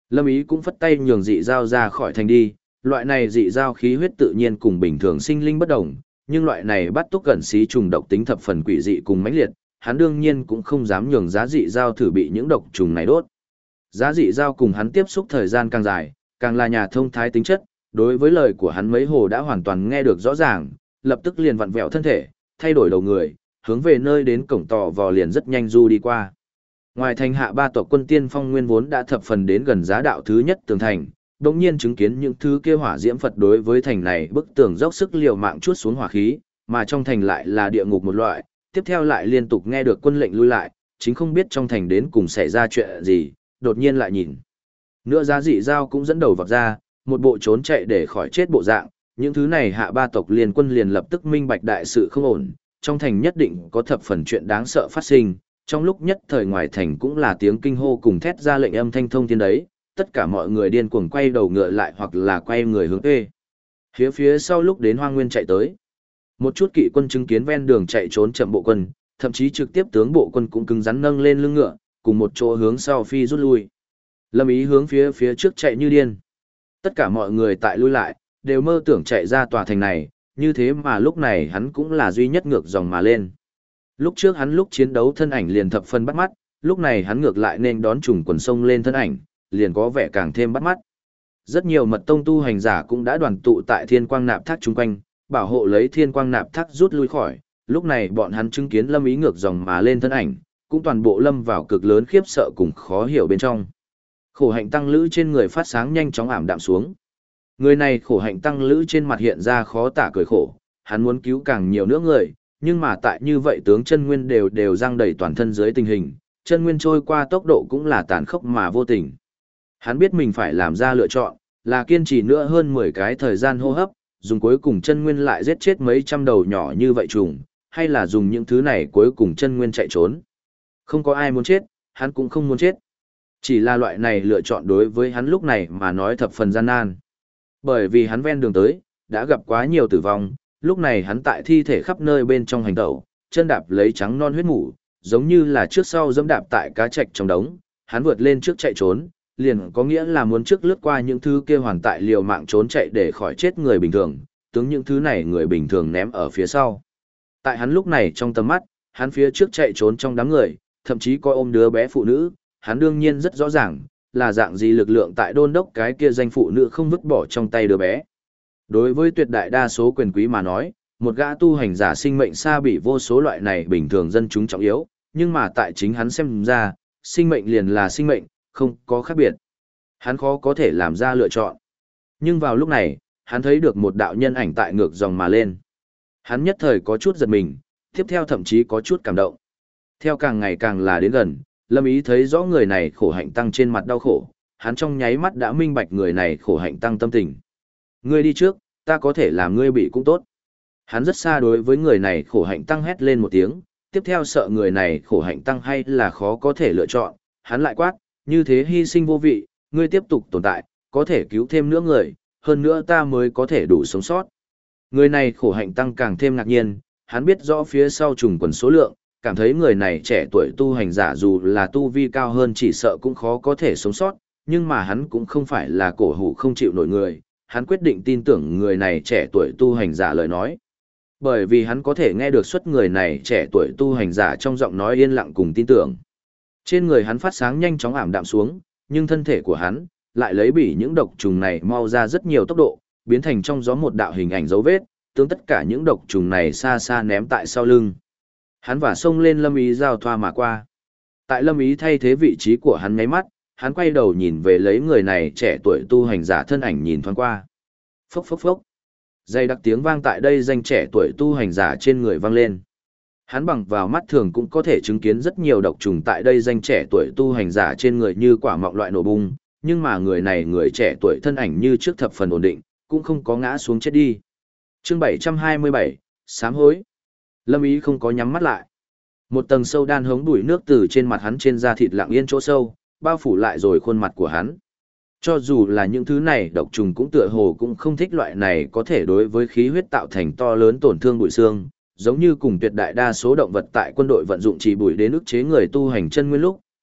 Lâm Ý cũng phất tay nhường dị dao ra khỏi thành đi, loại này dị dao khí huyết tự nhiên cùng bình thường sinh linh bất đồng, nhưng loại này bắt túc gần xí trùng độc tính thập phần quỷ dị cùng mãnh liệt, hắn đương nhiên cũng không dám nhường giá dị dao thử bị những độc trùng này đốt. Giá dị dao cùng hắn tiếp xúc thời gian càng dài, càng là nhà thông thái tính chất, đối với lời của hắn mấy hồ đã hoàn toàn nghe được rõ ràng, lập tức liền vặn vẹo thân thể, thay đổi đầu người, hướng về nơi đến cổng tò vò liền rất nhanh du đi qua. Ngoài thành hạ ba tộc quân tiên phong nguyên vốn đã thập phần đến gần giá đạo thứ nhất tường thành, đồng nhiên chứng kiến những thứ kia hỏa diễm Phật đối với thành này bức tường dốc sức liều mạng chuốt xuống hỏa khí, mà trong thành lại là địa ngục một loại, tiếp theo lại liên tục nghe được quân lệnh lui lại, chính không biết trong thành đến cùng xảy ra chuyện gì, đột nhiên lại nhìn. Nữa giá dị dao cũng dẫn đầu vọt ra, một bộ trốn chạy để khỏi chết bộ dạng, những thứ này hạ ba tộc liên quân liền lập tức minh bạch đại sự không ổn, trong thành nhất định có thập phần chuyện đáng sợ phát sinh, trong lúc nhất thời ngoài thành cũng là tiếng kinh hô cùng thét ra lệnh âm thanh thông thiên đấy, tất cả mọi người điên cuồng quay đầu ngựa lại hoặc là quay người hướng ê. Phía sau lúc đến Hoang Nguyên chạy tới. Một chút kỵ quân chứng kiến ven đường chạy trốn chậm bộ quân, thậm chí trực tiếp tướng bộ quân cũng cứng rắn nâng lên lưng ngựa, cùng một chỗ hướng sau phi rút lui. Lâm Ý hướng phía trước chạy như điên. Tất cả mọi người tại lui lại, đều mơ tưởng chạy ra tòa thành này, như thế mà lúc này hắn cũng là duy nhất ngược dòng mà lên. Lúc trước hắn lúc chiến đấu thân ảnh liền thập phân bắt mắt, lúc này hắn ngược lại nên đón trùng quần sông lên thân ảnh, liền có vẻ càng thêm bắt mắt. Rất nhiều mật tông tu hành giả cũng đã đoàn tụ tại Thiên Quang Nạp Thác chung quanh, bảo hộ lấy Thiên Quang Nạp Thác rút lui khỏi, lúc này bọn hắn chứng kiến Lâm Ý ngược dòng mà lên thân ảnh, cũng toàn bộ lâm vào cực lớn khiếp sợ cùng khó hiểu bên trong. Khổ hạnh tăng lữ trên người phát sáng nhanh chóng ảm đạm xuống. Người này khổ hạnh tăng lữ trên mặt hiện ra khó tả cười khổ, hắn muốn cứu càng nhiều nữa người, nhưng mà tại như vậy tướng chân nguyên đều răng đầy toàn thân dưới tình hình, chân nguyên trôi qua tốc độ cũng là tàn khốc mà vô tình. Hắn biết mình phải làm ra lựa chọn, là kiên trì nữa hơn 10 cái thời gian hô hấp, dùng cuối cùng chân nguyên lại giết chết mấy trăm đầu nhỏ như vậy trùng, hay là dùng những thứ này cuối cùng chân nguyên chạy trốn. Không có ai muốn chết, hắn cũng không muốn chết. Chỉ là loại này lựa chọn đối với hắn lúc này mà nói thập phần gian nan. Bởi vì hắn ven đường tới, đã gặp quá nhiều tử vong, lúc này hắn tại thi thể khắp nơi bên trong hành tẩu, chân đạp lấy trắng non huyết mủ, giống như là trước sau dẫm đạp tại cá trạch trong đống, hắn vượt lên trước chạy trốn, liền có nghĩa là muốn trước lướt qua những thứ kia hoàn tại liều mạng trốn chạy để khỏi chết người bình thường, tướng những thứ này người bình thường ném ở phía sau. Tại hắn lúc này trong tầm mắt, hắn phía trước chạy trốn trong đám người, thậm chí có ôm đứa bé phụ nữ, hắn đương nhiên rất rõ ràng, là dạng gì lực lượng tại đôn đốc cái kia danh phụ nữ không vứt bỏ trong tay đứa bé. Đối với tuyệt đại đa số quyền quý mà nói, một gã tu hành giả sinh mệnh xa bị vô số loại này bình thường dân chúng trọng yếu, nhưng mà tại chính hắn xem ra, sinh mệnh liền là sinh mệnh, không có khác biệt. Hắn khó có thể làm ra lựa chọn. Nhưng vào lúc này, hắn thấy được một đạo nhân ảnh tại ngược dòng mà lên. Hắn nhất thời có chút giật mình, tiếp theo thậm chí có chút cảm động. Theo càng ngày càng là đến gần, Lâm Ý thấy rõ người này khổ hạnh tăng trên mặt đau khổ, hắn trong nháy mắt đã minh bạch người này khổ hạnh tăng tâm tình. Ngươi đi trước, ta có thể làm ngươi bị cũng tốt. Hắn rất xa đối với người này khổ hạnh tăng hét lên một tiếng, tiếp theo sợ người này khổ hạnh tăng hay là khó có thể lựa chọn, hắn lại quát, như thế hy sinh vô vị, ngươi tiếp tục tồn tại, có thể cứu thêm nữa người, hơn nữa ta mới có thể đủ sống sót. Người này khổ hạnh tăng càng thêm ngạc nhiên, hắn biết rõ phía sau trùng quần số lượng, cảm thấy người này trẻ tuổi tu hành giả dù là tu vi cao hơn chỉ sợ cũng khó có thể sống sót, nhưng mà hắn cũng không phải là cổ hủ không chịu nổi người, hắn quyết định tin tưởng người này trẻ tuổi tu hành giả lời nói. Bởi vì hắn có thể nghe được suất người này trẻ tuổi tu hành giả trong giọng nói yên lặng cùng tin tưởng. Trên người hắn phát sáng nhanh chóng ảm đạm xuống, nhưng thân thể của hắn lại lấy bỉ những độc trùng này mau ra rất nhiều tốc độ, biến thành trong gió một đạo hình ảnh dấu vết, tương tất cả những độc trùng này xa xa ném tại sau lưng. Hắn và xông lên Lâm Ý giao thoa mà qua. Tại Lâm Ý thay thế vị trí của hắn nháy mắt, hắn quay đầu nhìn về lấy người này trẻ tuổi tu hành giả thân ảnh nhìn thoáng qua. Phốc phốc phốc. Dây đặc tiếng vang tại đây danh trẻ tuổi tu hành giả trên người vang lên. Hắn bằng vào mắt thường cũng có thể chứng kiến rất nhiều độc trùng tại đây danh trẻ tuổi tu hành giả trên người như quả mọng loại nổ bung, nhưng mà người này người trẻ tuổi thân ảnh như trước thập phần ổn định, cũng không có ngã xuống chết đi. Chương 727, sám hối. Lâm Ý không có nhắm mắt lại. Một tầng sâu đan hống đuổi nước từ trên mặt hắn trên da thịt lặng yên chỗ sâu, bao phủ lại rồi khuôn mặt của hắn. Cho dù là những thứ này độc trùng cũng tựa hồ cũng không thích loại này có thể đối với khí huyết tạo thành to lớn tổn thương bụi xương, giống như cùng tuyệt đại đa số động vật tại quân đội vận dụng chỉ bụi đến ức chế người tu hành chân nguyên lúc,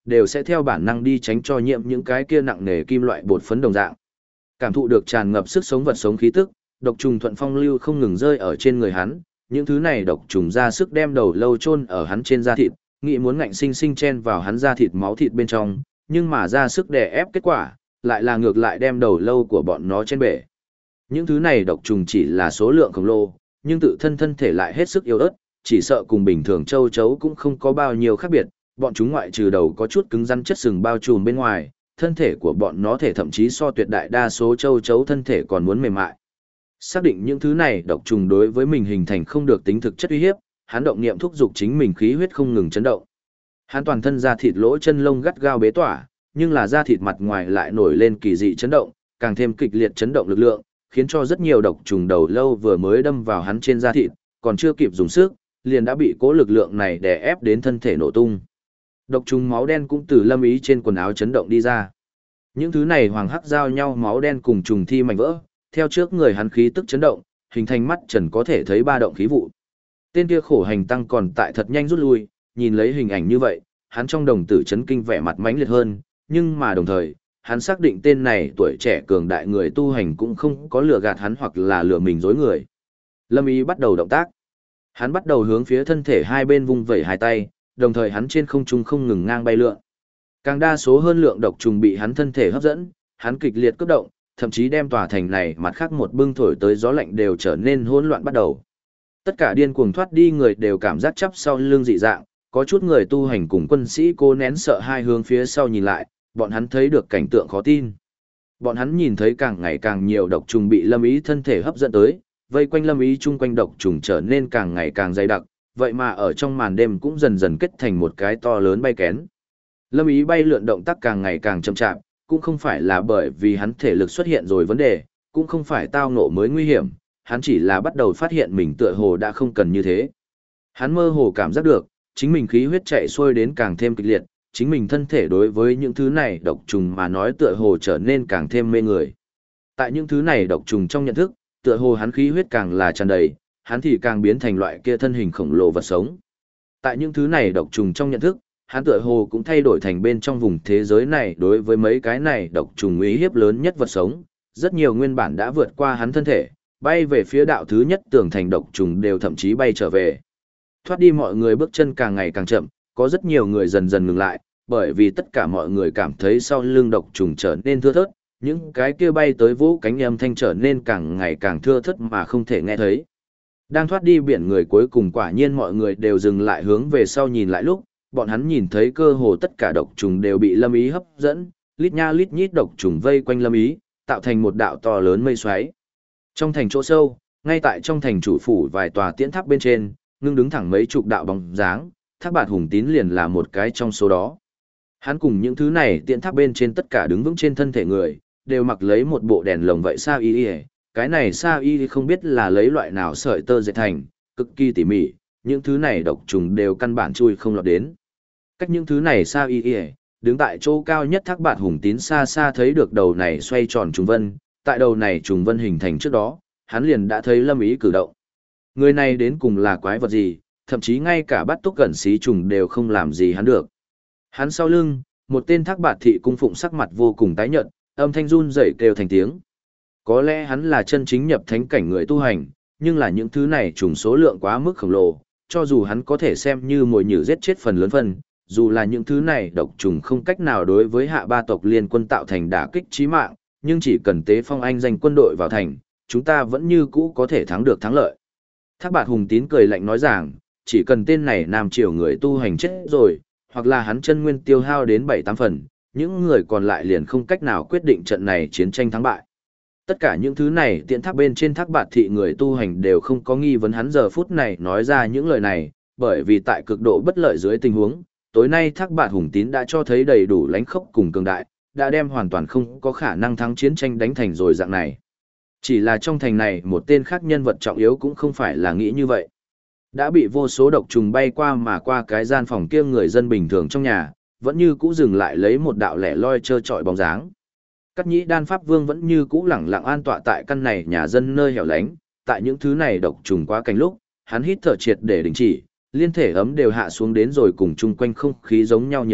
đều sẽ theo bản năng đi tránh cho nhiễm những cái kia nặng nề kim loại bột phấn đồng dạng. Cảm thụ được tràn ngập sức sống vật sống khí tức, độc trùng thuận phong lưu không ngừng rơi ở trên người hắn, những thứ này độc trùng ra sức đem đầu lâu chôn ở hắn trên da thịt, nghĩ muốn ngạnh sinh sinh chen vào hắn da thịt máu thịt bên trong, nhưng mà ra sức đè ép kết quả, lại là ngược lại đem đầu lâu của bọn nó trên bể. Những thứ này độc trùng chỉ là số lượng khổng lồ, nhưng tự thân thân thể lại hết sức yếu ớt, chỉ sợ cùng bình thường châu chấu cũng không có bao nhiêu khác biệt, bọn chúng ngoại trừ đầu có chút cứng rắn chất sừng bao trùm bên ngoài, thân thể của bọn nó thể thậm chí so tuyệt đại đa số châu chấu thân thể còn muốn mềm mại. Xác định những thứ này độc trùng đối với mình hình thành không được tính thực chất uy hiếp, hắn động niệm thúc giục chính mình khí huyết không ngừng chấn động. Hắn toàn thân da thịt lỗ chân lông gắt gao bế tỏa, nhưng là da thịt mặt ngoài lại nổi lên kỳ dị chấn động, càng thêm kịch liệt chấn động lực lượng, khiến cho rất nhiều độc trùng đầu lâu vừa mới đâm vào hắn trên da thịt, còn chưa kịp dùng sức, liền đã bị cố lực lượng này đè ép đến thân thể nổ tung. Độc trùng máu đen cũng từ Lâm Ý trên quần áo chấn động đi ra. Những thứ này hoàng hắc giao nhau máu đen cùng trùng thi mảnh vỡ, theo trước người hắn khí tức chấn động, hình thành mắt trần có thể thấy ba động khí vụ. Tên kia khổ hành tăng còn tại thật nhanh rút lui, nhìn lấy hình ảnh như vậy, hắn trong đồng tử chấn kinh vẻ mặt mãnh liệt hơn, nhưng mà đồng thời, hắn xác định tên này tuổi trẻ cường đại người tu hành cũng không có lừa gạt hắn hoặc là lừa mình dối người. Lâm Ý bắt đầu động tác. Hắn bắt đầu hướng phía thân thể hai bên vung vẩy hai tay, đồng thời hắn trên không trung không ngừng ngang bay lượn. Càng đa số hơn lượng độc trùng bị hắn thân thể hấp dẫn, hắn kịch liệt cấp động, thậm chí đem tòa thành này mặt khác một bưng thổi tới gió lạnh đều trở nên hỗn loạn bắt đầu. Tất cả điên cuồng thoát đi người đều cảm giác chắp sau lưng dị dạng, có chút người tu hành cùng quân sĩ cố nén sợ hai hướng phía sau nhìn lại, bọn hắn thấy được cảnh tượng khó tin. Bọn hắn nhìn thấy càng ngày càng nhiều độc trùng bị Lâm Ý thân thể hấp dẫn tới, vây quanh Lâm Ý chung quanh độc trùng trở nên càng ngày càng dày đặc, vậy mà ở trong màn đêm cũng dần dần kết thành một cái to lớn bay kén. Lâm Ý bay lượn động tác càng ngày càng chậm chạp, cũng không phải là bởi vì hắn thể lực xuất hiện rồi vấn đề, cũng không phải tao ngộ mới nguy hiểm, hắn chỉ là bắt đầu phát hiện mình tựa hồ đã không cần như thế. Hắn mơ hồ cảm giác được, chính mình khí huyết chạy xuôi đến càng thêm kịch liệt, chính mình thân thể đối với những thứ này độc trùng mà nói tựa hồ trở nên càng thêm mê người. Tại những thứ này độc trùng trong nhận thức, tựa hồ hắn khí huyết càng là tràn đầy, hắn thì càng biến thành loại kia thân hình khổng lồ vật sống. Tại những thứ này độc trùng trong nhận thức, hắn tựa hồ cũng thay đổi thành bên trong vùng thế giới này đối với mấy cái này độc trùng uy hiếp lớn nhất vật sống, rất nhiều nguyên bản đã vượt qua hắn thân thể, bay về phía đạo thứ nhất tường thành độc trùng đều thậm chí bay trở về. Thoát đi mọi người bước chân càng ngày càng chậm, có rất nhiều người dần dần ngừng lại, bởi vì tất cả mọi người cảm thấy sau lưng độc trùng trở nên thưa thớt, những cái kia bay tới vũ cánh âm thanh trở nên càng ngày càng thưa thớt mà không thể nghe thấy. Đang thoát đi biển người cuối cùng quả nhiên mọi người đều dừng lại hướng về sau nhìn lại lúc, bọn hắn nhìn thấy cơ hồ tất cả độc trùng đều bị Lâm Ý hấp dẫn, lít nha lít nhít độc trùng vây quanh Lâm Ý, tạo thành một đạo to lớn mây xoáy. Trong thành chỗ sâu, ngay tại trong thành chủ phủ vài tòa tiễn tháp bên trên, ngưng đứng thẳng mấy chục đạo bóng dáng, Thác Bạt Hùng Tín liền là một cái trong số đó. Hắn cùng những thứ này tiễn tháp bên trên tất cả đứng vững trên thân thể người, đều mặc lấy một bộ đèn lồng vậy sa y, cái này sa y không biết là lấy loại nào sợi tơ dệt thành, cực kỳ tỉ mỉ, những thứ này độc trùng đều căn bản chui không lọt đến. Cách những thứ này sa y, đứng tại chỗ cao nhất Thác Bạt Hùng Tín xa xa thấy được đầu này xoay tròn trùng vân, tại đầu này trùng vân hình thành trước đó, hắn liền đã thấy Lâm Ý cử động. Người này đến cùng là quái vật gì, thậm chí ngay cả bắt túc gần xí trùng đều không làm gì hắn được. Hắn sau lưng, một tên Thác Bạt thị cung phụng sắc mặt vô cùng tái nhợt, âm thanh run rẩy kêu thành tiếng. Có lẽ hắn là chân chính nhập thánh cảnh người tu hành, nhưng là những thứ này trùng số lượng quá mức khổng lồ, cho dù hắn có thể xem như mồi nhử giết chết phần lớn phần, dù là những thứ này độc trùng không cách nào đối với hạ ba tộc liên quân tạo thành đả kích chí mạng, nhưng chỉ cần tế phong anh danh quân đội vào thành, chúng ta vẫn như cũ có thể thắng được thắng lợi. Thác Bạt Hùng Tín cười lạnh nói rằng, chỉ cần tên này Nam Triều người tu hành chết rồi, hoặc là hắn chân nguyên tiêu hao đến 7-8 phần, những người còn lại liền không cách nào quyết định trận này chiến tranh thắng bại. Tất cả những thứ này tiện thác bên trên Thác Bạt thị người tu hành đều không có nghi vấn hắn giờ phút này nói ra những lời này, bởi vì tại cực độ bất lợi dưới tình huống, tối nay Thác Bạt Hùng Tín đã cho thấy đầy đủ lãnh khốc cùng cường đại, đã đem hoàn toàn không có khả năng thắng chiến tranh đánh thành rồi dạng này. Chỉ là trong thành này một tên khác nhân vật trọng yếu cũng không phải là nghĩ như vậy. Đã bị vô số độc trùng bay qua mà qua cái gian phòng kia người dân bình thường trong nhà, vẫn như cũ dừng lại lấy một đạo lẻ loi trơ trọi bóng dáng. Cát Nhĩ Đan Pháp Vương vẫn như cũ lẳng lặng an tọa tại căn này nhà dân nơi hẻo lánh, tại những thứ này độc trùng quá cảnh lúc, hắn hít thở triệt để đình chỉ, liên thể ấm đều hạ xuống đến rồi cùng chung quanh không khí giống nhau nhiệt độ,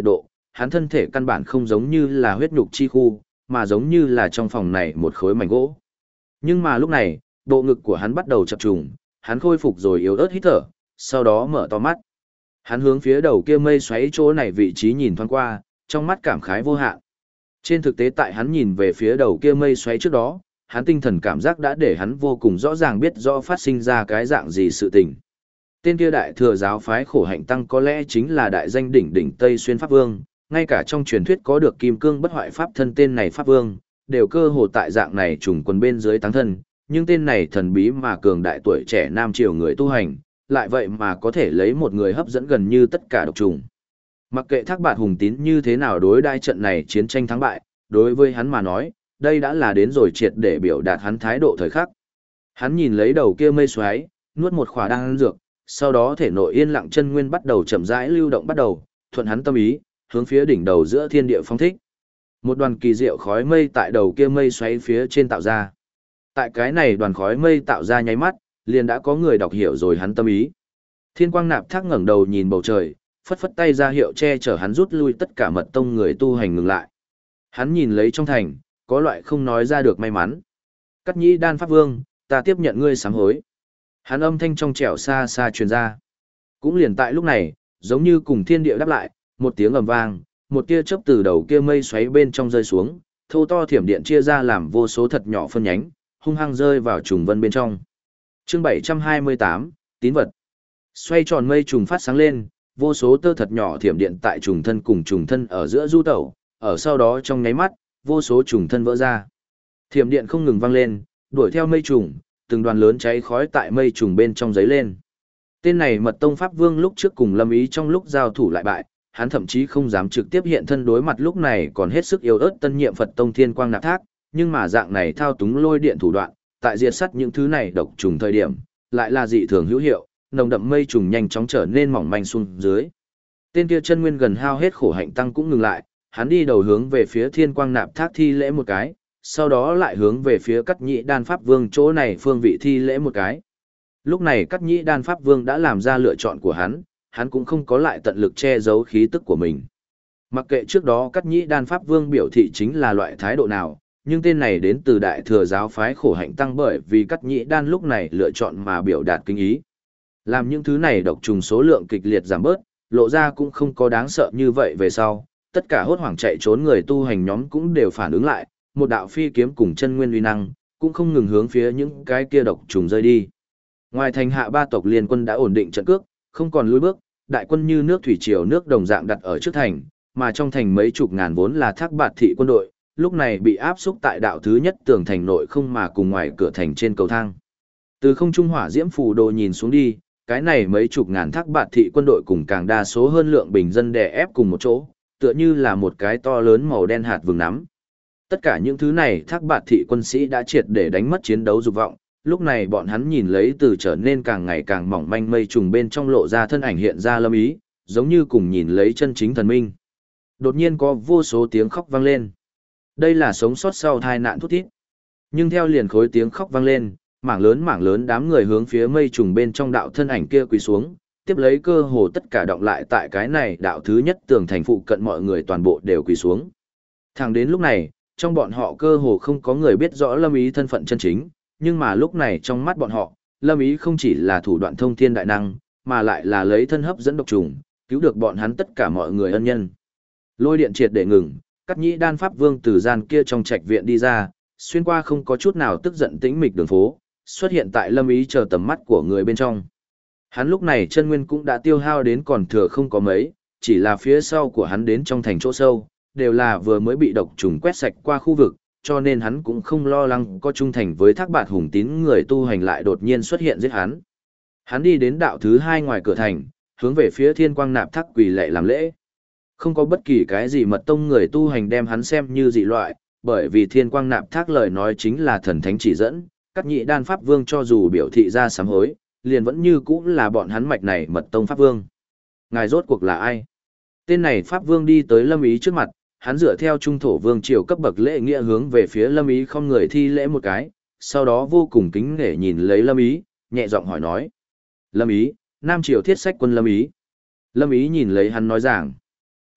hắn thân thể căn bản không giống như là huyết nhục chi khu, mà giống như là trong phòng này một khối mảnh gỗ. Nhưng mà lúc này, bộ ngực của hắn bắt đầu chập trùng, hắn khôi phục rồi yếu ớt hít thở, sau đó mở to mắt. Hắn hướng phía đầu kia mây xoáy chỗ này vị trí nhìn thoáng qua, trong mắt cảm khái vô hạn. Trên thực tế tại hắn nhìn về phía đầu kia mây xoáy trước đó, hắn tinh thần cảm giác đã để hắn vô cùng rõ ràng biết rõ phát sinh ra cái dạng gì sự tình. Tên kia đại thừa giáo phái khổ hạnh tăng có lẽ chính là đại danh đỉnh đỉnh Tây Xuyên Pháp Vương, ngay cả trong truyền thuyết có được kim cương bất hoại pháp thân tên này Pháp Vương, đều cơ hồ tại dạng này trùng quần bên dưới táng thân, nhưng tên này thần bí mà cường đại tuổi trẻ nam triều người tu hành, lại vậy mà có thể lấy một người hấp dẫn gần như tất cả độc trùng. Mặc kệ Thác Bạt Hùng Tín như thế nào đối đai trận này chiến tranh thắng bại, đối với hắn mà nói, đây đã là đến rồi triệt để biểu đạt hắn thái độ thời khắc. Hắn nhìn lấy đầu kia mây xoáy, nuốt một khỏa đan dược, sau đó thể nội yên lặng chân nguyên bắt đầu chậm rãi lưu động bắt đầu, thuận hắn tâm ý, hướng phía đỉnh đầu giữa thiên địa phong thích. Một đoàn kỳ diệu khói mây tại đầu kia mây xoáy phía trên tạo ra. Tại cái này đoàn khói mây tạo ra nháy mắt, liền đã có người đọc hiểu rồi hắn tâm ý. Thiên Quang Nạp Thác ngẩng đầu nhìn bầu trời, phất phất tay ra hiệu che chở hắn rút lui tất cả mật tông người tu hành ngừng lại. Hắn nhìn lấy trong thành, có loại không nói ra được may mắn. Cắt Nhĩ Đan Pháp Vương, ta tiếp nhận ngươi sám hối. Hắn âm thanh trong trẻo xa xa truyền ra. Cũng liền tại lúc này, giống như cùng thiên địa đáp lại, một tiếng ầm vang, một tia chớp từ đầu kia mây xoáy bên trong rơi xuống, thô to thiểm điện chia ra làm vô số thật nhỏ phân nhánh, hung hăng rơi vào trùng vân bên trong. Chương 728, tín vật. Xoay tròn mây trùng phát sáng lên, vô số tơ thật nhỏ thiểm điện tại trùng thân cùng trùng thân ở giữa du tẩu, ở sau đó trong nháy mắt, vô số trùng thân vỡ ra. Thiểm điện không ngừng vang lên, đuổi theo mây trùng, từng đoàn lớn cháy khói tại mây trùng bên trong giấy lên. Tên này Mật Tông Pháp Vương lúc trước cùng Lâm Ý trong lúc giao thủ lại bại, hắn thậm chí không dám trực tiếp hiện thân đối mặt lúc này còn hết sức yếu ớt tân nhiệm Phật Tông Thiên Quang Nạp Thác, nhưng mà dạng này thao túng lôi điện thủ đoạn, tại diệt sát những thứ này độc trùng thời điểm, lại là dị thường hữu hiệu, nồng đậm mây trùng nhanh chóng trở nên mỏng manh xuống dưới. Tên kia chân nguyên gần hao hết khổ hạnh tăng cũng ngừng lại, hắn đi đầu hướng về phía Thiên Quang Nạp Thác thi lễ một cái, sau đó lại hướng về phía Cắt Nhĩ Đan Pháp Vương chỗ này phương vị thi lễ một cái. Lúc này Cắt Nhĩ Đan Pháp Vương đã làm ra lựa chọn của hắn cũng không có lại tận lực che giấu khí tức của mình. Mặc kệ trước đó Cắt Nhĩ Đan Pháp Vương biểu thị chính là loại thái độ nào, nhưng tên này đến từ đại thừa giáo phái khổ hạnh tăng bởi vì Cắt Nhĩ Đan lúc này lựa chọn mà biểu đạt kinh ý. Làm những thứ này độc trùng số lượng kịch liệt giảm bớt, lộ ra cũng không có đáng sợ như vậy về sau, tất cả hốt hoảng chạy trốn người tu hành nhóm cũng đều phản ứng lại, một đạo phi kiếm cùng chân nguyên uy năng, cũng không ngừng hướng phía những cái kia độc trùng rơi đi. Ngoài thành hạ ba tộc liên quân đã ổn định trận cước, không còn lùi bước, đại quân như nước thủy triều nước đồng dạng đặt ở trước thành, mà trong thành mấy chục ngàn vốn là Thác Bạt thị quân đội, lúc này bị áp xúc tại đạo thứ nhất tường thành nội không mà cùng ngoài cửa thành trên cầu thang. Từ không trung hỏa diễm phù đồ nhìn xuống đi, cái này mấy chục ngàn Thác Bạt thị quân đội cùng càng đa số hơn lượng bình dân đè ép cùng một chỗ, tựa như là một cái to lớn màu đen hạt vừng nắm. Tất cả những thứ này Thác Bạt thị quân sĩ đã triệt để đánh mất chiến đấu dục vọng, lúc này bọn hắn nhìn lấy từ trở nên càng ngày càng mỏng manh mây trùng bên trong lộ ra thân ảnh hiện ra Lâm Ý, giống như cùng nhìn lấy chân chính thần minh. Đột nhiên có vô số tiếng khóc vang lên. Đây là sống sót sau tai nạn thút thít. Nhưng theo liền khối tiếng khóc vang lên, mảng lớn đám người hướng phía mây trùng bên trong đạo thân ảnh kia quỳ xuống, tiếp lấy cơ hồ tất cả động lại tại cái này đạo thứ nhất tường thành phụ cận mọi người toàn bộ đều quỳ xuống. Thẳng đến lúc này, trong bọn họ cơ hồ không có người biết rõ Lâm Ý thân phận chân chính, nhưng mà lúc này trong mắt bọn họ, Lâm Ý không chỉ là thủ đoạn thông thiên đại năng, mà lại là lấy thân hấp dẫn độc trùng, cứu được bọn hắn tất cả mọi người ân nhân. Lôi điện triệt để ngừng, Cắt Nhĩ Đan Pháp Vương từ gian kia trong trạch viện đi ra, xuyên qua không có chút nào tức giận tĩnh mịch đường phố, xuất hiện tại Lâm Ý chờ tầm mắt của người bên trong. Hắn lúc này chân nguyên cũng đã tiêu hao đến còn thừa không có mấy, chỉ là phía sau của hắn đến trong thành chỗ sâu, đều là vừa mới bị độc trùng quét sạch qua khu vực, cho nên hắn cũng không lo lắng có trung thành với Thác Bạt Hùng Tín người tu hành lại đột nhiên xuất hiện giết hắn. Hắn đi đến đạo thứ hai ngoài cửa thành, hướng về phía Thiên Quang Nạp Thác quỳ lạy làm lễ. Không có bất kỳ cái gì mật tông người tu hành đem hắn xem như dị loại, bởi vì Thiên Quang Nạp Thác lời nói chính là thần thánh chỉ dẫn, Cắt Nhĩ Đan Pháp Vương cho dù biểu thị ra sám hối, liền vẫn như cũ là bọn hắn mạch này mật tông Pháp Vương. Ngài rốt cuộc là ai? Tên này Pháp Vương đi tới Lâm Ý trước mặt, hắn dựa theo trung thổ vương triều cấp bậc lễ nghĩa hướng về phía Lâm Ý không người thi lễ một cái, sau đó vô cùng kính nể nhìn lấy Lâm Ý, nhẹ giọng hỏi nói. Lâm Ý, Nam Triều thiết sách quân Lâm Ý. Lâm Ý nhìn lấy hắn nói rằng,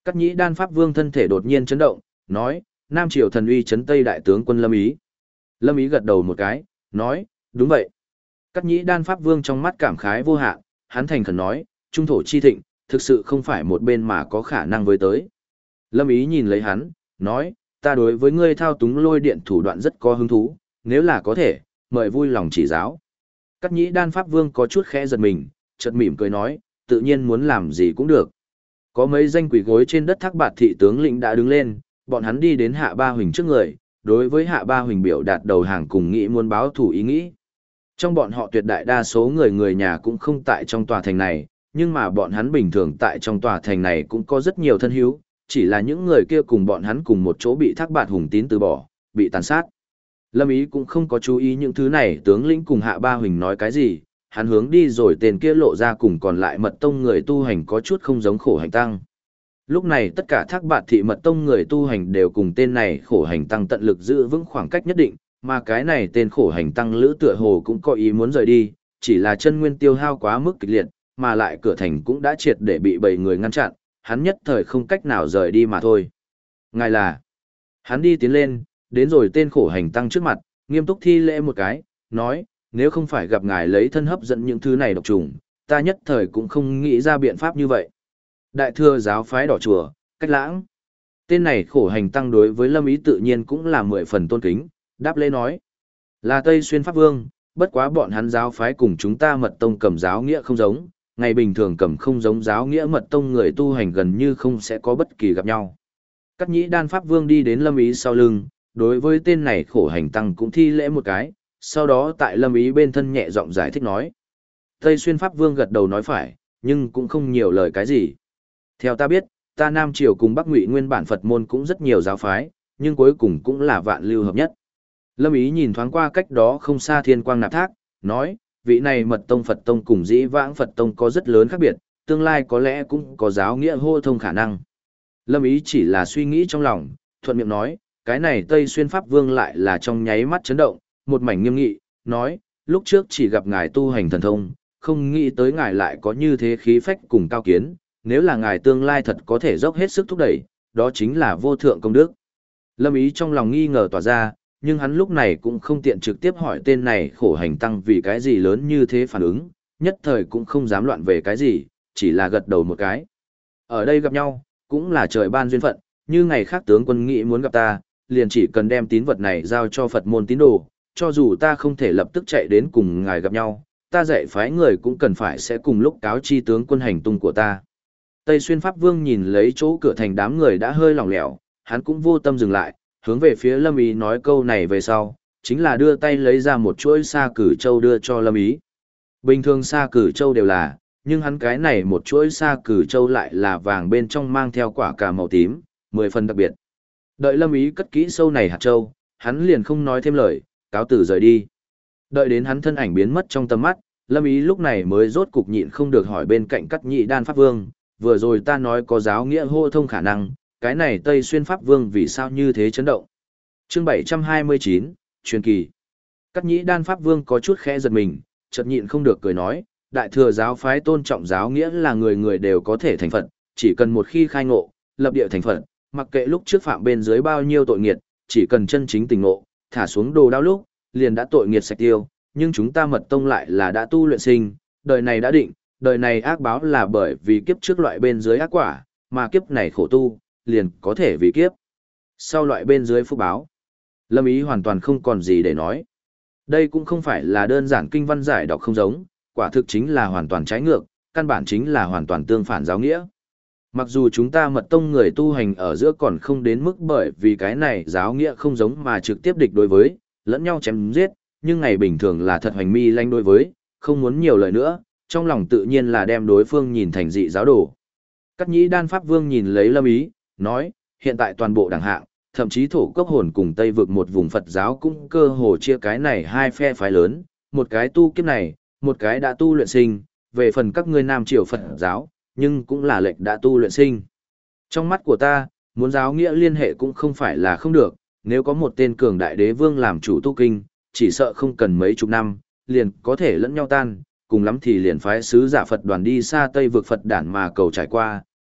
Cắt nhĩ đan Pháp Vương thân thể đột nhiên chấn động, nói, Nam Triều thần uy chấn Tây đại tướng quân Lâm Ý. Lâm Ý gật đầu một cái, nói, đúng vậy. Cắt nhĩ đan Pháp Vương trong mắt cảm khái vô hạn, hắn thành khẩn nói, trung thổ chi thịnh, thực sự không phải một bên mà có khả năng với tới. Lâm Ý nhìn lấy hắn, nói, ta đối với ngươi thao túng lôi điện thủ đoạn rất có hứng thú, nếu là có thể, mời vui lòng chỉ giáo. Cắt nhĩ đan Pháp Vương có chút khẽ giật mình, chợt mỉm cười nói, tự nhiên muốn làm gì cũng được. Có mấy danh quỷ gối trên đất Thác Bạt thị tướng lĩnh đã đứng lên, bọn hắn đi đến Hạ Ba Huỳnh trước người, đối với Hạ Ba Huỳnh biểu đạt đầu hàng cùng nghĩ muốn báo thủ ý nghĩ. Trong bọn họ tuyệt đại đa số người nhà cũng không tại trong tòa thành này, nhưng mà bọn hắn bình thường tại trong tòa thành này cũng có rất nhiều thân hữu, chỉ là những người kia cùng bọn hắn cùng một chỗ bị Thác Bạt Hùng Tín từ bỏ, bị tàn sát. Lâm Ý cũng không có chú ý những thứ này, tướng lĩnh cùng Hạ Ba Huỳnh nói cái gì, hắn hướng đi rồi tên kia lộ ra cùng còn lại mật tông người tu hành có chút không giống khổ hành tăng. Lúc này tất cả Thác Bạt thị mật tông người tu hành đều cùng tên này khổ hành tăng tận lực giữ vững khoảng cách nhất định, mà cái này tên khổ hành tăng lữ tựa hồ cũng có ý muốn rời đi, chỉ là chân nguyên tiêu hao quá mức kịch liệt, mà lại cửa thành cũng đã triệt để bị bầy người ngăn chặn, hắn nhất thời không cách nào rời đi mà thôi. Ngài là, hắn đi tiến lên, đến rồi tên khổ hành tăng trước mặt, nghiêm túc thi lễ một cái, nói, nếu không phải gặp ngài lấy thân hấp dẫn những thứ này độc trùng, ta nhất thời cũng không nghĩ ra biện pháp như vậy. Đại thừa giáo phái đỏ chùa, Cách Lãng. Tên này khổ hành tăng đối với Lâm Ý tự nhiên cũng là 10 phần tôn kính, đáp lễ nói. Là Tây Xuyên Pháp Vương, bất quá bọn hắn giáo phái cùng chúng ta mật tông cầm giáo nghĩa không giống, ngày bình thường cầm không giống giáo nghĩa mật tông người tu hành gần như không sẽ có bất kỳ gặp nhau. Cắt nhĩ đan Pháp Vương đi đến Lâm Ý sau lưng, đối với tên này khổ hành tăng cũng thi lễ một cái, sau đó tại Lâm Ý bên thân nhẹ giọng giải thích nói. Tây Xuyên Pháp Vương gật đầu nói phải, nhưng cũng không nhiều lời cái gì. Theo ta biết, ta Nam Triều cùng Bắc Ngụy nguyên bản Phật môn cũng rất nhiều giáo phái, nhưng cuối cùng cũng là vạn lưu hợp nhất. Lâm Ý nhìn thoáng qua cách đó không xa Thiên Quang Nạp Thác, nói, vị này mật tông Phật tông cùng dĩ vãng Phật tông có rất lớn khác biệt, tương lai có lẽ cũng có giáo nghĩa hô thông khả năng. Lâm Ý chỉ là suy nghĩ trong lòng, thuận miệng nói, cái này Tây Xuyên Pháp Vương lại là trong nháy mắt chấn động, một mảnh nghiêm nghị, nói, lúc trước chỉ gặp ngài tu hành thần thông, không nghĩ tới ngài lại có như thế khí phách cùng cao kiến, nếu là ngài tương lai thật có thể dốc hết sức thúc đẩy, đó chính là vô thượng công đức. Lâm Ý trong lòng nghi ngờ tỏa ra, nhưng hắn lúc này cũng không tiện trực tiếp hỏi tên này khổ hành tăng vì cái gì lớn như thế phản ứng, nhất thời cũng không dám loạn về cái gì, chỉ là gật đầu một cái. Ở đây gặp nhau, cũng là trời ban duyên phận, như ngày khác tướng quân nghĩ muốn gặp ta, liền chỉ cần đem tín vật này giao cho Phật môn tín đồ, cho dù ta không thể lập tức chạy đến cùng ngài gặp nhau, ta dạy phái người cũng cần phải sẽ cùng lúc cáo chi tướng quân hành tung của ta. Tây Xuyên Pháp Vương nhìn lấy chỗ cửa thành đám người đã hơi lỏng lẻo, hắn cũng vô tâm dừng lại, hướng về phía Lâm Ý nói câu này về sau, chính là đưa tay lấy ra một chuỗi sa cử châu đưa cho Lâm Ý. Bình thường sa cử châu đều là, nhưng hắn cái này một chuỗi sa cử châu lại là vàng bên trong mang theo quả cà màu tím, 10 phần đặc biệt. Đợi Lâm Ý cất kỹ sâu này hạt châu, hắn liền không nói thêm lời, cáo tử rời đi. Đợi đến hắn thân ảnh biến mất trong tầm mắt, Lâm Ý lúc này mới rốt cục nhịn không được hỏi bên cạnh Cắt nhĩ đan Pháp Vương, vừa rồi ta nói có giáo nghĩa hô thông khả năng, cái này Tây Xuyên Pháp Vương vì sao như thế chấn động. Chương 729, truyền kỳ. Cắt nhĩ đan Pháp Vương có chút khẽ giật mình, chợt nhịn không được cười nói, đại thừa giáo phái tôn trọng giáo nghĩa là người người đều có thể thành Phật, chỉ cần một khi khai ngộ, lập địa thành Phật, mặc kệ lúc trước phạm bên dưới bao nhiêu tội nghiệt, chỉ cần chân chính tỉnh ngộ, thả xuống đồ đao lúc, liền đã tội nghiệt sạch tiêu, nhưng chúng ta mật tông lại là đã tu luyện sinh, đời này đã định, đời này ác báo là bởi vì kiếp trước loại bên dưới ác quả, mà kiếp này khổ tu, liền có thể vì kiếp sau loại bên dưới phúc báo. Lâm Ý hoàn toàn không còn gì để nói. Đây cũng không phải là đơn giản kinh văn giải đọc không giống, quả thực chính là hoàn toàn trái ngược, căn bản chính là hoàn toàn tương phản giáo nghĩa. Mặc dù chúng ta mật tông người tu hành ở giữa còn không đến mức bởi vì cái này giáo nghĩa không giống mà trực tiếp địch đối với, lẫn nhau chém giết, nhưng ngày bình thường là thật hoành mi lanh đối với, không muốn nhiều lời nữa, trong lòng tự nhiên là đem đối phương nhìn thành dị giáo đồ. Cắt nhĩ đan Pháp Vương nhìn lấy Lâm Ý, nói, hiện tại toàn bộ đẳng hạng, thậm chí thổ cốc hồn cùng Tây vực một vùng Phật giáo cũng cơ hồ chia cái này hai phe phái lớn, một cái tu kiếp này, một cái đã tu luyện sinh, về phần các ngươi Nam Triều Phật giáo, nhưng cũng là lệch đã tu luyện sinh. Trong mắt của ta, muốn giáo nghĩa liên hệ cũng không phải là không được, nếu có một tên cường đại đế vương làm chủ tu kinh, chỉ sợ không cần mấy chục năm, liền có thể lẫn nhau tan, cùng lắm thì liền phái sứ giả Phật đoàn đi xa Tây vực Phật đản mà cầu trải qua,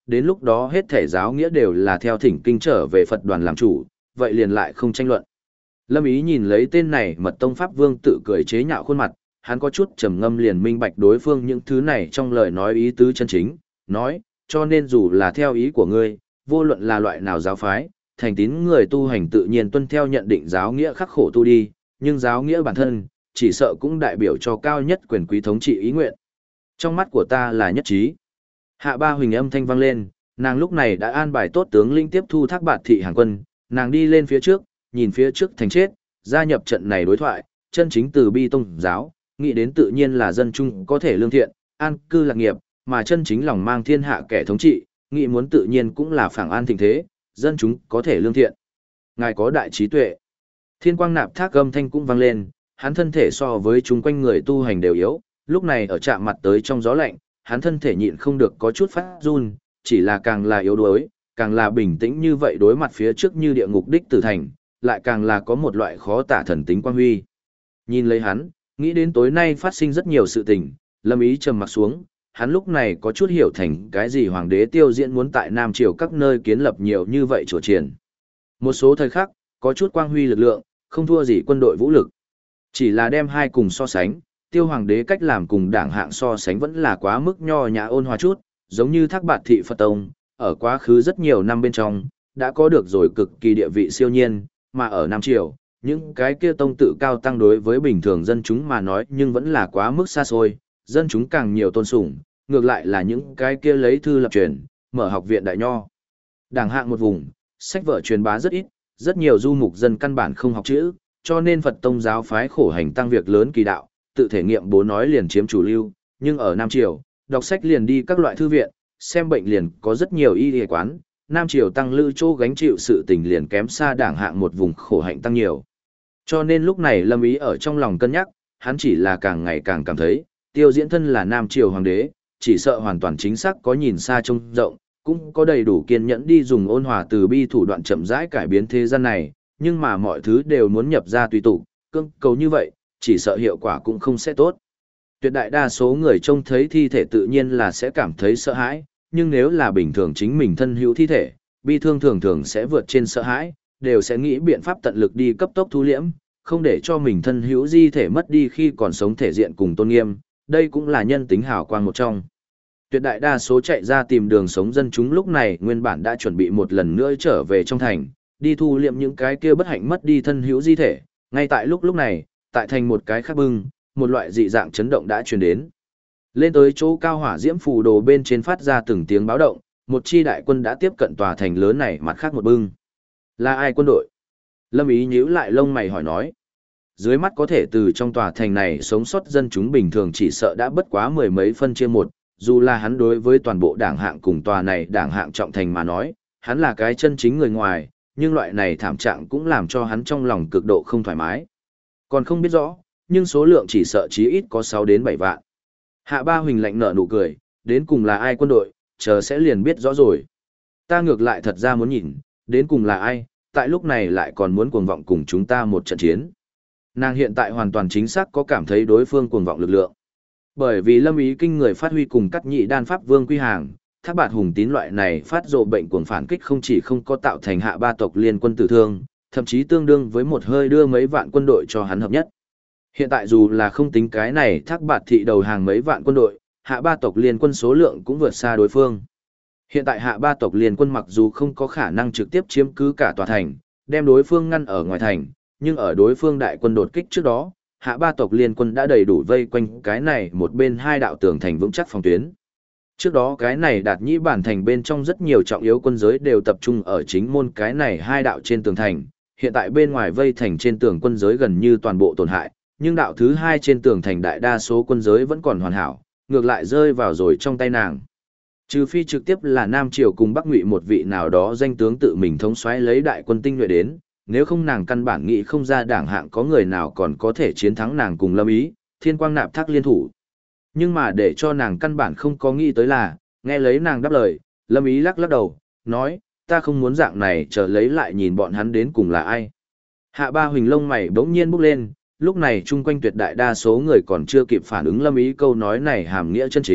đến lúc đó hết thể giáo nghĩa đều là theo thỉnh kinh trở về Phật đoàn làm chủ, vậy liền lại không tranh luận. Lâm Ý nhìn lấy tên này Mật Tông Pháp Vương tự cười chế nhạo khuôn mặt, hắn có chút trầm ngâm liền minh bạch đối phương những thứ này trong lời nói ý tứ chân chính, nói, cho nên dù là theo ý của ngươi, vô luận là loại nào giáo phái, thành tín người tu hành tự nhiên tuân theo nhận định giáo nghĩa khắc khổ tu đi, nhưng giáo nghĩa bản thân, chỉ sợ cũng đại biểu cho cao nhất quyền quý thống trị ý nguyện. Trong mắt của ta là nhất trí. Hạ Ba Huỳnh âm thanh vang lên, nàng lúc này đã an bài tốt tướng lĩnh tiếp thu Thác Bạt thị hàng quân, nàng đi lên phía trước, nhìn phía trước thành chết, gia nhập trận này đối thoại, chân chính từ bi tông giáo, nghĩ đến tự nhiên là dân chung có thể lương thiện, an cư lạc nghiệp, mà chân chính lòng mang thiên hạ kẻ thống trị, nghĩ muốn tự nhiên cũng là phảng an thịnh thế, dân chúng có thể lương thiện. Ngài có đại trí tuệ. Thiên Quang Nạp Thác âm thanh cũng vang lên, hắn thân thể so với chúng quanh người tu hành đều yếu, lúc này ở chạm mặt tới trong gió lạnh, hắn thân thể nhịn không được có chút phát run, chỉ là càng là yếu đuối, càng là bình tĩnh như vậy đối mặt phía trước như địa ngục đích tử thành, lại càng là có một loại khó tả thần tính quang huy. Nhìn lấy hắn, nghĩ đến tối nay phát sinh rất nhiều sự tình, Lâm Ý trầm mặt xuống, hắn lúc này có chút hiểu thành cái gì hoàng đế Tiêu Diễn muốn tại Nam Triều các nơi kiến lập nhiều như vậy chùa chiền. Một số thời khắc, có chút quang huy lực lượng, không thua gì quân đội vũ lực. Chỉ là đem hai cùng so sánh, Tiêu hoàng đế cách làm cùng đảng hạng so sánh vẫn là quá mức nho nhã ôn hòa chút, giống như Thác Bạt thị Phật Tông, ở quá khứ rất nhiều năm bên trong, đã có được rồi cực kỳ địa vị siêu nhiên, mà ở Nam Triều, những cái kia tông tự cao tăng đối với bình thường dân chúng mà nói nhưng vẫn là quá mức xa xôi, dân chúng càng nhiều tôn sùng, ngược lại là những cái kia lấy thư lập truyền, mở học viện đại nho. Đảng hạng một vùng, sách vở truyền bá rất ít, rất nhiều du mục dân căn bản không học chữ, cho nên Phật tông giáo phái khổ hành tăng việc lớn kỳ đạo, tự thể nghiệm bố nói liền chiếm chủ lưu, nhưng ở Nam Triều, đọc sách liền đi các loại thư viện, xem bệnh liền có rất nhiều y y quán, Nam Triều tăng lữ chỗ gánh chịu sự tình liền kém xa đảng hạng một vùng khổ hạnh tăng nhiều. Cho nên lúc này Lâm Ý ở trong lòng cân nhắc, hắn chỉ là càng ngày càng cảm thấy, Tiêu Diễn thân là Nam Triều hoàng đế, chỉ sợ hoàn toàn chính xác có nhìn xa trông rộng, cũng có đầy đủ kiên nhẫn đi dùng ôn hòa từ bi thủ đoạn chậm rãi cải biến thế gian này, nhưng mà mọi thứ đều muốn nhập ra tùy tục, cương cầu như vậy, chỉ sợ hiệu quả cũng không sẽ tốt. Tuyệt đại đa số người trông thấy thi thể tự nhiên là sẽ cảm thấy sợ hãi, nhưng nếu là bình thường chính mình thân hữu thi thể, bi thương thường thường sẽ vượt trên sợ hãi, đều sẽ nghĩ biện pháp tận lực đi cấp tốc thu liễm, không để cho mình thân hữu di thể mất đi khi còn sống thể diện cùng tôn nghiêm, đây cũng là nhân tính hào quang một trong. Tuyệt đại đa số chạy ra tìm đường sống dân chúng lúc này nguyên bản đã chuẩn bị một lần nữa trở về trong thành, đi thu liệm những cái kia bất hạnh mất đi thân hữu di thể, ngay tại lúc này, tại thành một cái khác bưng, một loại dị dạng chấn động đã truyền đến. Lên tới chỗ cao hỏa diễm phù đồ bên trên phát ra từng tiếng báo động, một chi đại quân đã tiếp cận tòa thành lớn này mặt khác một bưng. Là ai quân đội? Lâm Ý nhíu lại lông mày hỏi nói. Dưới mắt có thể từ trong tòa thành này sống sót dân chúng bình thường chỉ sợ đã bất quá mười mấy phân chia một, dù là hắn đối với toàn bộ đảng hạng cùng tòa này đảng hạng trọng thành mà nói, hắn là cái chân chính người ngoài, nhưng loại này thảm trạng cũng làm cho hắn trong lòng cực độ không thoải mái. Còn không biết rõ, nhưng số lượng chỉ sợ chí ít có 6 đến 7 vạn. Hạ Ba Huỳnh lạnh nở nụ cười, đến cùng là ai quân đội, chờ sẽ liền biết rõ rồi. Ta ngược lại thật ra muốn nhìn, đến cùng là ai, tại lúc này lại còn muốn cuồng vọng cùng chúng ta một trận chiến. Nàng hiện tại hoàn toàn chính xác có cảm thấy đối phương cuồng vọng lực lượng. Bởi vì Lâm Ý kinh người phát huy cùng Cắt Nhị Đan Pháp Vương quy hàng, Thác Bạt hùng tín loại này phát rộ bệnh cuồng phản kích không chỉ không có tạo thành Hạ Ba tộc liên quân tử thương, thậm chí tương đương với một hơi đưa mấy vạn quân đội cho hắn hợp nhất. Hiện tại dù là không tính cái này Thác Bạt thị đầu hàng mấy vạn quân đội, Hạ Ba tộc liên quân số lượng cũng vượt xa đối phương. Hiện tại Hạ Ba tộc liên quân mặc dù không có khả năng trực tiếp chiếm cứ cả tòa thành, đem đối phương ngăn ở ngoài thành, nhưng ở đối phương đại quân đột kích trước đó, Hạ Ba tộc liên quân đã đầy đủ vây quanh cái này một bên hai đạo tường thành vững chắc phòng tuyến. Trước đó cái này Đạt Nhĩ bản thành bên trong rất nhiều trọng yếu quân giới đều tập trung ở chính môn cái này hai đạo trên tường thành, hiện tại bên ngoài vây thành trên tường quân giới gần như toàn bộ tổn hại, nhưng đạo thứ hai trên tường thành đại đa số quân giới vẫn còn hoàn hảo, ngược lại rơi vào rồi trong tay nàng. Trừ phi trực tiếp là Nam Triều cùng Bắc Ngụy một vị nào đó danh tướng tự mình thống soái lấy đại quân tinh nhuệ đến, nếu không nàng căn bản nghĩ không ra đảng hạng có người nào còn có thể chiến thắng nàng cùng Lâm Ý, Thiên Quang Nạp Thác liên thủ. Nhưng mà để cho nàng căn bản không có nghĩ tới là, nghe lấy nàng đáp lời, Lâm Ý lắc lắc đầu, nói, ta không muốn dạng này chờ lấy lại nhìn bọn hắn đến cùng là ai. Hạ Ba Huỳnh lông mày bỗng nhiên bốc lên, lúc này chung quanh tuyệt đại đa số người còn chưa kịp phản ứng Lâm Ý câu nói này hàm nghĩa chân chính,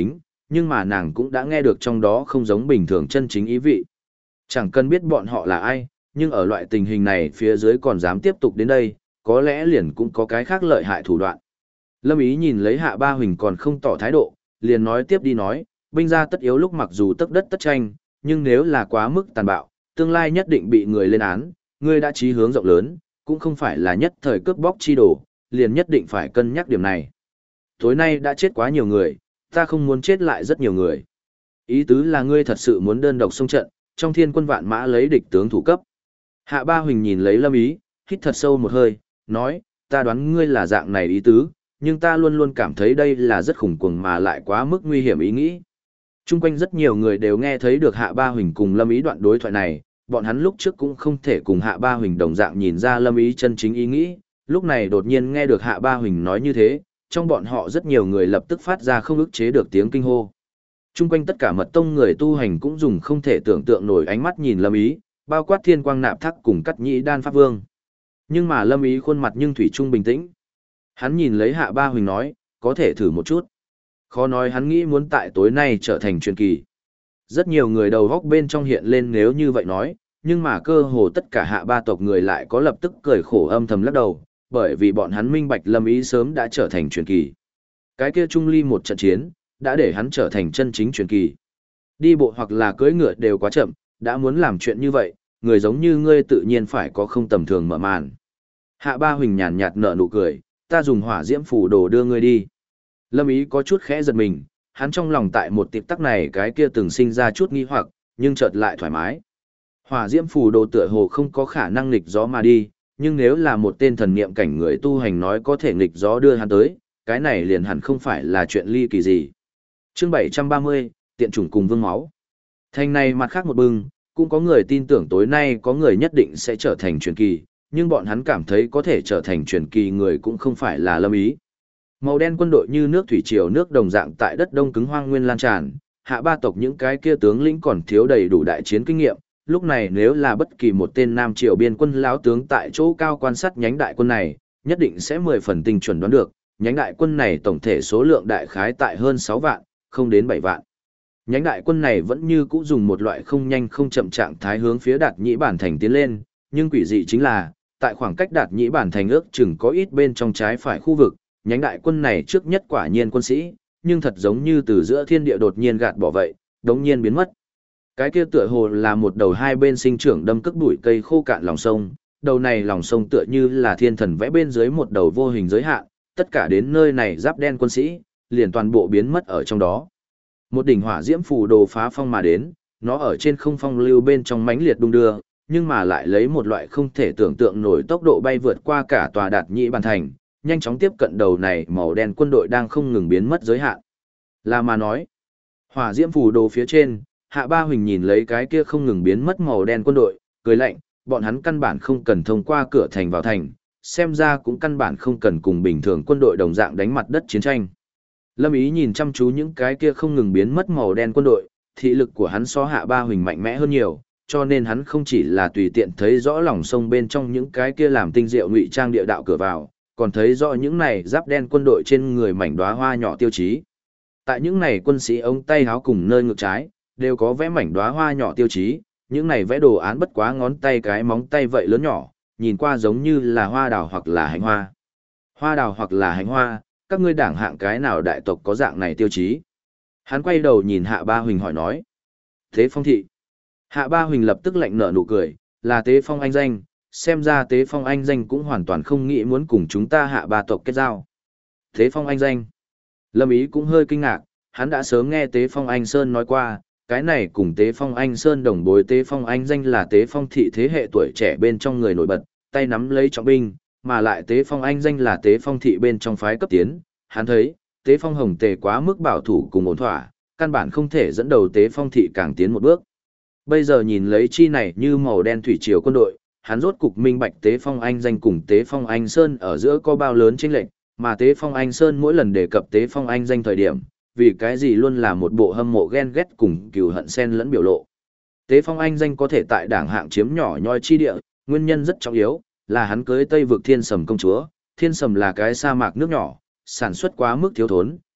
nhưng mà nàng cũng đã nghe được trong đó không giống bình thường chân chính ý vị. Chẳng cần biết bọn họ là ai, nhưng ở loại tình hình này phía dưới còn dám tiếp tục đến đây, có lẽ liền cũng có cái khác lợi hại thủ đoạn. Lâm Ý nhìn lấy Hạ Ba Huỳnh còn không tỏ thái độ, liền nói tiếp đi nói, binh gia tất yếu lúc mặc dù tất đất tất tranh, nhưng nếu là quá mức tàn bạo, tương lai nhất định bị người lên án, ngươi đã chí hướng rộng lớn, cũng không phải là nhất thời cướp bóc chi đồ, liền nhất định phải cân nhắc điểm này. Tối nay đã chết quá nhiều người, ta không muốn chết lại rất nhiều người. Ý tứ là ngươi thật sự muốn đơn độc xông trận, trong thiên quân vạn mã lấy địch tướng thủ cấp. Hạ Ba Huỳnh nhìn lấy Lâm Ý, hít thật sâu một hơi, nói, ta đoán ngươi là dạng này ý tứ, nhưng ta luôn luôn cảm thấy đây là rất khủng cuồng mà lại quá mức nguy hiểm ý nghĩ. Trung quanh rất nhiều người đều nghe thấy được Hạ Ba Huỳnh cùng Lâm Ý đoạn đối thoại này, bọn hắn lúc trước cũng không thể cùng Hạ Ba Huỳnh đồng dạng nhìn ra Lâm Ý chân chính ý nghĩ, lúc này đột nhiên nghe được Hạ Ba Huỳnh nói như thế, trong bọn họ rất nhiều người lập tức phát ra không ức chế được tiếng kinh hô. Trung quanh tất cả mật tông người tu hành cũng dùng không thể tưởng tượng nổi ánh mắt nhìn Lâm Ý, bao quát Thiên Quang Nạp Thác cùng Cắt Nhĩ Đan Pháp Vương. Nhưng mà Lâm Ý khuôn mặt nhưng thủy chung bình tĩnh. Hắn nhìn lấy Hạ Ba Huỳnh nói, có thể thử một chút. Khó nói hắn nghĩ muốn tại tối nay trở thành truyền kỳ. Rất nhiều người đầu góc bên trong hiện lên nếu như vậy nói, nhưng mà cơ hồ tất cả Hạ Ba tộc người lại có lập tức cười khổ âm thầm lắc đầu, bởi vì bọn hắn minh bạch Lâm Ý sớm đã trở thành truyền kỳ. Cái kia Trung Ly một trận chiến, đã để hắn trở thành chân chính truyền kỳ. Đi bộ hoặc là cưỡi ngựa đều quá chậm, đã muốn làm chuyện như vậy, người giống như ngươi tự nhiên phải có không tầm thường mở màn. Hạ Ba Huỳnh nhàn nhạt nở nụ cười, ta dùng hỏa diễm phù đồ đưa ngươi đi. Lâm Ý có chút khẽ giật mình, hắn trong lòng tại một tịp tắc này cái kia từng sinh ra chút nghi hoặc, nhưng chợt lại thoải mái. Hỏa diễm phù đồ tựa hồ không có khả năng nghịch gió mà đi, nhưng nếu là một tên thần niệm cảnh người tu hành nói có thể nghịch gió đưa hắn tới, cái này liền hẳn không phải là chuyện ly kỳ gì. Chương 730, tiện chủng cùng vương máu. Thành này mặt khác một bưng, cũng có người tin tưởng tối nay có người nhất định sẽ trở thành truyền kỳ, nhưng bọn hắn cảm thấy có thể trở thành truyền kỳ người cũng không phải là Lâm Ý. Màu đen quân đội như nước thủy triều nước đồng dạng tại đất đông cứng hoang nguyên lan tràn, Hạ Ba tộc những cái kia tướng lĩnh còn thiếu đầy đủ đại chiến kinh nghiệm, lúc này nếu là bất kỳ một tên Nam Triều biên quân lão tướng tại chỗ cao quan sát nhánh đại quân này, nhất định sẽ 10 phần tinh chuẩn đoán được, nhánh đại quân này tổng thể số lượng đại khái tại hơn 6 vạn, không đến 7 vạn. Nhánh đại quân này vẫn như cũ dùng một loại không nhanh không chậm trạng thái hướng phía Đạt Nhĩ Bản thành tiến lên, nhưng quỷ dị chính là, tại khoảng cách Đạt Nhĩ Bản thành ước chừng có ít bên trong trái phải khu vực, nhánh đại quân này trước nhất quả nhiên quân sĩ, nhưng thật giống như từ giữa thiên địa đột nhiên gạt bỏ vậy, đống nhiên biến mất. Cái kia tựa hồ là một đầu hai bên sinh trưởng đâm cức bụi cây khô cạn lòng sông, đầu này lòng sông tựa như là thiên thần vẽ bên dưới một đầu vô hình giới hạn, tất cả đến nơi này giáp đen quân sĩ, liền toàn bộ biến mất ở trong đó. Một đỉnh hỏa diễm phù đồ phá phong mà đến, nó ở trên không phong lưu bên trong mãnh liệt đung đưa, nhưng mà lại lấy một loại không thể tưởng tượng nổi tốc độ bay vượt qua cả tòa Đạt Nhĩ Bản thành, nhanh chóng tiếp cận đầu này màu đen quân đội đang không ngừng biến mất giới hạn. Là mà nói, hỏa diễm phù đồ phía trên, Hạ Ba Huỳnh nhìn lấy cái kia không ngừng biến mất màu đen quân đội, cười lạnh, bọn hắn căn bản không cần thông qua cửa thành vào thành, xem ra cũng căn bản không cần cùng bình thường quân đội đồng dạng đánh mặt đất chiến tranh. Lâm Ý nhìn chăm chú những cái kia không ngừng biến mất màu đen quân đội, thị lực của hắn so Hạ Ba Huỳnh mạnh mẽ hơn nhiều, cho nên hắn không chỉ là tùy tiện thấy rõ lòng sông bên trong những cái kia làm tinh diệu ngụy trang địa đạo cửa vào, còn thấy rõ những này giáp đen quân đội trên người mảnh đóa hoa nhỏ tiêu chí. Tại những này quân sĩ ống tay áo cùng nơi ngực trái, đều có vẽ mảnh đóa hoa nhỏ tiêu chí, những này vẽ đồ án bất quá ngón tay cái móng tay vậy lớn nhỏ, nhìn qua giống như là hoa đào hoặc là hạnh hoa. Hoa đào hoặc là hạnh hoa, các ngươi đảng hạng cái nào đại tộc có dạng này tiêu chí? Hắn quay đầu nhìn Hạ Ba Huỳnh hỏi nói. Tế Phong thị. Hạ Ba Huỳnh lập tức lạnh nở nụ cười, là Tế Phong anh danh, xem ra Tế Phong anh danh cũng hoàn toàn không nghĩ muốn cùng chúng ta Hạ Ba tộc kết giao. Tế Phong anh danh. Lâm Ý cũng hơi kinh ngạc, hắn đã sớm nghe Tế Phong Anh Sơn nói qua, cái này cùng Tế Phong Anh Sơn đồng bối Tế Phong Anh danh là Tế Phong thị thế hệ tuổi trẻ bên trong người nổi bật, tay nắm lấy trọng binh, mà lại Tế Phong Anh danh là Tế Phong thị bên trong phái cấp tiến, hắn thấy, Tế Phong Hồng Tề quá mức bảo thủ cùng ổn thỏa, căn bản không thể dẫn đầu Tế Phong thị càng tiến một bước. Bây giờ nhìn lấy chi này như màu đen thủy triều quân đội, hắn rốt cục minh bạch Tế Phong Anh danh cùng Tế Phong Anh Sơn ở giữa có bao lớn chênh lệch, mà Tế Phong Anh Sơn mỗi lần đề cập Tế Phong Anh danh thời điểm, vì cái gì luôn là một bộ hâm mộ ghen ghét cùng cừu hận xen lẫn biểu lộ. Tế Phong Anh danh có thể tại đảng hạng chiếm nhỏ nhoi chi địa, nguyên nhân rất trọng yếu, là hắn cưới Tây vực Thiên Sầm công chúa, Thiên Sầm là cái sa mạc nước nhỏ, sản xuất quá mức thiếu thốn,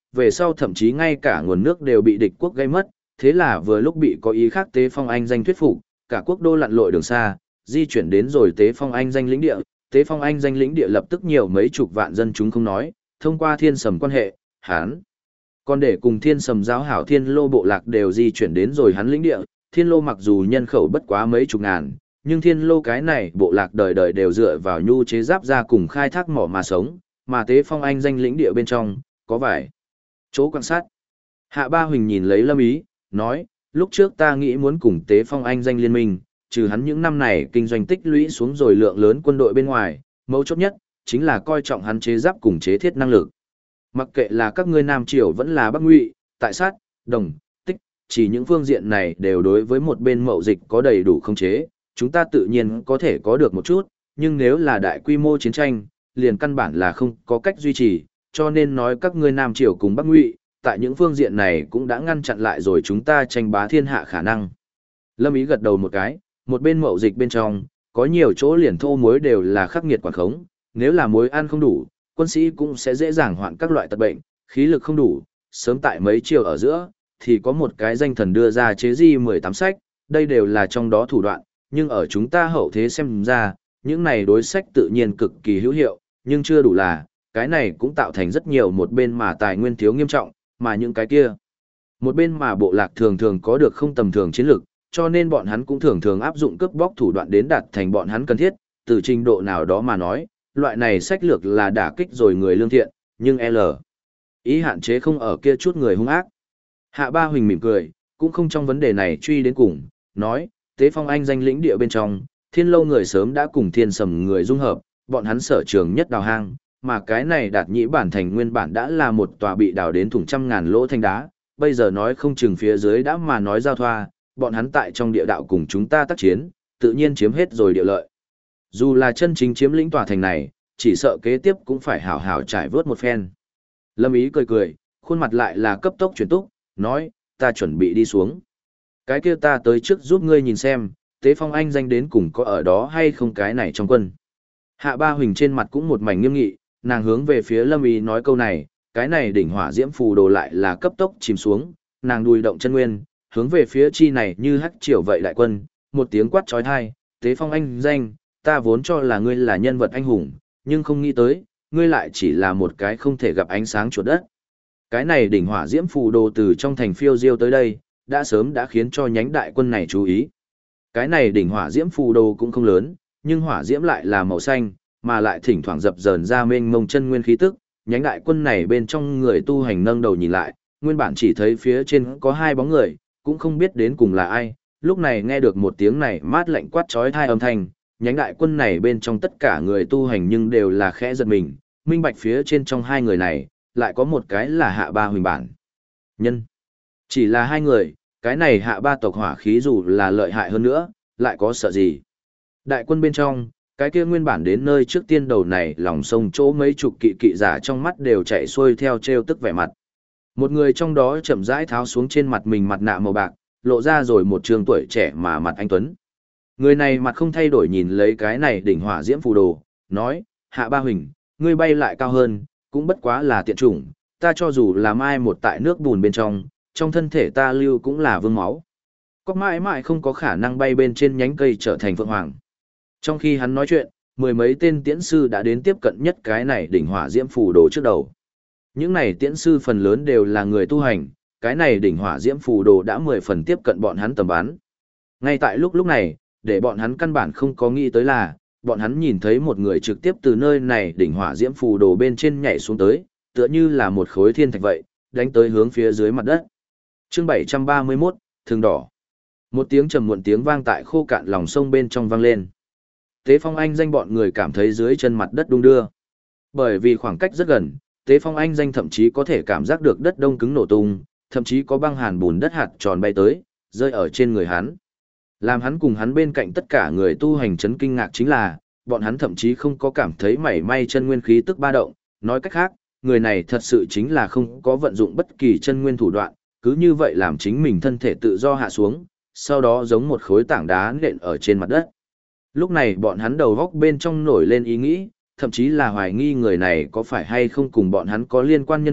về sau thậm chí ngay cả nguồn nước đều bị địch quốc gây mất, thế là vừa lúc bị có ý khác Tế Phong Anh danh thuyết phục, cả quốc đô lặn lội đường xa, di chuyển đến rồi Tế Phong Anh danh lĩnh địa. Tế Phong Anh danh lĩnh địa lập tức nhiều mấy chục vạn dân chúng không nói, thông qua Thiên Sầm quan hệ, hắn còn để cùng Thiên Sầm giáo hảo Thiên Lô bộ lạc đều di chuyển đến rồi hắn lĩnh địa. Thiên Lô mặc dù nhân khẩu bất quá mấy chục ngàn, nhưng Thiên Lô cái này bộ lạc đời đời đều dựa vào nhu chế giáp ra cùng khai thác mỏ mà sống, mà Tế Phong Anh danh lĩnh địa bên trong có vài chỗ quan sát. Hạ Ba Huỳnh nhìn lấy Lâm Ý, nói, lúc trước ta nghĩ muốn cùng Tế Phong Anh danh liên minh, trừ hắn những năm này kinh doanh tích lũy xuống rồi lượng lớn quân đội bên ngoài, mấu chốt nhất chính là coi trọng hắn chế giáp cùng chế thiết năng lực. Mặc kệ là các ngươi Nam Triều vẫn là Bắc Ngụy, tại sát, đồng, tích, chỉ những phương diện này đều đối với một bên mậu dịch có đầy đủ khống chế, chúng ta tự nhiên có thể có được một chút, nhưng nếu là đại quy mô chiến tranh, liền căn bản là không có cách duy trì, cho nên nói các ngươi Nam Triều cùng Bắc Ngụy, tại những phương diện này cũng đã ngăn chặn lại rồi chúng ta tranh bá thiên hạ khả năng. Lâm Ý gật đầu một cái, một bên mậu dịch bên trong, có nhiều chỗ liền thô muối đều là khắc nghiệt quản khống, nếu là muối ăn không đủ, quân sĩ cũng sẽ dễ dàng hoạn các loại tật bệnh, khí lực không đủ, sớm tại mấy chiều ở giữa, thì có một cái danh thần đưa ra chế di 18 sách, đây đều là trong đó thủ đoạn, nhưng ở chúng ta hậu thế xem ra, những này đối sách tự nhiên cực kỳ hữu hiệu, nhưng chưa đủ là, cái này cũng tạo thành rất nhiều một bên mà tài nguyên thiếu nghiêm trọng, mà những cái kia. Một bên mà bộ lạc thường thường có được không tầm thường chiến lược, cho nên bọn hắn cũng thường thường áp dụng cướp bóc thủ đoạn đến đạt thành bọn hắn cần thiết, từ trình độ nào đó mà nói, loại này sách lược là đả kích rồi người lương thiện, nhưng ý hạn chế không ở kia chút người hung ác. Hạ Ba Huỳnh mỉm cười, cũng không trong vấn đề này truy đến cùng, nói, Tế Phong Anh danh lĩnh địa bên trong, Thiên Lâu người sớm đã cùng Thiên Sầm người dung hợp, bọn hắn sở trường nhất đào hang, mà cái này Đạt Nhĩ bản thành nguyên bản đã là một tòa bị đào đến thủng trăm ngàn lỗ thanh đá, bây giờ nói không chừng phía dưới đã mà nói giao thoa, bọn hắn tại trong địa đạo cùng chúng ta tác chiến, tự nhiên chiếm hết rồi địa lợi. Dù là chân chính chiếm lĩnh tòa thành này, chỉ sợ kế tiếp cũng phải hảo hảo trải vớt một phen. Lâm Ý cười cười, khuôn mặt lại là cấp tốc chuyển túc, nói, ta chuẩn bị đi xuống. Cái kia ta tới trước giúp ngươi nhìn xem, Tế Phong Anh danh đến cùng có ở đó hay không cái này trong quân. Hạ Ba Huỳnh trên mặt cũng một mảnh nghiêm nghị, nàng hướng về phía Lâm Ý nói câu này, cái này đỉnh hỏa diễm phù đồ lại là cấp tốc chìm xuống, nàng đùi động chân nguyên, hướng về phía chi này như hắc triều vậy đại quân, một tiếng quát trói thai, Tế Phong Anh danh, ta vốn cho là ngươi là nhân vật anh hùng, nhưng không nghĩ tới, ngươi lại chỉ là một cái không thể gặp ánh sáng chuột đất. Cái này đỉnh hỏa diễm phù đồ từ trong thành phiêu diêu tới đây, đã sớm đã khiến cho nhánh đại quân này chú ý. Cái này đỉnh hỏa diễm phù đồ cũng không lớn, nhưng hỏa diễm lại là màu xanh, mà lại thỉnh thoảng dập dờn ra mênh mông chân nguyên khí tức, nhánh đại quân này bên trong người tu hành nâng đầu nhìn lại, nguyên bản chỉ thấy phía trên có hai bóng người, cũng không biết đến cùng là ai, lúc này nghe được một tiếng này mát lạnh quát chói tai âm thanh, nhánh đại quân này bên trong tất cả người tu hành nhưng đều là khẽ giật mình, minh bạch phía trên trong hai người này, lại có một cái là Hạ Ba Huỳnh bản nhân. Chỉ là hai người, cái này Hạ Ba tộc hỏa khí dù là lợi hại hơn nữa, lại có sợ gì. Đại quân bên trong, cái kia nguyên bản đến nơi trước tiên đầu này lòng sông chỗ mấy chục kỵ kỵ giả trong mắt đều chạy xuôi theo trêu tức vẻ mặt. Một người trong đó chậm rãi tháo xuống trên mặt mình mặt nạ màu bạc, lộ ra rồi một trường tuổi trẻ mà mặt anh tuấn. Người này mặt không thay đổi nhìn lấy cái này đỉnh hỏa diễm phù đồ, nói, Hạ Ba Huỳnh, ngươi bay lại cao hơn, cũng bất quá là tiện chủng, ta cho dù là mai một tại nước bùn bên trong thân thể ta lưu cũng là vương máu. Có mãi mãi không có khả năng bay bên trên nhánh cây trở thành phượng hoàng. Trong khi hắn nói chuyện, mười mấy tên tiễn sư đã đến tiếp cận nhất cái này đỉnh hỏa diễm phù đồ trước đầu. Những này tiễn sư phần lớn đều là người tu hành, cái này đỉnh hỏa diễm phù đồ đã 10 phần tiếp cận bọn hắn tầm bắn. Ngay tại lúc này, để bọn hắn căn bản không có nghĩ tới là, bọn hắn nhìn thấy một người trực tiếp từ nơi này đỉnh hỏa diễm phù đồ bên trên nhảy xuống tới, tựa như là một khối thiên thạch vậy, đánh tới hướng phía dưới mặt đất. Chương 731, Thường đỏ. Một tiếng trầm muộn tiếng vang tại khô cạn lòng sông bên trong vang lên. Tế Phong Anh danh bọn người cảm thấy dưới chân mặt đất đung đưa. Bởi vì khoảng cách rất gần, Tế Phong Anh danh thậm chí có thể cảm giác được đất đông cứng nổ tung, thậm chí có băng hàn bùn đất hạt tròn bay tới, rơi ở trên người hắn. Làm hắn cùng hắn bên cạnh tất cả người tu hành chấn kinh ngạc chính là, bọn hắn thậm chí không có cảm thấy mảy may chân nguyên khí tức ba động, nói cách khác, người này thật sự chính là không có vận dụng bất kỳ chân nguyên thủ đoạn, cứ như vậy làm chính mình thân thể tự do hạ xuống, sau đó giống một khối tảng đá nện ở trên mặt đất. Lúc này bọn hắn đầu góc bên trong nổi lên ý nghĩ, thậm chí là hoài nghi người này có phải hay không cùng bọn hắn có liên quan nhân vật,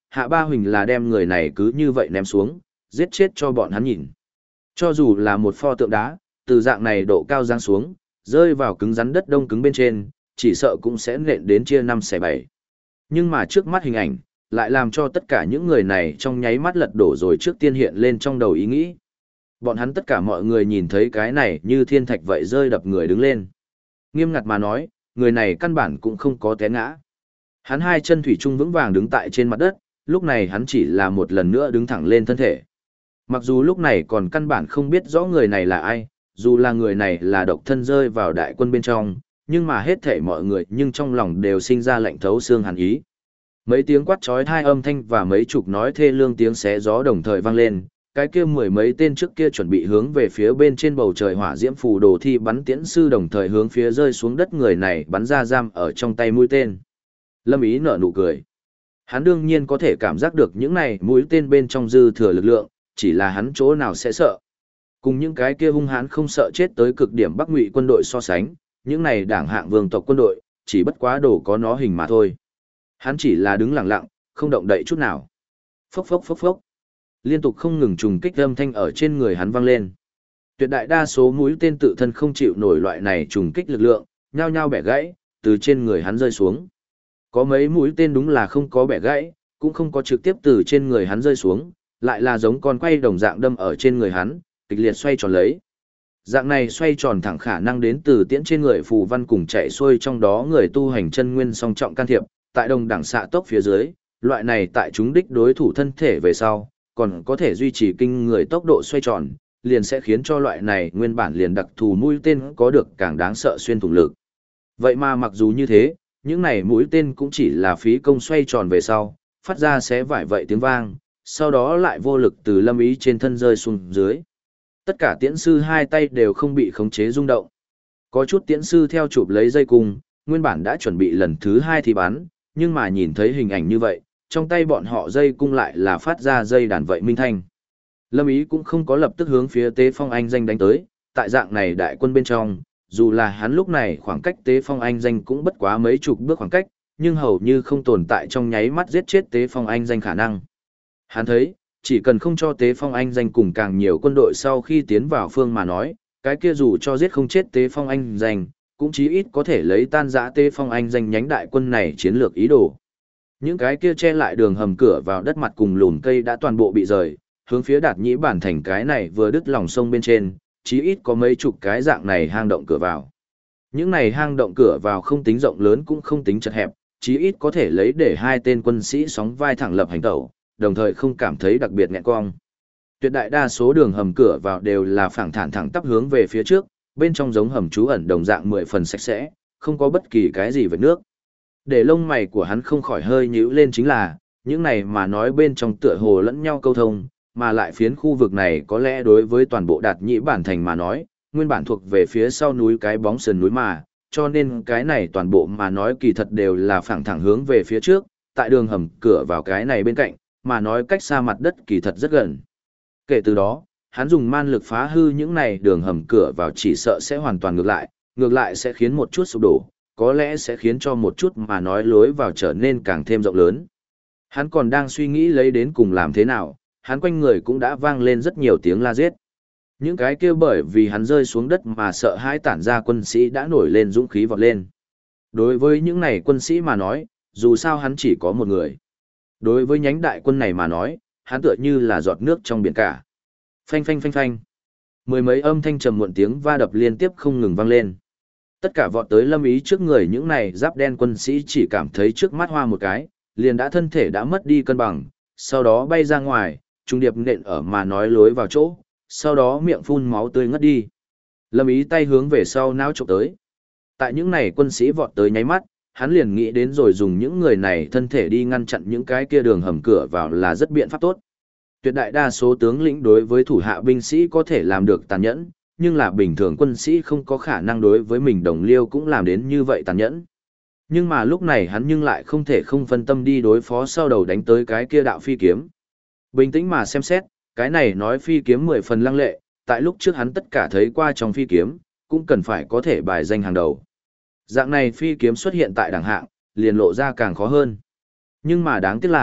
Hạ Ba Huỳnh là đem người này cứ như vậy ném xuống, giết chết cho bọn hắn nhìn. Cho dù là một pho tượng đá, từ dạng này độ cao giáng xuống, rơi vào cứng rắn đất đông cứng bên trên, chỉ sợ cũng sẽ nện đến chia 5 xẻ 7. Nhưng mà trước mắt hình ảnh, lại làm cho tất cả những người này trong nháy mắt lật đổ rồi trước tiên hiện lên trong đầu ý nghĩ. Bọn hắn tất cả mọi người nhìn thấy cái này như thiên thạch vậy rơi đập người đứng lên. Nghiêm ngặt mà nói, người này căn bản cũng không có té ngã. Hắn hai chân thủy chung vững vàng đứng tại trên mặt đất, lúc này hắn chỉ là một lần nữa đứng thẳng lên thân thể. Mặc dù lúc này còn căn bản không biết rõ người này là ai, dù là người này là độc thân rơi vào đại quân bên trong, nhưng mà hết thảy mọi người nhưng trong lòng đều sinh ra lạnh thấu xương hàn ý. Mấy tiếng quát chói tai âm thanh và mấy chục nói thê lương tiếng xé gió đồng thời vang lên, cái kia mười mấy tên trước kia chuẩn bị hướng về phía bên trên bầu trời hỏa diễm phù đồ thi bắn tiễn sư đồng thời hướng phía rơi xuống đất người này bắn ra giam ở trong tay mũi tên. Lâm Ý nở nụ cười. Hắn đương nhiên có thể cảm giác được những này mũi tên bên trong dư thừa lực lượng, chỉ là hắn chỗ nào sẽ sợ. Cùng những cái kia hung hãn không sợ chết tới cực điểm Bắc Ngụy quân đội so sánh, những này đảng hạng vương tộc quân đội, chỉ bất quá đồ có nó hình mà thôi. Hắn chỉ là đứng lặng lặng, không động đậy chút nào. Phốc phốc phốc phốc. Liên tục không ngừng trùng kích âm thanh ở trên người hắn vang lên. Tuyệt đại đa số mũi tên tự thân không chịu nổi loại này trùng kích lực lượng, nhao nhao bẻ gãy, từ trên người hắn rơi xuống. Có mấy mũi tên đúng là không có bẻ gãy, cũng không có trực tiếp từ trên người hắn rơi xuống, lại là giống con quay đồng dạng đâm ở trên người hắn, kịch liệt xoay tròn lấy. Dạng này xoay tròn thẳng khả năng đến từ tiễn trên người phù văn cùng chạy xuôi trong đó người tu hành chân nguyên song trọng can thiệp, tại đồng đẳng xạ tốc phía dưới, loại này tại chúng đích đối thủ thân thể về sau, còn có thể duy trì kinh người tốc độ xoay tròn, liền sẽ khiến cho loại này nguyên bản liền đặc thù mũi tên có được càng đáng sợ xuyên thủng lực. Vậy mà mặc dù như thế, những này mũi tên cũng chỉ là phí công xoay tròn về sau, phát ra xé vải vậy tiếng vang, sau đó lại vô lực từ Lâm Ý trên thân rơi xuống dưới. Tất cả tiễn sư hai tay đều không bị khống chế rung động. Có chút tiễn sư theo chụp lấy dây cung, nguyên bản đã chuẩn bị lần thứ hai thì bắn, nhưng mà nhìn thấy hình ảnh như vậy, trong tay bọn họ dây cung lại là phát ra dây đàn vậy minh thanh. Lâm Ý cũng không có lập tức hướng phía Tế Phong Anh Danh đánh tới, tại dạng này đại quân bên trong, dù là hắn lúc này khoảng cách Tế Phong Anh Danh cũng bất quá mấy chục bước khoảng cách, nhưng hầu như không tồn tại trong nháy mắt giết chết Tế Phong Anh Danh khả năng. Hắn thấy, chỉ cần không cho Tế Phong Anh Danh cùng càng nhiều quân đội sau khi tiến vào phương mà nói, cái kia dù cho giết không chết Tế Phong Anh Danh, cũng chí ít có thể lấy tan rã Tế Phong Anh Danh nhánh đại quân này chiến lược ý đồ. Những cái kia che lại đường hầm cửa vào đất mặt cùng lùm cây đã toàn bộ bị rời, hướng phía Đạt Nhĩ Bản thành cái này vừa đứt lòng sông bên trên, chí ít có mấy chục cái dạng này hang động cửa vào. Những này hang động cửa vào không tính rộng lớn cũng không tính chật hẹp, chí ít có thể lấy để hai tên quân sĩ sóng vai thẳng lập hành tẩu, đồng thời không cảm thấy đặc biệt nghẹn cong. Tuyệt đại đa số đường hầm cửa vào đều là phẳng thẳng thẳng tắp hướng về phía trước, bên trong giống hầm trú ẩn đồng dạng 10 phần sạch sẽ, không có bất kỳ cái gì vệt nước. Để lông mày của hắn không khỏi hơi nhíu lên chính là, những này mà nói bên trong tựa hồ lẫn nhau câu thông, mà lại phiến khu vực này có lẽ đối với toàn bộ Đạt Nhĩ Bản thành mà nói, nguyên bản thuộc về phía sau núi cái bóng sườn núi mà, cho nên cái này toàn bộ mà nói kỳ thật đều là phẳng thẳng hướng về phía trước, tại đường hầm cửa vào cái này bên cạnh, mà nói cách xa mặt đất kỳ thật rất gần. Kể từ đó, hắn dùng man lực phá hư những này đường hầm cửa vào chỉ sợ sẽ hoàn toàn ngược lại sẽ khiến một chút sụp đổ, có lẽ sẽ khiến cho một chút mà nói lối vào trở nên càng thêm rộng lớn. Hắn còn đang suy nghĩ lấy đến cùng làm thế nào, hắn quanh người cũng đã vang lên rất nhiều tiếng la giết. Những cái kia bởi vì hắn rơi xuống đất mà sợ hãi tản ra quân sĩ đã nổi lên dũng khí vọt lên. Đối với những này quân sĩ mà nói, dù sao hắn chỉ có một người. Đối với nhánh đại quân này mà nói, hắn tựa như là giọt nước trong biển cả. Phanh phanh phanh phanh. Mười mấy âm thanh trầm muộn tiếng va đập liên tiếp không ngừng vang lên. Tất cả vọt tới Lâm Ý trước người những này giáp đen quân sĩ chỉ cảm thấy trước mắt hoa một cái, liền đã thân thể đã mất đi cân bằng, sau đó bay ra ngoài, trung điệp nện ở mà nói lối vào chỗ, sau đó miệng phun máu tươi ngất đi. Lâm Ý tay hướng về sau não chụp tới. Tại những này quân sĩ vọt tới nháy mắt, hắn liền nghĩ đến rồi dùng những người này thân thể đi ngăn chặn những cái kia đường hầm cửa vào là rất biện pháp tốt. Tuyệt đại đa số tướng lĩnh đối với thủ hạ binh sĩ có thể làm được tàn nhẫn, nhưng là bình thường quân sĩ không có khả năng đối với mình đồng liêu cũng làm đến như vậy tàn nhẫn. Nhưng mà lúc này hắn nhưng lại không thể không phân tâm đi đối phó sau đầu đánh tới cái kia đạo phi kiếm. Bình tĩnh mà xem xét, cái này nói phi kiếm 10 phần lăng lệ, tại lúc trước hắn tất cả thấy qua trong phi kiếm, cũng cần phải có thể bài danh hàng đầu. Dạng này phi kiếm xuất hiện tại đẳng hạng, liền lộ ra càng khó hơn. Nhưng mà đáng tiếc là,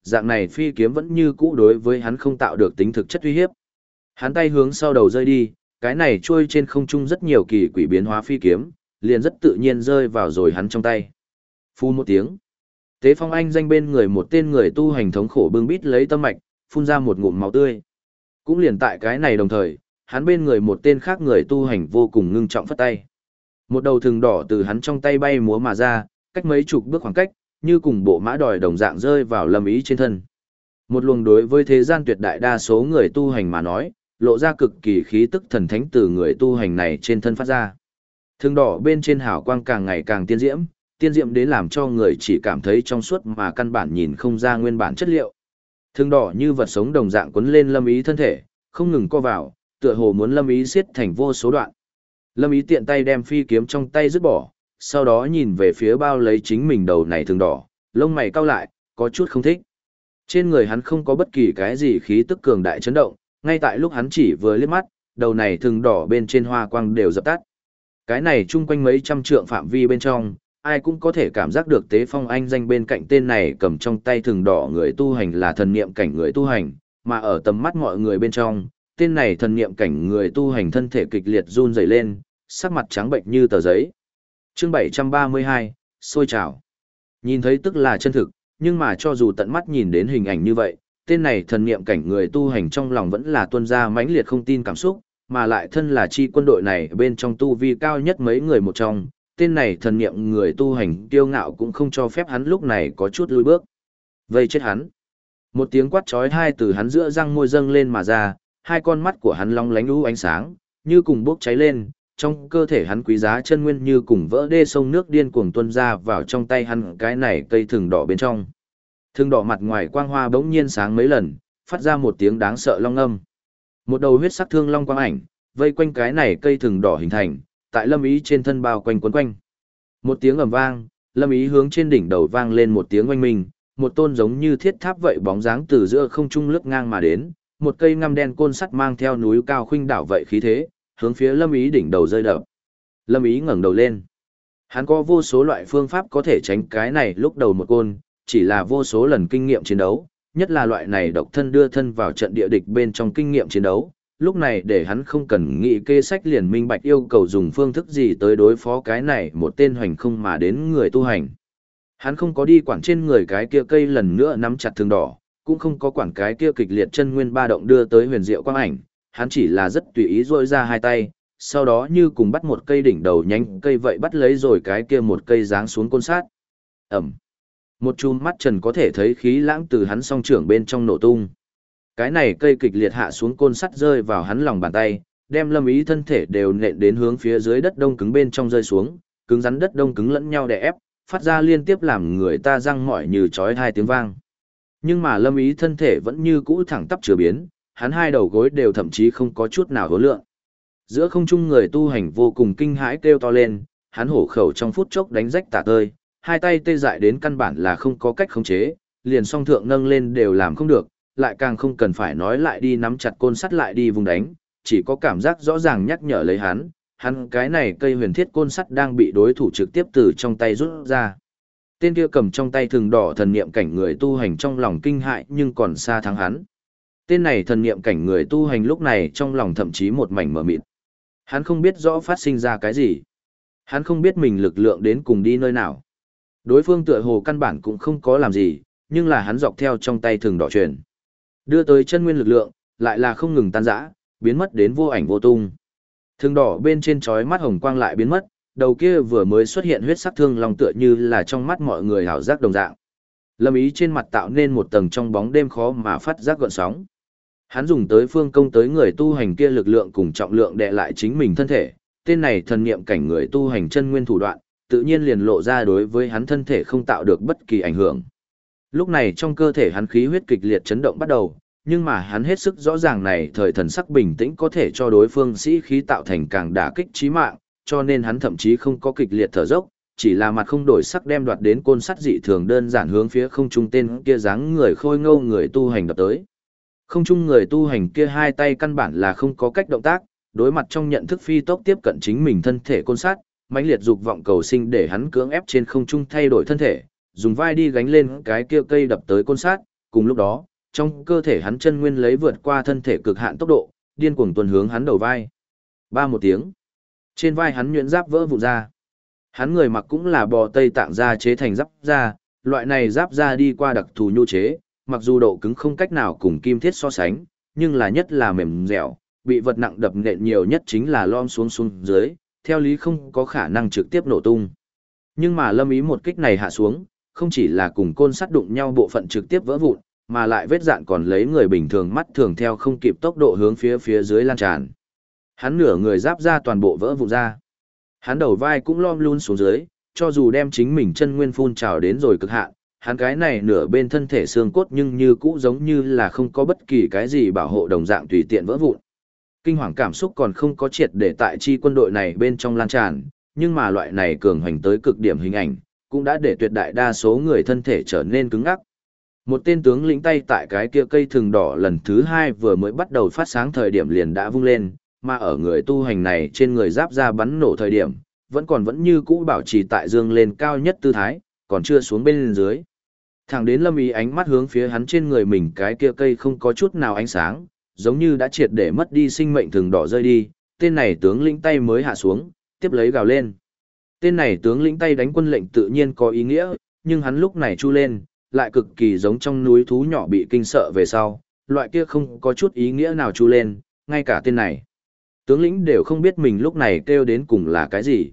dạng này phi kiếm vẫn như cũ đối với hắn không tạo được tính thực chất uy hiếp. Hắn tay hướng sau đầu rơi đi, cái này trôi trên không trung rất nhiều kỳ quỷ biến hóa phi kiếm, liền rất tự nhiên rơi vào rồi hắn trong tay. Phu một tiếng. Tế Phong Anh danh bên người một tên người tu hành thống khổ bưng bít lấy tâm mạch, phun ra một ngụm máu tươi. Cũng liền tại cái này đồng thời, hắn bên người một tên khác người tu hành vô cùng ngưng trọng phất tay. Một đầu thừng đỏ từ hắn trong tay bay múa mà ra, cách mấy chục bước khoảng cách, như cùng bộ mã đòi đồng dạng rơi vào Lâm Ý trên thân. Một luồng đối với thế gian tuyệt đại đa số người tu hành mà nói, lộ ra cực kỳ khí tức thần thánh từ người tu hành này trên thân phát ra. Thừng đỏ bên trên hào quang càng ngày càng tiên diễm đến làm cho người chỉ cảm thấy trong suốt mà căn bản nhìn không ra nguyên bản chất liệu. Thừng đỏ như vật sống đồng dạng quấn lên Lâm Ý thân thể, không ngừng co vào, tựa hồ muốn Lâm Ý xiết thành vô số đoạn. Lâm Ý tiện tay đem phi kiếm trong tay dứt bỏ, sau đó nhìn về phía bao lấy chính mình đầu này thừng đỏ, lông mày cau lại, có chút không thích. Trên người hắn không có bất kỳ cái gì khí tức cường đại chấn động, ngay tại lúc hắn chỉ vừa liếc mắt, đầu này thừng đỏ bên trên hoa quang đều dập tắt. Cái này chung quanh mấy trăm trượng phạm vi bên trong, ai cũng có thể cảm giác được Tế Phong Anh danh bên cạnh tên này cầm trong tay thừng đỏ người tu hành là thần niệm cảnh người tu hành, mà ở tầm mắt mọi người bên trong, tên này thần niệm cảnh người tu hành thân thể kịch liệt run rẩy lên, sắc mặt trắng bệnh như tờ giấy. Chương 732, sôi trào. Nhìn thấy tức là chân thực, nhưng mà cho dù tận mắt nhìn đến hình ảnh như vậy, tên này thần niệm cảnh người tu hành trong lòng vẫn là tuôn ra mãnh liệt không tin cảm xúc, mà lại thân là chi quân đội này bên trong tu vi cao nhất mấy người một trong, tên này thần niệm người tu hành kiêu ngạo cũng không cho phép hắn lúc này có chút lùi bước. Vây chết hắn. Một tiếng quát chói tai từ hắn giữa răng môi dâng lên mà ra, hai con mắt của hắn long lánh u ánh sáng, như cùng bốc cháy lên, trong cơ thể hắn quý giá chân nguyên như cùng vỡ đê sông nước điên cuồng tuôn ra vào trong tay hắn cái này cây thừng đỏ bên trong. Thừng đỏ mặt ngoài quang hoa bỗng nhiên sáng mấy lần, phát ra một tiếng đáng sợ long âm. Một đầu huyết sắc thương long quang ảnh, vây quanh cái này cây thừng đỏ hình thành, tại Lâm Ý trên thân bao quanh quấn quanh. Một tiếng ầm vang, Lâm Ý hướng trên đỉnh đầu vang lên một tiếng oanh minh, một tôn giống như thiết tháp vậy bóng dáng từ giữa không trung lướt ngang mà đến, một cây ngăm đen côn sắt mang theo núi cao khuynh đảo vậy khí thế, hướng phía Lâm Ý đỉnh đầu rơi đập. Lâm Ý ngẩng đầu lên. Hắn có vô số loại phương pháp có thể tránh cái này lúc đầu một côn, chỉ là vô số lần kinh nghiệm chiến đấu, nhất là loại này độc thân đưa thân vào trận địa địch bên trong kinh nghiệm chiến đấu, lúc này để hắn không cần nghĩ kê sách liền minh bạch yêu cầu dùng phương thức gì tới đối phó cái này một tên hoành không mà đến người tu hành. Hắn không có đi quản trên người cái kia cây lần nữa nắm chặt thương đỏ, cũng không có quản cái kia kịch liệt chân nguyên ba động đưa tới huyền diệu quang ảnh, hắn chỉ là rất tùy ý rỗi ra hai tay, sau đó như cùng bắt một cây đỉnh đầu nhánh cây vậy bắt lấy rồi cái kia một cây giáng xuống côn sát. Ẩm. Một chùm mắt trần có thể thấy khí lãng từ hắn song trưởng bên trong nổ tung. Cái này cây kịch liệt hạ xuống côn sắt rơi vào hắn lòng bàn tay, đem Lâm Ý thân thể đều nện đến hướng phía dưới đất đông cứng bên trong rơi xuống, cứng rắn đất đông cứng lẫn nhau đè ép, phát ra liên tiếp làm người ta răng mỏi như chói tai tiếng vang. Nhưng mà Lâm Ý thân thể vẫn như cũ thẳng tắp chưa biến, hắn hai đầu gối đều thậm chí không có chút nào hối lượng. Giữa không trung người tu hành vô cùng kinh hãi kêu to lên, hắn hổ khẩu trong phút chốc đánh rách tả tơi, hai tay tê dại đến căn bản là không có cách khống chế, liền song thượng nâng lên đều làm không được, lại càng không cần phải nói lại đi nắm chặt côn sắt lại đi vùng đánh, chỉ có cảm giác rõ ràng nhắc nhở lấy hắn cái này cây huyền thiết côn sắt đang bị đối thủ trực tiếp từ trong tay rút ra. Tên kia cầm trong tay thừng đỏ thần niệm cảnh người tu hành trong lòng kinh hại nhưng còn xa thắng hắn. Tên này thần niệm cảnh người tu hành lúc này trong lòng thậm chí một mảnh mờ mịt. Hắn không biết rõ phát sinh ra cái gì. Hắn không biết mình lực lượng đến cùng đi nơi nào. Đối phương tựa hồ căn bản cũng không có làm gì, nhưng là hắn dọc theo trong tay thừng đỏ truyền. Đưa tới chân nguyên lực lượng, lại là không ngừng tan rã, biến mất đến vô ảnh vô tung. Thừng đỏ bên trên chói mắt hồng quang lại biến mất, đầu kia vừa mới xuất hiện huyết sắc thương long tựa như là trong mắt mọi người hảo giác đồng dạng. Lâm Ý trên mặt tạo nên một tầng trong bóng đêm khó mà phát giác gợn sóng. Hắn dùng tới phương công tới người tu hành kia lực lượng cùng trọng lượng đè lại chính mình thân thể, tên này thần niệm cảnh người tu hành chân nguyên thủ đoạn, tự nhiên liền lộ ra đối với hắn thân thể không tạo được bất kỳ ảnh hưởng. Lúc này trong cơ thể hắn khí huyết kịch liệt chấn động bắt đầu, nhưng mà hắn hết sức rõ ràng này thời thần sắc bình tĩnh có thể cho đối phương sĩ khí tạo thành càng đả kích chí mạng, cho nên hắn thậm chí không có kịch liệt thở dốc, chỉ là mặt không đổi sắc đem đoạt đến côn sắt dị thường đơn giản hướng phía không trung tên kia dáng người khôi ngô người tu hành đập tới. Không trung người tu hành kia hai tay căn bản là không có cách động tác, đối mặt trong nhận thức phi tốc tiếp cận chính mình thân thể côn sắt, mãnh liệt dục vọng cầu sinh để hắn cưỡng ép trên không trung thay đổi thân thể, dùng vai đi gánh lên cái kia cây đập tới côn sắt, cùng lúc đó, trong cơ thể hắn chân nguyên lấy vượt qua thân thể cực hạn tốc độ, điên cuồng tuần hướng hắn đầu vai. Ba một tiếng, trên vai hắn nhuyễn giáp vỡ vụn ra. Hắn người mặc cũng là bò Tây Tạng da chế thành giáp da, loại này giáp da đi qua đặc thù nhu chế, mặc dù độ cứng không cách nào cùng kim thiết so sánh, nhưng là nhất là mềm dẻo, bị vật nặng đập nện nhiều nhất chính là lom xuống dưới, theo lý không có khả năng trực tiếp nổ tung. Nhưng mà Lâm Ý một kích này hạ xuống, không chỉ là cùng côn sắt đụng nhau bộ phận trực tiếp vỡ vụn, mà lại vết dạn còn lấy người bình thường mắt thường theo không kịp tốc độ hướng phía dưới lan tràn. Hắn nửa người giáp ra toàn bộ vỡ vụn ra. Hắn đầu vai cũng lom luôn xuống dưới, cho dù đem chính mình chân nguyên phun trào đến rồi cực hạn, hắn cái này nửa bên thân thể xương cốt nhưng như cũ giống như là không có bất kỳ cái gì bảo hộ đồng dạng tùy tiện vỡ vụn. Kinh hoàng cảm xúc còn không có triệt để tại chi quân đội này bên trong lan tràn, nhưng mà loại này cường hành tới cực điểm hình ảnh, cũng đã để tuyệt đại đa số người thân thể trở nên cứng ngắc. Một tên tướng lĩnh tay tại cái kia cây thừng đỏ lần thứ 2 vừa mới bắt đầu phát sáng thời điểm liền đã vung lên, mà ở người tu hành này trên người giáp ra bắn nổ thời điểm, vẫn như cũ bảo trì tại dương lên cao nhất tư thái, còn chưa xuống bên dưới. Thẳng đến Lâm Ý ánh mắt hướng phía hắn trên người mình cái kia cây không có chút nào ánh sáng, giống như đã triệt để mất đi sinh mệnh thừng đỏ rơi đi, tên này tướng lĩnh tay mới hạ xuống, tiếp lấy gào lên. Tên này tướng lĩnh tay đánh quân lệnh tự nhiên có ý nghĩa, nhưng hắn lúc này chu lên, lại cực kỳ giống trong núi thú nhỏ bị kinh sợ về sau, loại kia không có chút ý nghĩa nào chu lên, ngay cả tên này. Tướng lĩnh đều không biết mình lúc này kêu đến cùng là cái gì.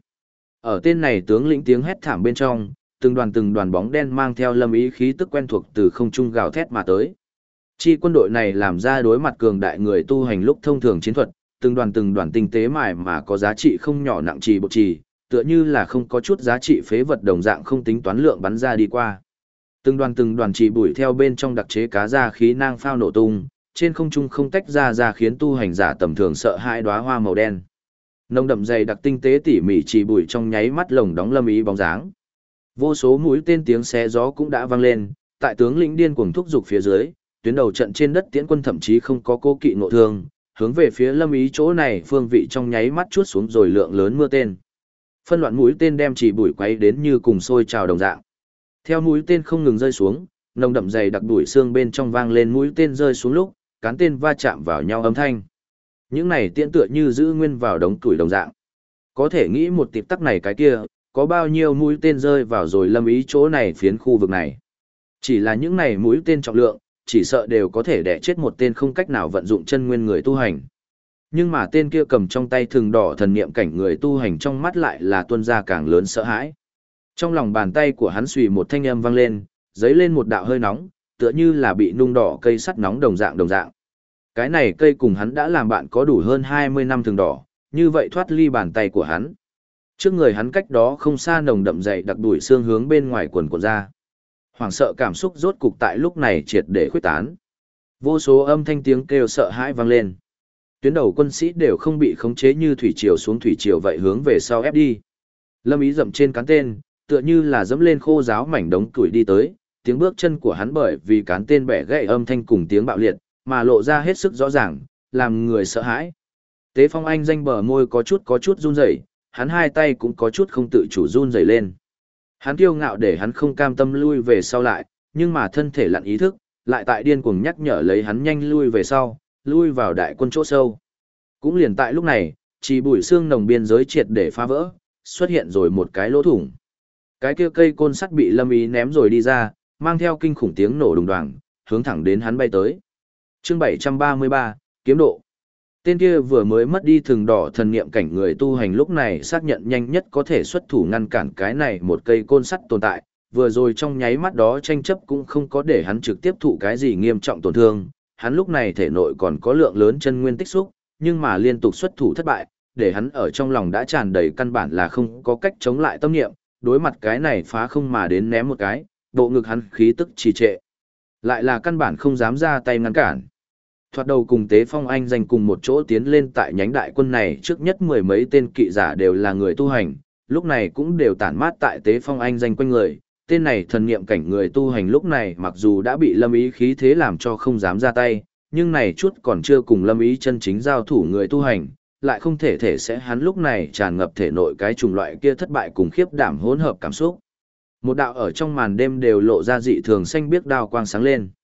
Ở tên này tướng lĩnh tiếng hét thảm bên trong, từng đoàn bóng đen mang theo Lâm Ý khí tức quen thuộc từ không trung gào thét mà tới. Chi quân đội này làm ra đối mặt cường đại người tu hành lúc thông thường chiến thuật, từng đoàn tinh tế mài mà có giá trị không nhỏ nặng trì bột trì, tựa như là không có chút giá trị phế vật đồng dạng không tính toán lượng bắn ra đi qua. Từng đoàn trì bụi theo bên trong đặc chế cá ra khí nang phao nổ tung, trên không trung không tách ra khiến tu hành giả tầm thường sợ hãi đóa hoa màu đen. Nồng đậm dày đặc tinh tế tỉ mỉ trì bụi trong nháy mắt lồng đóng Lâm Ý bóng dáng. Vô số mũi tên tiếng xé gió cũng đã vang lên, tại tướng lĩnh điên cuồng thúc giục phía dưới, tuyến đầu trận trên đất tiễn quân thậm chí không có cố kỵ ngộ thương, hướng về phía Lâm Ý chỗ này phương vị trong nháy mắt chuốt xuống rồi lượng lớn mưa tên. Phân loạn mũi tên đem chỉ bụi quấy đến như cùng sôi trào đồng dạng. Theo mũi tên không ngừng rơi xuống, nồng đậm dày đặc bụi xương bên trong vang lên mũi tên rơi xuống lúc, cán tên va chạm vào nhau âm thanh. Những này tiễn tựa như giữ nguyên vào đống tuổi đồng dạng. Có thể nghĩ một tịp tắc này cái kia, có bao nhiêu mũi tên rơi vào rồi Lâm Ý chỗ này phiến khu vực này. Chỉ là những này mũi tên trọng lượng, chỉ sợ đều có thể đẻ chết một tên không cách nào vận dụng chân nguyên người tu hành. Nhưng mà tên kia cầm trong tay thừng đỏ thần niệm cảnh người tu hành trong mắt lại là tuôn ra càng lớn sợ hãi. Trong lòng bàn tay của hắn xùy một thanh âm vang lên, dấy lên một đạo hơi nóng, tựa như là bị nung đỏ cây sắt nóng đồng dạng. Cái này cây cùng hắn đã làm bạn có đủ hơn 20 năm thừng đỏ, như vậy thoát ly bàn tay của hắn. Trước người hắn cách đó không xa nồng đậm dày đặc đuổi xương hướng bên ngoài quần cuộn ra. Hoảng sợ cảm xúc rốt cục tại lúc này triệt để khuếch tán. Vô số âm thanh tiếng kêu sợ hãi vang lên. Tuyến đầu quân sĩ đều không bị khống chế như thủy triều xuống thủy triều vậy hướng về sau ép đi. Lâm Ý dậm trên cán tên, tựa như là dẫm lên khô giáo mảnh đống củi đi tới, tiếng bước chân của hắn bởi vì cán tên bẻ gãy âm thanh cùng tiếng bạo liệt, mà lộ ra hết sức rõ ràng, làm người sợ hãi. Tế Phong Anh danh bờ môi có chút run rẩy, hắn hai tay cũng có chút không tự chủ run rẩy lên. Hắn kiêu ngạo để hắn không cam tâm lui về sau lại, nhưng mà thân thể lặn ý thức, lại tại điên cuồng nhắc nhở lấy hắn nhanh lui về sau, lui vào đại quân chỗ sâu. Cũng liền tại lúc này, chỉ bụi xương nồng biên giới triệt để phá vỡ, xuất hiện rồi một cái lỗ thủng. Cái kia cây côn sắt bị Lâm Ý ném rồi đi ra, mang theo kinh khủng tiếng nổ đùng đoàng, hướng thẳng đến hắn bay tới. Chương 733, kiếm độ. Tên kia vừa mới mất đi thừng đỏ thần niệm cảnh người tu hành lúc này xác nhận nhanh nhất có thể xuất thủ ngăn cản cái này một cây côn sắt tồn tại, vừa rồi trong nháy mắt đó tranh chấp cũng không có để hắn trực tiếp thụ cái gì nghiêm trọng tổn thương, hắn lúc này thể nội còn có lượng lớn chân nguyên tích xúc, nhưng mà liên tục xuất thủ thất bại, để hắn ở trong lòng đã tràn đầy căn bản là không có cách chống lại tâm niệm, đối mặt cái này phá không mà đến ném một cái, bộ ngực hắn khí tức trì trệ. Lại là căn bản không dám ra tay ngăn cản. Thoạt đầu cùng Tế Phong Anh danh cùng một chỗ tiến lên tại nhánh đại quân này trước nhất mười mấy tên kỵ giả đều là người tu hành, lúc này cũng đều tản mát tại Tế Phong Anh danh quanh người. Tên này thần niệm cảnh người tu hành lúc này mặc dù đã bị Lâm Ý khí thế làm cho không dám ra tay, nhưng này chút còn chưa cùng Lâm Ý chân chính giao thủ người tu hành, lại không thể sẽ hắn lúc này tràn ngập thể nội cái chủng loại kia thất bại cùng khiếp đảm hỗn hợp cảm xúc. Một đạo ở trong màn đêm đều lộ ra dị thường xanh biếc đao quang sáng lên.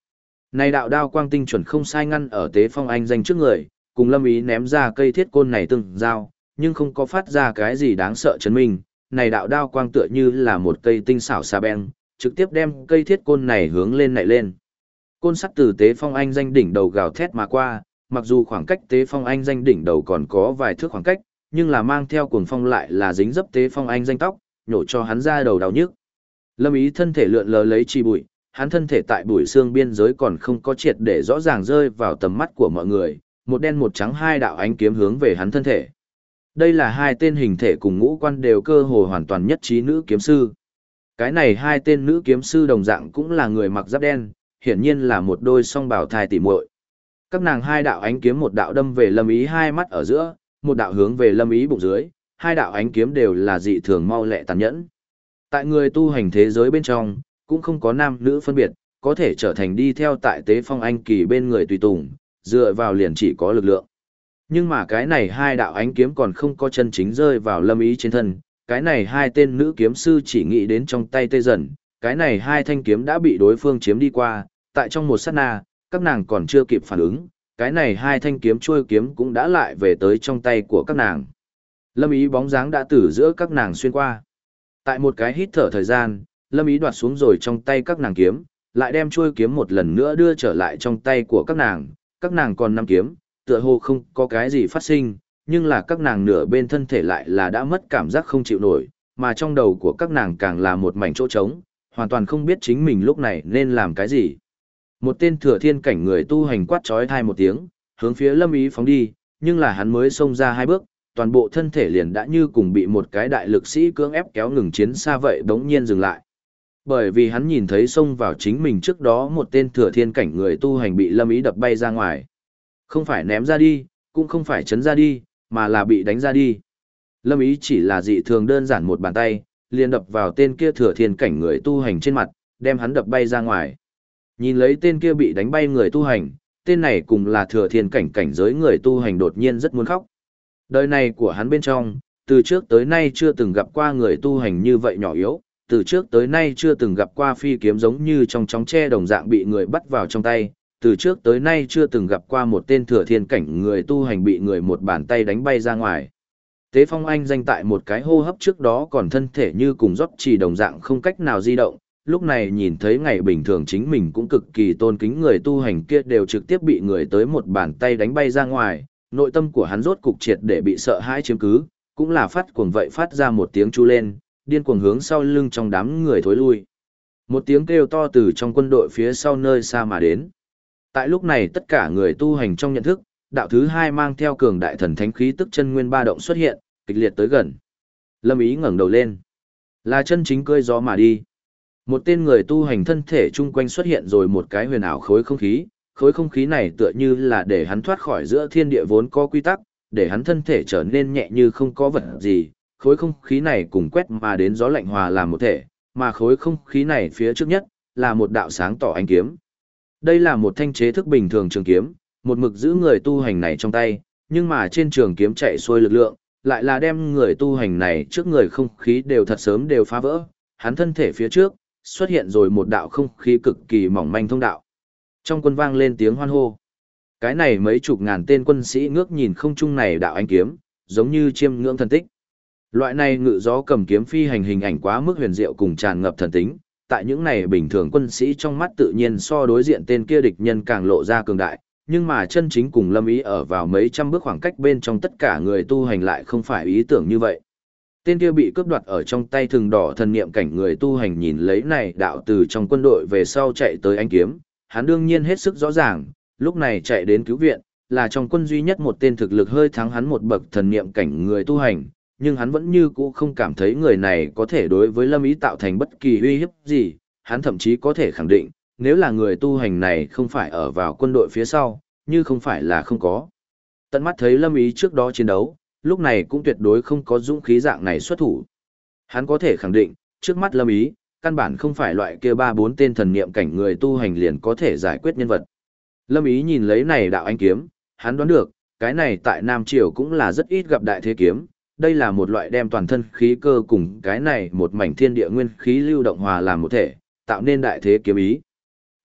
Này đạo đao quang tinh chuẩn không sai ngăn ở Tế Phong Anh danh trước người, cùng Lâm Ý ném ra cây thiết côn này từng dao, nhưng không có phát ra cái gì đáng sợ chấn minh. Này đạo đao quang tựa như là một cây tinh xảo xà beng, trực tiếp đem cây thiết côn này hướng lên nảy lên. Côn sắt từ Tế Phong Anh danh đỉnh đầu gào thét mà qua, mặc dù khoảng cách Tế Phong Anh danh đỉnh đầu còn có vài thước khoảng cách, nhưng là mang theo cuồng phong lại là dính dấp Tế Phong Anh danh tóc, nhổ cho hắn ra đầu đau nhức. Lâm Ý thân thể lượn lờ lấy chi bụi, hắn thân thể tại bụi xương biên giới còn không có triệt để rõ ràng rơi vào tầm mắt của mọi người, một đen một trắng hai đạo ánh kiếm hướng về hắn thân thể. Đây là hai tên hình thể cùng ngũ quan đều cơ hồ hoàn toàn nhất trí nữ kiếm sư. Cái này hai tên nữ kiếm sư đồng dạng cũng là người mặc giáp đen, hiển nhiên là một đôi song bào thai tỉ muội. Các nàng hai đạo ánh kiếm một đạo đâm về Lâm Ý hai mắt ở giữa, một đạo hướng về Lâm Ý bụng dưới, hai đạo ánh kiếm đều là dị thường mau lẹ tàn nhẫn. Tại người tu hành thế giới bên trong, cũng không có nam nữ phân biệt, có thể trở thành đi theo tại Tế Phong Anh Kỳ bên người tùy tùng, dựa vào liền chỉ có lực lượng. Nhưng mà cái này hai đạo ánh kiếm còn không có chân chính rơi vào Lâm Ý trên thân, cái này hai tên nữ kiếm sư chỉ nghĩ đến trong tay tê dần, cái này hai thanh kiếm đã bị đối phương chiếm đi qua, tại trong một sát na, các nàng còn chưa kịp phản ứng, cái này hai thanh kiếm chuôi kiếm cũng đã lại về tới trong tay của các nàng. Lâm Ý bóng dáng đã từ giữa các nàng xuyên qua. Tại một cái hít thở thời gian, Lâm Ý đoạt xuống rồi trong tay các nàng kiếm, lại đem chuôi kiếm một lần nữa đưa trở lại trong tay của các nàng còn nắm kiếm, tựa hồ không có cái gì phát sinh, nhưng là các nàng nửa bên thân thể lại là đã mất cảm giác không chịu nổi, mà trong đầu của các nàng càng là một mảnh chỗ trống, hoàn toàn không biết chính mình lúc này nên làm cái gì. Một tên thừa thiên cảnh người tu hành quát chói tai một tiếng, hướng phía Lâm Ý phóng đi, nhưng là hắn mới xông ra hai bước, toàn bộ thân thể liền đã như cùng bị một cái đại lực sĩ cưỡng ép kéo ngừng chiến xa vậy bỗng nhiên dừng lại. Bởi vì hắn nhìn thấy xông vào chính mình trước đó một tên thừa thiên cảnh người tu hành bị Lâm Ý đập bay ra ngoài. Không phải ném ra đi, cũng không phải chấn ra đi, mà là bị đánh ra đi. Lâm Ý chỉ là dị thường đơn giản một bàn tay, liền đập vào tên kia thừa thiên cảnh người tu hành trên mặt, đem hắn đập bay ra ngoài. Nhìn lấy tên kia bị đánh bay người tu hành, tên này cùng là thừa thiên cảnh cảnh giới người tu hành đột nhiên rất muốn khóc. Đời này của hắn bên trong, từ trước tới nay chưa từng gặp qua người tu hành như vậy nhỏ yếu, từ trước tới nay chưa từng gặp qua phi kiếm giống như trong chóng tre đồng dạng bị người bắt vào trong tay, từ trước tới nay chưa từng gặp qua một tên thừa thiên cảnh người tu hành bị người một bàn tay đánh bay ra ngoài. Tế Phong Anh danh tại một cái hô hấp trước đó còn thân thể như cùng rót chỉ đồng dạng không cách nào di động, lúc này nhìn thấy ngày bình thường chính mình cũng cực kỳ tôn kính người tu hành kia đều trực tiếp bị người tới một bàn tay đánh bay ra ngoài, nội tâm của hắn rốt cục triệt để bị sợ hãi chiếm cứ, cũng là phát cuồng vậy phát ra một tiếng chu lên, điên cuồng hướng sau lưng trong đám người thối lui. Một tiếng kêu to từ trong quân đội phía sau nơi xa mà đến. Tại lúc này tất cả người tu hành trong nhận thức, đạo thứ hai mang theo cường đại thần thánh khí tức chân nguyên ba động xuất hiện, kịch liệt tới gần. Lâm Ý ngẩng đầu lên, là chân chính cơi gió mà đi. Một tên người tu hành thân thể chung quanh xuất hiện rồi một cái huyền ảo khối không khí này tựa như là để hắn thoát khỏi giữa thiên địa vốn có quy tắc, để hắn thân thể trở nên nhẹ như không có vật gì. Khối không khí này cùng quét mà đến gió lạnh hòa làm một thể, mà khối không khí này phía trước nhất là một đạo sáng tỏ ánh kiếm. Đây là một thanh chế thức bình thường trường kiếm, một mực giữ người tu hành này trong tay, nhưng mà trên trường kiếm chạy xuôi lực lượng, lại là đem người tu hành này trước người không khí đều thật sớm đều phá vỡ, hắn thân thể phía trước xuất hiện rồi một đạo không khí cực kỳ mỏng manh thông đạo. Trong quân vang lên tiếng hoan hô. Cái này mấy chục ngàn tên quân sĩ ngước nhìn không trung này đạo ánh kiếm, giống như chiêm ngưỡng thần tích. Loại này ngự gió cầm kiếm phi hành hình ảnh quá mức huyền diệu cùng tràn ngập thần tính, tại những này bình thường quân sĩ trong mắt tự nhiên so đối diện tên kia địch nhân càng lộ ra cường đại, nhưng mà chân chính cùng Lâm Ý ở vào mấy trăm bước khoảng cách bên trong tất cả người tu hành lại không phải ý tưởng như vậy. Tên kia bị cướp đoạt ở trong tay thừng đỏ thần niệm cảnh người tu hành nhìn lấy này đạo từ trong quân đội về sau chạy tới ánh kiếm, hắn đương nhiên hết sức rõ ràng, lúc này chạy đến cứu viện, là trong quân duy nhất một tên thực lực hơi thắng hắn một bậc thần niệm cảnh người tu hành, nhưng hắn vẫn như cũ không cảm thấy người này có thể đối với Lâm Ý tạo thành bất kỳ uy hiếp gì, hắn thậm chí có thể khẳng định, nếu là người tu hành này không phải ở vào quân đội phía sau, như không phải là không có. Tận mắt thấy Lâm Ý trước đó chiến đấu, lúc này cũng tuyệt đối không có dũng khí dạng này xuất thủ. Hắn có thể khẳng định, trước mắt Lâm Ý, căn bản không phải loại kia 3-4 tên thần niệm cảnh người tu hành liền có thể giải quyết nhân vật. Lâm Ý nhìn lấy này đạo ánh kiếm, hắn đoán được, cái này tại Nam Triều cũng là rất ít gặp đại thế kiếm, đây là một loại đem toàn thân khí cơ cùng cái này một mảnh thiên địa nguyên khí lưu động hòa làm một thể, tạo nên đại thế kiếm ý.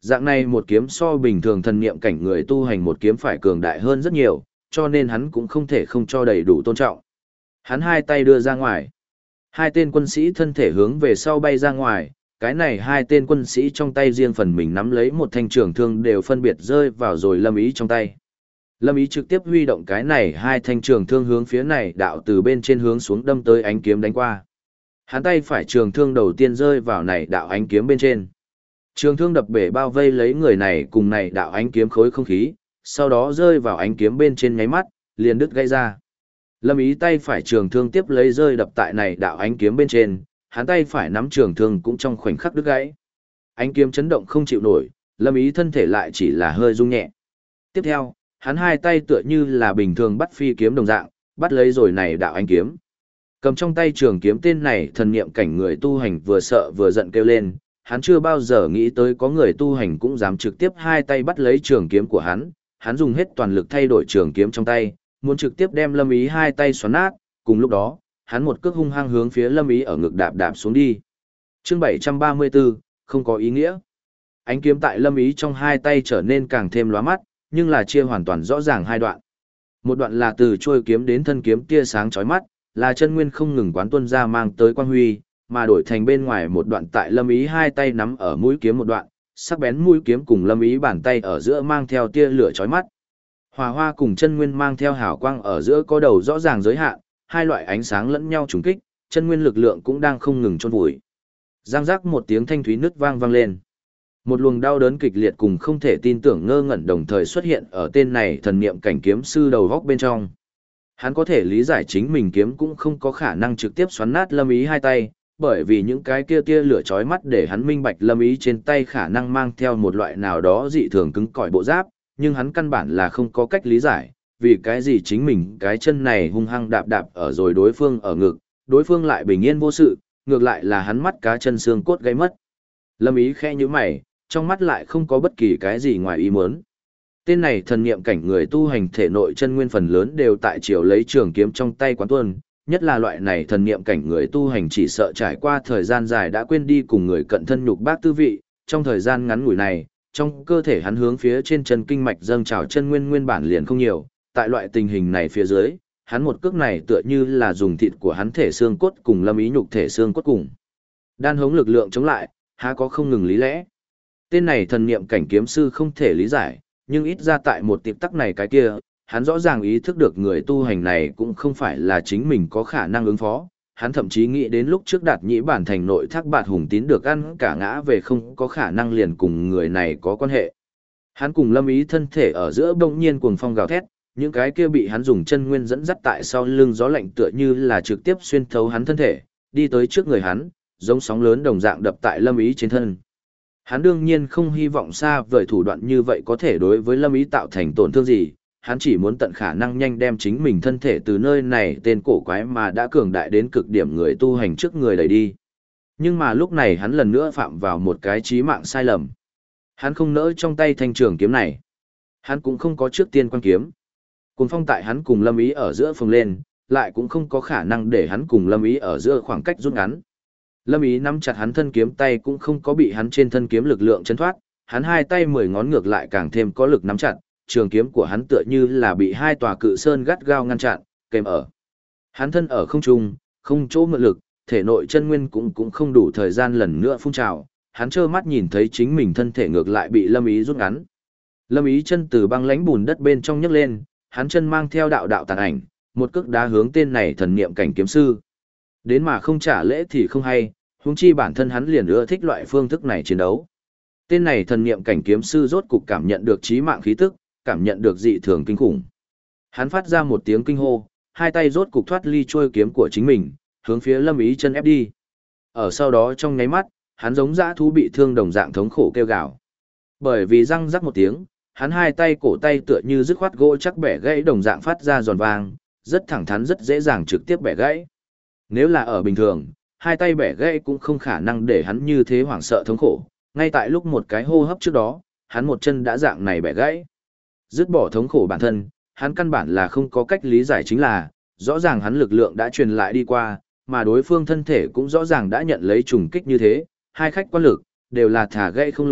Dạng này một kiếm so bình thường thần niệm cảnh người tu hành một kiếm phải cường đại hơn rất nhiều, cho nên hắn cũng không thể không cho đầy đủ tôn trọng. Hắn hai tay đưa ra ngoài. Hai tên quân sĩ thân thể hướng về sau bay ra ngoài, cái này hai tên quân sĩ trong tay riêng phần mình nắm lấy một thanh trường thương đều phân biệt rơi vào rồi Lâm Ý trong tay. Lâm Ý trực tiếp huy động cái này hai thanh trường thương hướng phía này đạo từ bên trên hướng xuống đâm tới ánh kiếm đánh qua. Hắn tay phải trường thương đầu tiên rơi vào này đạo ánh kiếm bên trên. Trường thương đập bể bao vây lấy người này cùng này đạo ánh kiếm khối không khí, sau đó rơi vào ánh kiếm bên trên nháy mắt, liền đứt gãy ra. Lâm Ý tay phải trường thương tiếp lấy rơi đập tại này đạo ánh kiếm bên trên, hắn tay phải nắm trường thương cũng trong khoảnh khắc đứt gãy. Ánh kiếm chấn động không chịu nổi, Lâm Ý thân thể lại chỉ là hơi rung nhẹ. Tiếp theo, hắn hai tay tựa như là bình thường bắt phi kiếm đồng dạng, bắt lấy rồi này đạo ánh kiếm. Cầm trong tay trường kiếm tên này thần niệm cảnh người tu hành vừa sợ vừa giận kêu lên, hắn chưa bao giờ nghĩ tới có người tu hành cũng dám trực tiếp hai tay bắt lấy trường kiếm của hắn dùng hết toàn lực thay đổi trường kiếm trong tay, muốn trực tiếp đem Lâm Ý hai tay xoắn nát, cùng lúc đó, hắn một cước hung hăng hướng phía Lâm Ý ở ngực đạp đạp xuống đi. Chương 734, không có ý nghĩa. Ánh kiếm tại Lâm Ý trong hai tay trở nên càng thêm lóa mắt, nhưng là chia hoàn toàn rõ ràng hai đoạn. Một đoạn là từ trôi kiếm đến thân kiếm tia sáng chói mắt, là chân nguyên không ngừng quán tuân ra mang tới quang huy, mà đổi thành bên ngoài một đoạn tại Lâm Ý hai tay nắm ở mũi kiếm một đoạn, sắc bén mũi kiếm cùng Lâm Ý bàn tay ở giữa mang theo tia lửa chói mắt. Hỏa hoa cùng chân nguyên mang theo hào quang ở giữa có đầu rõ ràng giới hạn, hai loại ánh sáng lẫn nhau trùng kích, chân nguyên lực lượng cũng đang không ngừng chôn vùi. Giang giác một tiếng thanh thúy nứt vang vang lên. Một luồng đau đớn kịch liệt cùng không thể tin tưởng ngơ ngẩn đồng thời xuất hiện ở tên này thần niệm cảnh kiếm sư đầu góc bên trong. Hắn có thể lý giải chính mình kiếm cũng không có khả năng trực tiếp xoắn nát Lâm Ý hai tay, bởi vì những cái kia tia lửa chói mắt để hắn minh bạch Lâm Ý trên tay khả năng mang theo một loại nào đó dị thường cứng cỏi bộ giáp, nhưng hắn căn bản là không có cách lý giải, vì cái gì chính mình cái chân này hung hăng đạp đạp ở rồi đối phương ở ngực, đối phương lại bình yên vô sự, ngược lại là hắn mắt cá chân xương cốt gãy mất. Lâm Ý khẽ nhíu mày, trong mắt lại không có bất kỳ cái gì ngoài ý muốn. Tên này thần niệm cảnh người tu hành thể nội chân nguyên phần lớn đều tại chiều lấy trường kiếm trong tay quán tuân, nhất là loại này thần niệm cảnh người tu hành chỉ sợ trải qua thời gian dài đã quên đi cùng người cận thân nhục bác tư vị, trong thời gian ngắn ngủi này, trong cơ thể hắn hướng phía trên chân kinh mạch dâng trào chân nguyên nguyên bản liền không nhiều, tại loại tình hình này phía dưới, hắn một cước này tựa như là dùng thịt của hắn thể xương cốt cùng Lâm Ý nhục thể xương cốt cùng. Đan hống lực lượng chống lại, há có không ngừng lý lẽ. Tên này thần niệm cảnh kiếm sư không thể lý giải, nhưng ít ra tại một tiệp tắc này cái kia, hắn rõ ràng ý thức được người tu hành này cũng không phải là chính mình có khả năng ứng phó. Hắn thậm chí nghĩ đến lúc trước Đạt Nhĩ Bản thành nội Thác Bạt Hùng Tín được ăn cả ngã về không có khả năng liền cùng người này có quan hệ. Hắn cùng Lâm Ý thân thể ở giữa bỗng nhiên cuồng phong gào thét, những cái kia bị hắn dùng chân nguyên dẫn dắt tại sau lưng gió lạnh tựa như là trực tiếp xuyên thấu hắn thân thể, đi tới trước người hắn, giống sóng lớn đồng dạng đập tại Lâm Ý trên thân. Hắn đương nhiên không hy vọng xa vời thủ đoạn như vậy có thể đối với Lâm Ý tạo thành tổn thương gì, hắn chỉ muốn tận khả năng nhanh đem chính mình thân thể từ nơi này tên cổ quái mà đã cường đại đến cực điểm người tu hành trước người đẩy đi. Nhưng mà lúc này hắn lần nữa phạm vào một cái chí mạng sai lầm. Hắn không nỡ trong tay thanh trường kiếm này. Hắn cũng không có trước tiên quan kiếm. Cuồng phong tại hắn cùng Lâm Ý ở giữa phồng lên, lại cũng không có khả năng để hắn cùng Lâm Ý ở giữa khoảng cách rút ngắn. Lâm Ý nắm chặt hắn thân kiếm tay cũng không có bị hắn trên thân kiếm lực lượng chấn thoát, hắn hai tay 10 ngón ngược lại càng thêm có lực nắm chặt, trường kiếm của hắn tựa như là bị hai tòa cự sơn gắt gao ngăn chặn, kèm ở. Hắn thân ở không trung, không chỗ mượn lực, thể nội chân nguyên cũng không đủ thời gian lần nữa phun trào, hắn trơ mắt nhìn thấy chính mình thân thể ngược lại bị Lâm Ý rút ngắn. Lâm Ý chân từ băng lãnh bùn đất bên trong nhấc lên, hắn chân mang theo đạo đạo tàn ảnh, một cước đá hướng tên này thần niệm cảnh kiếm sư. Đến mà không trả lễ thì không hay, huống chi bản thân hắn liền ưa thích loại phương thức này chiến đấu. Tên này thần niệm cảnh kiếm sư rốt cục cảm nhận được chí mạng khí tức, cảm nhận được dị thường kinh khủng. Hắn phát ra một tiếng kinh hô, hai tay rốt cục thoát ly chuôi kiếm của chính mình, hướng phía Lâm Ý chân ép đi. Ở sau đó trong nháy mắt, hắn giống dã thú bị thương đồng dạng thống khổ kêu gào. Bởi vì răng rắc một tiếng, hắn hai tay cổ tay tựa như dứt khoát gỗ chắc bẻ gãy đồng dạng phát ra giòn vang, rất thẳng thắn rất dễ dàng trực tiếp bẻ gãy. Nếu là ở bình thường, hai tay bẻ gãy cũng không khả năng để hắn như thế hoảng sợ thống khổ, ngay tại lúc một cái hô hấp trước đó, hắn một chân đã dạng này bẻ gãy. Dứt bỏ thống khổ bản thân, hắn căn bản là không có cách lý giải chính là, rõ ràng hắn lực lượng đã truyền lại đi qua, mà đối phương thân thể cũng rõ ràng đã nhận lấy trùng kích như thế, hai khách quan lực, đều là thả gãy không lùi,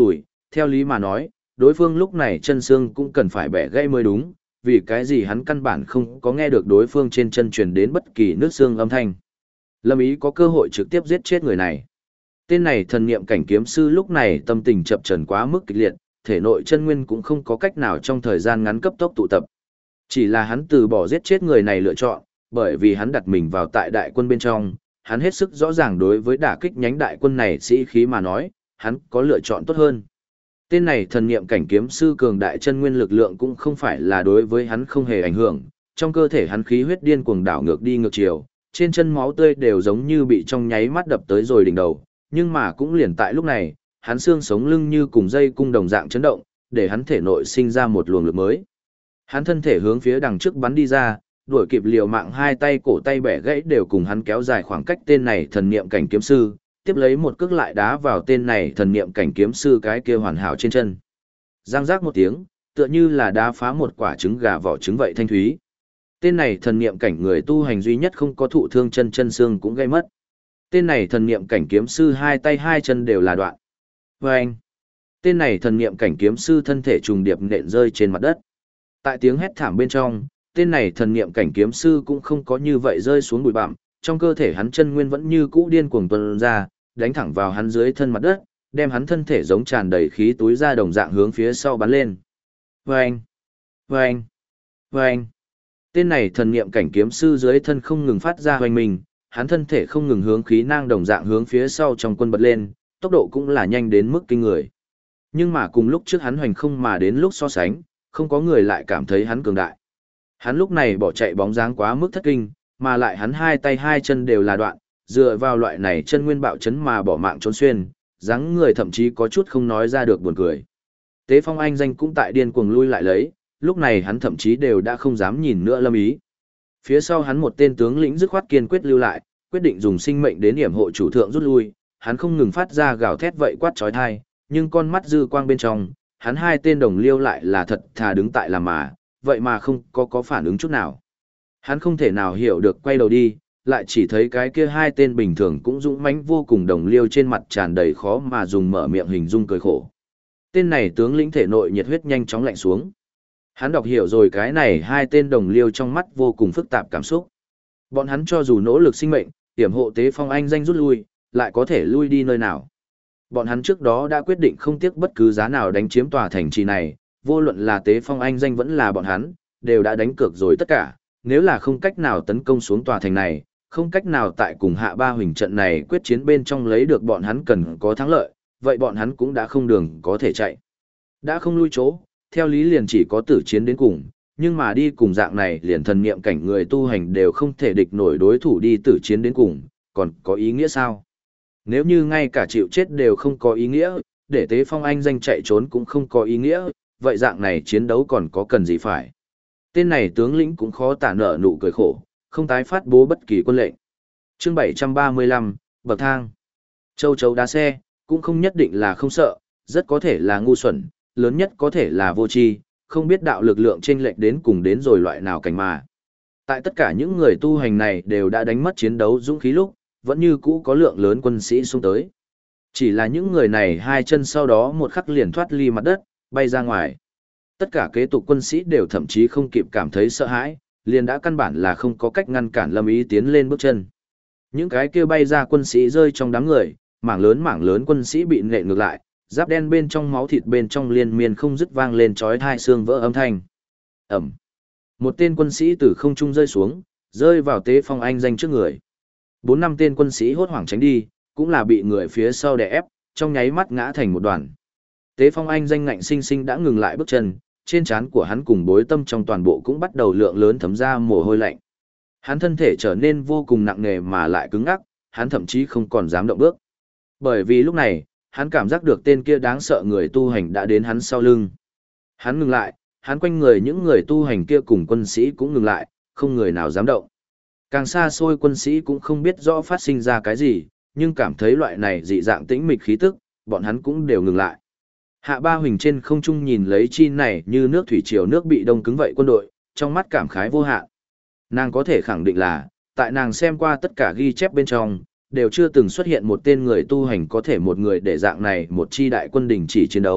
theo lý mà nói, đối phương lúc này chân xương cũng cần phải bẻ gãy mới đúng, vì cái gì hắn căn bản không có nghe được đối phương trên chân truyền đến bất kỳ nước xương âm thanh. Lâm Ý có cơ hội trực tiếp giết chết người này. Tên này thần niệm cảnh kiếm sư lúc này tâm tình chập chờn quá mức kịch liệt, thể nội chân nguyên cũng không có cách nào trong thời gian ngắn cấp tốc tụ tập. Chỉ là hắn từ bỏ giết chết người này lựa chọn, bởi vì hắn đặt mình vào tại đại quân bên trong, hắn hết sức rõ ràng đối với đả kích nhánh đại quân này sĩ khí mà nói, hắn có lựa chọn tốt hơn. Tên này thần niệm cảnh kiếm sư cường đại chân nguyên lực lượng cũng không phải là đối với hắn không hề ảnh hưởng, trong cơ thể hắn khí huyết điên cuồng đảo ngược đi ngược chiều, trên chân máu tươi đều giống như bị trong nháy mắt đập tới rồi đỉnh đầu, nhưng mà cũng liền tại lúc này, hắn xương sống lưng như cùng dây cung đồng dạng chấn động, để hắn thể nội sinh ra một luồng lực mới. Hắn thân thể hướng phía đằng trước bắn đi ra, đuổi kịp liều mạng hai tay cổ tay bẻ gãy đều cùng hắn kéo dài khoảng cách tên này thần niệm cảnh kiếm sư, tiếp lấy một cước lại đá vào tên này thần niệm cảnh kiếm sư cái kia hoàn hảo trên chân. Giang giác một tiếng, tựa như là đá phá một quả trứng gà vỏ trứng vậy thanh thúy. Tên này thần niệm cảnh người tu hành duy nhất không có thụ thương chân xương cũng gây mất. Tên này thần niệm cảnh kiếm sư hai tay hai chân đều là đoạn. Và anh, tên này thần niệm cảnh kiếm sư thân thể trùng điệp nện rơi trên mặt đất. Tại tiếng hét thảm bên trong, tên này thần niệm cảnh kiếm sư cũng không có như vậy rơi xuống bụi bặm, trong cơ thể hắn chân nguyên vẫn như cũ điên cuồng tuôn ra, đánh thẳng vào hắn dưới thân mặt đất, đem hắn thân thể giống tràn đầy khí túi ra đồng dạng hướng phía sau bắn lên. Vâng! Vâng! Vâng! Tên này thần niệm cảnh kiếm sư dưới thân không ngừng phát ra hoành mình, hắn thân thể không ngừng hướng khí nang đồng dạng hướng phía sau trong quân bật lên, tốc độ cũng là nhanh đến mức kinh người. Nhưng mà cùng lúc trước hắn hoành không mà đến lúc so sánh, không có người lại cảm thấy hắn cường đại. Hắn lúc này bỏ chạy bóng dáng quá mức thất kinh, mà lại hắn hai tay hai chân đều là đoạn, dựa vào loại này chân nguyên bạo chấn mà bỏ mạng trốn xuyên, dáng người thậm chí có chút không nói ra được buồn cười. Tế Phong Anh danh cũng tại điên cuồng lui lại lấy, lúc này hắn thậm chí đều đã không dám nhìn nữa Lâm Ý. Phía sau hắn một tên tướng lĩnh dứt khoát kiên quyết lưu lại, quyết định dùng sinh mệnh đến điểm hộ chủ thượng rút lui, hắn không ngừng phát ra gào thét vậy quát chói tai, nhưng con mắt dư quang bên trong, hắn hai tên đồng liêu lại là thật thà đứng tại làm mà, vậy mà không có phản ứng chút nào. Hắn không thể nào hiểu được quay đầu đi, lại chỉ thấy cái kia hai tên bình thường cũng dũng mãnh vô cùng đồng liêu trên mặt tràn đầy khó mà dùng mở miệng hình dung cười khổ. Tên này tướng lĩnh thể nội nhiệt huyết nhanh chóng lạnh xuống. Hắn đọc hiểu rồi cái này hai tên đồng liêu trong mắt vô cùng phức tạp cảm xúc. Bọn hắn cho dù nỗ lực sinh mệnh, tiềm hộ Tế Phong Anh danh rút lui, lại có thể lui đi nơi nào. Bọn hắn trước đó đã quyết định không tiếc bất cứ giá nào đánh chiếm tòa thành trì này, vô luận là Tế Phong Anh danh vẫn là bọn hắn, đều đã đánh cược rồi tất cả, nếu là không cách nào tấn công xuống tòa thành này, không cách nào tại cùng Hạ Ba Huỳnh trận này quyết chiến bên trong lấy được bọn hắn cần có thắng lợi, vậy bọn hắn cũng đã không đường có thể chạy. Đã không lui chỗ, theo lý liền chỉ có tử chiến đến cùng, nhưng mà đi cùng dạng này liền thần niệm cảnh người tu hành đều không thể địch nổi đối thủ đi tử chiến đến cùng, còn có ý nghĩa sao? Nếu như ngay cả chịu chết đều không có ý nghĩa, để Tế Phong Anh danh chạy trốn cũng không có ý nghĩa, vậy dạng này chiến đấu còn có cần gì phải? Tên này tướng lĩnh cũng khó tả nở nụ cười khổ, không tái phát bố bất kỳ quân lệnh. Chương 735, bậc thang. Châu chấu đá xe, cũng không nhất định là không sợ, rất có thể là ngu xuẩn, lớn nhất có thể là vô tri, không biết đạo lực lượng chênh lệch đến cùng đến rồi loại nào cảnh mà. Tại tất cả những người tu hành này đều đã đánh mất chiến đấu dũng khí lúc, vẫn như cũ có lượng lớn quân sĩ xung tới. Chỉ là những người này hai chân sau đó một khắc liền thoát ly mặt đất, bay ra ngoài. Tất cả kế tục quân sĩ đều thậm chí không kịp cảm thấy sợ hãi, liền đã căn bản là không có cách ngăn cản Lâm Ý tiến lên bước chân. Những cái kia bay ra quân sĩ rơi trong đám người, mảng lớn quân sĩ bị nện ngược lại, giáp đen bên trong máu thịt bên trong liên miên không dứt vang lên chói tai xương vỡ âm thanh. Ầm. Một tên quân sĩ từ không trung rơi xuống, rơi vào Tế Phong Anh danh trước người. 4-5 tên quân sĩ hốt hoảng tránh đi, cũng là bị người phía sau đè ép, trong nháy mắt ngã thành một đoàn. Tế Phong Anh danh ngạnh sinh sinh đã ngừng lại bước chân, trên trán của hắn cùng bối tâm trong toàn bộ cũng bắt đầu lượng lớn thấm ra mồ hôi lạnh. Hắn thân thể trở nên vô cùng nặng nề mà lại cứng ngắc, hắn thậm chí không còn dám động bước. Bởi vì lúc này, hắn cảm giác được tên kia đáng sợ người tu hành đã đến hắn sau lưng. Hắn ngừng lại, hắn quanh người những người tu hành kia cùng quân sĩ cũng ngừng lại, không người nào dám động. Càng xa xôi quân sĩ cũng không biết rõ phát sinh ra cái gì, nhưng cảm thấy loại này dị dạng tĩnh mịch khí tức, bọn hắn cũng đều ngừng lại. Hạ Ba Huỳnh trên không trung nhìn lấy chi này như nước thủy triều nước bị đông cứng vậy quân đội, trong mắt cảm khái vô hạn. Nàng có thể khẳng định là, tại nàng xem qua tất cả ghi chép bên trong, đều chưa từng xuất hiện một tên người tu hành có thể một người để dạng này một chi đại quân đình chỉ chiến đấu,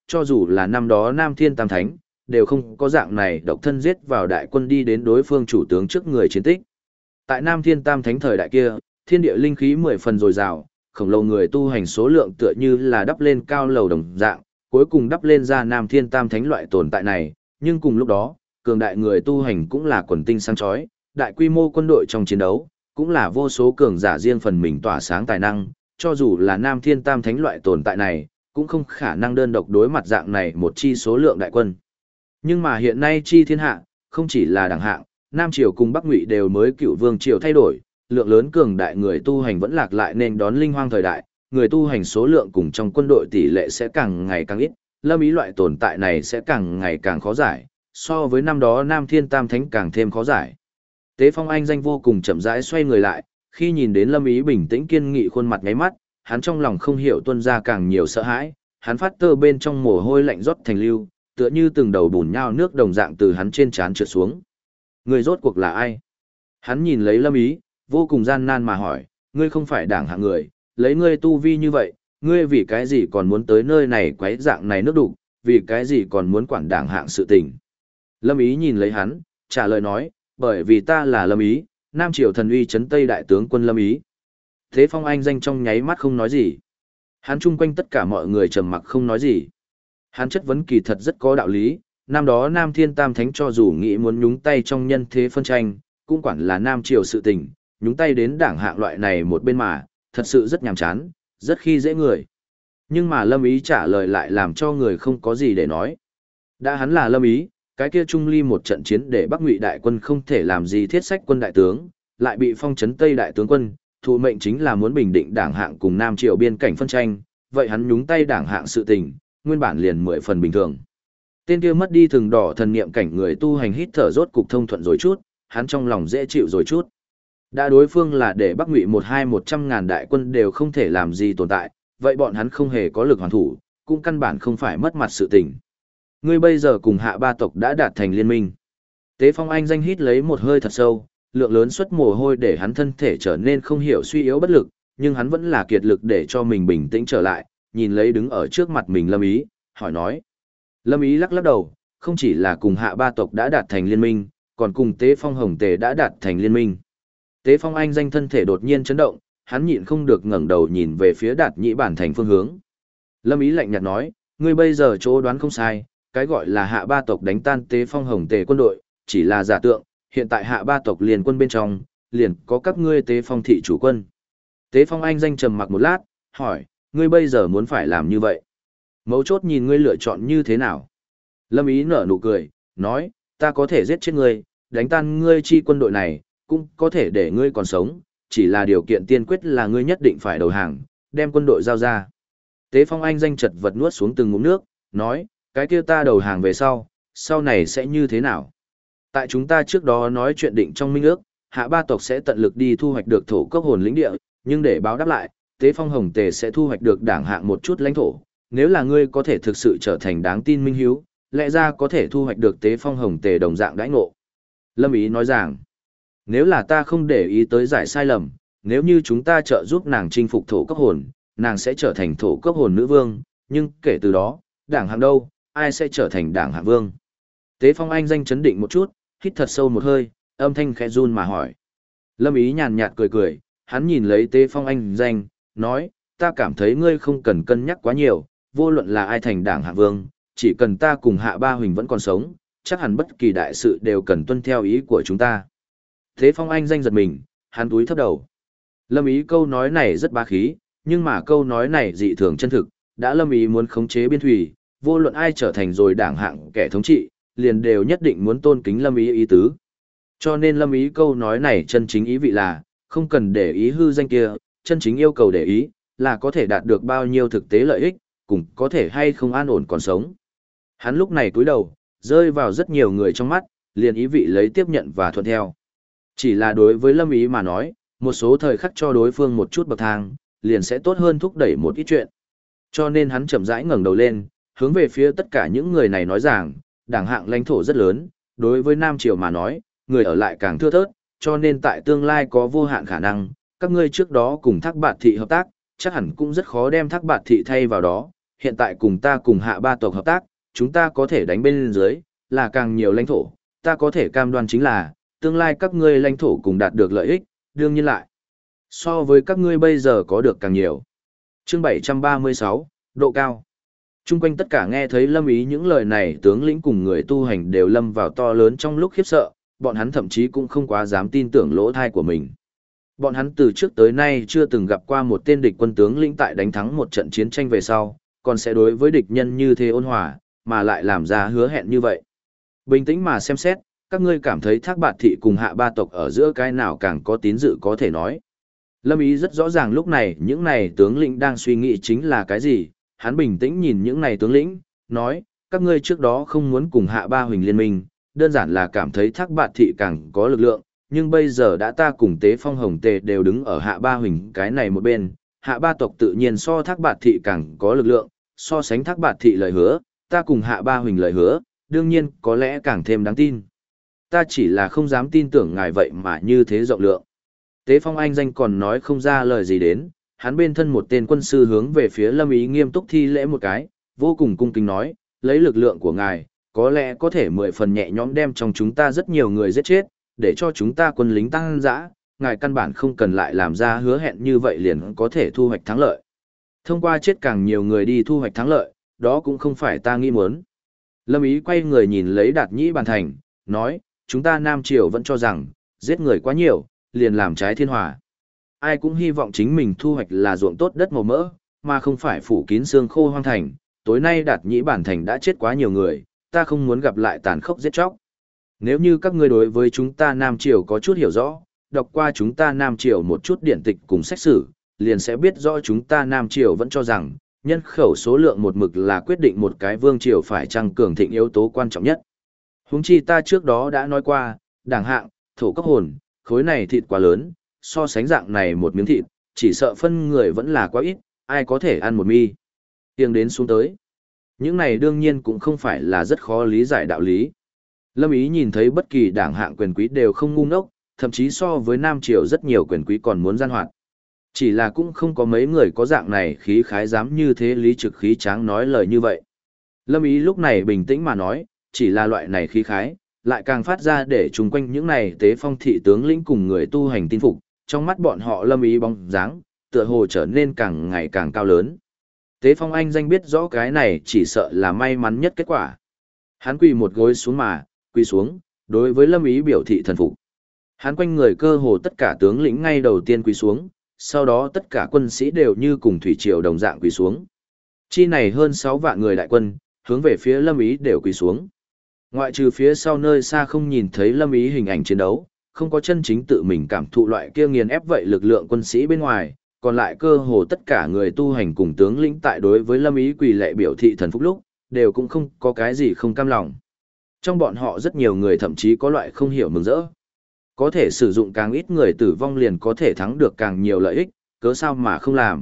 cho dù là năm đó Nam Thiên Tam Thánh, đều không có dạng này độc thân giết vào đại quân đi đến đối phương chủ tướng trước người chiến tích. Tại Nam Thiên Tam Thánh thời đại kia, thiên địa linh khí 10 phần dồi dào, khổng lồ người tu hành số lượng tựa như là đắp lên cao lầu đồng dạng, cuối cùng đắp lên ra Nam Thiên Tam Thánh loại tồn tại này, nhưng cùng lúc đó, cường đại người tu hành cũng là quần tinh sáng chói, đại quy mô quân đội trong chiến đấu, cũng là vô số cường giả riêng phần mình tỏa sáng tài năng, cho dù là Nam Thiên Tam Thánh loại tồn tại này, cũng không khả năng đơn độc đối mặt dạng này một chi số lượng đại quân. Nhưng mà hiện nay chi thiên hạ, không chỉ là đẳng hạng, Nam Triều cùng Bắc Ngụy đều mới cựu vương triều thay đổi, lượng lớn cường đại người tu hành vẫn lạc lại nên đón linh hoang thời đại, người tu hành số lượng cùng trong quân đội tỷ lệ sẽ càng ngày càng ít, Lâm Ý loại tồn tại này sẽ càng ngày càng khó giải, so với năm đó Nam Thiên Tam Thánh càng thêm khó giải. Tế Phong Anh danh vô cùng chậm rãi xoay người lại, khi nhìn đến Lâm Ý bình tĩnh kiên nghị khuôn mặt ngáy mắt, hắn trong lòng không hiểu tuôn ra càng nhiều sợ hãi, hắn phát tơ bên trong mồ hôi lạnh rót thành lưu, tựa như từng đầu bùn nhao nước đồng dạng từ hắn trên trán trượt xuống. Người rốt cuộc là ai? Hắn nhìn lấy Lâm Ý, vô cùng gian nan mà hỏi, ngươi không phải đảng hạng người, lấy ngươi tu vi như vậy, ngươi vì cái gì còn muốn tới nơi này quấy dạng này nước đục, vì cái gì còn muốn quản đảng hạng sự tình. Lâm Ý nhìn lấy hắn, trả lời nói, bởi vì ta là Lâm Ý, Nam Triều thần uy trấn Tây đại tướng quân Lâm Ý. Thế Phong Anh danh trong nháy mắt không nói gì. Hắn chung quanh tất cả mọi người trầm mặc không nói gì. Hắn chất vấn kỳ thật rất có đạo lý, năm đó Nam Thiên Tam Thánh cho dù nghĩ muốn nhúng tay trong nhân thế phân tranh, cũng quản là Nam Triều sự tình, nhúng tay đến đảng hạng loại này một bên mà, thật sự rất nhàm chán, rất khi dễ người. Nhưng mà Lâm Ý trả lời lại làm cho người không có gì để nói. Đã hắn là Lâm Ý, cái kia Trung Ly một trận chiến để Bắc Ngụy đại quân không thể làm gì thiết sách quân đại tướng, lại bị phong trấn Tây đại tướng quân, thụ mệnh chính là muốn bình định đảng hạng cùng Nam Triều biên cảnh phân tranh, vậy hắn nhúng tay đảng hạng sự tình, nguyên bản liền 10 phần bình thường. Tên kia mất đi thường đỏ thần niệm cảnh người tu hành hít thở rốt cục thông thuận rồi chút, hắn trong lòng dễ chịu rồi chút. Đã đối phương là để Bắc Ngụy 100.000 đại quân đều không thể làm gì tồn tại, vậy bọn hắn không hề có lực hoàn thủ, cũng căn bản không phải mất mặt sự tình. Ngươi bây giờ cùng Hạ ba tộc đã đạt thành liên minh. Tế Phong Anh danh hít lấy một hơi thật sâu, lượng lớn xuất mồ hôi để hắn thân thể trở nên không hiểu suy yếu bất lực, nhưng hắn vẫn là kiệt lực để cho mình bình tĩnh trở lại, nhìn lấy đứng ở trước mặt mình Lâm Ý, hỏi nói. Lâm Ý lắc lắc đầu, không chỉ là cùng Hạ ba tộc đã đạt thành liên minh, còn cùng Tế Phong Hồng Tề đã đạt thành liên minh. Tế Phong Anh danh thân thể đột nhiên chấn động, hắn nhịn không được ngẩng đầu nhìn về phía Đạt Nhĩ Bản thành phương hướng. Lâm Ý lạnh nhạt nói, ngươi bây giờ chỗ đoán không sai, cái gọi là Hạ ba tộc đánh tan Tế Phong Hồng Tề quân đội, chỉ là giả tượng, hiện tại Hạ ba tộc liền quân bên trong, liền có các ngươi Tế Phong thị chủ quân. Tế Phong Anh danh trầm mặc một lát, hỏi, ngươi bây giờ muốn phải làm như vậy? Mấu chốt nhìn ngươi lựa chọn như thế nào? Lâm Ý nở nụ cười, nói, ta có thể giết chết ngươi, đánh tan ngươi chi quân đội này, cũng có thể để ngươi còn sống, chỉ là điều kiện tiên quyết là ngươi nhất định phải đầu hàng, đem quân đội giao ra. Tế Phong Anh danh chật vật nuốt xuống từng ngụm nước, nói, cái kia ta đầu hàng về sau này sẽ như thế nào? Tại chúng ta trước đó nói chuyện định trong minh ước, Hạ ba tộc sẽ tận lực đi thu hoạch được thổ cốc hồn lĩnh địa, nhưng để báo đáp lại, Tế Phong Hồng Tề sẽ thu hoạch được đảng hạng một chút lãnh thổ. Nếu là ngươi có thể thực sự trở thành đáng tin minh hiếu, lẽ ra có thể thu hoạch được Tế Phong Hồng Tề đồng dạng đãi ngộ. Lâm Ý nói rằng, nếu là ta không để ý tới giải sai lầm, nếu như chúng ta trợ giúp nàng chinh phục thổ cốc hồn, nàng sẽ trở thành thổ cốc hồn nữ vương, nhưng kể từ đó, đảng hạng đâu, ai sẽ trở thành đảng hạng vương? Tế Phong Anh danh chấn định một chút, hít thật sâu một hơi, âm thanh khẽ run mà hỏi. Lâm Ý nhàn nhạt cười cười, hắn nhìn lấy Tế Phong Anh danh, nói, ta cảm thấy ngươi không cần cân nhắc quá nhiều, vô luận là ai thành đảng hạng vương, chỉ cần ta cùng Hạ Ba Huỳnh vẫn còn sống, chắc hẳn bất kỳ đại sự đều cần tuân theo ý của chúng ta. Tế Phong Anh danh giật mình, hắn túi thấp đầu. Lâm Ý câu nói này rất bá khí, nhưng mà câu nói này dị thường chân thực, đã Lâm Ý muốn khống chế biên thủy, vô luận ai trở thành rồi đảng hạng kẻ thống trị, liền đều nhất định muốn tôn kính Lâm Ý ý tứ. Cho nên Lâm Ý câu nói này chân chính ý vị là, không cần để ý hư danh kia, chân chính yêu cầu để ý, là có thể đạt được bao nhiêu thực tế lợi ích, cùng có thể hay không an ổn còn sống. Hắn lúc này cúi đầu, rơi vào rất nhiều người trong mắt, liền ý vị lấy tiếp nhận và thuận theo. Chỉ là đối với Lâm Ý mà nói, một số thời khắc cho đối phương một chút bậc thang, liền sẽ tốt hơn thúc đẩy một ít chuyện. Cho nên hắn chậm rãi ngẩng đầu lên, hướng về phía tất cả những người này nói rằng, đảng hạng lãnh thổ rất lớn, đối với Nam Triều mà nói, người ở lại càng thưa thớt, cho nên tại tương lai có vô hạn khả năng, các ngươi trước đó cùng Thác Bạt Thị hợp tác, chắc hẳn cũng rất khó đem Thác Bạt Thị thay vào đó, hiện tại cùng ta cùng hạ ba tộc hợp tác, chúng ta có thể đánh bên dưới, là càng nhiều lãnh thổ, ta có thể cam đoan chính là, tương lai các ngươi lãnh thổ cùng đạt được lợi ích, đương nhiên lại. So với các ngươi bây giờ có được càng nhiều. Chương 736, độ cao. Trung quanh tất cả nghe thấy Lâm Ý những lời này tướng lĩnh cùng người tu hành đều lâm vào to lớn trong lúc khiếp sợ, bọn hắn thậm chí cũng không quá dám tin tưởng lỗ thai của mình. Bọn hắn từ trước tới nay chưa từng gặp qua một tên địch quân tướng lĩnh tại đánh thắng một trận chiến tranh về sau, còn sẽ đối với địch nhân như thế ôn hòa, mà lại làm ra hứa hẹn như vậy. Bình tĩnh mà xem xét, các ngươi cảm thấy Thác Bạt Thị cùng Hạ Ba tộc ở giữa cái nào càng có tín dự có thể nói. Lâm Ý rất rõ ràng lúc này những này tướng lĩnh đang suy nghĩ chính là cái gì, hắn bình tĩnh nhìn những này tướng lĩnh, nói, các ngươi trước đó không muốn cùng Hạ Ba Huỳnh liên minh, đơn giản là cảm thấy Thác Bạt Thị càng có lực lượng, nhưng bây giờ đã ta cùng Tế Phong Hồng Tề đều đứng ở Hạ Ba Huỳnh cái này một bên, Hạ Ba tộc tự nhiên so Thác Bạt Thị càng có lực lượng, so sánh Thác Bạt Thị lời hứa, ta cùng Hạ Ba Huỳnh lời hứa, đương nhiên có lẽ càng thêm đáng tin. Ta chỉ là không dám tin tưởng ngài vậy mà như thế rộng lượng. Tế Phong Anh danh còn nói không ra lời gì đến, hắn bên thân một tên quân sư hướng về phía Lâm Ý nghiêm túc thi lễ một cái, vô cùng cung kính nói, lấy lực lượng của ngài, có lẽ có thể 10 phần nhẹ nhõm đem trong chúng ta rất nhiều người giết chết, để cho chúng ta quân lính tăng dã, ngài căn bản không cần lại làm ra hứa hẹn như vậy liền có thể thu hoạch thắng lợi. Thông qua chết càng nhiều người đi thu hoạch thắng lợi, đó cũng không phải ta nghĩ muốn. Lâm Ý quay người nhìn lấy Đạt Nhĩ Bàn Thành, nói, chúng ta Nam Triều vẫn cho rằng, giết người quá nhiều, liền làm trái thiên hòa. Ai cũng hy vọng chính mình thu hoạch là ruộng tốt đất màu mỡ, mà không phải phủ kín xương khô hoang thành. Tối nay Đạt Nhĩ Bản Thành đã chết quá nhiều người, ta không muốn gặp lại tàn khốc giết chóc. Nếu như các ngươi đối với chúng ta Nam Triều có chút hiểu rõ, đọc qua chúng ta Nam Triều một chút điển tịch cùng sách sử, liền sẽ biết rõ chúng ta Nam Triều vẫn cho rằng, nhân khẩu số lượng một mực là quyết định một cái vương triều phải tăng cường thịnh yếu tố quan trọng nhất. Huống chi ta trước đó đã nói qua, đảng hạng, thổ cấp hồn, khối này thịt quá lớn, so sánh dạng này một miếng thịt, chỉ sợ phân người vẫn là quá ít, ai có thể ăn một mi. Tiếng đến xuống tới. Những này đương nhiên cũng không phải là rất khó lý giải đạo lý. Lâm Ý nhìn thấy bất kỳ đảng hạng quyền quý đều không ngu ngốc, thậm chí so với Nam Triều rất nhiều quyền quý còn muốn gian hoạt. Chỉ là cũng không có mấy người có dạng này khí khái dám như thế lý trực khí tráng nói lời như vậy. Lâm Ý lúc này bình tĩnh mà nói, chỉ là loại này khí khái, lại càng phát ra để chung quanh những này Tế Phong thị tướng lĩnh cùng người tu hành tin phục, trong mắt bọn họ Lâm Ý bóng dáng, tựa hồ trở nên càng ngày càng cao lớn. Tế Phong Anh danh biết rõ cái này chỉ sợ là may mắn nhất kết quả. Hắn quỳ một gối xuống mà, quỳ xuống, đối với Lâm Ý biểu thị thần phục. Hắn quanh người cơ hồ tất cả tướng lĩnh ngay đầu tiên quỳ xuống, sau đó tất cả quân sĩ đều như cùng thủy triều đồng dạng quỳ xuống. Chi này hơn 6 vạn người đại quân, hướng về phía Lâm Ý đều quỳ xuống. Ngoại trừ phía sau nơi xa không nhìn thấy Lâm Ý hình ảnh chiến đấu, không có chân chính tự mình cảm thụ loại kia nghiền ép vậy lực lượng quân sĩ bên ngoài, còn lại cơ hồ tất cả người tu hành cùng tướng lĩnh tại đối với Lâm Ý quỳ lệ biểu thị thần phục lúc, đều cũng không có cái gì không cam lòng. Trong bọn họ rất nhiều người thậm chí có loại không hiểu mừng rỡ. Có thể sử dụng càng ít người tử vong liền có thể thắng được càng nhiều lợi ích, cớ sao mà không làm.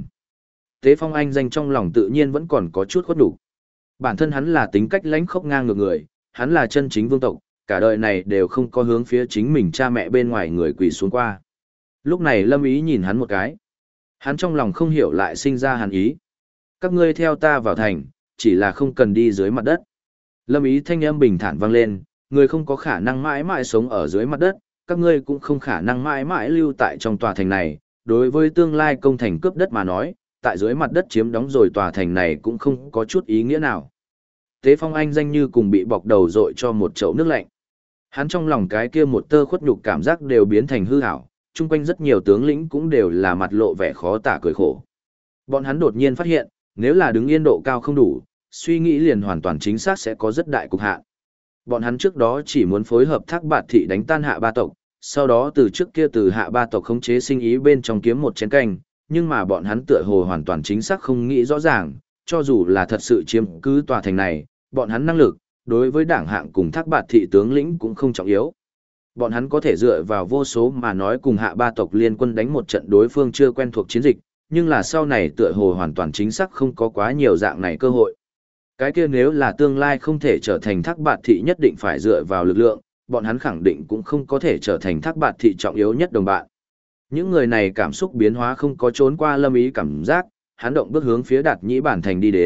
Tế Phong Anh danh trong lòng tự nhiên vẫn còn có chút khuất đủ. Bản thân hắn là tính cách lãnh khốc ngang ngược người, hắn là chân chính vương tộc, cả đời này đều không có hướng phía chính mình cha mẹ bên ngoài người quỳ xuống qua. Lúc này Lâm Ý nhìn hắn một cái. Hắn trong lòng không hiểu lại sinh ra hàn ý. Các ngươi theo ta vào thành, chỉ là không cần đi dưới mặt đất. Lâm Ý thanh âm bình thản vang lên, người không có khả năng mãi mãi sống ở dưới mặt đất, các ngươi cũng không khả năng mãi mãi lưu tại trong tòa thành này. Đối với tương lai công thành cướp đất mà nói, tại dưới mặt đất chiếm đóng rồi tòa thành này cũng không có chút ý nghĩa nào. Tế Phong Anh danh như cùng bị bọc đầu dội cho một chậu nước lạnh. Hắn trong lòng cái kia một tơ khuất nhục cảm giác đều biến thành hư ảo, chung quanh rất nhiều tướng lĩnh cũng đều là mặt lộ vẻ khó tả cười khổ. Bọn hắn đột nhiên phát hiện, nếu là đứng yên độ cao không đủ, suy nghĩ liền hoàn toàn chính xác sẽ có rất đại cục hạn. Bọn hắn trước đó chỉ muốn phối hợp Thác Bạt Thị đánh tan Hạ Ba tộc, sau đó từ trước kia từ Hạ Ba tộc khống chế sinh ý bên trong kiếm một chén canh, nhưng mà bọn hắn tựa hồ hoàn toàn chính xác không nghĩ rõ ràng, cho dù là thật sự chiếm cứ tòa thành này, bọn hắn năng lực, đối với đảng hạng cùng Thác Bạt Thị tướng lĩnh cũng không trọng yếu. Bọn hắn có thể dựa vào vô số mà nói cùng Hạ Ba tộc liên quân đánh một trận đối phương chưa quen thuộc chiến dịch, nhưng là sau này tựa hồ hoàn toàn chính xác không có quá nhiều dạng này cơ hội. Cái kia nếu là tương lai không thể trở thành Thác Bạt Thị nhất định phải dựa vào lực lượng, bọn hắn khẳng định cũng không có thể trở thành Thác Bạt Thị trọng yếu nhất đồng bạn. Những người này cảm xúc biến hóa không có trốn qua Lâm Ý cảm giác, hắn động bước hướng phía Đạt Nhĩ Bản Thành đi đến,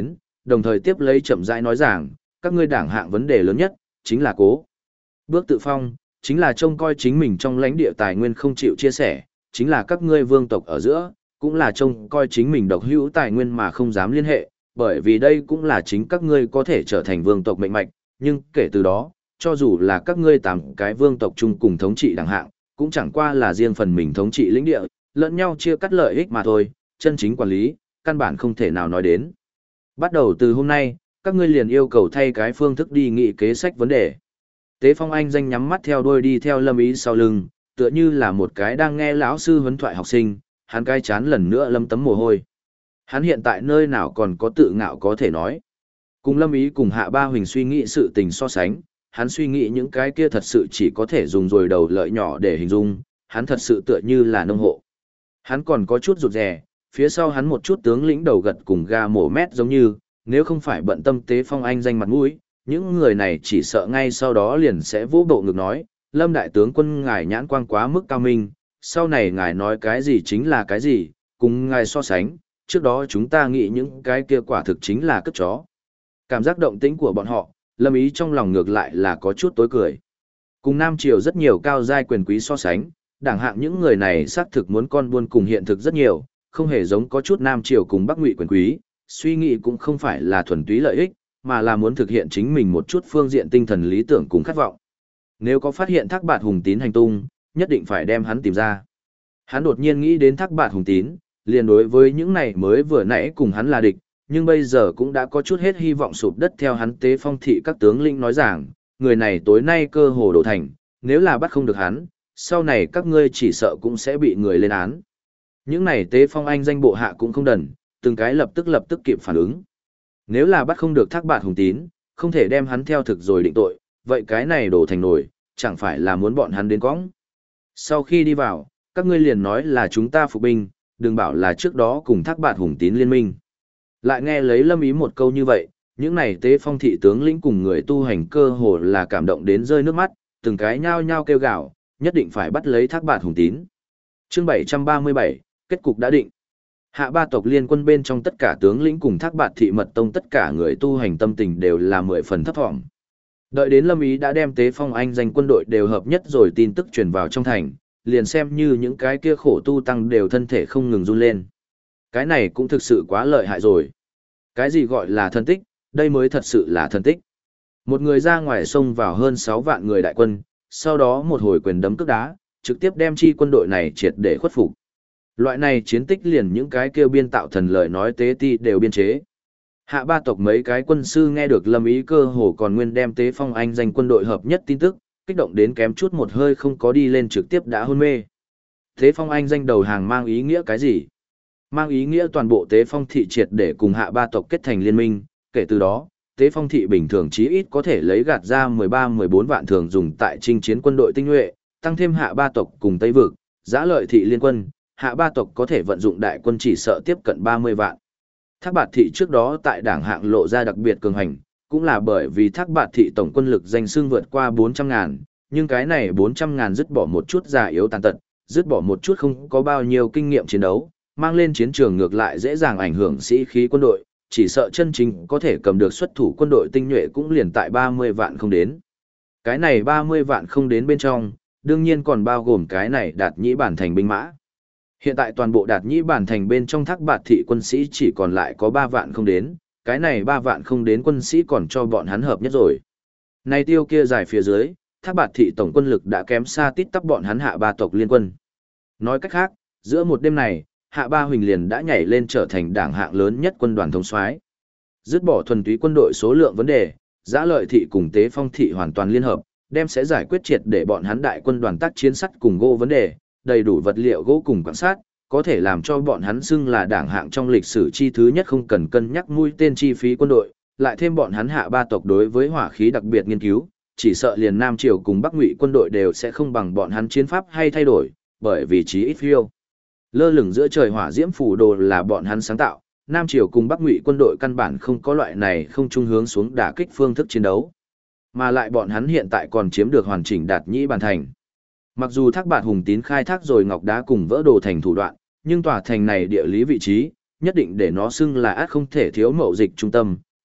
đồng thời tiếp lấy chậm rãi nói rằng, các ngươi đảng hạng vấn đề lớn nhất, chính là cố. Bước tự phong, chính là trông coi chính mình trong lãnh địa tài nguyên không chịu chia sẻ, chính là các ngươi vương tộc ở giữa, cũng là trông coi chính mình độc hữu tài nguyên mà không dám liên hệ, bởi vì đây cũng là chính các ngươi có thể trở thành vương tộc mệnh mạch, nhưng kể từ đó, cho dù là các ngươi 8 cái vương tộc chung cùng thống trị đẳng hạng, cũng chẳng qua là riêng phần mình thống trị lĩnh địa, lẫn nhau chia cắt lợi ích mà thôi, chân chính quản lý, căn bản không thể nào nói đến. Bắt đầu từ hôm nay, các ngươi liền yêu cầu thay cái phương thức đi nghị kế sách vấn đề. Tế Phong Anh danh nhắm mắt theo đuôi đi theo Lâm Ý sau lưng, tựa như là một cái đang nghe lão sư huấn thoại học sinh, hắn cái chán lần nữa lâm tấm mồ hôi. Hắn hiện tại nơi nào còn có tự ngạo có thể nói. Cùng Lâm Ý cùng Hạ Ba Huỳnh suy nghĩ sự tình so sánh, hắn suy nghĩ những cái kia thật sự chỉ có thể dùng rồi đầu lợi nhỏ để hình dung, hắn thật sự tựa như là nông hộ. Hắn còn có chút rụt rè, phía sau hắn một chút tướng lĩnh đầu gật cùng ga mổ mét giống như, nếu không phải bận tâm Tế Phong Anh danh mặt mũi, những người này chỉ sợ ngay sau đó liền sẽ vỗ bộ ngực nói, Lâm đại tướng quân ngài nhãn quang quá mức cao minh, sau này ngài nói cái gì chính là cái gì, cùng ngài so sánh, trước đó chúng ta nghĩ những cái kia quả thực chính là cất chó. Cảm giác động tĩnh của bọn họ, Lâm Ý trong lòng ngược lại là có chút tối cười. Cùng Nam Triều rất nhiều cao giai quyền quý so sánh, đảng hạng những người này xác thực muốn con buôn cùng hiện thực rất nhiều, không hề giống có chút Nam Triều cùng Bắc Ngụy quyền quý, suy nghĩ cũng không phải là thuần túy lợi ích, mà là muốn thực hiện chính mình một chút phương diện tinh thần lý tưởng cùng khát vọng. Nếu có phát hiện Thác Bạt Hùng Tín hành tung, nhất định phải đem hắn tìm ra. Hắn đột nhiên nghĩ đến Thác Bạt Hùng Tín, liền đối với những này mới vừa nãy cùng hắn là địch, nhưng bây giờ cũng đã có chút hết hy vọng sụp đất theo hắn Tế Phong thị các tướng lĩnh nói rằng, người này tối nay cơ hồ đổ thành, nếu là bắt không được hắn, sau này các ngươi chỉ sợ cũng sẽ bị người lên án. Những này Tế Phong Anh danh bộ hạ cũng không đần, từng cái lập tức kịp phản ứng. Nếu là bắt không được Thác Bạt Hùng Tín, không thể đem hắn theo thực rồi định tội, vậy cái này đổ thành nổi, chẳng phải là muốn bọn hắn đến cõng. Sau khi đi vào, các ngươi liền nói là chúng ta phục binh, đừng bảo là trước đó cùng Thác Bạt Hùng Tín liên minh. Lại nghe lấy Lâm Ý một câu như vậy, những này Tế Phong thị tướng lĩnh cùng người tu hành cơ hồ là cảm động đến rơi nước mắt, từng cái nhao nhao kêu gào, nhất định phải bắt lấy Thác Bạt Hùng Tín. Chương 737, kết cục đã định. Hạ ba tộc liên quân bên trong tất cả tướng lĩnh cùng Thác Bạt thị mật tông tất cả người tu hành tâm tình đều là 10 phần thấp thỏm. Đợi đến Lâm Ý đã đem Tế Phong Anh danh quân đội đều hợp nhất rồi tin tức truyền vào trong thành, liền xem như những cái kia khổ tu tăng đều thân thể không ngừng run lên. Cái này cũng thực sự quá lợi hại rồi. Cái gì gọi là thân tích, đây mới thật sự là thân tích. Một người ra ngoài xông vào hơn 6 vạn người đại quân, sau đó một hồi quyền đấm cước đá, trực tiếp đem chi quân đội này triệt để khuất phục. Loại này chiến tích liền những cái kêu biên tạo thần lời nói tế ti đều biên chế. Hạ ba tộc mấy cái quân sư nghe được Lâm Ý cơ hồ còn nguyên đem Tế Phong Anh danh quân đội hợp nhất tin tức, kích động đến kém chút một hơi không có đi lên trực tiếp đã hôn mê. Tế Phong Anh danh đầu hàng mang ý nghĩa cái gì? Mang ý nghĩa toàn bộ Tế Phong thị triệt để cùng Hạ ba tộc kết thành liên minh, kể từ đó, Tế Phong thị bình thường chí ít có thể lấy gạt ra 13-14 vạn thường dùng tại chinh chiến quân đội tinh nhuệ, tăng thêm Hạ ba tộc cùng Tây vực, Giã Lợi thị liên quân, Hạ ba tộc có thể vận dụng đại quân chỉ sợ tiếp cận 30 vạn. Thác Bạt thị trước đó tại đảng hạng lộ ra đặc biệt cường hành, cũng là bởi vì Thác Bạt thị tổng quân lực danh xưng vượt qua 400.000, nhưng cái này 400.000 dứt bỏ một chút già yếu tàn tật, dứt bỏ một chút không có bao nhiêu kinh nghiệm chiến đấu, mang lên chiến trường ngược lại dễ dàng ảnh hưởng sĩ khí quân đội, chỉ sợ chân chính có thể cầm được xuất thủ quân đội tinh nhuệ cũng liền tại 30 vạn không đến. Cái này 30 vạn không đến bên trong, đương nhiên còn bao gồm cái này Đạt Nhĩ Bản thành binh mã. Hiện tại toàn bộ Đạt Nhĩ Bản thành bên trong Thác Bạt thị quân sĩ chỉ còn lại có 3 vạn không đến, cái này 3 vạn không đến quân sĩ còn cho bọn hắn hợp nhất rồi. Này tiêu kia dài phía dưới, Thác Bạt thị tổng quân lực đã kém xa tít tắp bọn hắn Hạ ba tộc liên quân. Nói cách khác, giữa một đêm này, Hạ ba Huỳnh liền đã nhảy lên trở thành đảng hạng lớn nhất quân đoàn thống soái. Dứt bỏ thuần túy quân đội số lượng vấn đề, Giã Lợi thị cùng Tế Phong thị hoàn toàn liên hợp, đem sẽ giải quyết triệt để bọn hắn đại quân đoàn tác chiến sắt cùng gỗ vấn đề, đầy đủ vật liệu gỗ cùng quan sát, có thể làm cho bọn hắn xưng là đảng hạng trong lịch sử chi thứ nhất không cần cân nhắc mũi tên chi phí quân đội, lại thêm bọn hắn Hạ ba tộc đối với hỏa khí đặc biệt nghiên cứu, chỉ sợ liền Nam Triều cùng Bắc Ngụy quân đội đều sẽ không bằng bọn hắn chiến pháp hay thay đổi, bởi vì chí ít phiêu lơ lửng giữa trời hỏa diễm phủ đồ là bọn hắn sáng tạo, Nam Triều cùng Bắc Ngụy quân đội căn bản không có loại này không trung hướng xuống đả kích phương thức chiến đấu. Mà lại bọn hắn hiện tại còn chiếm được hoàn chỉnh Đạt Nhĩ Bản thành. Mặc dù Thác Bạt Hùng Tín khai thác rồi ngọc đá cùng vỡ đồ thành thủ đoạn, nhưng tòa thành này địa lý vị trí, nhất định để nó xưng là át không thể thiếu mậu dịch trung tâm,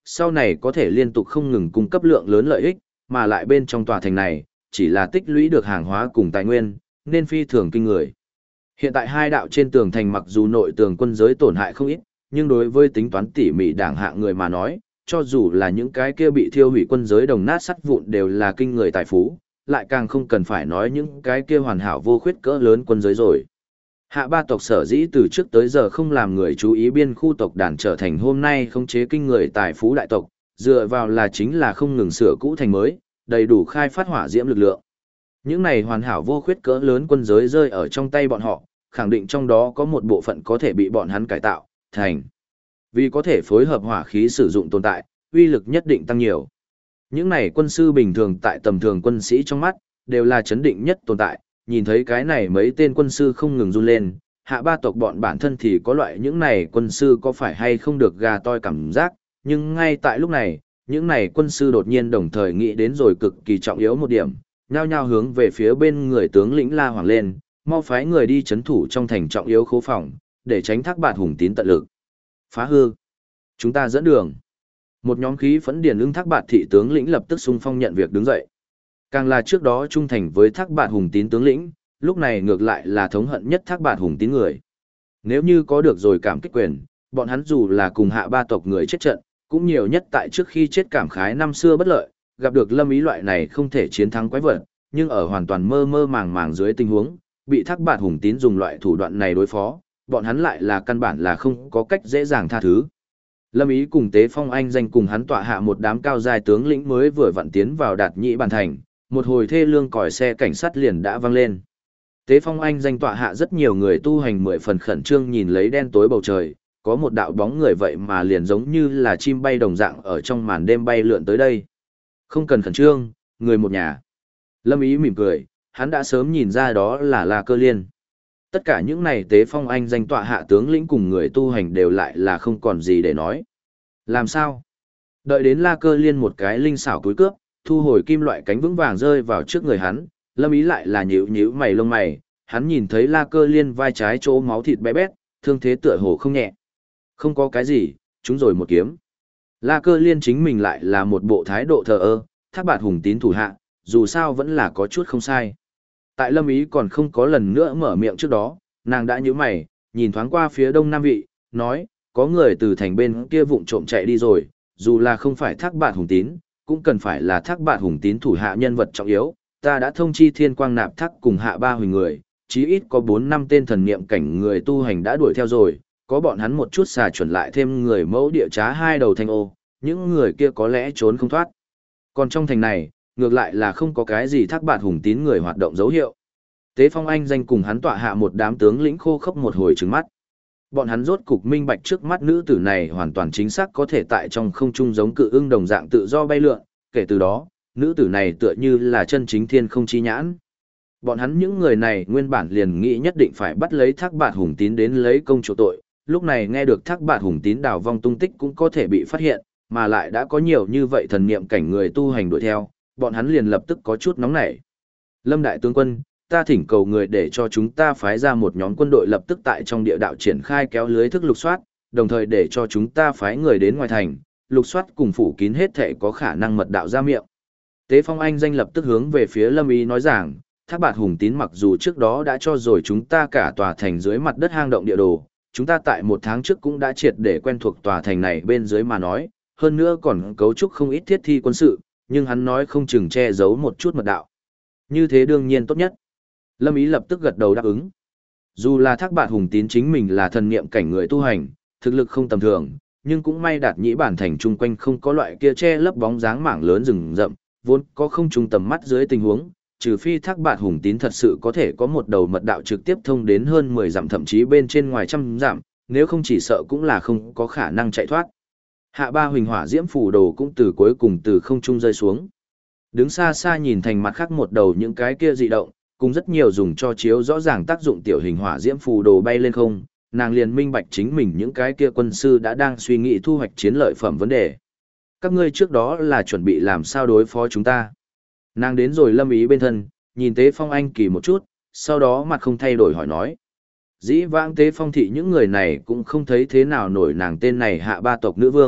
sau này có thể liên tục không ngừng cung cấp lượng lớn lợi ích, mà lại bên trong tòa thành này, chỉ là tích lũy được hàng hóa cùng tài nguyên, nên phi thường kinh người. Hiện tại hai đạo trên tường thành mặc dù nội tường quân giới tổn hại không ít, nhưng đối với tính toán tỉ mỉ đảng hạng người mà nói, cho dù là những cái kia bị thiêu hủy quân giới đồng nát sắt vụn đều là kinh người tài phú, lại càng không cần phải nói những cái kia hoàn hảo vô khuyết cỡ lớn quân giới rồi. Hạ ba tộc sở dĩ từ trước tới giờ không làm người chú ý biên khu tộc đàn trở thành hôm nay khống chế kinh người tài phú đại tộc, dựa vào là chính là không ngừng sửa cũ thành mới, đầy đủ khai phát hỏa diễm lực lượng. Những này hoàn hảo vô khuyết cỡ lớn quân giới rơi ở trong tay bọn họ, khẳng định trong đó có một bộ phận có thể bị bọn hắn cải tạo, thành. Vì có thể phối hợp hỏa khí sử dụng tồn tại, uy lực nhất định tăng nhiều. Những này quân sư bình thường tại tầm thường quân sĩ trong mắt, đều là chấn định nhất tồn tại, nhìn thấy cái này mấy tên quân sư không ngừng run lên, hạ ba tộc bọn bản thân thì có loại những này quân sư có phải hay không được gà toi cảm giác, nhưng ngay tại lúc này, những này quân sư đột nhiên đồng thời nghĩ đến rồi cực kỳ trọng yếu một điểm, nhao nhao hướng về phía bên người tướng lĩnh La Hoàng lên, mau phái người đi chấn thủ trong thành trọng yếu khố phòng, để tránh Thác Bạt Hùng Tín tận lực phá hư. Chúng ta dẫn đường. Một nhóm khí phẫn điền ưng Thác Bạt thị tướng lĩnh lập tức xung phong nhận việc đứng dậy. Càng là trước đó trung thành với Thác Bạt Hùng Tín tướng lĩnh, lúc này ngược lại là thống hận nhất Thác Bạt Hùng Tín người. Nếu như có được rồi cảm kích quyền, bọn hắn dù là cùng hạ ba tộc người chết trận, cũng nhiều nhất tại trước khi chết cảm khái năm xưa bất lợi, gặp được Lâm Ý loại này không thể chiến thắng quái vật, nhưng ở hoàn toàn mơ mơ màng màng dưới tình huống, bị Thác Bạt Hùng Tín dùng loại thủ đoạn này đối phó, bọn hắn lại là căn bản là không có cách dễ dàng tha thứ. Lâm Ý cùng Tế Phong Anh danh cùng hắn tọa hạ một đám cao dài tướng lĩnh mới vừa vặn tiến vào Đạt Nhĩ Bản thành, một hồi thê lương còi xe cảnh sát liền đã vang lên. Tế Phong Anh danh tọa hạ rất nhiều người tu hành mười phần khẩn trương nhìn lấy đen tối bầu trời, có một đạo bóng người vậy mà liền giống như là chim bay đồng dạng ở trong màn đêm bay lượn tới đây. Không cần khẩn trương, người một nhà. Lâm Ý mỉm cười, hắn đã sớm nhìn ra đó là La Cơ Liên. Tất cả những này Tế Phong Anh danh tọa hạ tướng lĩnh cùng người tu hành đều lại là không còn gì để nói. Làm sao? Đợi đến La Cơ Liên một cái linh xảo cúi cướp, thu hồi kim loại cánh vững vàng rơi vào trước người hắn, Lâm Ý lại là nhíu nhíu mày lông mày, hắn nhìn thấy La Cơ Liên vai trái chỗ máu thịt bé bét, thương thế tựa hồ không nhẹ. Không có cái gì, chúng rồi một kiếm. La Cơ Liên chính mình lại là một bộ thái độ thờ ơ, Thác Bạt Hùng Tín thủ hạ, dù sao vẫn là có chút không sai. Tại Lâm Ý còn không có lần nữa mở miệng trước đó, nàng đã nhíu mày, nhìn thoáng qua phía đông nam vị, nói, có người từ thành bên kia vụng trộm chạy đi rồi, dù là không phải Thác Bạt Hùng Tín, cũng cần phải là Thác Bạt Hùng Tín thủ hạ nhân vật trọng yếu, ta đã thông chi Thiên Quang Nạp Thác cùng hạ ba huỳnh người, chí ít có 4-5 tên thần niệm cảnh người tu hành đã đuổi theo rồi, có bọn hắn một chút xà chuẩn lại thêm người mẫu địa trá hai đầu thanh ô, những người kia có lẽ trốn không thoát. Còn trong thành này, ngược lại là không có cái gì Thác Bạt Hùng Tín người hoạt động dấu hiệu. Tế Phong Anh danh cùng hắn tọa hạ một đám tướng lĩnh khô khốc một hồi trừng mắt. Bọn hắn rốt cục minh bạch trước mắt nữ tử này hoàn toàn chính xác có thể tại trong không trung giống cự ưng đồng dạng tự do bay lượn, kể từ đó, nữ tử này tựa như là chân chính thiên không chi nhãn. Bọn hắn những người này nguyên bản liền nghĩ nhất định phải bắt lấy Thác Bạt Hùng Tín đến lấy công chỗ tội, lúc này nghe được Thác Bạt Hùng Tín đào vong tung tích cũng có thể bị phát hiện, mà lại đã có nhiều như vậy thần niệm cảnh người tu hành đuổi theo, bọn hắn liền lập tức có chút nóng nảy. Lâm đại tướng quân, ta thỉnh cầu người để cho chúng ta phái ra một nhóm quân đội lập tức tại trong địa đạo triển khai kéo lưới thức lục soát, đồng thời để cho chúng ta phái người đến ngoài thành, lục soát cùng phủ kín hết thể có khả năng mật đạo ra miệng. Tế Phong Anh danh lập tức hướng về phía Lâm Ý nói rằng, Thác Bạt Hùng Tín mặc dù trước đó đã cho rồi chúng ta cả tòa thành dưới mặt đất hang động địa đồ, chúng ta tại 1 tháng trước cũng đã triệt để quen thuộc tòa thành này bên dưới mà nói, hơn nữa còn cấu trúc không ít thiết thi quân sự, nhưng hắn nói không chừng che giấu một chút mật đạo. Như thế đương nhiên tốt nhất. Lâm Ý lập tức gật đầu đáp ứng. Dù là Thác Bạt Hùng Tín chính mình là thần niệm cảnh người tu hành, thực lực không tầm thường, nhưng cũng may Đạt Nhĩ Bản thành chung quanh không có loại kia che lấp bóng dáng mảng lớn rừng rậm, vốn có không trung tầm mắt dưới tình huống, trừ phi Thác Bạt Hùng Tín thật sự có thể có một đầu mật đạo trực tiếp thông đến hơn 10 dặm thậm chí bên trên ngoài trăm dặm, nếu không chỉ sợ cũng là không có khả năng chạy thoát. Hạ ba huỳnh hỏa diễm phù đồ cũng từ cuối cùng từ không trung rơi xuống. Đứng xa xa nhìn thành mặt khác một đầu những cái kia dị động, cùng rất nhiều dùng cho chiếu rõ ràng tác dụng tiểu hình hỏa diễm phù đồ bay lên không, nàng liền minh bạch chính mình những cái kia quân sư đã đang suy nghĩ thu hoạch chiến lợi phẩm vấn đề. Các ngươi trước đó là chuẩn bị làm sao đối phó chúng ta. Nàng đến rồi Lâm Ý bên thân, nhìn Tế Phong Anh kỳ một chút, sau đó mặt không thay đổi hỏi nói. Dĩ vãng Tế Phong thị những người này cũng không thấy thế nào nổi nàng tên này hạ ba tộc nữ vương,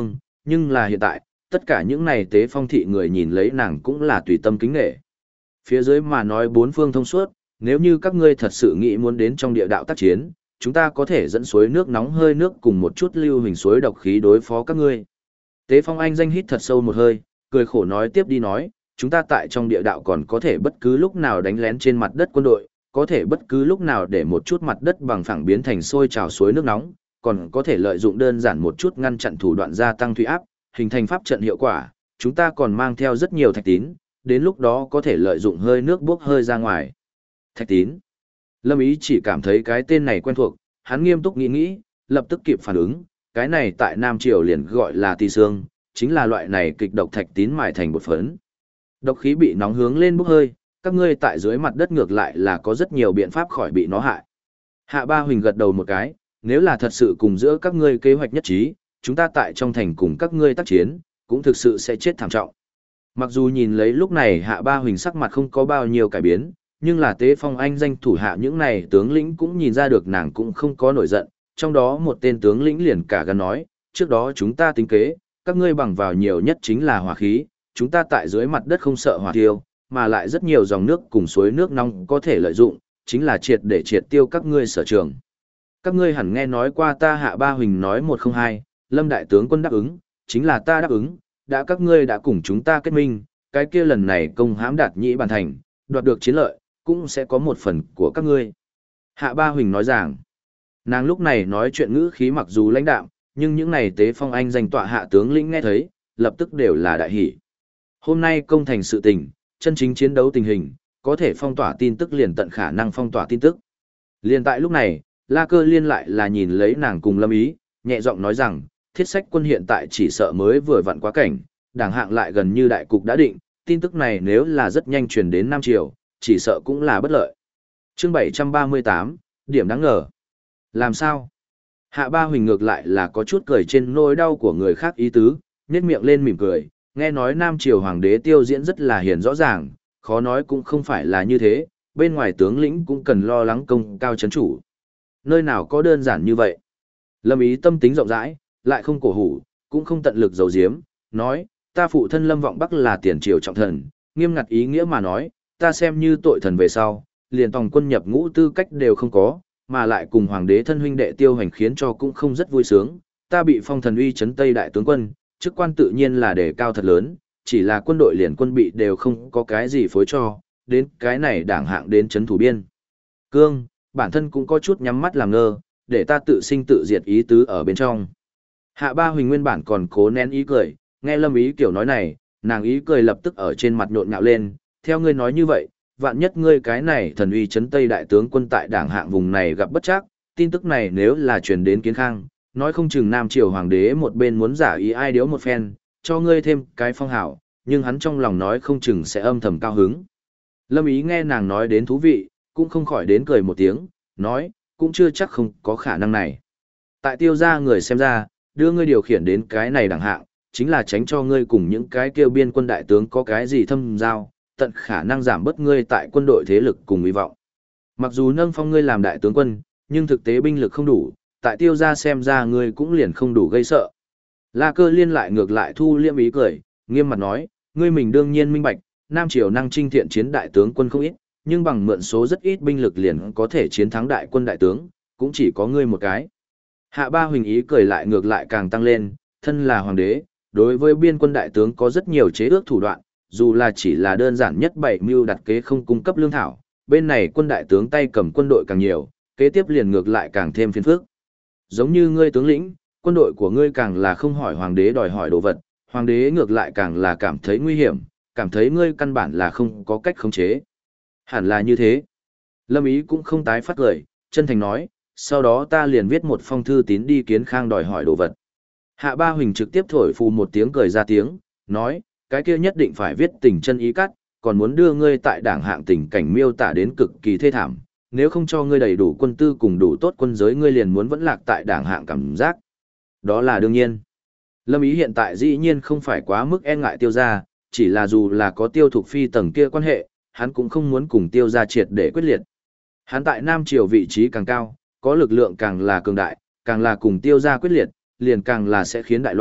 nhưng là hiện tại, tất cả những này tế phong thị người nhìn lấy nàng cũng là tùy tâm kính nghệ. Phía dưới mà nói bốn phương thông suốt, nếu như các ngươi thật sự nghĩ muốn đến trong địa đạo tác chiến, chúng ta có thể dẫn suối nước nóng hơi nước cùng một chút lưu hình suối độc khí đối phó các ngươi. Tế Phong Anh danh hít thật sâu một hơi, cười khổ nói tiếp đi nói, chúng ta tại trong địa đạo còn có thể bất cứ lúc nào đánh lén trên mặt đất quân đội, có thể bất cứ lúc nào để một chút mặt đất bằng phẳng biến thành sôi trào suối nước nóng, còn có thể lợi dụng đơn giản một chút ngăn chặn thủ đoạn gia tăng thủy áp, hình thành pháp trận hiệu quả, chúng ta còn mang theo rất nhiều thạch tín, đến lúc đó có thể lợi dụng hơi nước bốc hơi ra ngoài. Thạch tín. Lâm Ý chỉ cảm thấy cái tên này quen thuộc, hắn nghiêm túc nghĩ nghĩ, lập tức kịp phản ứng, cái này tại Nam Triều liền gọi là tỳ xương, chính là loại này kịch độc thạch tín mài thành bột phấn. Độc khí bị nóng hướng lên bốc hơi, các ngươi tại dưới mặt đất ngược lại là có rất nhiều biện pháp khỏi bị nó hại. Hạ Ba Huỳnh gật đầu một cái, nếu là thật sự cùng giữa các ngươi kế hoạch nhất trí, chúng ta tại trong thành cùng các ngươi tác chiến, cũng thực sự sẽ chết thảm trọng. Mặc dù nhìn lấy lúc này Hạ Ba Huỳnh sắc mặt không có bao nhiêu cải biến, nhưng là Tế Phong Anh danh thủ hạ những này tướng lĩnh cũng nhìn ra được nàng cũng không có nổi giận, trong đó một tên tướng lĩnh liền cả gan nói, trước đó chúng ta tính kế, các ngươi bằng vào nhiều nhất chính là hỏa khí, chúng ta tại dưới mặt đất không sợ hỏa tiêu, mà lại rất nhiều dòng nước cùng suối nước nóng có thể lợi dụng, chính là triệt để triệt tiêu các ngươi sở trường. Các ngươi hẳn nghe nói qua ta Hạ Ba Huỳnh nói 102, Lâm đại tướng quân đáp ứng, chính là ta đáp ứng, đã các ngươi đã cùng chúng ta kết minh, cái kia lần này công hãm Đạt Nhĩ bàn thành, đoạt được chiến lợi, cũng sẽ có một phần của các ngươi. Hạ Ba Huỳnh nói rằng, nàng lúc này nói chuyện ngữ khí mặc dù lãnh đạm, nhưng những này Tế Phong Anh danh tọa hạ tướng lĩnh nghe thấy, lập tức đều là đại hỷ. Hôm nay công thành sự tình, chân chính chiến đấu tình hình, có thể phong tỏa tin tức liền tận khả năng phong tỏa tin tức. Liền tại lúc này, La Cơ Liên lại là nhìn lấy nàng cùng Lâm Ý, nhẹ giọng nói rằng, Thiết Sách quân hiện tại chỉ sợ mới vừa vặn quá cảnh, đảng hạng lại gần như đại cục đã định, tin tức này nếu là rất nhanh truyền đến Nam Triều, chỉ sợ cũng là bất lợi. Chương 738, điểm đáng ngờ. Làm sao? Hạ Ba Huỳnh ngược lại là có chút cười trên nỗi đau của người khác ý tứ, nhếch miệng lên mỉm cười, nghe nói Nam Triều Hoàng đế Tiêu Diễn rất là hiền rõ ràng, khó nói cũng không phải là như thế, bên ngoài tướng lĩnh cũng cần lo lắng công cao chấn chủ. Nơi nào có đơn giản như vậy? Lâm Ý tâm tính rộng rãi, lại không cổ hủ, cũng không tận lực giấu giếm, nói, ta phụ thân Lâm Vọng Bắc là tiền triều trọng thần, nghiêm ngặt ý nghĩa mà nói, ta xem như tội thần về sau, liền tòng quân nhập ngũ tư cách đều không có, mà lại cùng hoàng đế thân huynh đệ Tiêu Hành khiến cho cũng không rất vui sướng, ta bị phong thần uy trấn Tây đại tướng quân, chức quan tự nhiên là đề cao thật lớn, chỉ là quân đội liền quân bị đều không có cái gì phối cho, đến cái này đảng hạng đến trấn thủ biên. Cương, bản thân cũng có chút nhắm mắt làm ngơ, để ta tự sinh tự diệt ý tứ ở bên trong. Hạ Ba Huỳnh nguyên bản còn cố nén ý cười, nghe Lâm Ý kiểu nói này, nàng ý cười lập tức ở trên mặt nhộn nhạo lên, theo ngươi nói như vậy, vạn nhất ngươi cái này thần uy trấn Tây đại tướng quân tại đảng hạng vùng này gặp bất trắc, tin tức này nếu là truyền đến Kiến Khang, nói không chừng Nam Triều Hoàng đế một bên muốn giả ý ai điếu một phen, cho ngươi thêm cái phong hảo, nhưng hắn trong lòng nói không chừng sẽ âm thầm cao hứng. Lâm Ý nghe nàng nói đến thú vị, cũng không khỏi đến cười một tiếng, nói, cũng chưa chắc không có khả năng này. Tại Tiêu gia người xem ra, đưa ngươi điều khiển đến cái này đẳng hạng, chính là tránh cho ngươi cùng những cái kêu biên quân đại tướng có cái gì thâm giao, tận khả năng giảm bớt ngươi tại quân đội thế lực cùng hy vọng. Mặc dù nâng phong ngươi làm đại tướng quân, nhưng thực tế binh lực không đủ, tại Tiêu gia xem ra ngươi cũng liền không đủ gây sợ. La Cơ Liên lại ngược lại thu liêm ý cười, nghiêm mặt nói, ngươi mình đương nhiên minh bạch, Nam Triều năng trinh thiện chiến đại tướng quân không ít, nhưng bằng mượn số rất ít binh lực liền có thể chiến thắng đại quân đại tướng, cũng chỉ có ngươi một cái. Hạ Ba Huỳnh ý cười lại ngược lại càng tăng lên, thân là hoàng đế, đối với biên quân đại tướng có rất nhiều chế ước thủ đoạn, dù là chỉ là đơn giản nhất bảy mưu đặt kế không cung cấp lương thảo, bên này quân đại tướng tay cầm quân đội càng nhiều, kế tiếp liền ngược lại càng thêm phiền phức. Giống như ngươi tướng lĩnh, quân đội của ngươi càng là không hỏi hoàng đế đòi hỏi đồ vật, hoàng đế ngược lại càng là cảm thấy nguy hiểm, cảm thấy ngươi căn bản là không có cách khống chế. Hẳn là như thế. Lâm Ý cũng không tái phát lời, chân thành nói, sau đó ta liền viết một phong thư tín đi Kiến Khang đòi hỏi đồ vật. Hạ Ba Huỳnh trực tiếp thổi phù một tiếng cười ra tiếng, nói, cái kia nhất định phải viết tình chân ý cắt, còn muốn đưa ngươi tại đảng hạng tình cảnh miêu tả đến cực kỳ thê thảm, nếu không cho ngươi đầy đủ quân tư cùng đủ tốt quân giới ngươi liền muốn vẫn lạc tại đảng hạng cảm giác. Đó là đương nhiên. Lâm Ý hiện tại dĩ nhiên không phải quá mức e ngại Tiêu gia, chỉ là dù là có Tiêu Thục Phi tầng kia quan hệ, hắn cũng không muốn cùng Tiêu gia triệt để quyết liệt. Hắn tại Nam Triều vị trí càng cao, có lực lượng càng là cường đại, càng là cùng Tiêu gia quyết liệt, liền càng là sẽ khiến đại loạn,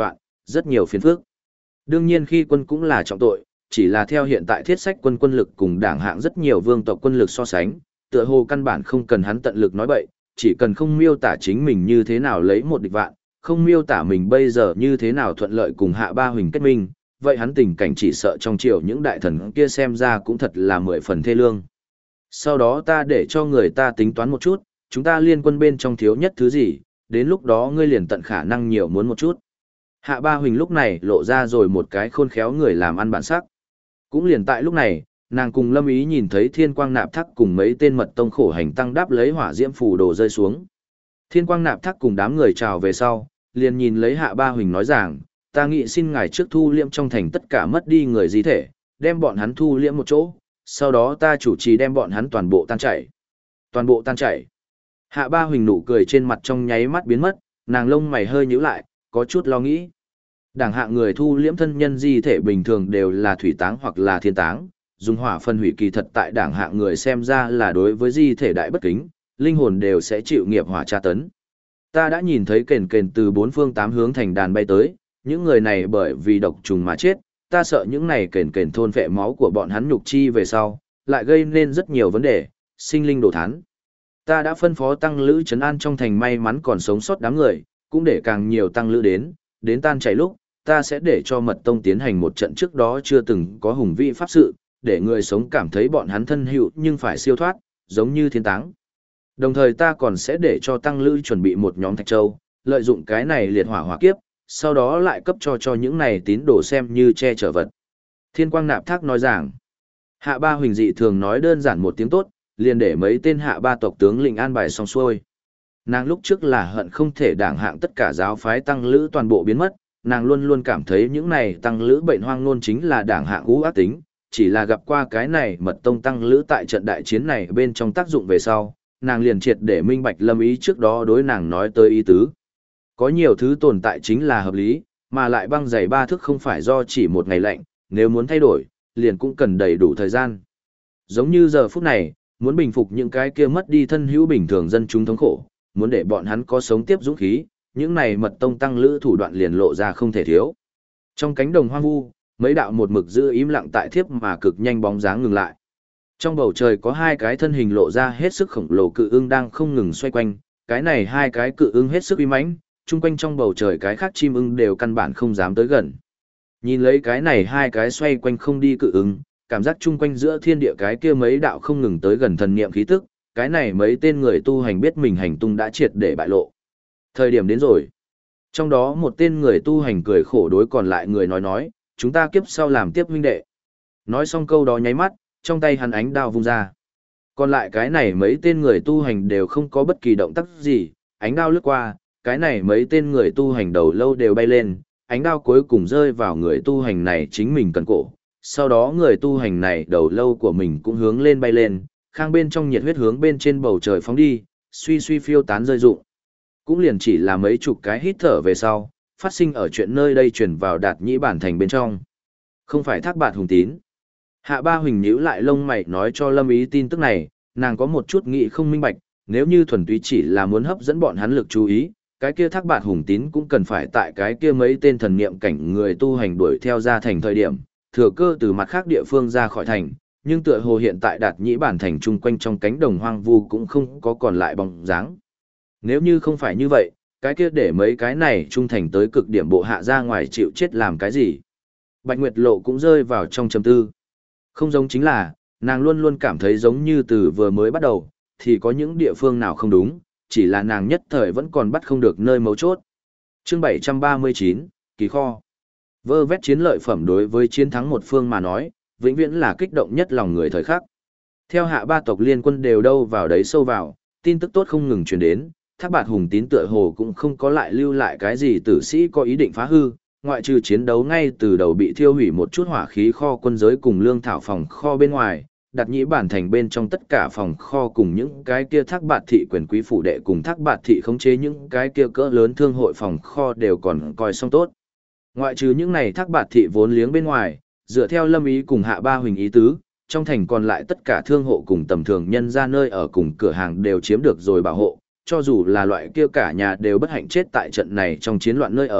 rất nhiều phiền phức. Đương nhiên khi quân cũng là trọng tội, chỉ là theo hiện tại thiết sách quân lực cùng đảng hạng rất nhiều vương tộc quân lực so sánh, tựa hồ căn bản không cần hắn tận lực nói bậy, chỉ cần không miêu tả chính mình như thế nào lấy một địch vạn, không miêu tả mình bây giờ như thế nào thuận lợi cùng Hạ Ba Huỳnh kết minh, vậy hắn tình cảnh chỉ sợ trong triều những đại thần kia xem ra cũng thật là 10 phần thê lương. Sau đó ta để cho người ta tính toán một chút, chúng ta liên quân bên trong thiếu nhất thứ gì, đến lúc đó ngươi liền tận khả năng nhiều muốn một chút. Hạ Ba Huỳnh lúc này lộ ra rồi một cái khôn khéo người làm ăn bản sắc. Cũng liền tại lúc này, nàng cùng Lâm Ý nhìn thấy Thiên Quang Nạp Thác cùng mấy tên mật tông khổ hành tăng đáp lấy hỏa diễm phù đồ rơi xuống. Thiên Quang Nạp Thác cùng đám người chào về sau, liền nhìn lấy Hạ Ba Huỳnh nói rằng, ta nghĩ xin ngài trước thu liễm trong thành tất cả mất đi người di thể, đem bọn hắn thu liễm một chỗ, sau đó ta chủ trì đem bọn hắn toàn bộ tan chảy. Toàn bộ tan chảy. Hạ Ba Huỳnh nụ cười trên mặt trong nháy mắt biến mất, nàng lông mày hơi nhíu lại, có chút lo nghĩ. Đảng hạng người thu liễm thân nhân di thể bình thường đều là thủy táng hoặc là thiên táng, dùng hỏa phân hủy kỳ thật tại đảng hạng người xem ra là đối với di thể đại bất kính, linh hồn đều sẽ chịu nghiệp hỏa tra tấn. Ta đã nhìn thấy kền kền từ 4 phương 8 hướng thành đàn bay tới, những người này bởi vì độc trùng mà chết, ta sợ những này kền kền thôn phệ máu của bọn hắn nhục chi về sau, lại gây nên rất nhiều vấn đề, sinh linh đổ thán. Ta đã phân phó tăng lữ trấn an trong thành may mắn còn sống sót đám người, cũng để càng nhiều tăng lữ đến tan chảy lúc, ta sẽ để cho mật tông tiến hành một trận trước đó chưa từng có hùng vĩ pháp sự, để người sống cảm thấy bọn hắn thân hữu nhưng phải siêu thoát, giống như thiên táng. Đồng thời ta còn sẽ để cho tăng lữ chuẩn bị một nhóm thạch châu, lợi dụng cái này liệt hỏa hỏa kiếp, sau đó lại cấp cho những này tín đồ xem như che chở vật. Thiên Quang Nạp Thác nói rằng, Hạ Ba Huỳnh dị thường nói đơn giản một tiếng tốt, liền để mấy tên Hạ Ba tộc tướng lĩnh an bài xong xuôi. Nàng lúc trước là hận không thể đảng hạng tất cả giáo phái tăng lữ toàn bộ biến mất, nàng luôn luôn cảm thấy những này tăng lữ bệnh hoang nôn chính là đảng hạng ú ác tính, chỉ là gặp qua cái này mật tông tăng lữ tại trận đại chiến này bên trong tác dụng về sau, nàng liền triệt để minh bạch Lâm Ý trước đó đối nàng nói tới ý tứ. Có nhiều thứ tồn tại chính là hợp lý, mà lại băng dày 3 thước không phải do chỉ một ngày lạnh, nếu muốn thay đổi, liền cũng cần đầy đủ thời gian. Giống như giờ phút này, muốn bình phục những cái kia mất đi thân hữu bình thường dân chúng thống khổ, muốn để bọn hắn có sống tiếp dũng khí, những này mật tông tăng lữ thủ đoạn liền lộ ra không thể thiếu. Trong cánh đồng hoang vu, mấy đạo một mực giữ im lặng tại thiếp mà cực nhanh bóng dáng ngừng lại. Trong bầu trời có 2 cái thân hình lộ ra hết sức khổng lồ cự ưng đang không ngừng xoay quanh, cái này 2 cái cự ưng hết sức uy mãnh, chung quanh trong bầu trời cái khác chim ưng đều căn bản không dám tới gần. Nhìn lấy cái này 2 cái xoay quanh không đi cự ưng, cảm giác chung quanh giữa thiên địa cái kia mấy đạo không ngừng tới gần thần niệm khí tức, cái này mấy tên người tu hành biết mình hành tung đã triệt để bại lộ. Thời điểm đến rồi. Trong đó một tên người tu hành cười khổ đối còn lại người nói, chúng ta kiếp sau làm tiếp huynh đệ. Nói xong câu đó nháy mắt, trong tay hắn ánh đao vung ra. Còn lại cái này mấy tên người tu hành đều không có bất kỳ động tác gì, ánh đao lướt qua, cái này mấy tên người tu hành đầu lâu đều bay lên, ánh đao cuối cùng rơi vào người tu hành này chính mình cần cổ. Sau đó người tu hành này đầu lâu của mình cũng hướng lên bay lên, khang bên trong nhiệt huyết hướng bên trên bầu trời phóng đi, suy suy phiêu tán rơi rụng. Cũng liền chỉ là mấy chục cái hít thở về sau, phát sinh ở chuyện nơi đây truyền vào Đạt Nhĩ Bản thành bên trong. Không phải Thác Bạt Hùng Tín. Hạ Ba Huỳnh nhíu lại lông mày nói cho Lâm Ý tin tức này, nàng có một chút nghĩ không minh bạch, nếu như thuần túy chỉ là muốn hấp dẫn bọn hắn lực chú ý, cái kia Thác Bạt Hùng Tín cũng cần phải tại cái kia mấy tên thần niệm cảnh người tu hành đuổi theo ra thành thời điểm, thừa cơ từ mặt khác địa phương ra khỏi thành, nhưng tựa hồ hiện tại Đạt Nhĩ Bản thành chung quanh trong cánh đồng hoang vu cũng không có còn lại bóng dáng. Nếu như không phải như vậy, cái kia để mấy cái này trung thành tới cực điểm bộ hạ ra ngoài chịu chết làm cái gì? Bạch Nguyệt Lộ cũng rơi vào trong trầm tư. Không giống chính là, nàng luôn luôn cảm thấy giống như từ vừa mới bắt đầu, thì có những địa phương nào không đúng, chỉ là nàng nhất thời vẫn còn bắt không được nơi mấu chốt. Chương 739, Kỳ kho. Vơ vét chiến lợi phẩm đối với chiến thắng một phương mà nói, vĩnh viễn là kích động nhất lòng người thời khắc. Theo Hạ Ba tộc liên quân đều đâu vào đấy sâu vào, tin tức tốt không ngừng truyền đến, Thác Bạt Hùng Tín tựa hồ cũng không có lại lưu lại cái gì tử sĩ có ý định phá hư, ngoại trừ chiến đấu ngay từ đầu bị thiêu hủy một chút hỏa khí kho quân giới cùng lương thảo phòng kho bên ngoài, Đạt Nhĩ Bản thành bên trong tất cả phòng kho cùng những cái kia Thác Bạt thị quyền quý phủ đệ cùng Thác Bạt thị khống chế những cái kia cỡ lớn thương hội phòng kho đều còn coi xong tốt. Ngoại trừ những này Thác Bạt thị vốn liếng bên ngoài, dựa theo Lâm Ý cùng Hạ Ba Huỳnh ý tứ, trong thành còn lại tất cả thương hộ cùng tầm thường nhân ra nơi ở cùng cửa hàng đều chiếm được rồi bảo hộ, cho dù là loại kia cả nhà đều bất hạnh chết tại trận này trong chiến loạn nơi ở,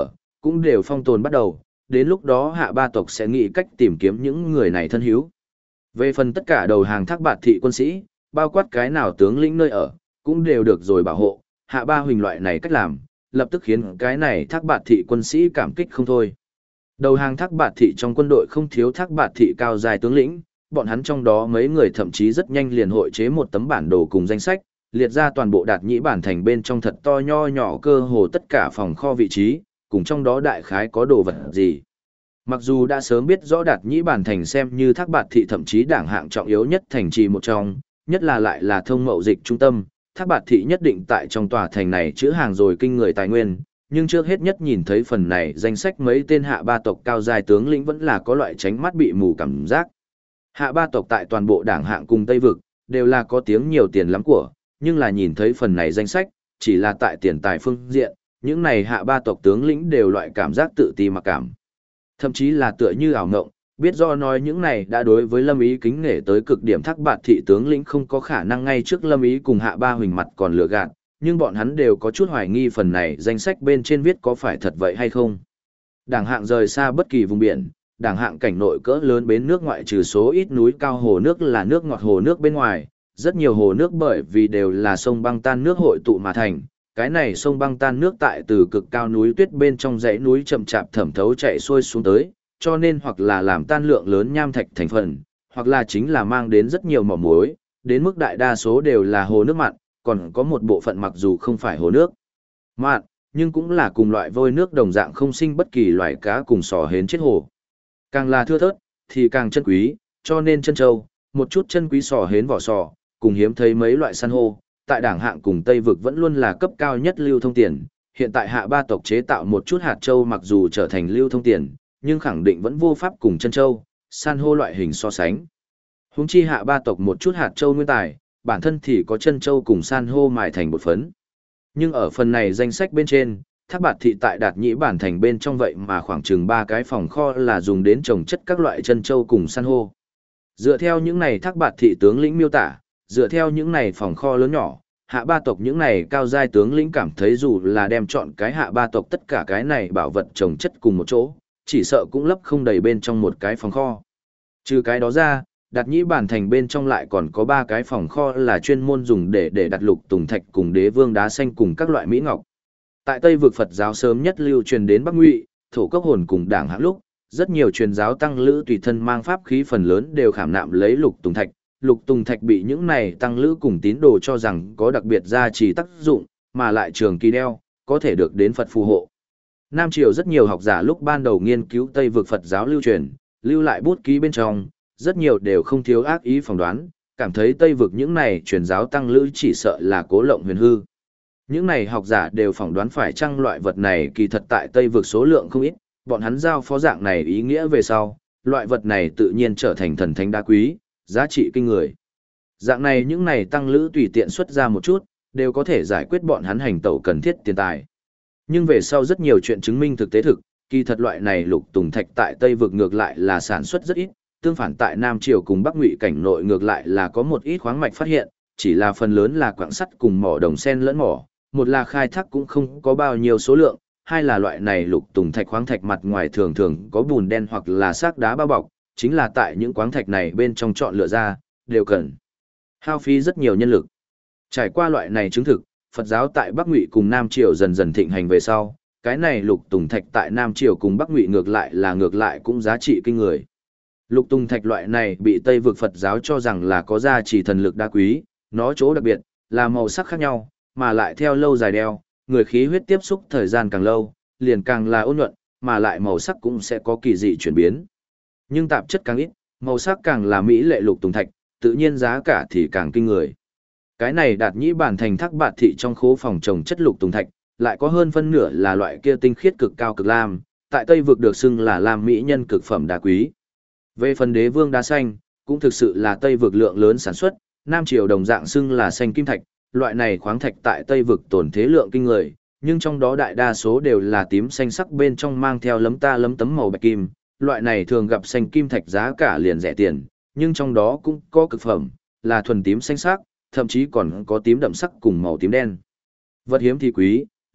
cũng đều phong tồn bắt đầu, đến lúc đó Hạ ba tộc sẽ nghĩ cách tìm kiếm những người này thân hữu. Về phần tất cả đầu hàng Thác Bạt thị quân sĩ, bao quát cái nào tướng lĩnh nơi ở, cũng đều được rồi bảo hộ, Hạ ba huỳnh loại này cách làm, lập tức khiến cái này Thác Bạt thị quân sĩ cảm kích không thôi. Đầu hàng Thác Bạt thị trong quân đội không thiếu Thác Bạt thị cao dài tướng lĩnh, bọn hắn trong đó mấy người thậm chí rất nhanh liền hội chế một tấm bản đồ cùng danh sách, liệt ra toàn bộ Đạt Nhĩ bản thành bên trong thật to nho nhỏ cơ hồ tất cả phòng kho vị trí, cùng trong đó đại khái có đồ vật gì. Mặc dù đã sớm biết rõ Đạt Nhĩ bản thành xem như Thác Bạt thị thậm chí đảng hạng trọng yếu nhất thành trì một trong, nhất là lại là thông mậu dịch trung tâm, Thác Bạt thị nhất định tại trong tòa thành này chứa hàng rồi kinh người tài nguyên, nhưng trước hết nhất nhìn thấy phần này danh sách mấy tên Hạ ba tộc cao dài tướng lĩnh vẫn là có loại tránh mắt bị mù cảm giác. Hạ ba tộc tại toàn bộ đảng hạng cùng Tây Vực, đều là có tiếng nhiều tiền lắm của, nhưng là nhìn thấy phần này danh sách, chỉ là tại tiền tài phương diện, những này Hạ ba tộc tướng lĩnh đều loại cảm giác tự ti mặc cảm. Thậm chí là tựa như ảo ngộng, biết do nói những này đã đối với Lâm Ý kính nể tới cực điểm Thác Bạt thị tướng lĩnh không có khả năng ngay trước Lâm Ý cùng Hạ ba huỳnh mặt còn lừa gạt, nhưng bọn hắn đều có chút hoài nghi phần này danh sách bên trên viết có phải thật vậy hay không. Đảng hạng rời xa bất kỳ vùng biển, đảng hạng cảnh nội cỡ lớn bến nước ngoại trừ số ít núi cao hồ nước là nước ngọt hồ nước bên ngoài, rất nhiều hồ nước bởi vì đều là sông băng tan nước hội tụ mà thành. Cái này sông băng tan nước tại từ cực cao núi tuyết bên trong dãy núi chậm chạp thẩm thấu chạy xuôi xuống tới, cho nên hoặc là làm tan lượng lớn nham thạch thành phần, hoặc là chính là mang đến rất nhiều mỏ muối, đến mức đại đa số đều là hồ nước mặn, còn có một bộ phận mặc dù không phải hồ nước mặn, nhưng cũng là cùng loại vôi nước đồng dạng không sinh bất kỳ loài cá cùng sò hến chết hồ. Càng là thưa thớt, thì càng chân quý, cho nên chân châu, một chút chân quý sò hến vỏ sò, cùng hiếm thấy mấy loại san hô, tại đảng hạng cùng Tây Vực vẫn luôn là cấp cao nhất lưu thông tiền. Hiện tại Hạ ba tộc chế tạo một chút hạt châu mặc dù trở thành lưu thông tiền, nhưng khẳng định vẫn vô pháp cùng chân châu, san hô loại hình so sánh. Huống chi Hạ ba tộc một chút hạt châu nguyên tài, bản thân thì có chân châu cùng san hô mài thành bột phấn. Nhưng ở phần này danh sách bên trên, Thác Bạt thị tại Đạt Nhĩ bản thành bên trong vậy mà khoảng chừng 3 cái phòng kho là dùng đến trồng chất các loại chân châu cùng san hô. Dựa theo những này Thác Bạt thị tướng lĩnh miêu tả, dựa theo những này phòng kho lớn nhỏ, Hạ ba tộc những này cao giai tướng lĩnh cảm thấy dù là đem chọn cái Hạ ba tộc tất cả cái này bảo vật trồng chất cùng một chỗ, chỉ sợ cũng lấp không đầy bên trong một cái phòng kho. Trừ cái đó ra, Đạt Nhĩ bản thành bên trong lại còn có 3 cái phòng kho là chuyên môn dùng để đặt lục tùng thạch cùng đế vương đá xanh cùng các loại mỹ ngọc. Tại Tây vực Phật giáo sớm nhất lưu truyền đến Bắc Ngụy, Thổ Cốc Hồn cùng Đảng Hạng lúc, rất nhiều truyền giáo tăng lữ tùy thân mang pháp khí phần lớn đều khảm nạm lấy lục tùng thạch. Lục tùng thạch bị những này tăng lữ cùng tín đồ cho rằng có đặc biệt gia trì tác dụng, mà lại trường kỳ đeo, có thể được đến Phật phù hộ. Nam Triều rất nhiều học giả lúc ban đầu nghiên cứu Tây vực Phật giáo lưu truyền, lưu lại bút ký bên trong, rất nhiều đều không thiếu ác ý phỏng đoán, cảm thấy Tây vực những này truyền giáo tăng lữ chỉ sợ là cố lộng huyền hư. Những này học giả đều phỏng đoán phải chăng loại vật này kỳ thật tại Tây vực số lượng không ít, bọn hắn giao phó dạng này ý nghĩa về sau, loại vật này tự nhiên trở thành thần thánh đá quý, giá trị kinh người. Dạng này những này tăng lữ tùy tiện xuất ra một chút, đều có thể giải quyết bọn hắn hành tẩu cần thiết tiền tài. Nhưng về sau rất nhiều chuyện chứng minh thực tế thực, kỳ thật loại này lục tùng thạch tại Tây vực ngược lại là sản xuất rất ít, tương phản tại Nam Triều cùng Bắc Ngụy cảnh nội ngược lại là có một ít khoáng mạch phát hiện, chỉ là phần lớn là quặng sắt cùng mỏ đồng sen lẫn mỏ, một là khai thác cũng không có bao nhiêu số lượng, hai là loại này lục tùng thạch khoáng thạch mặt ngoài thường thường có bùn đen hoặc là xác đá bao bọc, chính là tại những khoáng thạch này bên trong chọn lựa ra, đều cần hao phí rất nhiều nhân lực. Trải qua loại này chứng thực, Phật giáo tại Bắc Ngụy cùng Nam Triều dần dần thịnh hành về sau, cái này lục tùng thạch tại Nam Triều cùng Bắc Ngụy ngược lại cũng giá trị kinh người. Lục tùng thạch loại này bị Tây vực Phật giáo cho rằng là có giá trị thần lực đá quý, nó chỗ đặc biệt là màu sắc khác nhau, mà lại theo lâu dài đeo, người khí huyết tiếp xúc thời gian càng lâu, liền càng là ôn nhuận, mà lại màu sắc cũng sẽ có kỳ dị chuyển biến. Nhưng tạp chất càng ít, màu sắc càng là mỹ lệ lục tùng thạch, tự nhiên giá cả thì càng kinh người. Cái này Đạt Nhĩ bản thành Thác Bạt thị trong khố phòng trồng chất lục tùng thạch, lại có hơn phân nửa là loại kia tinh khiết cực cao cực lam, tại Tây vực được xưng là lam mỹ nhân cực phẩm đá quý. Về phần đế vương đá xanh, cũng thực sự là Tây vực lượng lớn sản xuất, Nam Triều đồng dạng xưng là xanh kim thạch, loại này khoáng thạch tại Tây vực tổn thế lượng kinh người, nhưng trong đó đại đa số đều là tím xanh sắc bên trong mang theo lấm ta lấm tấm màu bạch kim, loại này thường gặp xanh kim thạch giá cả liền rẻ tiền, nhưng trong đó cũng có cực phẩm, là thuần tím xanh sắc, thậm chí còn có tím đậm sắc cùng màu tím đen. Vật hiếm thì quý,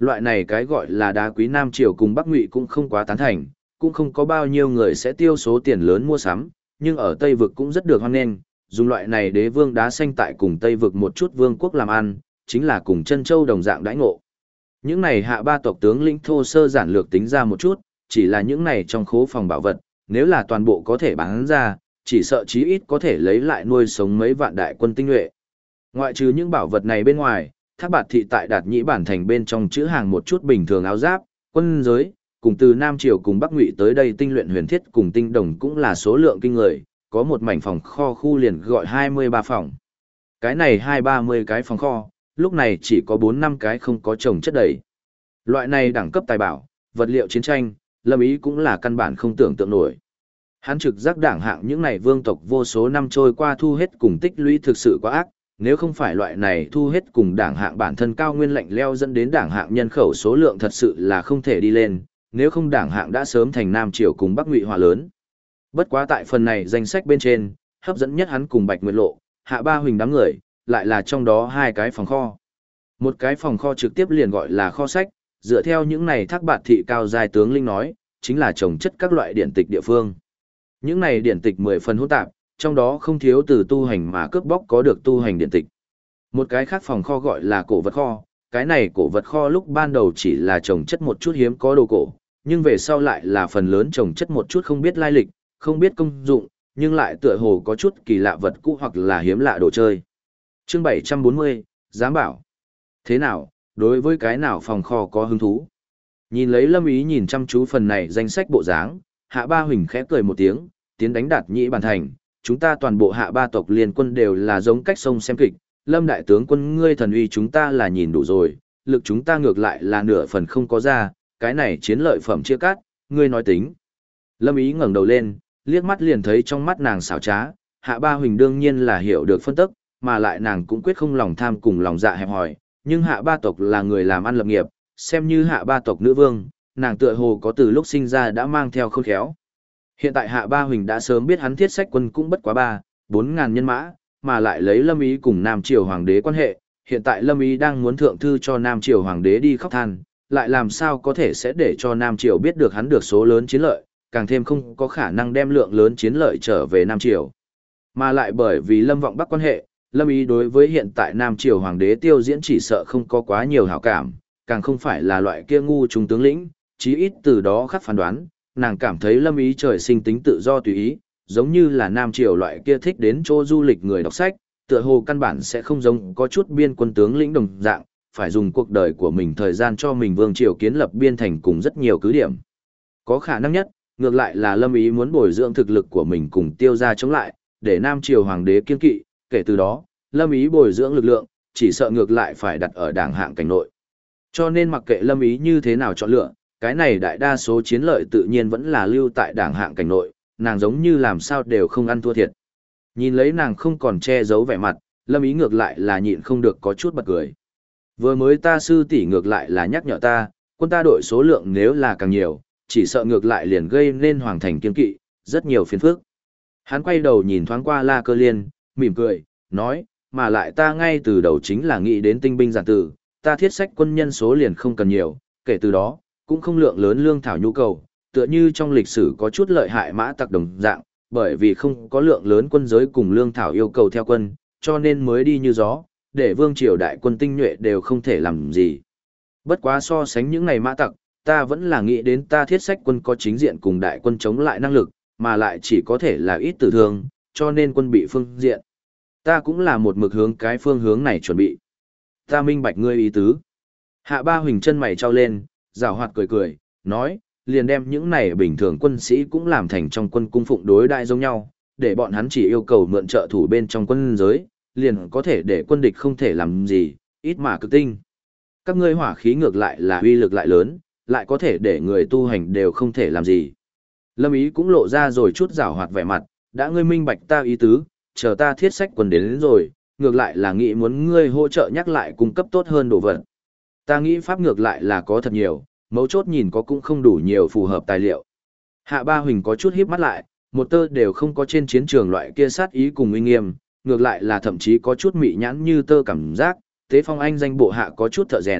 Loại này cái gọi là đá quý Nam Triều cùng Bắc Ngụy cũng không quá tán thành, cũng không có bao nhiêu người sẽ tiêu số tiền lớn mua sắm, nhưng ở Tây Vực cũng rất được hoan nghênh, dùng loại này đế vương đá xanh tại cùng Tây Vực một chút vương quốc làm ăn, chính là cùng chân châu đồng dạng đãi ngộ. Những này hạ ba tộc tướng lĩnh thô sơ giản lược tính ra một chút, chỉ là những này trong khố phòng bảo vật, nếu là toàn bộ có thể bán ra, chỉ sợ chí ít có thể lấy lại nuôi sống mấy vạn đại quân tinh nhuệ. Ngoại trừ những bảo vật này bên ngoài, Thác Bạt thị tại Đạt Nhĩ bản thành bên trong chữ hàng một chút bình thường áo giáp, quân giới, cùng từ Nam Triều cùng Bắc Ngụy tới đây tinh luyện huyền thiết cùng tinh đồng cũng là số lượng kinh người, có một mảnh phòng kho khu liền gọi 23 phòng. Cái này 2-30 cái phòng kho, lúc này chỉ có 4-5 cái không có chồng chất đầy. Loại này đẳng cấp tài bảo, vật liệu chiến tranh, Lâm Ý cũng là căn bản không tưởng tượng nổi. Hắn trực giác đảng hạng những này vương tộc vô số năm trôi qua thu hết cùng tích lũy thực sự quá ác, nếu không phải loại này thu hết cùng đảng hạng bản thân cao nguyên lạnh leo dẫn đến đảng hạng nhân khẩu số lượng thật sự là không thể đi lên, nếu không đảng hạng đã sớm thành Nam Triều cùng Bắc Ngụy hòa lớn. Bất quá tại phần này danh sách bên trên, hấp dẫn nhất hắn cùng Bạch Nguyệt Lộ, Hạ Ba Huỳnh đám người, lại là trong đó 2 cái phòng kho. Một cái phòng kho trực tiếp liền gọi là kho sách, dựa theo những này Thác Bạt thị cao giai tướng linh nói, chính là trồng chất các loại điển tịch địa phương. Những này điển tịch 10 phần hỗn tạp, trong đó không thiếu từ tu hành mà cướp bóc có được tu hành điển tịch. Một cái khác phòng kho gọi là cổ vật kho, cái này cổ vật kho lúc ban đầu chỉ là trồng chất một chút hiếm có đồ cổ, nhưng về sau lại là phần lớn trồng chất một chút không biết lai lịch, không biết công dụng, nhưng lại tựa hồ có chút kỳ lạ vật cũ hoặc là hiếm lạ đồ chơi. Chương 740, giám bảo. Thế nào, đối với cái nào phòng kho có hứng thú? Nhìn lấy Lâm Ý nhìn chăm chú phần này danh sách bộ dáng, Hạ Ba Huỳnh khẽ cười một tiếng, tiến đánh Đạt Nhĩ bản thành, chúng ta toàn bộ Hạ Ba tộc liên quân đều là giống cách sông xem kịch, Lâm đại tướng quân ngươi thần uy chúng ta là nhìn đủ rồi, lực chúng ta ngược lại là nửa phần không có ra, cái này chiến lợi phẩm chia cắt, ngươi nói tính. Lâm Ý ngẩng đầu lên, liếc mắt liền thấy trong mắt nàng xảo trá, Hạ Ba Huỳnh đương nhiên là hiểu được phân tức, mà lại nàng cũng quyết không lòng tham cùng lòng dạ hẹp hòi, nhưng Hạ Ba tộc là người làm ăn lập nghiệp, xem như Hạ Ba tộc nữ vương, nàng tựa hồ có từ lúc sinh ra đã mang theo khôn khéo. Hiện tại Hạ Ba Huỳnh đã sớm biết hắn thiết sách quân cũng bất quá 3-4 ngàn nhân mã, mà lại lấy Lâm Ý cùng Nam Triều Hoàng đế quan hệ, hiện tại Lâm Ý đang muốn thượng thư cho Nam Triều Hoàng đế đi khóc than, lại làm sao có thể sẽ để cho Nam Triều biết được hắn được số lớn chiến lợi, càng thêm không có khả năng đem lượng lớn chiến lợi trở về Nam Triều. Mà lại bởi vì Lâm Vọng Bắc quan hệ, Lâm Ý đối với hiện tại Nam Triều Hoàng đế Tiêu Diễn chỉ sợ không có quá nhiều hảo cảm, càng không phải là loại kia ngu trung tướng lĩnh, chí ít từ đó khắc phán đoán, nàng cảm thấy Lâm Ý trời sinh tính tự do tùy ý, giống như là Nam Triều loại kia thích đến chỗ du lịch người đọc sách, tựa hồ căn bản sẽ không giống có chút biên quân tướng lĩnh đồng dạng, phải dùng cuộc đời của mình thời gian cho mình vương triều kiến lập biên thành cùng rất nhiều cứ điểm. Có khả năng nhất, ngược lại là Lâm Ý muốn bồi dưỡng thực lực của mình cùng Tiêu gia chống lại, để Nam Triều Hoàng đế kiên kỵ, kể từ đó, Lâm Ý bồi dưỡng lực lượng, chỉ sợ ngược lại phải đặt ở đảng hạng cảnh nội. Cho nên mặc kệ Lâm Ý như thế nào chọn lựa, cái này đại đa số chiến lợi tự nhiên vẫn là lưu tại đảng hạng cảnh nội, nàng giống như làm sao đều không ăn thua thiệt. Nhìn lấy nàng không còn che giấu vẻ mặt, Lâm Ý ngược lại là nhịn không được có chút bật cười. Vừa mới ta sư tỷ ngược lại là nhắc nhở ta, quân ta đội số lượng nếu là càng nhiều, chỉ sợ ngược lại liền gây nên hoàng thành kiên kỵ, rất nhiều phiền phức. Hắn quay đầu nhìn thoáng qua La Cơ Liên, mỉm cười, nói, mà lại ta ngay từ đầu chính là nghĩ đến tinh binh giản tử, ta thiết sách quân nhân số liền không cần nhiều, kể từ đó, cũng không lượng lớn lương thảo nhu cầu, tựa như trong lịch sử có chút lợi hại mã tặc đồng dạng, bởi vì không có lượng lớn quân giới cùng lương thảo yêu cầu theo quân, cho nên mới đi như gió, để vương triều đại quân tinh nhuệ đều không thể làm gì. Bất quá so sánh những ngày mã tặc, ta vẫn là nghĩ đến ta thiết sách quân có chính diện cùng đại quân chống lại năng lực, mà lại chỉ có thể là ít tử thương, cho nên quân bị phương diện. Ta cũng là một mực hướng cái phương hướng này chuẩn bị. Ta minh bạch ngươi ý tứ. Hạ Ba Huỳnh chân mày trao lên, giảo hoạt cười cười, nói, liền đem những này bình thường quân sĩ cũng làm thành trong quân cung phụng đối đại giống nhau, để bọn hắn chỉ yêu cầu mượn trợ thủ bên trong quân giới, liền có thể để quân địch không thể làm gì, ít mà cực tinh. Các ngươi hỏa khí ngược lại là uy lực lại lớn, lại có thể để người tu hành đều không thể làm gì. Lâm Ý cũng lộ ra rồi chút giảo hoạt vẻ mặt, đã ngươi minh bạch ta ý tứ, chờ ta thiết sách quân đến rồi, ngược lại là nghĩ muốn ngươi hỗ trợ nhắc lại cung cấp tốt hơn đồ vật. Ta nghĩ pháp ngược lại là có thật nhiều, mấu chốt nhìn có cũng không đủ nhiều phù hợp tài liệu. Hạ Ba Huỳnh có chút híp mắt lại, một tơ đều không có trên chiến trường loại kia sát ý cùng uy nghiêm, ngược lại là thậm chí có chút mị nhãn như tơ cảm giác, Tế Phong Anh danh bộ hạ có chút thợ rèn,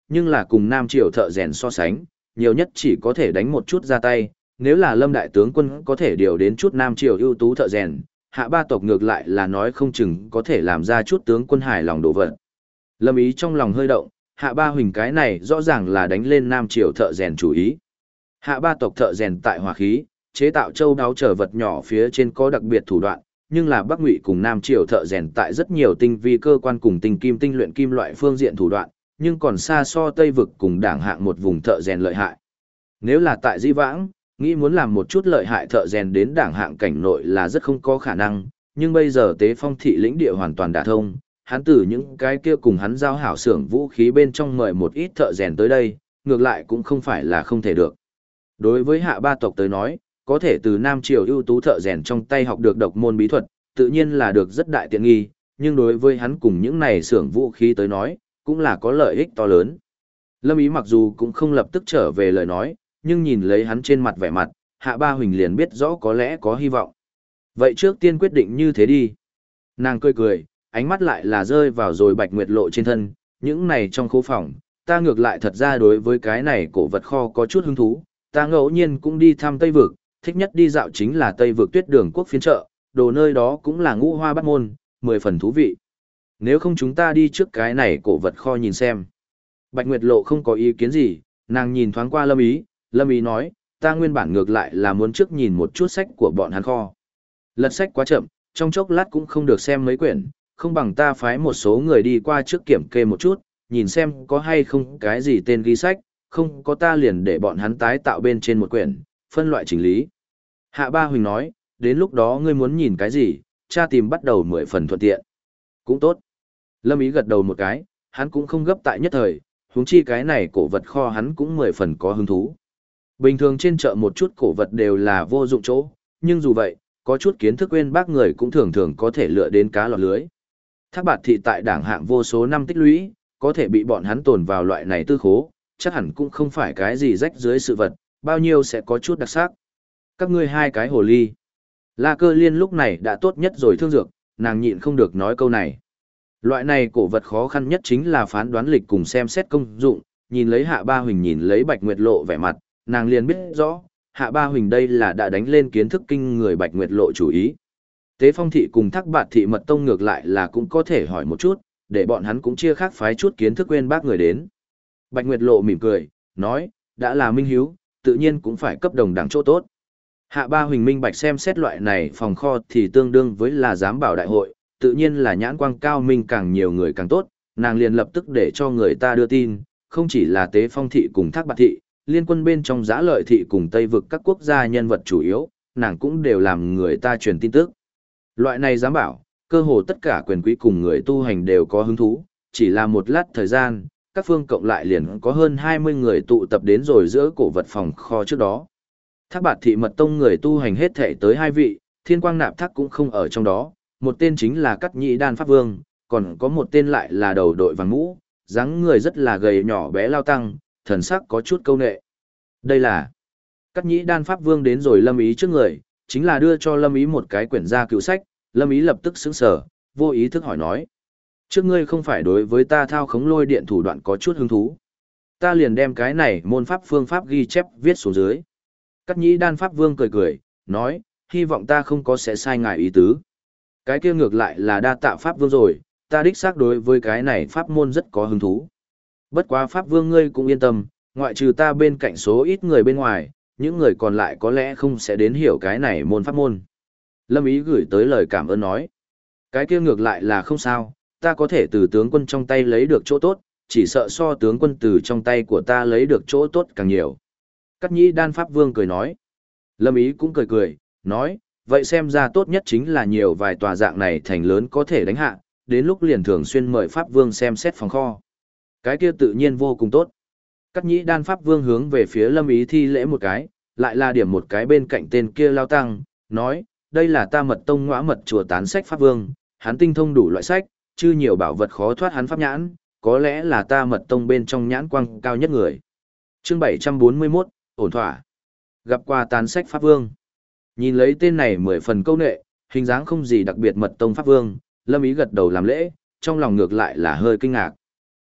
nhưng là cùng Nam Triều thợ rèn so sánh, nhiều nhất chỉ có thể đánh một chút ra tay, nếu là Lâm đại tướng quân có thể điều đến chút Nam Triều ưu tú thợ rèn, Hạ ba tộc ngược lại là nói không chừng có thể làm ra chút tướng quân hài lòng đồ vật. Lâm Ý trong lòng hơi động, Hạ ba huỳnh cái này rõ ràng là đánh lên Nam Triều thợ rèn chủ ý. Hạ ba tộc thợ rèn tại hỏa khí, chế tạo châu đáo trở vật nhỏ phía trên có đặc biệt thủ đoạn, nhưng là Bắc Ngụy cùng Nam Triều thợ rèn tại rất nhiều tinh vi cơ quan cùng tinh kim tinh luyện kim loại phương diện thủ đoạn, nhưng còn xa so Tây vực cùng Đảng hạng một vùng thợ rèn lợi hại. Nếu là tại Dĩ Vãng, nghĩ muốn làm một chút lợi hại thợ rèn đến Đảng hạng cảnh nội là rất không có khả năng, nhưng bây giờ Tế Phong thị lĩnh địa hoàn toàn đả thông, hắn từ những cái kia cùng hắn giao hảo xưởng vũ khí bên trong mời một ít thợ rèn tới đây, ngược lại cũng không phải là không thể được. Đối với Hạ ba tộc tới nói, có thể từ Nam Triều ưu tú thợ rèn trong tay học được độc môn bí thuật, tự nhiên là được rất đại tiện nghi, nhưng đối với hắn cùng những này xưởng vũ khí tới nói, cũng là có lợi ích to lớn. Lâm Ý mặc dù cũng không lập tức trở về lời nói, nhưng nhìn lấy hắn trên mặt vẻ mặt, Hạ ba huỳnh liền biết rõ có lẽ có hy vọng. Vậy trước tiên quyết định như thế đi. Nàng cười cười, ánh mắt lại là rơi vào rồi Bạch Nguyệt Lộ trên thân, những này trong khố phòng, ta ngược lại thật ra đối với cái này cổ vật kho có chút hứng thú, ta ngẫu nhiên cũng đi thăm Tây Vực, thích nhất đi dạo chính là Tây Vực Tuyết Đường Quốc phiên chợ, đồ nơi đó cũng là ngũ hoa bát môn, 10 phần thú vị. Nếu không chúng ta đi trước cái này cổ vật kho nhìn xem. Bạch Nguyệt Lộ không có ý kiến gì, nàng nhìn thoáng qua Lâm Ý nói, ta nguyên bản ngược lại là muốn trước nhìn một chút sách của bọn hắn kho. Lật sách quá chậm, trong chốc lát cũng không được xem mấy quyển, không bằng ta phái một số người đi qua trước kiểm kê một chút, nhìn xem có hay không cái gì tên ghi sách, không có ta liền để bọn hắn tái tạo bên trên một quyển, phân loại chỉnh lý. Hạ ba huỳnh nói, đến lúc đó ngươi muốn nhìn cái gì, cha tìm bắt đầu 10 phần thuận tiện. Cũng tốt. Lâm Ý gật đầu một cái, hắn cũng không gấp tại nhất thời, huống chi cái này cổ vật kho hắn cũng 10 phần có hứng thú. Bình thường trên chợ một chút cổ vật đều là vô dụng chỗ, nhưng dù vậy, có chút kiến thức quên bác người cũng thường thường có thể lựa đến cá lọt lưới. Thác Bạt thị tại Đảng hạng vô số năm tích lũy, có thể bị bọn hắn tồn vào loại này tư khố, chắc hẳn cũng không phải cái gì rách dưới sự vật, bao nhiêu sẽ có chút đặc sắc. Các ngươi hai cái hồ ly. La Cơ Liên lúc này đã tốt nhất rồi thương dược, nàng nhịn không được nói câu này. Loại này cổ vật khó khăn nhất chính là phán đoán lịch cùng xem xét công dụng, nhìn lấy Hạ Ba Huỳnh nhìn lấy Bạch Nguyệt Lộ vẻ mặt, nàng liền biết rõ, Hạ Ba Huỳnh đây là đã đánh lên kiến thức kinh người Bạch Nguyệt Lộ chủ ý. Tế Phong thị cùng Thác Bạt thị mật tông ngược lại là cũng có thể hỏi một chút, để bọn hắn cũng chia khác phái chút kiến thức quên bác người đến. Bạch Nguyệt Lộ mỉm cười, nói, đã là minh hiếu, tự nhiên cũng phải cấp đồng đẳng chỗ tốt. Hạ Ba Huỳnh minh bạch xem xét loại này phòng kho thì tương đương với là giám bảo đại hội, tự nhiên là nhãn quang cao minh càng nhiều người càng tốt, nàng liền lập tức để cho người ta đưa tin, không chỉ là Tế Phong thị cùng Thác Bạt thị, liên quân bên trong Giã Lợi thị cùng Tây vực các quốc gia nhân vật chủ yếu, nàng cũng đều làm người ta truyền tin tức. Loại này giám bảo, cơ hồ tất cả quyền quý cùng người tu hành đều có hứng thú, chỉ là một lát thời gian, các phương cộng lại liền có hơn 20 người tụ tập đến rồi giữa cổ vật phòng kho trước đó. Thác Bạt thị mật tông người tu hành hết thể tới 2 vị, Thiên Quang Nạp Thác cũng không ở trong đó, một tên chính là Cắt Nhĩ Đan Pháp Vương, còn có một tên lại là đầu đội vàng mũ, dáng người rất là gầy nhỏ bé lao tăng, thần sắc có chút câu nệ. Đây là Cắt Nhĩ Đan Pháp Vương đến rồi Lâm Ý trước người, chính là đưa cho Lâm Ý một cái quyển gia cựu sách, Lâm Ý lập tức sững sờ, vô ý thức hỏi nói. Trước ngươi không phải đối với ta thao khống lôi điện thủ đoạn có chút hứng thú. Ta liền đem cái này môn pháp phương pháp ghi chép viết xuống dưới. Cắt Nhĩ Đan Pháp Vương cười cười, nói, hy vọng ta không có sẽ sai ngài ý tứ. Cái kia ngược lại là đa tạ Pháp Vương rồi, ta đích xác đối với cái này Pháp môn rất có hứng thú. Bất quá Pháp Vương ngươi cũng yên tâm, ngoại trừ ta bên cạnh số ít người bên ngoài, những người còn lại có lẽ không sẽ đến hiểu cái này môn pháp môn. Lâm Ý gửi tới lời cảm ơn nói. Cái kia ngược lại là không sao, ta có thể từ tướng quân trong tay lấy được chỗ tốt, chỉ sợ so tướng quân từ trong tay của ta lấy được chỗ tốt càng nhiều. Cắt Nhĩ Đan Pháp Vương cười nói. Lâm Ý cũng cười cười, nói, vậy xem ra tốt nhất chính là nhiều vài tòa dạng này thành lớn có thể đánh hạ, đến lúc liền thường xuyên mời Pháp Vương xem xét phòng kho. Cái kia tự nhiên vô cùng tốt. Cắt Nhĩ Đan Pháp Vương hướng về phía Lâm Ý thi lễ một cái, lại là điểm một cái bên cạnh tên kia lao tăng, nói, đây là ta mật tông ngõa mật chùa tán sách Pháp Vương, hắn tinh thông đủ loại sách, chứ nhiều bảo vật khó thoát hắn pháp nhãn, có lẽ là ta mật tông bên trong nhãn quang cao nhất người. Chương 741, ổn thỏa. Gặp qua tán sách Pháp Vương. Nhìn lấy tên này 10 phần câu nệ, hình dáng không gì đặc biệt mật tông Pháp Vương, Lâm Ý gật đầu làm lễ, trong lòng ngược lại là hơi kinh ngạc.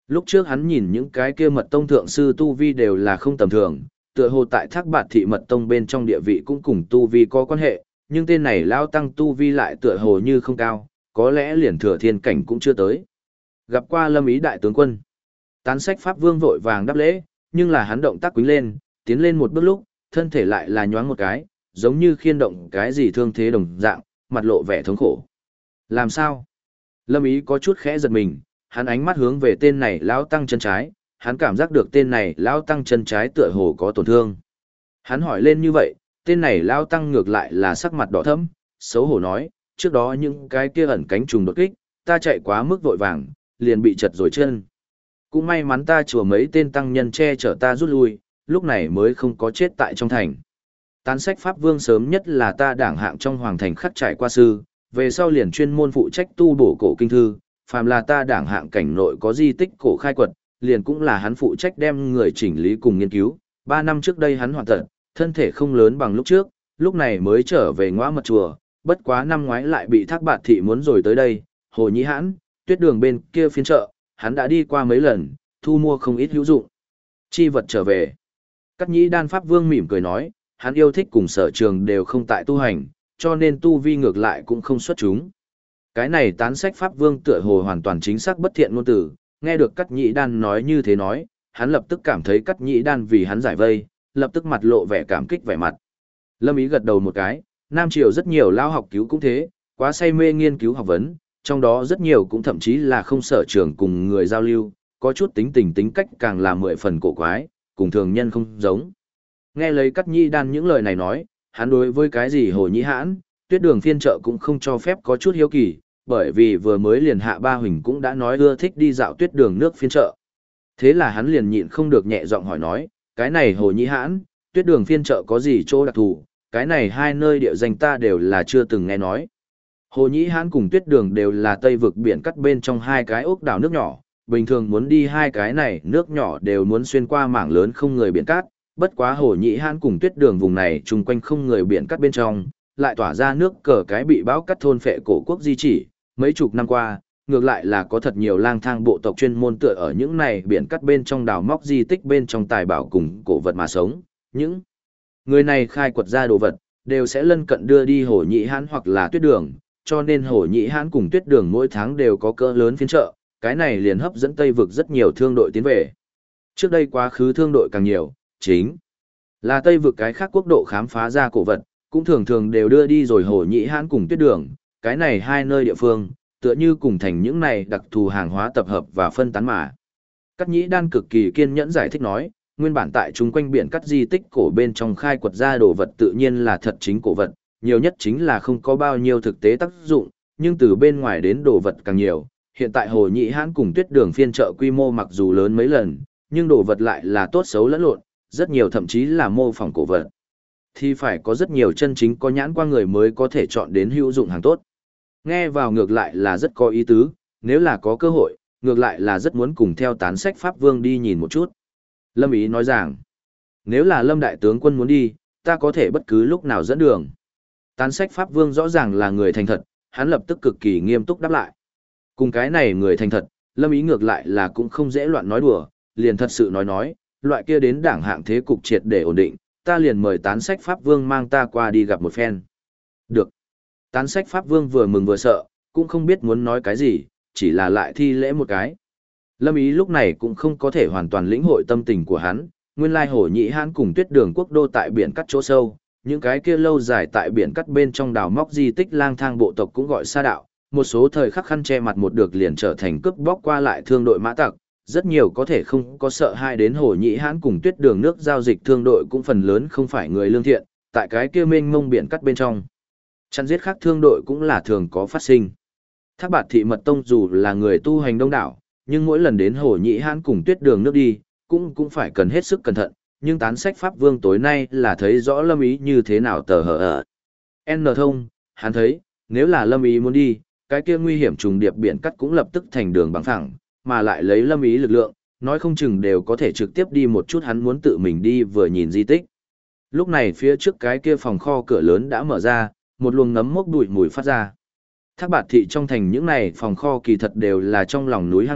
Lúc trước hắn nhìn những cái kia mật tông thượng sư tu vi đều là không tầm thường, tựa hồ tại Thác Bạt thị mật tông bên trong địa vị cũng cùng tu vi có quan hệ, nhưng tên này lao tăng tu vi lại tựa hồ như không cao, có lẽ liền thừa thiên cảnh cũng chưa tới. Gặp qua Lâm Ý đại tướng quân. Tán Sách Pháp Vương vội vàng đáp lễ, nhưng là hắn động tác quýnh lên, tiến lên một bước lúc, thân thể lại là nhoáng một cái, giống như khiên động cái gì thương thế đồng dạng, mặt lộ vẻ thống khổ. Làm sao? Lâm Ý có chút khẽ giật mình, hắn ánh mắt hướng về tên này lão tăng chân trái, hắn cảm giác được tên này lão tăng chân trái tựa hồ có tổn thương. Hắn hỏi lên như vậy, tên này lão tăng ngược lại là sắc mặt đỏ thẫm, xấu hổ nói, trước đó những cái kia ẩn cánh trùng đột kích, ta chạy quá mức vội vàng, liền bị chật rồi chân. Cũng may mắn ta chùa mấy tên tăng nhân che chở ta rút lui, lúc này mới không có chết tại trong thành. Tán Sách Pháp Vương sớm nhất là ta đảng hạng trong hoàng thành khắc trải qua sư, về sau liền chuyên môn phụ trách tu bổ cổ kinh thư, phàm là ta đảng hạng cảnh nội có di tích cổ khai quật, liền cũng là hắn phụ trách đem người chỉnh lý cùng nghiên cứu. 3 năm trước đây hắn hoàn tận, thân thể không lớn bằng lúc trước, lúc này mới trở về Ngõa Mật chùa, bất quá năm ngoái lại bị Thác Bạt thị muốn rồi tới đây, Hồ Nhĩ Hãn, Tuyết Đường bên kia phiên chợ, hắn đã đi qua mấy lần, thu mua không ít hữu dụng chi vật trở về. Cắt Nhĩ Đan Pháp Vương mỉm cười nói, hắn yêu thích cùng sở trường đều không tại tu hành, cho nên tu vi ngược lại cũng không xuất chúng. Cái này Tán Sách Pháp Vương tựa hồ hoàn toàn chính xác bất thiện ngôn từ, nghe được Cắt Nhĩ Đan nói như thế nói, hắn lập tức cảm thấy Cắt Nhĩ Đan vì hắn giải vây, lập tức mặt lộ vẻ cảm kích vẻ mặt. Lâm Ý gật đầu một cái, Nam Triều rất nhiều lao học cứu cũng thế, quá say mê nghiên cứu học vấn, trong đó rất nhiều cũng thậm chí là không sở trường cùng người giao lưu, có chút tính tình tính cách càng là 10 phần cổ quái, cùng thường nhân không giống. Nghe lấy Cắt Nhĩ Đan những lời này nói, hắn đối với cái gì Hồ Nhĩ Hãn, Tuyết Đường phiên chợ cũng không cho phép có chút hiếu kỳ, bởi vì vừa mới liền Hạ Ba Huỳnh cũng đã nói ưa thích đi dạo Tuyết Đường nước phiên chợ. Thế là hắn liền nhịn không được nhẹ giọng hỏi nói, cái này Hồ Nhĩ Hãn, Tuyết Đường phiên chợ có gì chỗ đặc thù, cái này hai nơi địa danh ta đều là chưa từng nghe nói. Hồ Nhĩ Hãn cùng Tuyết Đường đều là Tây vực biển cắt bên trong hai cái ốc đảo nước nhỏ, bình thường muốn đi hai cái này nước nhỏ đều muốn xuyên qua mảng lớn không người biển cát, bất quá Hồ Nhĩ Hãn cùng Tuyết Đường vùng này chung quanh không người biển cắt bên trong, lại tỏa ra nước cờ cái bị bão cắt thôn phệ cổ quốc di chỉ, mấy chục năm qua, ngược lại là có thật nhiều lang thang bộ tộc chuyên môn tựa ở những này biển cắt bên trong đào móc di tích bên trong tài bảo cùng cổ vật mà sống, những người này khai quật ra đồ vật, đều sẽ lân cận đưa đi Hồ Nhĩ Hãn hoặc là Tuyết Đường, cho nên Hồ Nhĩ Hãn cùng Tuyết Đường mỗi tháng đều có cỡ lớn phiên chợ, cái này liền hấp dẫn Tây vực rất nhiều thương đội tiến về. Trước đây quá khứ thương đội càng nhiều, chính là Tây vực cái khác quốc độ khám phá ra cổ vật, cũng thường thường đều đưa đi rồi Hồ Nhĩ Hãn cùng Tuyết Đường, cái này hai nơi địa phương, tựa như cùng thành những này đặc thù hàng hóa tập hợp và phân tán mà. Cắt Nhĩ Đan cực kỳ kiên nhẫn giải thích nói, nguyên bản tại chúng quanh biển cắt di tích cổ bên trong khai quật ra đồ vật tự nhiên là thật chính cổ vật, nhiều nhất chính là không có bao nhiêu thực tế tác dụng, nhưng từ bên ngoài đến đồ vật càng nhiều. Hiện tại Hồ Nhĩ Hãn cùng Tuyết Đường phiên chợ quy mô mặc dù lớn mấy lần, nhưng đồ vật lại là tốt xấu lẫn lộn, rất nhiều thậm chí là mô phỏng cổ vật. Thì phải có rất nhiều chân chính có nhãn qua người mới có thể chọn đến hữu dụng hàng tốt. Nghe vào ngược lại là rất có ý tứ, nếu là có cơ hội, ngược lại là rất muốn cùng theo Tán Sách Pháp Vương đi nhìn một chút. Lâm Ý nói rằng, nếu là Lâm Đại Tướng Quân muốn đi, ta có thể bất cứ lúc nào dẫn đường. Tán Sách Pháp Vương rõ ràng là người thành thật, hắn lập tức cực kỳ nghiêm túc đáp lại. Cùng cái này người thành thật, Lâm Ý ngược lại là cũng không dễ loạn nói đùa, liền thật sự nói, loại kia đến đảng hạng thế cục triệt để ổn định, ta liền mời Tán Sách Pháp Vương mang ta qua đi gặp một phen. Được. Tán Sách Pháp Vương vừa mừng vừa sợ, cũng không biết muốn nói cái gì, chỉ là lại thi lễ một cái. Lâm Ý lúc này cũng không có thể hoàn toàn lĩnh hội tâm tình của hắn, nguyên lai Hồ Nhĩ Hãn cùng Tuyết Đường quốc đô tại biển cắt chỗ sâu, những cái kia lâu dài tại biển cắt bên trong đào móc di tích lang thang bộ tộc cũng gọi sa đạo, một số thời khắc khăn che mặt một được liền trở thành cướp bóc qua lại thương đội mã tặc, rất nhiều có thể không có sợ hai đến Hồ Nhĩ Hãn cùng Tuyết Đường nước giao dịch thương đội cũng phần lớn không phải người lương thiện, tại cái kia mênh mông biển cắt bên trong. Chăn giết khác thương đội cũng là thường có phát sinh. Thác Bạt thị mật tông dù là người tu hành đông đảo, nhưng mỗi lần đến Hồ Nhĩ Hãn cùng Tuyết Đường nước đi, cũng phải cần hết sức cẩn thận, nhưng Tán Sách Pháp Vương tối nay là thấy rõ Lâm Ý như thế nào tờ hở ở. N thông, hắn thấy, nếu là Lâm Ý muốn đi, cái kia nguy hiểm trùng điệp biển cắt cũng lập tức thành đường bằng phẳng, mà lại lấy Lâm Ý lực lượng, nói không chừng đều có thể trực tiếp đi một chút hắn muốn tự mình đi vừa nhìn di tích. Lúc này phía trước cái kia phòng kho cửa lớn đã mở ra, một luồng nấm mốc bụi mùi phát ra. Thác Bạt thị trong thành những này phòng kho kỳ thật đều là trong lòng núi hang động,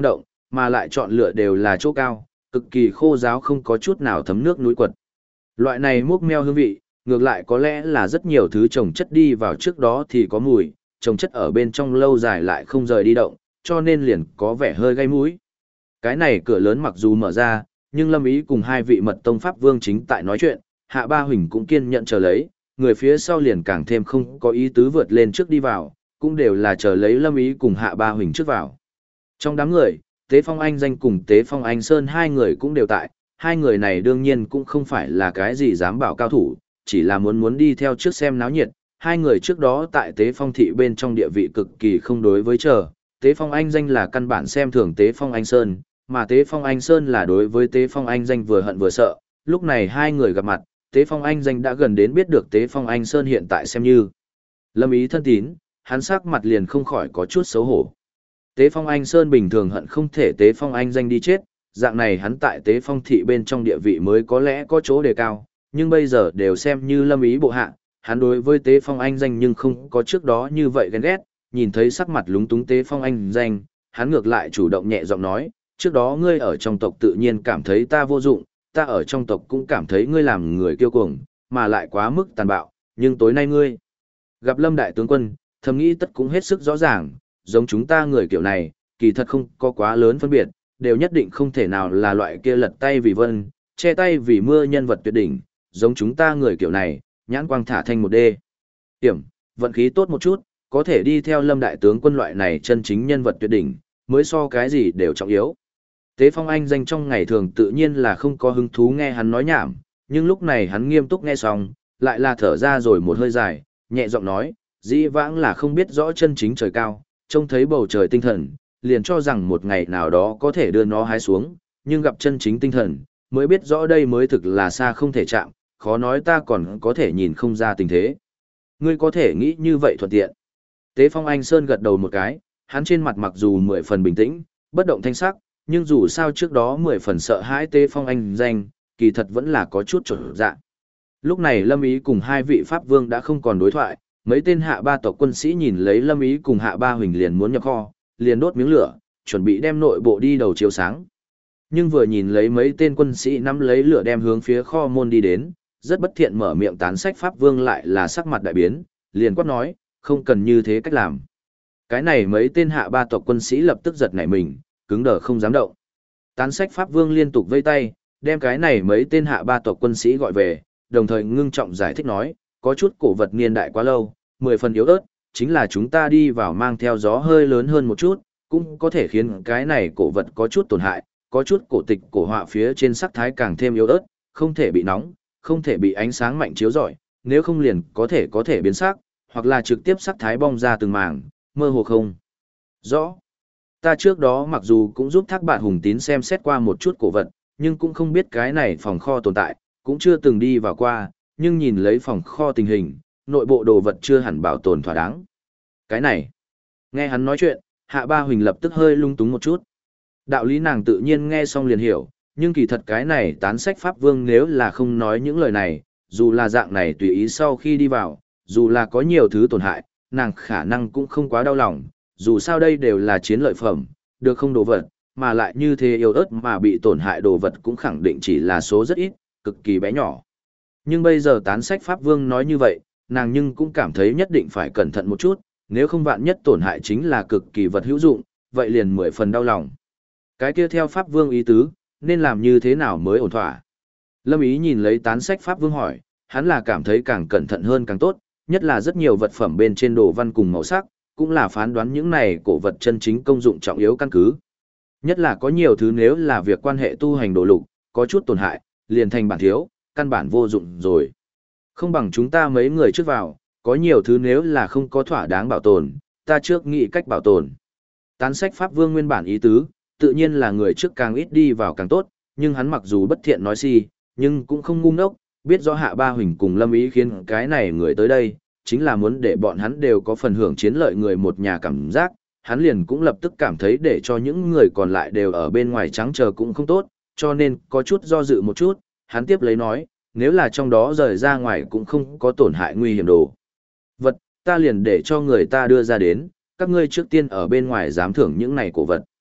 mà lại chọn lựa đều là chỗ cao, cực kỳ khô ráo không có chút nào thấm nước núi quật. Loại này múc meo hương vị, ngược lại có lẽ là rất nhiều thứ trồng chất đi vào trước đó thì có mùi, trồng chất ở bên trong lâu dài lại không rời đi động, cho nên liền có vẻ hơi gây mũi. Cái này cửa lớn mặc dù mở ra, nhưng Lâm Ý cùng hai vị mật tông pháp vương chính tại nói chuyện, Hạ Ba Huỳnh cũng kiên nhận chờ lấy, người phía sau liền càng thêm không có ý tứ vượt lên trước đi vào, cũng đều là chờ lấy Lâm Ý cùng Hạ Ba Huỳnh trước vào. Trong đám người, Tế Phong Anh Danh cùng Tế Phong Anh Sơn hai người cũng đều tại, hai người này đương nhiên cũng không phải là cái gì dám bảo cao thủ, chỉ là muốn đi theo trước xem náo nhiệt. Hai người trước đó tại Tế Phong thị bên trong địa vị cực kỳ không đối với chờ, Tế Phong Anh Danh là căn bản xem thường Tế Phong Anh Sơn, mà Tế Phong Anh Sơn là đối với Tế Phong Anh Danh vừa hận vừa sợ. Lúc này hai người gặp mặt, Tế Phong Anh Danh đã gần đến biết được Tế Phong Anh Sơn hiện tại xem như Lâm Ý thân tín, hắn sắc mặt liền không khỏi có chút xấu hổ. Tế Phong Anh Sơn bình thường hận không thể Tế Phong Anh Danh đi chết, dạng này hắn tại Tế Phong thị bên trong địa vị mới có lẽ có chỗ đề cao, nhưng bây giờ đều xem như Lâm Ý bộ hạ, hắn đối với Tế Phong Anh Danh nhưng không có trước đó như vậy ghen ghét, nhìn thấy sắc mặt lúng túng Tế Phong Anh Danh, hắn ngược lại chủ động nhẹ giọng nói, trước đó ngươi ở trong tộc tự nhiên cảm thấy ta vô dụng, ta ở trong tộc cũng cảm thấy ngươi làm người kiêu cuồng, mà lại quá mức tàn bạo, nhưng tối nay ngươi gặp Lâm đại tướng quân, thầm nghĩ tất cũng hết sức rõ ràng, giống chúng ta người kiểu này, kỳ thật không có quá lớn phân biệt, đều nhất định không thể nào là loại kia lật tay vì vân, che tay vì mưa nhân vật tuyệt đỉnh, giống chúng ta người kiểu này, nhãn quang thả thanh một đê. Hiểm, vận khí tốt một chút, có thể đi theo Lâm đại tướng quân loại này chân chính nhân vật tuyệt đỉnh, mới so cái gì đều trọng yếu. Tế Phong Anh Danh trong ngày thường tự nhiên là không có hứng thú nghe hắn nói nhảm, nhưng lúc này hắn nghiêm túc nghe xong, lại là thở ra rồi một hơi dài, nhẹ giọng nói, dĩ vãng là không biết rõ chân chính trời cao, trông thấy bầu trời tinh thần, liền cho rằng một ngày nào đó có thể đưa nó hái xuống, nhưng gặp chân chính tinh thần, mới biết rõ đây mới thực là xa không thể chạm, khó nói ta còn có thể nhìn không ra tình thế. Ngươi có thể nghĩ như vậy thuận tiện. Tế Phong Anh Sơn gật đầu một cái, hắn trên mặt mặc dù 10 phần bình tĩnh, bất động thanh sắc, nhưng dù sao trước đó 10 phần sợ hãi Tế Phong Anh Danh, kỳ thật vẫn là có chút trở dạ. Lúc này Lâm Ý cùng hai vị Pháp Vương đã không còn đối thoại, mấy tên Hạ Ba tộc quân sĩ nhìn lấy Lâm Ý cùng Hạ Ba Huỳnh liền muốn nhập kho, liền đốt miếng lửa, chuẩn bị đem nội bộ đi đầu chiếu sáng. Nhưng vừa nhìn lấy mấy tên quân sĩ nắm lấy lửa đem hướng phía kho môn đi đến, rất bất thiện mở miệng tán sách Pháp Vương lại là sắc mặt đại biến, liền quát nói, không cần như thế cách làm. Cái này mấy tên Hạ Ba tộc quân sĩ lập tức giật nảy mình, cứng đờ không dám động. Tán sách Pháp Vương liên tục vây tay, đem cái này mấy tên Hạ Ba tộc quân sĩ gọi về, đồng thời ngưng trọng giải thích nói, có chút cổ vật niên đại quá lâu, 10 phần yếu ớt, chính là chúng ta đi vào mang theo gió hơi lớn hơn một chút, cũng có thể khiến cái này cổ vật có chút tổn hại, có chút cổ tịch cổ họa phía trên sắc thái càng thêm yếu ớt, không thể bị nóng, không thể bị ánh sáng mạnh chiếu rọi, nếu không liền có thể biến sắc, hoặc là trực tiếp sắc thái bong ra từng mảng, mơ hồ không rõ. Ta trước đó mặc dù cũng giúp Thác Bạt Hùng Tín xem xét qua một chút cổ vật, nhưng cũng không biết cái này phòng kho tồn tại, cũng chưa từng đi vào qua, nhưng nhìn lấy phòng kho tình hình, nội bộ đồ vật chưa hẳn bảo tồn thỏa đáng. Cái này, nghe hắn nói chuyện, Hạ Ba Huỳnh lập tức hơi lung túng một chút. Đạo lý nàng tự nhiên nghe xong liền hiểu, nhưng kỳ thật cái này tán sách Pháp Vương nếu là không nói những lời này, dù là dạng này tùy ý sau khi đi vào, dù là có nhiều thứ tổn hại, nàng khả năng cũng không quá đau lòng, dù sao đây đều là chiến lợi phẩm, được không đồ vật, mà lại như thế yếu ớt mà bị tổn hại đồ vật cũng khẳng định chỉ là số rất ít, cực kỳ bé nhỏ. Nhưng bây giờ tán sách Pháp Vương nói như vậy, nàng nhưng cũng cảm thấy nhất định phải cẩn thận một chút, nếu không vạn nhất tổn hại chính là cực kỳ vật hữu dụng, vậy liền 10 phần đau lòng. Cái kia theo Pháp Vương ý tứ, nên làm như thế nào mới ổn thỏa? Lâm Ý nhìn lấy tán sách Pháp Vương hỏi, hắn là cảm thấy càng cẩn thận hơn càng tốt, nhất là rất nhiều vật phẩm bên trên đồ văn cùng màu sắc, cũng là phán đoán những này cổ vật chân chính công dụng trọng yếu căn cứ. Nhất là có nhiều thứ nếu là việc quan hệ tu hành đồ lục, có chút tổn hại, liền thành bản thiếu, căn bản vô dụng rồi. Không bằng chúng ta mấy người trước vào, có nhiều thứ nếu là không có thỏa đáng bảo tồn, ta trước nghĩ cách bảo tồn. Tán sách Pháp Vương nguyên bản ý tứ, tự nhiên là người trước càng ít đi vào càng tốt, nhưng hắn mặc dù bất thiện nói si, nhưng cũng không ngu ngốc, biết rõ Hạ Ba Huỳnh cùng Lâm Ý khiến cái này người tới đây, chính là muốn để bọn hắn đều có phần hưởng chiến lợi người một nhà cảm giác, hắn liền cũng lập tức cảm thấy để cho những người còn lại đều ở bên ngoài trắng chờ cũng không tốt, cho nên có chút do dự một chút, hắn tiếp lấy nói, nếu là trong đó rời ra ngoài cũng không có tổn hại nguy hiểm đồ vật, ta liền để cho người ta đưa ra đến, các ngươi trước tiên ở bên ngoài dám thưởng những này cổ vật.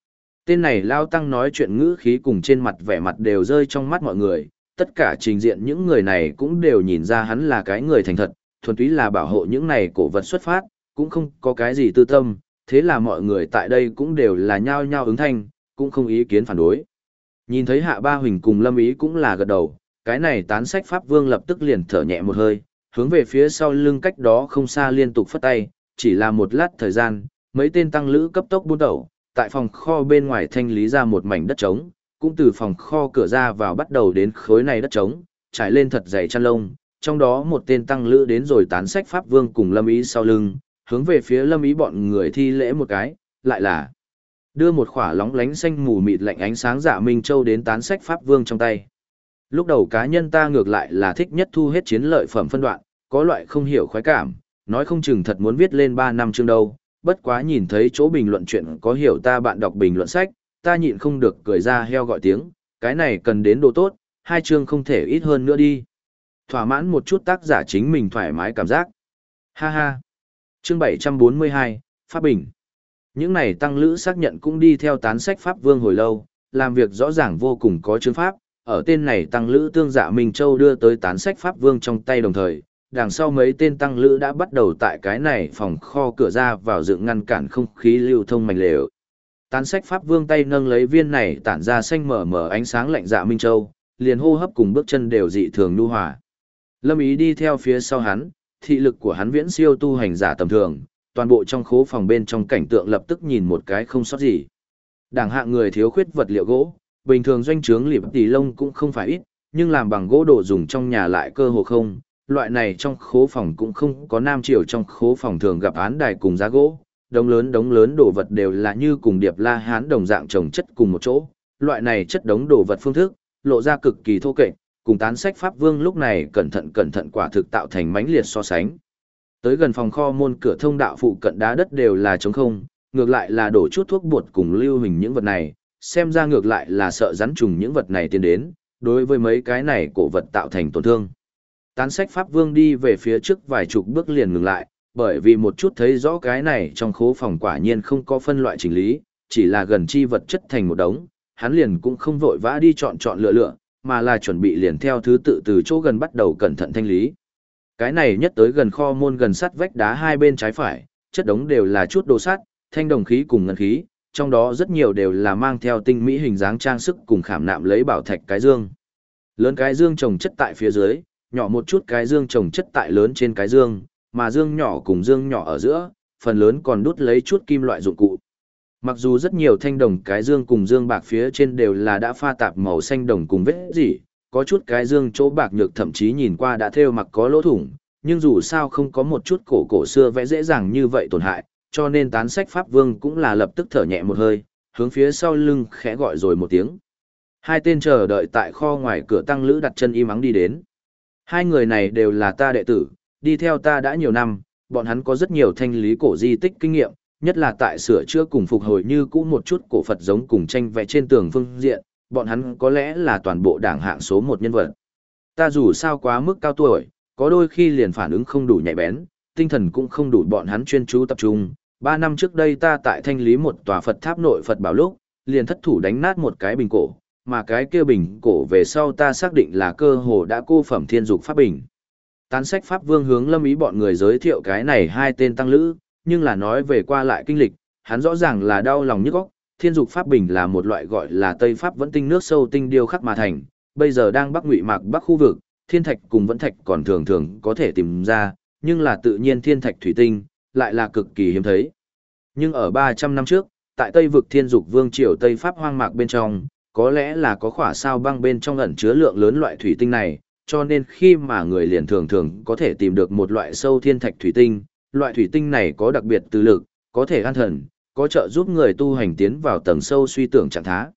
Tên này Lao Tăng nói chuyện ngữ khí cùng trên mặt vẻ mặt đều rơi trong mắt mọi người, tất cả trình diện những người này cũng đều nhìn ra hắn là cái người thành thật, thuần túy là bảo hộ những này cổ vật xuất phát, cũng không có cái gì tư tâm, thế là mọi người tại đây cũng đều là nhao nhao ứng thanh, cũng không ý kiến phản đối. Nhìn thấy Hạ Ba Huỳnh cùng Lâm Ý cũng là gật đầu, cái này Tán Sách Pháp Vương lập tức liền thở nhẹ một hơi, hướng về phía sau lưng cách đó không xa liên tục phất tay, chỉ là một lát thời gian, mấy tên tăng lữ cấp tốc buôn đầu, tại phòng kho bên ngoài thanh lý ra một mảnh đất trống, cũng từ phòng kho cửa ra vào bắt đầu đến khối này đất trống, trải lên thật dày chăn lông, trong đó một tên tăng lữ đến rồi Tán Sách Pháp Vương cùng Lâm Ý sau lưng, hướng về phía Lâm Ý bọn người thi lễ một cái, lại là đưa một khỏa lóng lánh xanh mù mịt lạnh ánh sáng Dạ Minh Châu đến Tán Sách Pháp Vương trong tay. Lúc đầu cá nhân ta ngược lại là thích nhất thu hết chiến lợi phẩm phân đoạn, có loại không hiểu khoái cảm, nói không chừng thật muốn viết lên 3 năm chương đâu, bất quá nhìn thấy chỗ bình luận chuyện có hiểu ta bạn đọc bình luận sách, ta nhịn không được cười ra heo gọi tiếng, cái này cần đến độ tốt, 2 chương không thể ít hơn nữa đi. Thỏa mãn một chút tác giả chính mình thoải mái cảm giác. Ha ha. Chương 742, Pháp Bình. Những này tăng lữ xác nhận cũng đi theo Tán Sách Pháp Vương hồi lâu, làm việc rõ ràng vô cùng có chương pháp, ở tên này tăng lữ tương Dạ Minh Châu đưa tới Tán Sách Pháp Vương trong tay đồng thời, đằng sau mấy tên tăng lữ đã bắt đầu tại cái này phòng kho cửa ra vào dựng ngăn cản không khí lưu thông mảnh lều. Tán Sách Pháp Vương tay nâng lấy viên này tản ra xanh mờ mờ ánh sáng lạnh Dạ Minh Châu, liền hô hấp cùng bước chân đều dị thường nhu hòa. Lâm Ý đi theo phía sau hắn, thị lực của hắn viễn siêu tu hành giả tầm thường, toàn bộ trong khố phòng bên trong cảnh tượng lập tức nhìn một cái không sót gì. Đảng hạng người thiếu khuyết vật liệu gỗ, bình thường doanh trướng liệp tỷ lông cũng không phải ít, nhưng làm bằng gỗ đồ dùng trong nhà lại cơ hồ không. Loại này trong khố phòng cũng không có nam triều trong khố phòng thường gặp án đài cùng giá gỗ, đống lớn đồ vật đều là như cùng điệp la hán đồng dạng chồng chất cùng một chỗ. Loại này chất đống đồ vật phương thức, lộ ra cực kỳ thô kệch, cùng Tán Sách Pháp Vương lúc này cẩn thận quả thực tạo thành mãnh liệt so sánh. Tới gần phòng kho môn cửa thông đạo phụ cận đá đất đều là trống không, ngược lại là đổ chút thuốc bột cùng lưu hình những vật này, xem ra ngược lại là sợ rắn trùng những vật này tiến đến, đối với mấy cái này cổ vật tạo thành tổn thương. Tán Sách Pháp Vương đi về phía trước vài chục bước liền ngừng lại, bởi vì một chút thấy rõ cái này trong khố phòng quả nhiên không có phân loại chỉnh lý, chỉ là gần chi vật chất thành một đống, hắn liền cũng không vội vã đi chọn lựa, mà là chuẩn bị liền theo thứ tự từ chỗ gần bắt đầu cẩn thận thanh lý. Cái này nhất tới gần kho môn gần sắt vách đá hai bên trái phải, chất đống đều là chút đồ sắt, thanh đồng khí cùng ngân khí, trong đó rất nhiều đều là mang theo tinh mỹ hình dáng trang sức cùng khảm nạm lấy bảo thạch cái dương. Lớn cái dương trồng chất tại phía dưới, nhỏ một chút cái dương trồng chất tại lớn trên cái dương, mà dương nhỏ cùng dương nhỏ ở giữa, phần lớn còn đút lấy chút kim loại dụng cụ. Mặc dù rất nhiều thanh đồng cái dương cùng dương bạc phía trên đều là đã pha tạp màu xanh đồng cùng vết rỉ, có chút cái dương chỗ bạc nhược thậm chí nhìn qua đã thêu mặc có lỗ thủng, nhưng dù sao không có một chút cổ xưa vẽ dễ dàng như vậy tổn hại, cho nên Tán Sách Pháp Vương cũng là lập tức thở nhẹ một hơi, hướng phía sau lưng khẽ gọi rồi một tiếng. Hai tên chờ đợi tại kho ngoài cửa tăng lữ đặt chân im ắng đi đến. Hai người này đều là ta đệ tử, đi theo ta đã nhiều năm, bọn hắn có rất nhiều thanh lý cổ di tích kinh nghiệm, nhất là tại sửa chữa cùng phục hồi như cũ một chút cổ Phật giống cùng tranh vẽ trên tường phương diện, bọn hắn có lẽ là toàn bộ đảng hạng số một nhân vật. Ta dù sao quá mức cao tuổi, có đôi khi liền phản ứng không đủ nhạy bén, tinh thần cũng không đủ bọn hắn chuyên chú tập trung. 3 năm trước đây ta tại thanh lý một tòa Phật tháp nội Phật bảo lúc, liền thất thủ đánh nát một cái bình cổ, mà cái kia bình cổ về sau ta xác định là cơ hồ đã cô phẩm thiên dục pháp bình. Tán Sách Pháp Vương hướng Lâm Ý bọn người giới thiệu cái này hai tên tăng lữ, nhưng là nói về qua lại kinh lịch, hắn rõ ràng là đau lòng nhức óc. Thiên dục pháp bình là một loại gọi là Tây Pháp vẫn tinh nước sâu tinh điêu khắc mà thành, bây giờ đang Bắc Ngụy Mạc Bắc khu vực, thiên thạch cùng vẫn thạch còn thường thường có thể tìm ra, nhưng là tự nhiên thiên thạch thủy tinh, lại là cực kỳ hiếm thấy. Nhưng ở 300 năm trước, tại Tây vực Thiên Dục Vương triều Tây Pháp hoang mạc bên trong, có lẽ là có khỏa sao băng bên trong ẩn chứa lượng lớn loại thủy tinh này, cho nên khi mà người liền thường thường có thể tìm được một loại sâu thiên thạch thủy tinh, loại thủy tinh này có đặc biệt từ lực, có thể an thần, có trợ giúp người tu hành tiến vào tầng sâu suy tưởng trạng thái.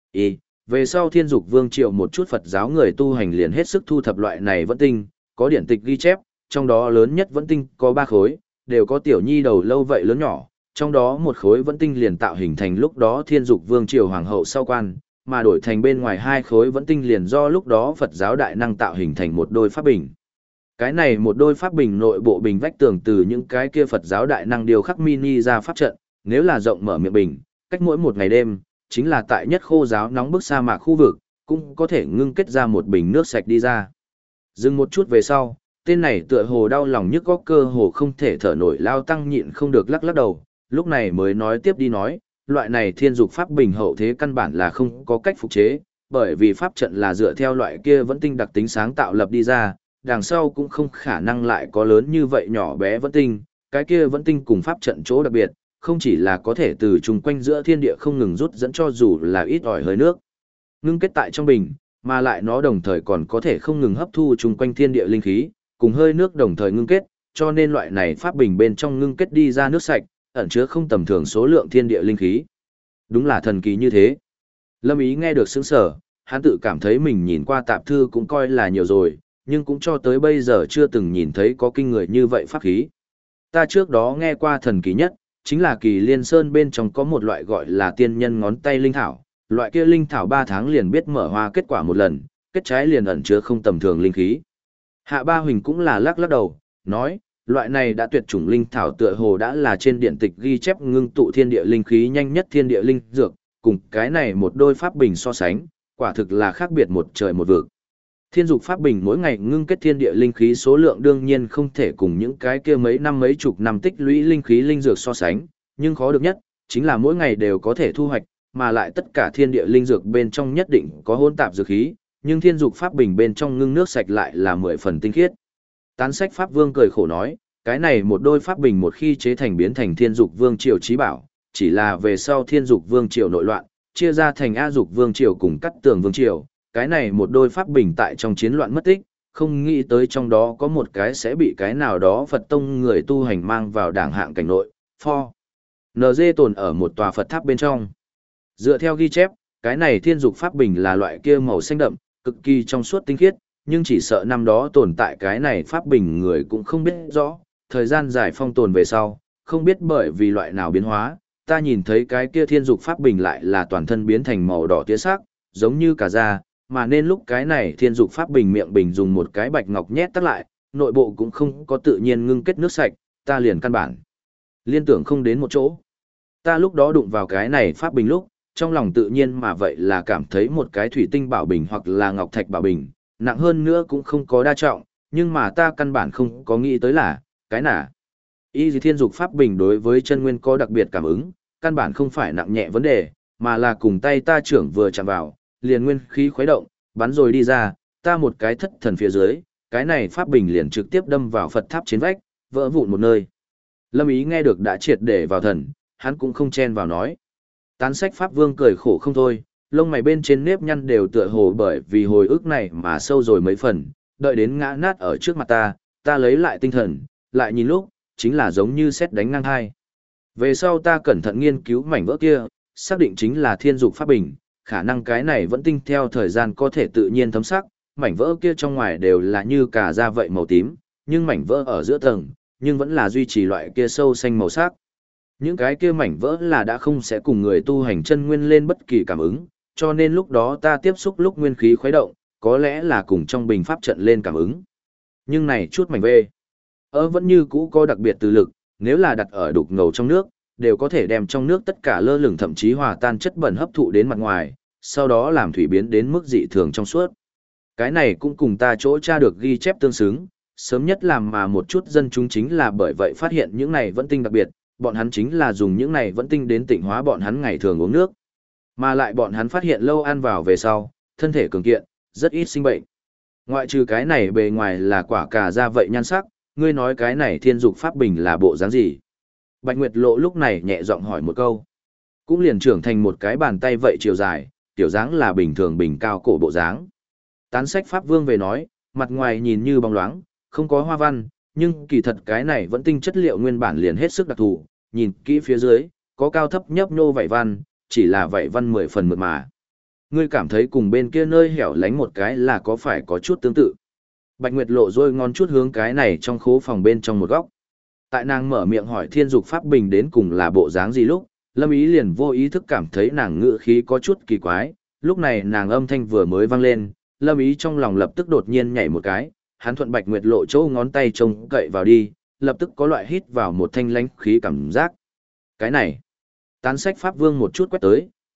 Về sau Thiên Dục Vương triều một chút Phật giáo người tu hành liền hết sức thu thập loại này vẫn tinh, có điển tịch ghi chép, trong đó lớn nhất vẫn tinh có 3 khối, đều có tiểu nhi đầu lâu vậy lớn nhỏ, trong đó một khối vẫn tinh liền tạo hình thành lúc đó Thiên Dục Vương triều hoàng hậu sau quan, mà đổi thành bên ngoài 2 khối vẫn tinh liền do lúc đó Phật giáo đại năng tạo hình thành một đôi pháp bình. Cái này một đôi pháp bình nội bộ bình vách tường từ những cái kia Phật giáo đại năng điều khắc mini ra pháp trận, nếu là rộng mở miệng bình, cách mỗi một ngày đêm, chính là tại nhất khô giáo nóng bức sa mạc khu vực, cũng có thể ngưng kết ra một bình nước sạch đi ra. Dừng một chút về sau, tên này tựa hồ đau lòng nhức góc cơ hồ không thể thở nổi lao tăng nhịn không được lắc lắc đầu, lúc này mới nói tiếp đi nói, loại này thiên dục pháp bình hậu thế căn bản là không có cách phục chế, bởi vì pháp trận là dựa theo loại kia vẫn tinh đặc tính sáng tạo lập đi ra, đằng sau cũng không khả năng lại có lớn như vậy nhỏ bé vẫn tinh, cái kia vẫn tinh cùng pháp trận chỗ đặc biệt, không chỉ là có thể từ chung quanh giữa thiên địa không ngừng rút dẫn cho dù là ít ỏi hơi nước, ngưng kết tại trong bình, mà lại nó đồng thời còn có thể không ngừng hấp thu chung quanh thiên địa linh khí, cùng hơi nước đồng thời ngưng kết, cho nên loại này pháp bình bên trong ngưng kết đi ra nước sạch, ẩn chứa không tầm thường số lượng thiên địa linh khí. Đúng là thần kỳ như thế. Lâm Ý nghe được sững sờ, hắn tự cảm thấy mình nhìn qua tạp thư cũng coi là nhiều rồi, nhưng cũng cho tới bây giờ chưa từng nhìn thấy có kinh người như vậy pháp khí. Ta trước đó nghe qua thần kỳ nhất, chính là Kỳ Liên Sơn bên trong có một loại gọi là tiên nhân ngón tay linh thảo, loại kia linh thảo 3 tháng liền biết mở hoa kết quả một lần, kết trái liền ẩn chứa không tầm thường linh khí. Hạ Ba Huỳnh cũng là lắc lắc đầu, nói, loại này đã tuyệt chủng linh thảo tựa hồ đã là trên điện tịch ghi chép ngưng tụ thiên địa linh khí nhanh nhất thiên địa linh dược, cùng cái này một đôi pháp bình so sánh, quả thực là khác biệt một trời một vực. Thiên dục pháp bình mỗi ngày ngưng kết thiên địa linh khí số lượng đương nhiên không thể cùng những cái kia mấy năm mấy chục năm tích lũy linh khí linh dược so sánh, nhưng khó được nhất chính là mỗi ngày đều có thể thu hoạch, mà lại tất cả thiên địa linh dược bên trong nhất định có hỗn tạp dược khí, nhưng thiên dục pháp bình bên trong ngưng nước sạch lại là 10 phần tinh khiết. Tán sách pháp vương cười khổ nói, cái này một đôi pháp bình một khi chế thành biến thành thiên dục vương triều trí bảo, chỉ là về sau thiên dục vương triều nội loạn, chia ra thành A dục vương triều cùng cắt tường vương triều, cái này một đôi pháp bình tại trong chiến loạn mất tích, không nghĩ tới trong đó có một cái sẽ bị cái nào đó Phật tông người tu hành mang vào đảng hạng cảnh nội, pho. NG tồn ở một tòa Phật tháp bên trong. Dựa theo ghi chép, cái này thiên dục pháp bình là loại kia màu xanh đậm, cực kỳ trong suốt tinh khiết, nhưng chỉ sợ năm đó tồn tại cái này pháp bình người cũng không biết rõ, thời gian dài phong tồn về sau, không biết bởi vì loại nào biến hóa, ta nhìn thấy cái kia thiên dục pháp bình lại là toàn thân biến thành màu đỏ tía sắc, giống như cả da, mà nên lúc cái này thiên dục pháp bình miệng bình dùng một cái bạch ngọc nhét tắt lại, nội bộ cũng không có tự nhiên ngưng kết nước sạch, ta liền căn bản liên tưởng không đến một chỗ. Ta lúc đó đụng vào cái này pháp bình lúc, trong lòng tự nhiên mà vậy là cảm thấy một cái thủy tinh bảo bình hoặc là ngọc thạch bảo bình, nặng hơn nữa cũng không có đa trọng, nhưng mà ta căn bản không có nghĩ tới là, cái nà. Y thiên dục pháp bình đối với chân nguyên có đặc biệt cảm ứng, căn bản không phải nặng nhẹ vấn đề, mà là cùng tay ta trưởng vừa chạm vào, liền nguyên khí khuấy động, bắn rồi đi ra, ta một cái thất thần phía dưới, cái này pháp bình liền trực tiếp đâm vào Phật tháp trên vách, vỡ vụn một nơi. Lâm Ý nghe được đã triệt để vào thần, hắn cũng không chen vào nói. Tán sách pháp vương cười khổ không thôi, lông mày bên trên nếp nhăn đều tựa hồ bởi vì hồi ức này mà sâu rồi mấy phần, đợi đến ngã nát ở trước mặt ta lấy lại tinh thần, lại nhìn lúc, chính là giống như sét đánh ngang hai. Về sau ta cẩn thận nghiên cứu mảnh vỡ kia, xác định chính là thiên dục pháp bình, khả năng cái này vẫn tinh theo thời gian có thể tự nhiên thấm sắc, mảnh vỡ kia trong ngoài đều là như cả da vậy màu tím, nhưng mảnh vỡ ở giữa tầng, nhưng vẫn là duy trì loại kia sâu xanh màu sắc. Những cái kia mảnh vỡ là đã không sẽ cùng người tu hành chân nguyên lên bất kỳ cảm ứng, cho nên lúc đó ta tiếp xúc lúc nguyên khí khuấy động, có lẽ là cùng trong bình pháp trận lên cảm ứng. Nhưng này chút mảnh vê, vẫn như cũ có đặc biệt từ lực, nếu là đặt ở đục ngầu trong nước, đều có thể đem trong nước tất cả lơ lửng thậm chí hòa tan chất bẩn hấp thụ đến mặt ngoài, sau đó làm thủy biến đến mức dị thường trong suốt. Cái này cũng cùng ta chỗ tra được ghi chép tương xứng, sớm nhất làm mà một chút dân chúng chính là bởi vậy phát hiện những này vẫn tinh đặc biệt, bọn hắn chính là dùng những này vẫn tinh đến tịnh hóa bọn hắn ngày thường uống nước. Mà lại bọn hắn phát hiện lâu ăn vào về sau, thân thể cường kiện, rất ít sinh bệnh. Ngoại trừ cái này bề ngoài là quả cà ra vậy nhan sắc, ngươi nói cái này thiên dục pháp bình là bộ dáng gì? Bạch Nguyệt Lộ lúc này nhẹ giọng hỏi một câu. Cũng liền trưởng thành một cái bàn tay vậy chiều dài, tiểu dáng là bình thường bình cao cổ bộ dáng. Tán sách Pháp Vương về nói, mặt ngoài nhìn như bóng loáng, không có hoa văn, nhưng kỳ thật cái này vẫn tinh chất liệu nguyên bản liền hết sức đặc thù, nhìn kỹ phía dưới, có cao thấp nhấp nhô vảy văn, chỉ là vảy văn 10 phần mượt mà. Ngươi cảm thấy cùng bên kia nơi hẻo lánh một cái là có phải có chút tương tự. Bạch Nguyệt Lộ rôi ngon chút hướng cái này trong khố phòng bên trong một góc. Tại nàng mở miệng hỏi thiên dục pháp bình đến cùng là bộ dáng gì lúc, Lâm Ý liền vô ý thức cảm thấy nàng ngữ khí có chút kỳ quái, lúc này nàng âm thanh vừa mới vang lên, Lâm Ý trong lòng lập tức đột nhiên nhảy một cái, hắn thuận Bạch Nguyệt Lộ chỗ ngón tay trông cậy vào đi, lập tức có loại hít vào một thanh lãnh khí cảm giác. Cái này, tán sách Pháp Vương một chút quét tới,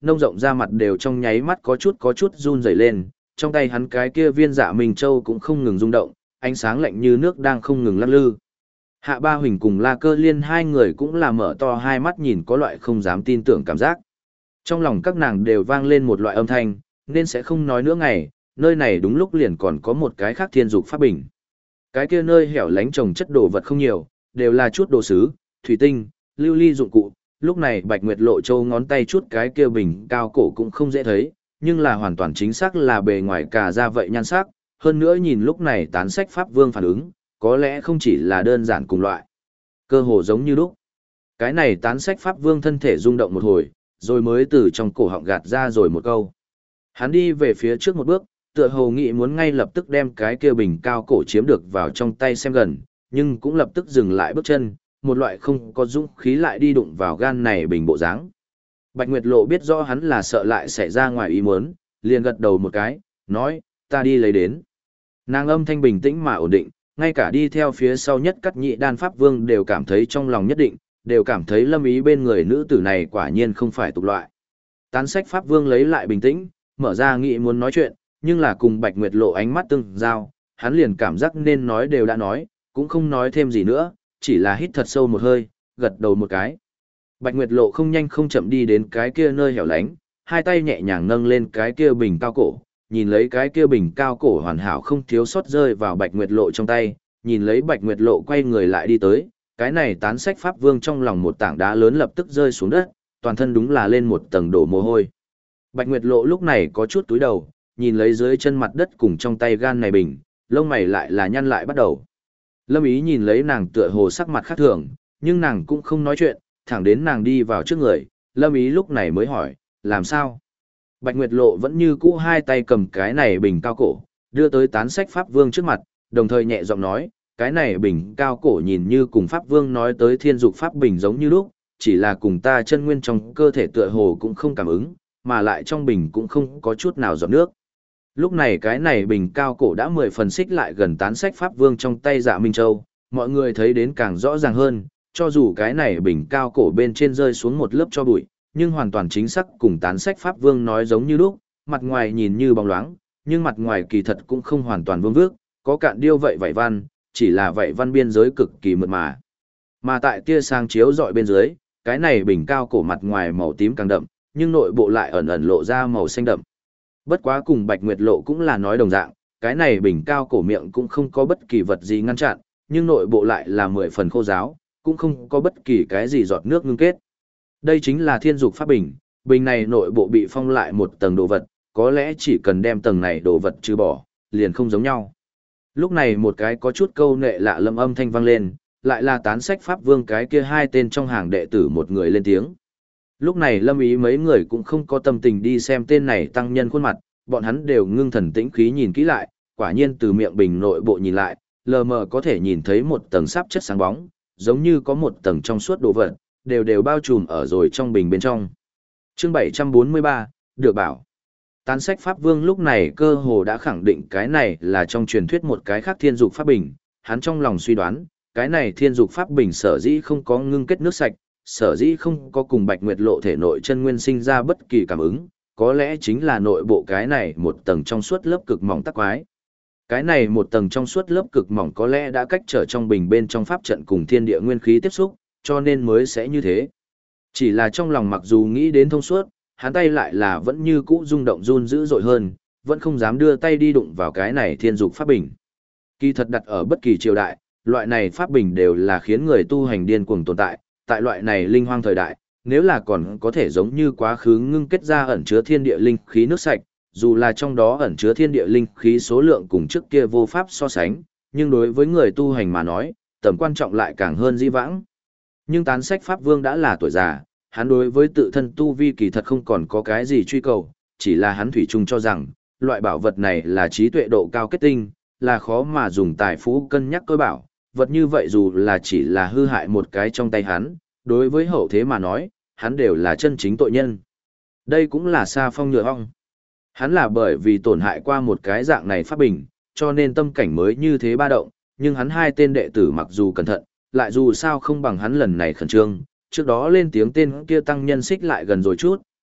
nông rộng ra mặt đều trong nháy mắt có chút run rẩy lên, trong tay hắn cái kia viên Dạ Minh Châu cũng không ngừng rung động, ánh sáng lạnh như nước đang không ngừng lắc lư. Hạ Ba Huỳnh cùng La Cơ Liên hai người cũng là mở to hai mắt nhìn có loại không dám tin tưởng cảm giác. Trong lòng các nàng đều vang lên một loại âm thanh, nên sẽ không nói nữa ngày, nơi này đúng lúc liền còn có một cái khác thiên dục pháp bình. Cái kia nơi hẻo lánh trồng chất đồ vật không nhiều, đều là chút đồ sứ, thủy tinh, lưu ly dụng cụ. Lúc này Bạch Nguyệt Lộ Châu ngón tay chút cái kia bình cao cổ cũng không dễ thấy, nhưng là hoàn toàn chính xác là bề ngoài cả ra vậy nhan sắc. Hơn nữa nhìn lúc này tán sách Pháp Vương phản ứng, có lẽ không chỉ là đơn giản cùng loại. Cơ hồ giống như lúc. Cái này tán sách Pháp Vương thân thể rung động một hồi, rồi mới từ trong cổ họng gạt ra rồi một câu. Hắn đi về phía trước một bước, tựa hồ nghĩ muốn ngay lập tức đem cái kia bình cao cổ chiếm được vào trong tay xem gần, nhưng cũng lập tức dừng lại bước chân, một loại không có dũng khí lại đi đụng vào gan này bình bộ dáng. Bạch Nguyệt Lộ biết rõ hắn là sợ lại xảy ra ngoài ý muốn, liền gật đầu một cái, nói, ta đi lấy đến. Nàng âm thanh bình tĩnh mà ổn định, ngay cả đi theo phía sau nhất Cắt Nhị Đan Pháp Vương đều cảm thấy trong lòng nhất định, đều cảm thấy Lâm Ý bên người nữ tử này quả nhiên không phải tục loại. Tán sách Pháp Vương lấy lại bình tĩnh, mở ra nghĩ muốn nói chuyện, nhưng là cùng Bạch Nguyệt Lộ ánh mắt tương giao, hắn liền cảm giác nên nói đều đã nói, cũng không nói thêm gì nữa, chỉ là hít thật sâu một hơi, gật đầu một cái. Bạch Nguyệt Lộ không nhanh không chậm đi đến cái kia nơi hẻo lánh, hai tay nhẹ nhàng nâng lên cái kia bình cao cổ, nhìn lấy cái kia bình cao cổ hoàn hảo không thiếu sót rơi vào Bạch Nguyệt Lộ trong tay, nhìn lấy Bạch Nguyệt Lộ quay người lại đi tới, cái này tán sách Pháp Vương trong lòng một tảng đá lớn lập tức rơi xuống đất, toàn thân đúng là lên một tầng đổ mồ hôi. Bạch Nguyệt Lộ lúc này có chút túi đầu, nhìn lấy dưới chân mặt đất cùng trong tay gan này bình, lông mày lại là nhăn lại bắt đầu. Lâm Ý nhìn lấy nàng tựa hồ sắc mặt khác thường, nhưng nàng cũng không nói chuyện, thẳng đến nàng đi vào trước người, Lâm Ý lúc này mới hỏi, làm sao? Bạch Nguyệt Lộ vẫn như cũ hai tay cầm cái này bình cao cổ, đưa tới tán sách Pháp Vương trước mặt, đồng thời nhẹ giọng nói, cái này bình cao cổ nhìn như cùng Pháp Vương nói tới thiên dục Pháp bình giống như lúc, chỉ là cùng ta chân nguyên trong cơ thể tựa hồ cũng không cảm ứng, mà lại trong bình cũng không có chút nào giọt nước. Lúc này cái này bình cao cổ đã 10 phần xích lại gần tán sách Pháp Vương trong tay Dạ Minh Châu, mọi người thấy đến càng rõ ràng hơn, cho dù cái này bình cao cổ bên trên rơi xuống một lớp cho bụi, nhưng hoàn toàn chính xác cùng tán sách Pháp Vương nói giống như lúc, mặt ngoài nhìn như bóng loáng, nhưng mặt ngoài kỳ thật cũng không hoàn toàn vương vước, có cạn điêu vậy vảy văn, chỉ là vảy văn biên giới cực kỳ mượt mà. Mà tại tia sáng chiếu dọi bên dưới, cái này bình cao cổ mặt ngoài màu tím càng đậm, nhưng nội bộ lại ẩn ẩn lộ ra màu xanh đậm. Bất quá cùng Bạch Nguyệt Lộ cũng là nói đồng dạng, cái này bình cao cổ miệng cũng không có bất kỳ vật gì ngăn chặn, nhưng nội bộ lại là 10 phần khô ráo, cũng không có bất kỳ cái gì giọt nước ngưng kết. Đây chính là thiên dục pháp bình, bình này nội bộ bị phong lại một tầng đồ vật, có lẽ chỉ cần đem tầng này đồ vật trừ bỏ, liền không giống nhau. Lúc này một cái có chút câu nệ lạ lâm âm thanh vang lên, lại là tán sách Pháp Vương cái kia hai tên trong hàng đệ tử một người lên tiếng. Lúc này Lâm Ý mấy người cũng không có tâm tình đi xem tên này tăng nhân khuôn mặt, bọn hắn đều ngưng thần tĩnh khí nhìn kỹ lại, quả nhiên từ miệng bình nội bộ nhìn lại, lờ mờ có thể nhìn thấy một tầng sáp chất sáng bóng, giống như có một tầng trong suốt đồ vật, đều bao trùm ở rồi trong bình bên trong. Chương 743, được bảo. Tán sách Pháp Vương lúc này cơ hồ đã khẳng định cái này là trong truyền thuyết một cái khác thiên dục pháp bình, hắn trong lòng suy đoán, cái này thiên dục pháp bình sở dĩ không có ngưng kết nước sạch, sở dĩ không có cùng Bạch Nguyệt Lộ thể nội chân nguyên sinh ra bất kỳ cảm ứng, có lẽ chính là nội bộ cái này một tầng trong suốt lớp cực mỏng tắc quái. Cái này một tầng trong suốt lớp cực mỏng có lẽ đã cách trở trong bình bên trong pháp trận cùng thiên địa nguyên khí tiếp xúc, cho nên mới sẽ như thế. Chỉ là trong lòng mặc dù nghĩ đến thông suốt, hắn tay lại là vẫn như cũ rung động run dữ dội hơn, vẫn không dám đưa tay đi đụng vào cái này thiên dục pháp bình. Kỳ thật đặt ở bất kỳ triều đại, loại này pháp bình đều là khiến người tu hành điên cuồng tồn tại, tại loại này linh hoang thời đại, nếu là còn có thể giống như quá khứ ngưng kết ra ẩn chứa thiên địa linh khí nước sạch, dù là trong đó ẩn chứa thiên địa linh khí số lượng cùng trước kia vô pháp so sánh, nhưng đối với người tu hành mà nói, tầm quan trọng lại càng hơn dĩ vãng. Nhưng tán sách Pháp Vương đã là tuổi già, hắn đối với tự thân tu vi kỳ thật không còn có cái gì truy cầu, chỉ là hắn thủy chung cho rằng, loại bảo vật này là trí tuệ độ cao kết tinh, là khó mà dùng tài phú cân nhắc tôi bảo, vật như vậy dù là chỉ là hư hại một cái trong tay hắn, đối với hậu thế mà nói, hắn đều là chân chính tội nhân. Đây cũng là Sa Phong Nhựa Hong. Hắn là bởi vì tổn hại qua một cái dạng này pháp bình, cho nên tâm cảnh mới như thế ba động, nhưng hắn hai tên đệ tử mặc dù cẩn thận, lại dù sao không bằng hắn lần này khẩn trương, trước đó lên tiếng tên kia tăng nhân xích lại gần rồi chút,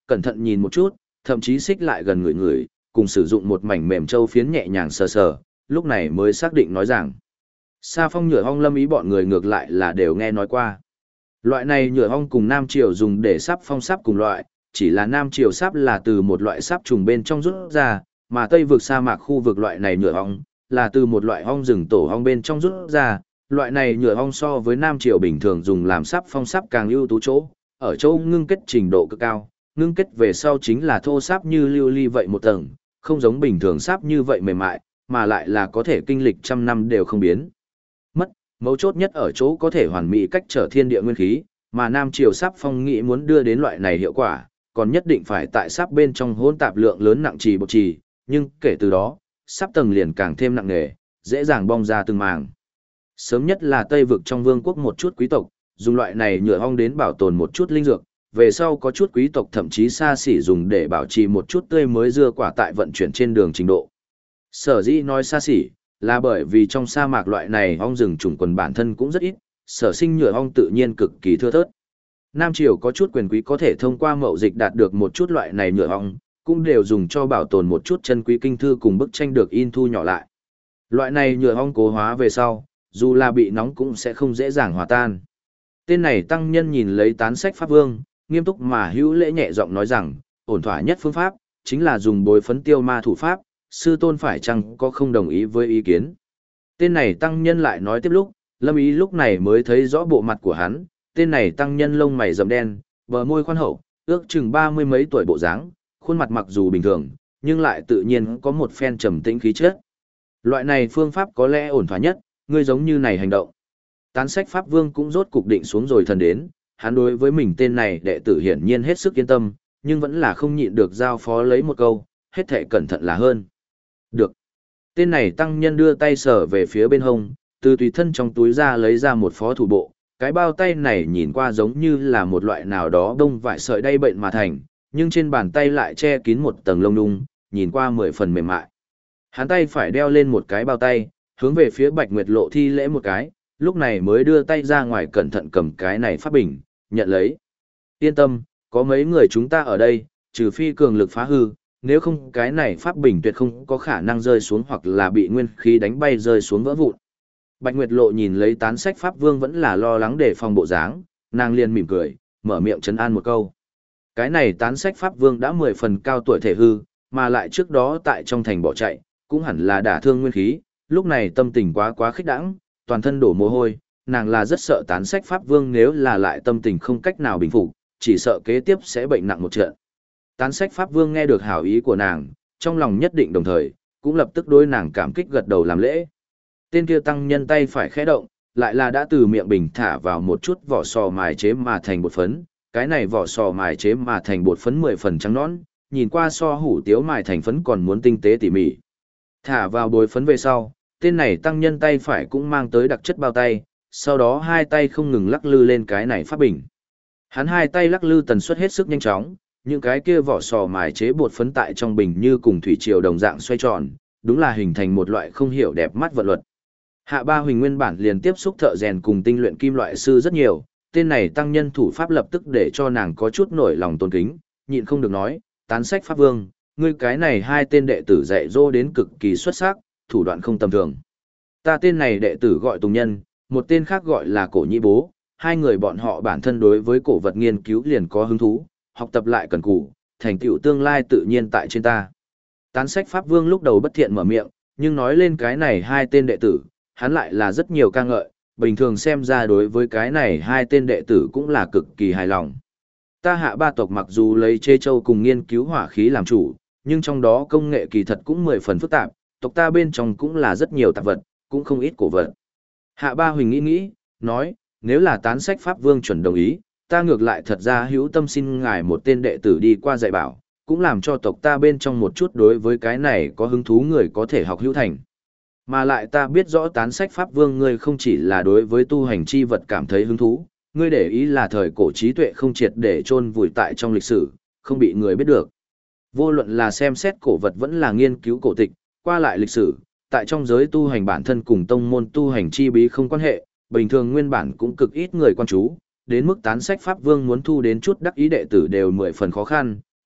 cẩn thận nhìn một chút, thậm chí xích lại gần người người, cùng sử dụng một mảnh mềm châu phiến nhẹ nhàng sờ sờ, lúc này mới xác định nói rằng. Sa Phong nhựa ong Lâm Ý bọn người ngược lại là đều nghe nói qua. Loại này nhựa ong cùng Nam Triều dùng để sáp phong sáp cùng loại, chỉ là Nam Triều sáp là từ một loại sáp trùng bên trong rút ra, mà Tây vực sa mạc khu vực loại này nhựa ong là từ một loại ong rừng tổ ong bên trong rút ra. Loại này nhựa ong so với Nam Triều bình thường dùng làm sáp phong sáp càng ưu tú chỗ, ở chỗ ngưng kết trình độ cực cao, ngưng kết về sau chính là thô sáp như lưu ly vậy một tầng, không giống bình thường sáp như vậy mềm mại, mà lại là có thể kinh lịch trăm năm đều không biến mất. Mấu chốt nhất ở chỗ có thể hoàn mỹ cách trở thiên địa nguyên khí, mà Nam Triều sáp phong nghĩ muốn đưa đến loại này hiệu quả, còn nhất định phải tại sáp bên trong hỗn tạp lượng lớn nặng trì bột trì, nhưng kể từ đó, sáp tầng liền càng thêm nặng nề, dễ dàng bong ra từng màng. Sớm nhất là Tây vực trong vương quốc một chút quý tộc, dùng loại này nhựa ong đến bảo tồn một chút linh dược, về sau có chút quý tộc thậm chí xa xỉ dùng để bảo trì một chút tươi mới dưa quả tại vận chuyển trên đường trình độ. Sở dĩ nói xa xỉ, là bởi vì trong sa mạc loại này ong rừng trùng quần bản thân cũng rất ít, sở sinh nhựa ong tự nhiên cực kỳ thưa thớt. Nam Triều có chút quyền quý có thể thông qua mậu dịch đạt được một chút loại này nhựa ong, cũng đều dùng cho bảo tồn một chút chân quý kinh thư cùng bức tranh được in thu nhỏ lại. Loại này nhựa ong cố hóa về sau, dù là bị nóng cũng sẽ không dễ dàng hòa tan. Tên này tăng nhân nhìn lấy tán sách pháp vương, nghiêm túc mà hữu lễ nhẹ giọng nói rằng, ổn thỏa nhất phương pháp, chính là dùng bồi phấn tiêu ma thủ pháp, sư tôn phải chăng có không đồng ý với ý kiến. Tên này tăng nhân lại nói tiếp lúc, Lâm Ý lúc này mới thấy rõ bộ mặt của hắn, tên này tăng nhân lông mày rậm đen, bờ môi khoan hậu, ước chừng 30 mấy tuổi bộ dáng, khuôn mặt mặc dù bình thường, nhưng lại tự nhiên có một phen trầm tĩnh khí chất. Loại này phương pháp có lẽ ổn thỏa nhất, ngươi giống như này hành động. Tán sách pháp vương cũng rốt cục định xuống rồi thần đến, hắn đối với mình tên này đệ tử hiển nhiên hết sức yên tâm, nhưng vẫn là không nhịn được giao phó lấy một câu, hết thệ cẩn thận là hơn. Được. Tên này tăng nhân đưa tay sờ về phía bên hông, từ tùy thân trong túi ra lấy ra một phó thủ bộ, cái bao tay này nhìn qua giống như là một loại nào đó đông vải sợi đay bệnh mà thành, nhưng trên bàn tay lại che kín một tầng lông đung, nhìn qua 10 phần mềm mại. Hắn tay phải đeo lên một cái bao tay, hướng về phía Bạch Nguyệt Lộ thi lễ một cái, lúc này mới đưa tay ra ngoài cẩn thận cầm cái này pháp bình, nhận lấy. Yên tâm, có mấy người chúng ta ở đây, trừ phi cường lực phá hư, nếu không cái này pháp bình tuyệt không có khả năng rơi xuống hoặc là bị nguyên khí đánh bay rơi xuống vỡ vụn. Bạch Nguyệt Lộ nhìn lấy tán sách pháp vương vẫn là lo lắng để phòng bộ dáng, nàng liền mỉm cười, mở miệng trấn an một câu. Cái này tán sách pháp vương đã 10 phần cao tuổi thể hư, mà lại trước đó tại trong thành bỏ chạy, cũng hẳn là đả thương nguyên khí, lúc này tâm tình quá khích đãng, toàn thân đổ mồ hôi, nàng là rất sợ tán sách pháp vương nếu là lại tâm tình không cách nào bình phục, chỉ sợ kế tiếp sẽ bệnh nặng một trận. Tán sách pháp vương nghe được hảo ý của nàng, trong lòng nhất định đồng thời, cũng lập tức đối nàng cảm kích gật đầu làm lễ. Tên kia tăng nhân tay phải khẽ động, lại là đã từ miệng bình thả vào một chút vỏ sò mài chế mà thành bột phấn, cái này vỏ sò mài chế mà thành bột phấn 10 phần trắng nõn, nhìn qua so hủ tiếu mài thành phấn còn muốn tinh tế tỉ mỉ. Thả vào bột phấn về sau, tên này tăng nhân tay phải cũng mang tới đặc chất bao tay, sau đó hai tay không ngừng lắc lư lên cái này pháp bình. Hắn hai tay lắc lư tần suất hết sức nhanh chóng, những cái kia vỏ sò mài chế bột phấn tại trong bình như cùng thủy triều đồng dạng xoay tròn, đúng là hình thành một loại không hiểu đẹp mắt vật luật. Hạ Ba Huỳnh nguyên bản liền tiếp xúc thợ rèn cùng tinh luyện kim loại sư rất nhiều, tên này tăng nhân thủ pháp lập tức để cho nàng có chút nổi lòng tôn kính, nhịn không được nói, tán sách pháp vương, ngươi cái này hai tên đệ tử dạy dỗ đến cực kỳ xuất sắc, thủ đoạn không tầm thường. Ta tên này đệ tử gọi Tùng Nhân, một tên khác gọi là Cổ Nhĩ Bố, hai người bọn họ bản thân đối với cổ vật nghiên cứu liền có hứng thú, học tập lại cần cù, thành tựu tương lai tự nhiên tại trên ta. Tán sách pháp vương lúc đầu bất thiện mở miệng, nhưng nói lên cái này hai tên đệ tử, hắn lại là rất nhiều ca ngợi, bình thường xem ra đối với cái này hai tên đệ tử cũng là cực kỳ hài lòng. Ta Hạ Ba tộc mặc dù lấy Chê Châu cùng nghiên cứu hỏa khí làm chủ, nhưng trong đó công nghệ kỳ thật cũng 10 phần phức tạp, tộc ta bên trong cũng là rất nhiều tạp vật, cũng không ít cổ vật. Hạ Ba Huỳnh nghĩ, nói, nếu là tán sách pháp vương chuẩn đồng ý, ta ngược lại thật ra hữu tâm xin ngài một tên đệ tử đi qua dạy bảo, cũng làm cho tộc ta bên trong một chút đối với cái này có hứng thú người có thể học hữu thành. Mà lại ta biết rõ tán sách pháp vương ngươi không chỉ là đối với tu hành chi vật cảm thấy hứng thú, ngươi để ý là thời cổ trí tuệ không triệt để chôn vùi tại trong lịch sử, không bị người biết được. Vô luận là xem xét cổ vật vẫn là nghiên cứu cổ tịch, qua lại lịch sử, tại trong giới tu hành bản thân cùng tông môn tu hành chi bí không quan hệ, bình thường nguyên bản cũng cực ít người quan chú, đến mức tán sách pháp vương muốn thu đến chút đắc ý đệ tử đều 10 phần khó khăn,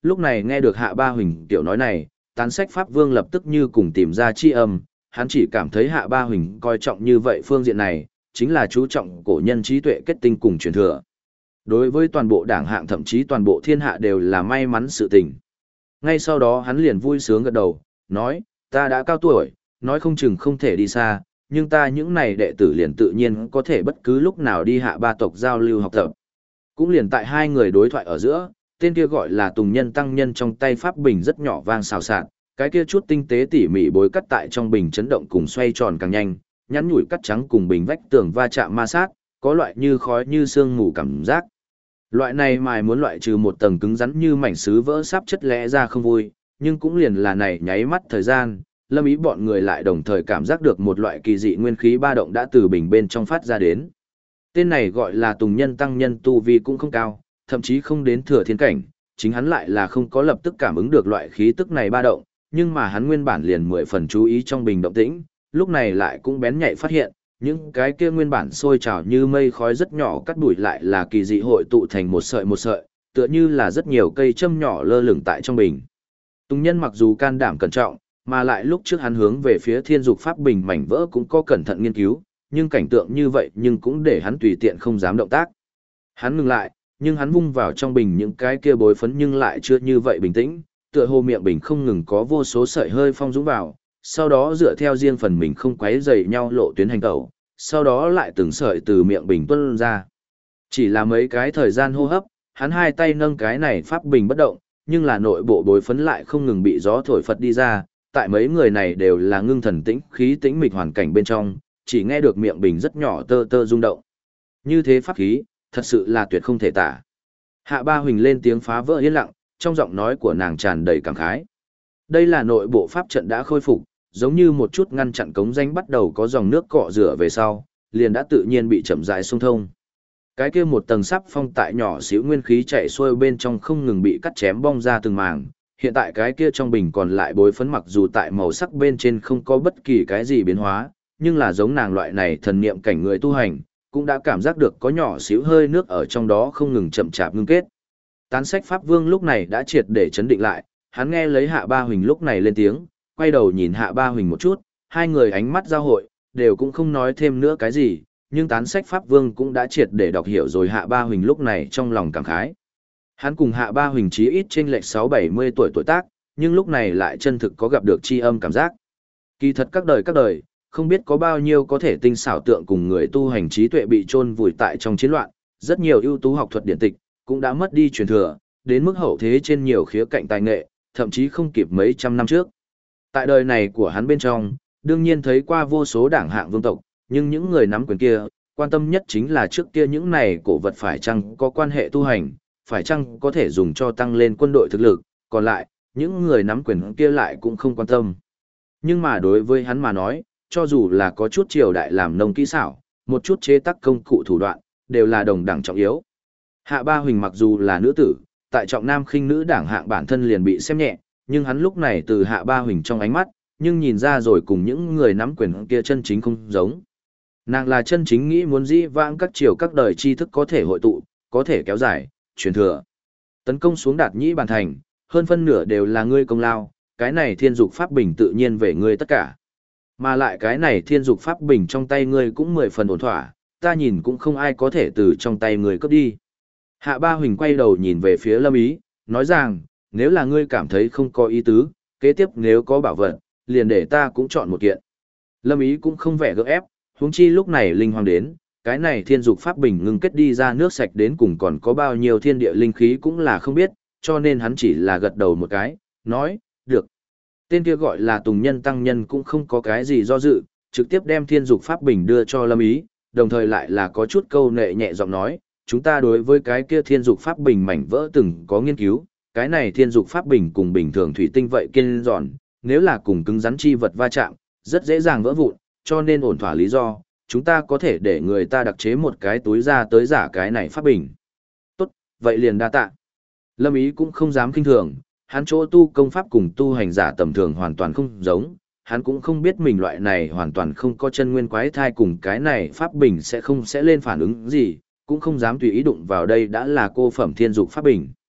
lúc này nghe được Hạ Ba Huỳnh tiểu nói này, Tán Sách Pháp Vương lập tức như cùng tìm ra chi âm, hắn chỉ cảm thấy Hạ Ba Huỳnh coi trọng như vậy phương diện này, chính là chú trọng cổ nhân trí tuệ kết tinh cùng truyền thừa. Đối với toàn bộ đảng hạng thậm chí toàn bộ thiên hạ đều là may mắn sự tình. Ngay sau đó hắn liền vui sướng gật đầu, nói, ta đã cao tuổi, nói không chừng không thể đi xa, nhưng ta những này đệ tử liền tự nhiên có thể bất cứ lúc nào đi Hạ Ba tộc giao lưu học tập. Cũng liền tại hai người đối thoại ở giữa, tên kia gọi là Tùng Nhân tăng nhân trong tay pháp bình rất nhỏ vang xào xạc, cái kia chút tinh tế tỉ mỉ bối cắt tại trong bình chấn động cùng xoay tròn càng nhanh, nhắn nhủi cắt trắng cùng bình vách tường va chạm ma sát, có loại như khói như sương mù cảm giác. Loại này mài muốn loại trừ một tầng cứng rắn như mảnh sứ vỡ sắp chất lẽ ra không vui, nhưng cũng liền là này nháy mắt thời gian, Lâm Ý bọn người lại đồng thời cảm giác được một loại kỳ dị nguyên khí ba động đã từ bình bên trong phát ra đến. Tên này gọi là Tùng Nhân tăng nhân tu vi cũng không cao, thậm chí không đến thừa thiên cảnh, chính hắn lại là không có lập tức cảm ứng được loại khí tức này ba động, nhưng mà hắn nguyên bản liền 10 phần chú ý trong bình động tĩnh, lúc này lại cũng bén nhạy phát hiện, những cái kia nguyên bản sôi trào như mây khói rất nhỏ cắt đuổi lại là kỳ dị hội tụ thành một sợi, tựa như là rất nhiều cây châm nhỏ lơ lửng tại trong bình. Tùng Nhân mặc dù can đảm cẩn trọng, mà lại lúc trước hắn hướng về phía thiên dục pháp bình mảnh vỡ cũng có cẩn thận nghiên cứu, nhưng cảnh tượng như vậy nhưng cũng để hắn tùy tiện không dám động tác. Hắn ngừng lại, nhưng hắn vung vào trong bình những cái kia bối phấn nhưng lại chưa như vậy bình tĩnh, tựa hồ miệng bình không ngừng có vô số sợi hơi phong dũng vào, sau đó dựa theo riêng phần mình không quấy rầy nhau lộ tuyến hành tẩu, sau đó lại từng sợi từ miệng bình tuôn ra. Chỉ là mấy cái thời gian hô hấp, hắn hai tay nâng cái này pháp bình bất động, nhưng là nội bộ bối phấn lại không ngừng bị gió thổi phật đi ra, tại mấy người này đều là ngưng thần tĩnh khí tĩnh mịch hoàn cảnh bên trong, chỉ nghe được miệng bình rất nhỏ tơ tơ rung động. Như thế pháp khí, thật sự là tuyệt không thể tả. Hạ Ba Huỳnh lên tiếng phá vỡ yên lặng, trong giọng nói của nàng tràn đầy cảm khái. Đây là nội bộ pháp trận đã khôi phục, giống như một chút ngăn chặn cống rãnh bắt đầu có dòng nước cọ rửa về sau, liền đã tự nhiên bị chậm rãi xung thông. Cái kia một tầng sắp phong tại nhỏ xíu nguyên khí chạy xuôi bên trong không ngừng bị cắt chém bong ra từng mảng. Hiện tại cái kia trong bình còn lại bối phấn mặc dù tại màu sắc bên trên không có bất kỳ cái gì biến hóa, nhưng là giống nàng loại này thần niệm cảnh người tu hành, cũng đã cảm giác được có nhỏ xíu hơi nước ở trong đó không ngừng chậm chạp ngưng kết. Tán Sách Pháp Vương lúc này đã triệt để chấn định lại, hắn nghe lấy Hạ Ba Huỳnh lúc này lên tiếng, quay đầu nhìn Hạ Ba Huỳnh một chút, hai người ánh mắt giao hội, đều cũng không nói thêm nữa cái gì, nhưng Tán Sách Pháp Vương cũng đã triệt để đọc hiểu rồi Hạ Ba Huỳnh lúc này trong lòng cảm khái. Hắn cùng Hạ Ba Huỳnh chí ít chênh lệch 6-70 tuổi tuổi tác, nhưng lúc này lại chân thực có gặp được tri âm cảm giác. Kỳ thật các đời, không biết có bao nhiêu có thể tinh xảo tượng cùng người tu hành trí tuệ bị chôn vùi tại trong chiến loạn, rất nhiều ưu tú học thuật điển tịch cũng đã mất đi truyền thừa, đến mức hậu thế trên nhiều khía cạnh tài nghệ, thậm chí không kịp mấy trăm năm trước. Tại đời này của hắn bên trong, đương nhiên thấy qua vô số đảng hạng vương tộc, nhưng những người nắm quyền kia, quan tâm nhất chính là trước kia những này cổ vật phải chăng có quan hệ tu hành, phải chăng có thể dùng cho tăng lên quân đội thực lực, còn lại, những người nắm quyền kia lại cũng không quan tâm. Nhưng mà đối với hắn mà nói, cho dù là có chút triều đại làm nông kỹ xảo, một chút chế tác công cụ thủ đoạn, đều là đồng đẳng trọng yếu. Hạ Ba Huỳnh mặc dù là nữ tử, tại trọng nam khinh nữ đảng hạng bản thân liền bị xem nhẹ, nhưng hắn lúc này từ Hạ Ba Huỳnh trong ánh mắt, nhưng nhìn ra rồi cùng những người nắm quyền kia chân chính không giống. Nàng là chân chính nghĩ muốn dĩ vãng các triều các đời tri thức có thể hội tụ, có thể kéo dài, truyền thừa. Tấn công xuống Đạt Nhĩ Bàn Thành, hơn phân nửa đều là ngươi công lao, cái này thiên dục pháp bình tự nhiên về ngươi tất cả. Mà lại cái này thiên dục pháp bình trong tay ngươi cũng 10 phần ổn thỏa, ta nhìn cũng không ai có thể từ trong tay ngươi cướp đi. Hạ Ba Huỳnh quay đầu nhìn về phía Lâm Ý, nói rằng, nếu là ngươi cảm thấy không có ý tứ, kế tiếp nếu có bảo vật, liền để ta cũng chọn một kiện. Lâm Ý cũng không vẻ gượng ép, huống chi lúc này linh hoàng đến, cái này thiên dục pháp bình ngưng kết đi ra nước sạch đến cùng còn có bao nhiêu thiên địa linh khí cũng là không biết, cho nên hắn chỉ là gật đầu một cái, nói, được. Tên kia gọi là Tùng Nhân tăng nhân cũng không có cái gì do dự, trực tiếp đem thiên dục pháp bình đưa cho Lâm Ý, đồng thời lại là có chút câu nệ nhẹ giọng nói, chúng ta đối với cái kia thiên dục pháp bình mảnh vỡ từng có nghiên cứu, cái này thiên dục pháp bình cùng bình thường thủy tinh vậy kiên giòn, nếu là cùng cứng rắn chi vật va chạm, rất dễ dàng vỡ vụn, cho nên ổn thỏa lý do, chúng ta có thể để người ta đặc chế một cái túi ra tới giả cái này pháp bình. Tốt, vậy liền đa tạ. Lâm Ý cũng không dám kinh thường, hắn chỗ tu công pháp cùng tu hành giả tầm thường hoàn toàn không giống, hắn cũng không biết mình loại này hoàn toàn không có chân nguyên quái thai cùng cái này pháp bình sẽ lên phản ứng gì, cũng không dám tùy ý đụng vào đây đã là cô phẩm thiên dục pháp bình.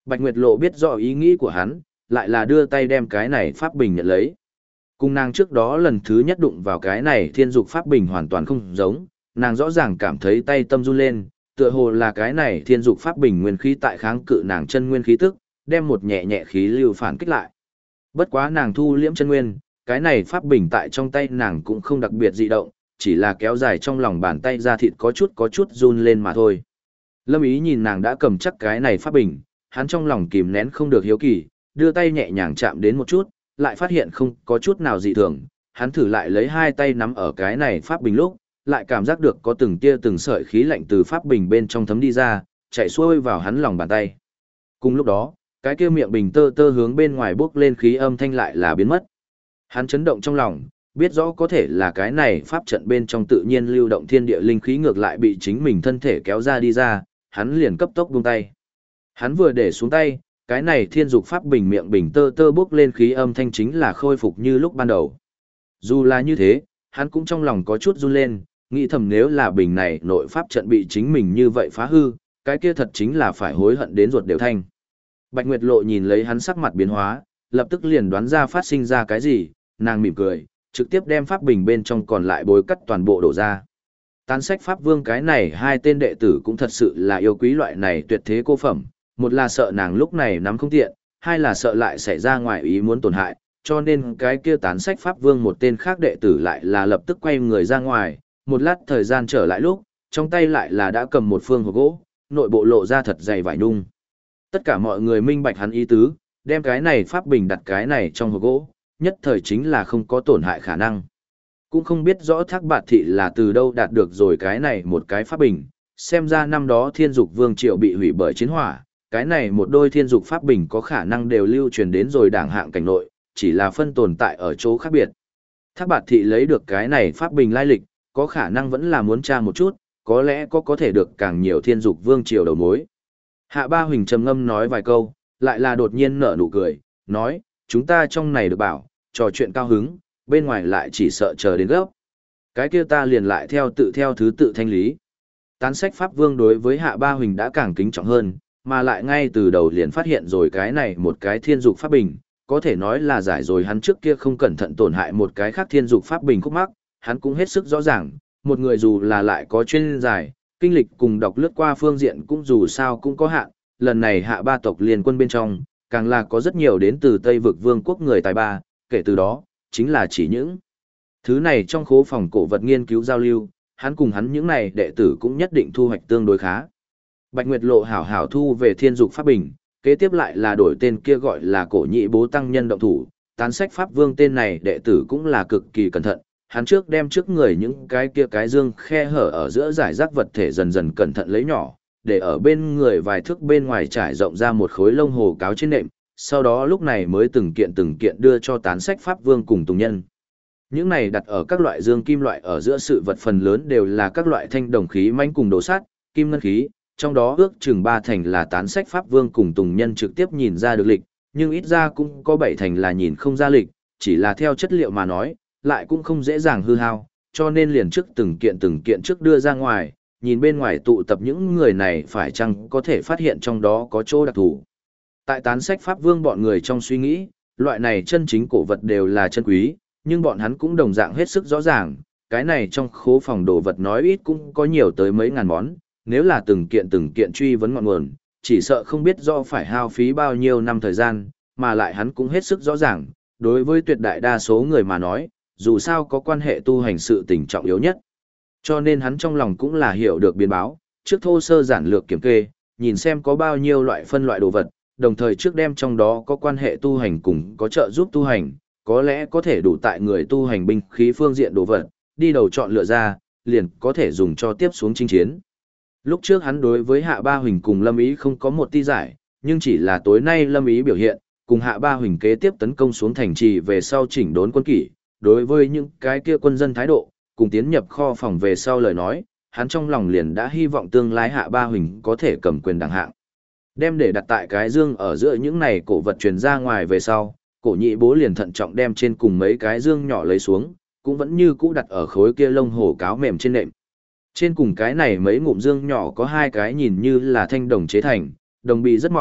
Bạch Nguyệt Lộ biết rõ ý nghĩ của hắn, lại là đưa tay đem cái này pháp bình nhận lấy. Cùng nàng trước đó lần thứ nhất đụng vào cái này thiên dục pháp bình hoàn toàn không giống, nàng rõ ràng cảm thấy tay tâm run lên, tựa hồ là cái này thiên dục pháp bình nguyên khí tại kháng cự nàng chân nguyên khí tức, đem một nhẹ nhẹ khí lưu phản kích lại. Bất quá nàng thu liễm chân nguyên, cái này pháp bình tại trong tay nàng cũng không đặc biệt dị động, chỉ là kéo dài trong lòng bàn tay ra thịt có chút run lên mà thôi. Lâm Ý nhìn nàng đã cầm chắc cái này pháp bình, hắn trong lòng kìm nén không được hiếu kỳ, đưa tay nhẹ nhàng chạm đến một chút, lại phát hiện không có chút nào dị thường, hắn thử lại lấy hai tay nắm ở cái này pháp bình lúc, lại cảm giác được có từng tia từng sợi khí lạnh từ pháp bình bên trong thấm đi ra, chạy xuôi vào hắn lòng bàn tay. Cùng lúc đó, cái kia miệng bình tơ tơ hướng bên ngoài bốc lên khí âm thanh lại là biến mất. Hắn chấn động trong lòng, biết rõ có thể là cái này pháp trận bên trong tự nhiên lưu động thiên địa linh khí ngược lại bị chính mình thân thể kéo ra đi ra, hắn liền cấp tốc buông tay. Hắn vừa để xuống tay, cái này thiên dục pháp bình miệng bình tơ tơ bốc lên khí âm thanh chính là khôi phục như lúc ban đầu. Dù là như thế, hắn cũng trong lòng có chút run lên, nghĩ thầm nếu là bình này nội pháp trận bị chính mình như vậy phá hư, cái kia thật chính là phải hối hận đến ruột đều thanh. Bạch Nguyệt Lộ nhìn lấy hắn sắc mặt biến hóa, lập tức liền đoán ra phát sinh ra cái gì, nàng mỉm cười, trực tiếp đem pháp bình bên trong còn lại bối cắt toàn bộ đổ ra. Tán sách pháp vương cái này hai tên đệ tử cũng thật sự là yêu quý loại này tuyệt thế cô phẩm, một là sợ nàng lúc này nắm không tiện, hai là sợ lại xảy ra ngoài ý muốn tổn hại, cho nên cái kia tán sách pháp vương một tên khác đệ tử lại là lập tức quay người ra ngoài, một lát thời gian trở lại lúc, trong tay lại là đã cầm một phương hộp gỗ, nội bộ lộ ra thật dày vải nhung. Tất cả mọi người minh bạch hắn ý tứ, đem cái này pháp bình đặt cái này trong hộp gỗ, nhất thời chính là không có tổn hại khả năng. Cũng không biết rõ Thác Bạt Thị là từ đâu đạt được rồi cái này một cái pháp bình, xem ra năm đó Thiên Dục Vương Triều bị hủy bởi chiến hỏa, cái này một đôi Thiên Dục pháp bình có khả năng đều lưu truyền đến rồi đảng hạng cảnh nội, chỉ là phân tồn tại ở chỗ khác biệt. Thác Bạt Thị lấy được cái này pháp bình lai lịch, có khả năng vẫn là muốn tra một chút, có lẽ có thể được càng nhiều Thiên Dục Vương Triều đầu mối. Hạ Ba Huỳnh trầm ngâm nói vài câu, lại là đột nhiên nở nụ cười, nói, chúng ta trong này được bảo, trò chuyện cao hứng, bên ngoài lại chỉ sợ chờ đến gấp. Cái kia ta liền lại theo thứ tự thanh lý. Tán sách Pháp Vương đối với Hạ Ba Huỳnh đã càng kính trọng hơn, mà lại ngay từ đầu liền phát hiện rồi cái này một cái thiên dục pháp bình, có thể nói là giải rồi hắn trước kia không cẩn thận tổn hại một cái khác thiên dục pháp bình khúc mắc, hắn cũng hết sức rõ ràng, một người dù là lại có chuyên giải, kinh lịch cùng đọc lướt qua phương diện cũng dù sao cũng có hạn, lần này Hạ Ba tộc liên quân bên trong, càng là có rất nhiều đến từ Tây vực vương quốc người tài ba, kể từ đó, chính là chỉ những thứ này trong khố phòng cổ vật nghiên cứu giao lưu, hắn cùng hắn những này đệ tử cũng nhất định thu hoạch tương đối khá. Bạch Nguyệt Lộ hảo hảo thu về thiên dục pháp bình, kế tiếp lại là đổi tên kia gọi là cổ nhị bố tăng nhân động thủ, tán sách pháp vương tên này đệ tử cũng là cực kỳ cẩn thận, hắn trước đem trước người những cái kia cái dương khe hở ở giữa giải rác vật thể dần dần cẩn thận lấy nhỏ, để ở bên người vài thước bên ngoài trải rộng ra một khối lông hồ cáo trên nệm, sau đó lúc này mới từng kiện đưa cho tán sách pháp vương cùng tùng nhân. Những này đặt ở các loại dương kim loại ở giữa sự vật phần lớn đều là các loại thanh đồng khí manh cùng đồ sắt, kim ngân khí, trong đó ước chừng 3 thành là tán sách pháp vương cùng tùng nhân trực tiếp nhìn ra được lịch, nhưng ít ra cũng có 7 thành là nhìn không ra lịch, chỉ là theo chất liệu mà nói, lại cũng không dễ dàng hư hao, cho nên liền trước từng kiện trước đưa ra ngoài, nhìn bên ngoài tụ tập những người này phải chăng có thể phát hiện trong đó có chỗ đặc thù. Tại tán sách pháp vương bọn người trong suy nghĩ, loại này chân chính cổ vật đều là chân quý, nhưng bọn hắn cũng đồng dạng hết sức rõ ràng, cái này trong khố phòng đồ vật nói ít cũng có nhiều tới mấy ngàn món, nếu là từng kiện truy vấn ngọn nguồn, chỉ sợ không biết do phải hao phí bao nhiêu năm thời gian, mà lại hắn cũng hết sức rõ ràng, đối với tuyệt đại đa số người mà nói, dù sao có quan hệ tu hành sự tình trọng yếu nhất. Cho nên hắn trong lòng cũng là hiểu được biến báo, trước thô sơ giản lược kiểm kê, nhìn xem có bao nhiêu loại phân loại đồ vật, đồng thời trước đem trong đó có quan hệ tu hành cùng có trợ giúp tu hành, có lẽ có thể đủ tại người tu hành binh khí phương diện đồ vật, đi đầu chọn lựa ra, liền có thể dùng cho tiếp xuống chinh chiến. Lúc trước hắn đối với Hạ Ba Huỳnh cùng Lâm Ý không có một ti giải, nhưng chỉ là tối nay Lâm Ý biểu hiện, cùng Hạ Ba Huỳnh kế tiếp tấn công xuống thành trì về sau chỉnh đốn quân kỷ, đối với những cái kia quân dân thái độ, cùng tiến nhập kho phòng về sau lời nói, hắn trong lòng liền đã hy vọng tương lai Hạ Ba Huỳnh có thể cầm quyền đẳng hạng. Đem để đặt tại cái dương ở giữa những này cổ vật truyền ra ngoài về sau, cổ nhị bố liền thận trọng đem trên cùng mấy cái dương nhỏ lấy xuống, cũng vẫn như cũ đặt ở khối kia lông hổ cáo mềm trên nệm. Trên cùng cái này mấy ngụm dương nhỏ có 2 cái nhìn như là thanh đồng chế thành, đồng bị rất mỏng,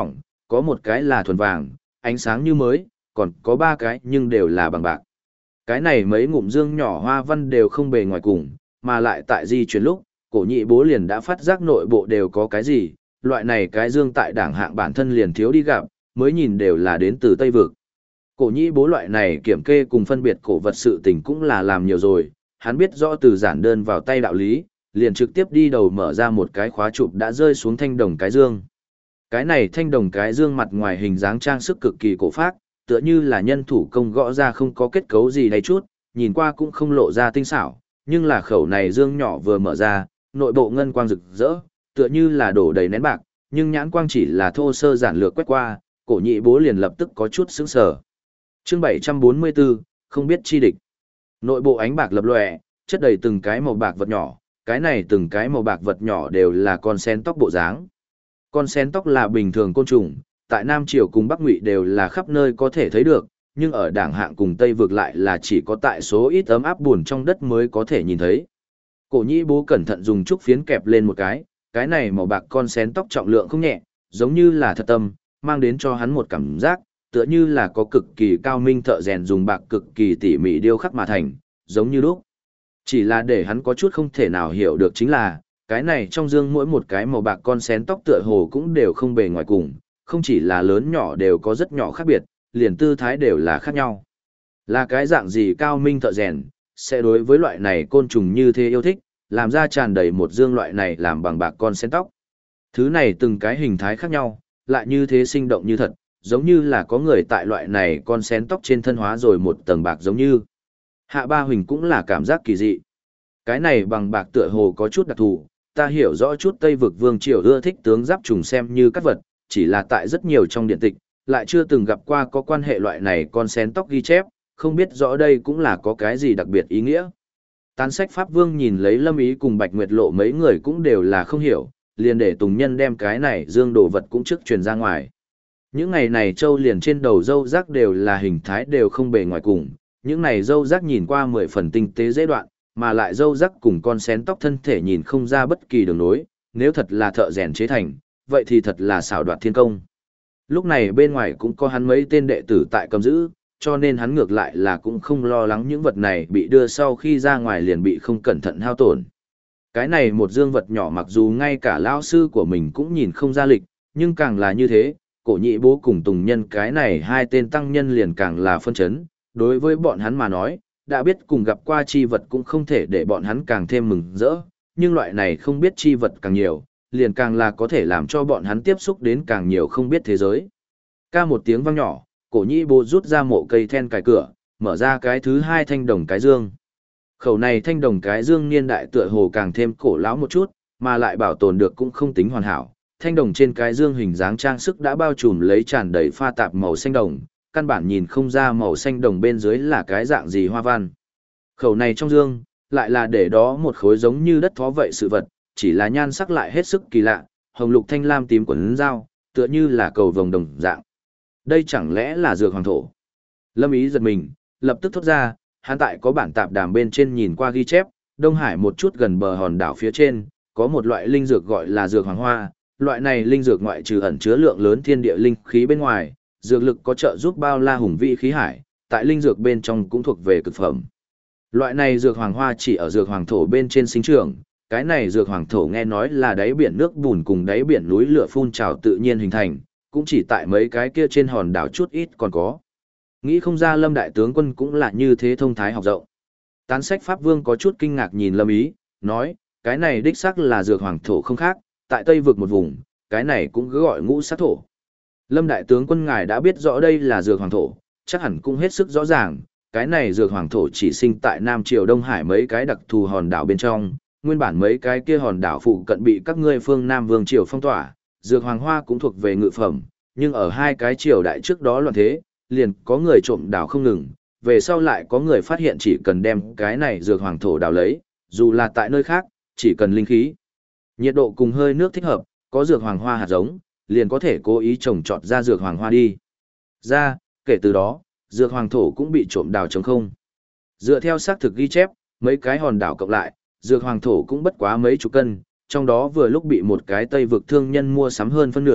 có một cái là thuần vàng, ánh sáng như mới, còn có 3 cái nhưng đều là bằng bạc. Cái này mấy ngụm dương nhỏ hoa văn đều không bề ngoài cùng, mà lại tại di chuyển lúc, cổ nhị bố liền đã phát giác nội bộ đều có cái gì, loại này cái dương tại đảng hạng bản thân liền thiếu đi gặp, mới nhìn đều là đến từ Tây Vực. Cổ nhị bố loại này kiểm kê cùng phân biệt cổ vật sự tình cũng là làm nhiều rồi, hắn biết rõ từ giản đơn vào tay đạo lý, liền trực tiếp đi đầu mở ra một cái khóa chụp đã rơi xuống thanh đồng cái dương. Cái này thanh đồng cái dương mặt ngoài hình dáng trang sức cực kỳ cổ phác, tựa như là nhân thủ công gõ ra không có kết cấu gì đầy chút, nhìn qua cũng không lộ ra tinh xảo, nhưng là khẩu này dương nhỏ vừa mở ra, nội bộ ngân quang rực rỡ, tựa như là đổ đầy nén bạc, nhưng nhãn quang chỉ là thô sơ giản lược quét qua, cổ nhị bố liền lập tức có chút sững sờ. Chương 744, không biết chi địch. Nội bộ ánh bạc lập lòe, chất đầy từng cái màu bạc vật nhỏ, cái này từng cái màu bạc vật nhỏ đều là con sen tóc bộ dáng. Con sen tóc là bình thường côn trùng, tại Nam Triều cùng Bắc Ngụy đều là khắp nơi có thể thấy được, nhưng ở Đảng Hạng cùng Tây Vực lại là chỉ có tại số ít ấm áp buồn trong đất mới có thể nhìn thấy. Cổ nhĩ bố cẩn thận dùng trúc phiến kẹp lên một cái này màu bạc con sen tóc trọng lượng không nhẹ, giống như là thật tâm, mang đến cho hắn một cảm giác, tựa như là có cực kỳ cao minh thợ rèn dùng bạc cực kỳ tỉ mỉ điêu khắc mà thành, giống như lúc. Chỉ là để hắn có chút không thể nào hiểu được chính là, cái này trong dương mỗi một cái màu bạc con sen tóc tựa hồ cũng đều không bề ngoài cùng, không chỉ là lớn nhỏ đều có rất nhỏ khác biệt, liền tư thái đều là khác nhau. Là cái dạng gì cao minh thợ rèn, sẽ đối với loại này côn trùng như thế yêu thích, làm ra tràn đầy một dương loại này làm bằng bạc con sen tóc. Thứ này từng cái hình thái khác nhau, lại như thế sinh động như thật, giống như là có người tại loại này con sen tóc trên thân hóa rồi một tầng bạc giống như. Hạ Ba Huỳnh cũng là cảm giác kỳ dị. Cái này bằng bạc tựa hồ có chút đặc thù, ta hiểu rõ chút Tây Vực Vương Triều ưa thích tướng giáp trùng xem như các vật, chỉ là tại rất nhiều trong điện tịch, lại chưa từng gặp qua có quan hệ loại này con sen tóc ghi chép, không biết rõ đây cũng là có cái gì đặc biệt ý nghĩa. Tán sách Pháp Vương nhìn lấy Lâm Ý cùng Bạch Nguyệt Lộ mấy người cũng đều là không hiểu, liền để Tùng Nhân đem cái này dương đồ vật cũng trước truyền ra ngoài. Những ngày này châu liền trên đầu râu rác đều là hình thái đều không bề ngoài cùng, những này râu rác nhìn qua 10 phần tinh tế dễ đoạn, mà lại râu rác cùng con sen tóc thân thể nhìn không ra bất kỳ đường nối, nếu thật là thợ rèn chế thành, vậy thì thật là xảo đoạt thiên công. Lúc này bên ngoài cũng có hắn mấy tên đệ tử tại cầm giữ, cho nên hắn ngược lại là cũng không lo lắng những vật này bị đưa sau khi ra ngoài liền bị không cẩn thận hao tổn. Cái này một dương vật nhỏ mặc dù ngay cả lao sư của mình cũng nhìn không ra lịch, nhưng càng là như thế, cổ nhị bố cùng Tùng Nhân cái này hai tên tăng nhân liền càng là phân chấn, đối với bọn hắn mà nói, đã biết cùng gặp qua chi vật cũng không thể để bọn hắn càng thêm mừng rỡ, nhưng loại này không biết chi vật càng nhiều, liền càng là có thể làm cho bọn hắn tiếp xúc đến càng nhiều không biết thế giới. Ca một tiếng vang nhỏ, cổ nhị bố rút ra mộ cây then cài cửa, mở ra cái thứ hai thanh đồng cái dương. Khẩu này thanh đồng cái dương niên đại tựa hồ càng thêm cổ lão một chút, mà lại bảo tồn được cũng không tính hoàn hảo. Thanh đồng trên cái dương hình dáng trang sức đã bao trùm lấy tràn đầy pha tạp màu xanh đồng, căn bản nhìn không ra màu xanh đồng bên dưới là cái dạng gì hoa văn. Khẩu này trong dương, lại là để đó một khối giống như đất thó vậy sự vật, chỉ là nhan sắc lại hết sức kỳ lạ, hồng lục thanh lam tím quần dao, tựa như là cầu vồng đồng dạng. Đây chẳng lẽ là dược hoàng thổ? Lâm Ý giật mình, lập tức thốt ra, hắn tại có bản tạp đàm bên trên nhìn qua ghi chép, Đông Hải một chút gần bờ hòn đảo phía trên, có một loại linh dược gọi là dược hoàng hoa, loại này linh dược ngoại trừ ẩn chứa lượng lớn thiên địa linh khí bên ngoài, dược lực có trợ giúp bao la hùng vĩ khí hải, tại linh dược bên trong cũng thuộc về cực phẩm. Loại này dược hoàng hoa chỉ ở dược hoàng thổ bên trên sinh trưởng, cái này dược hoàng thổ nghe nói là đáy biển nước bùn cùng đáy biển núi lửa phun trào tự nhiên hình thành, cũng chỉ tại mấy cái kia trên hòn đảo chút ít còn có. Nghĩ không ra Lâm đại tướng quân cũng là như thế thông thái học rộng. Tán sách Pháp Vương có chút kinh ngạc nhìn Lâm Ý, nói, cái này đích xác là dược hoàng thổ không khác, tại Tây vực một vùng, cái này cũng cứ gọi ngũ sát thổ. Lâm đại tướng quân ngài đã biết rõ đây là dược hoàng thổ, chắc hẳn cũng hết sức rõ ràng, cái này dược hoàng thổ chỉ sinh tại Nam Triều Đông Hải mấy cái đặc thù hòn đảo bên trong, nguyên bản mấy cái kia hòn đảo phụ cận bị các ngươi phương Nam Vương Triều phong tỏa, dược hoàng hoa cũng thuộc về ngự phẩm, nhưng ở hai cái triều đại trước đó loạn thế, liền có người trộm đảo không ngừng, về sau lại có người phát hiện chỉ cần đem cái này dược hoàng thổ đào lấy, dù là tại nơi khác, chỉ cần linh khí, nhiệt độ cùng hơi nước thích hợp, có dược hoàng hoa hạt giống, liền có thể cố ý trồng trọt ra dược hoàng hoa đi. Ra, kể từ đó, dược hoàng thổ cũng bị trộm đào trống không. Dựa theo xác thực ghi chép, mấy cái hòn đảo cộng lại, dược hoàng thổ cũng bất quá mấy chục cân, trong đó vừa lúc bị một cái Tây vực thương nhân mua sắm hơn phân nửa,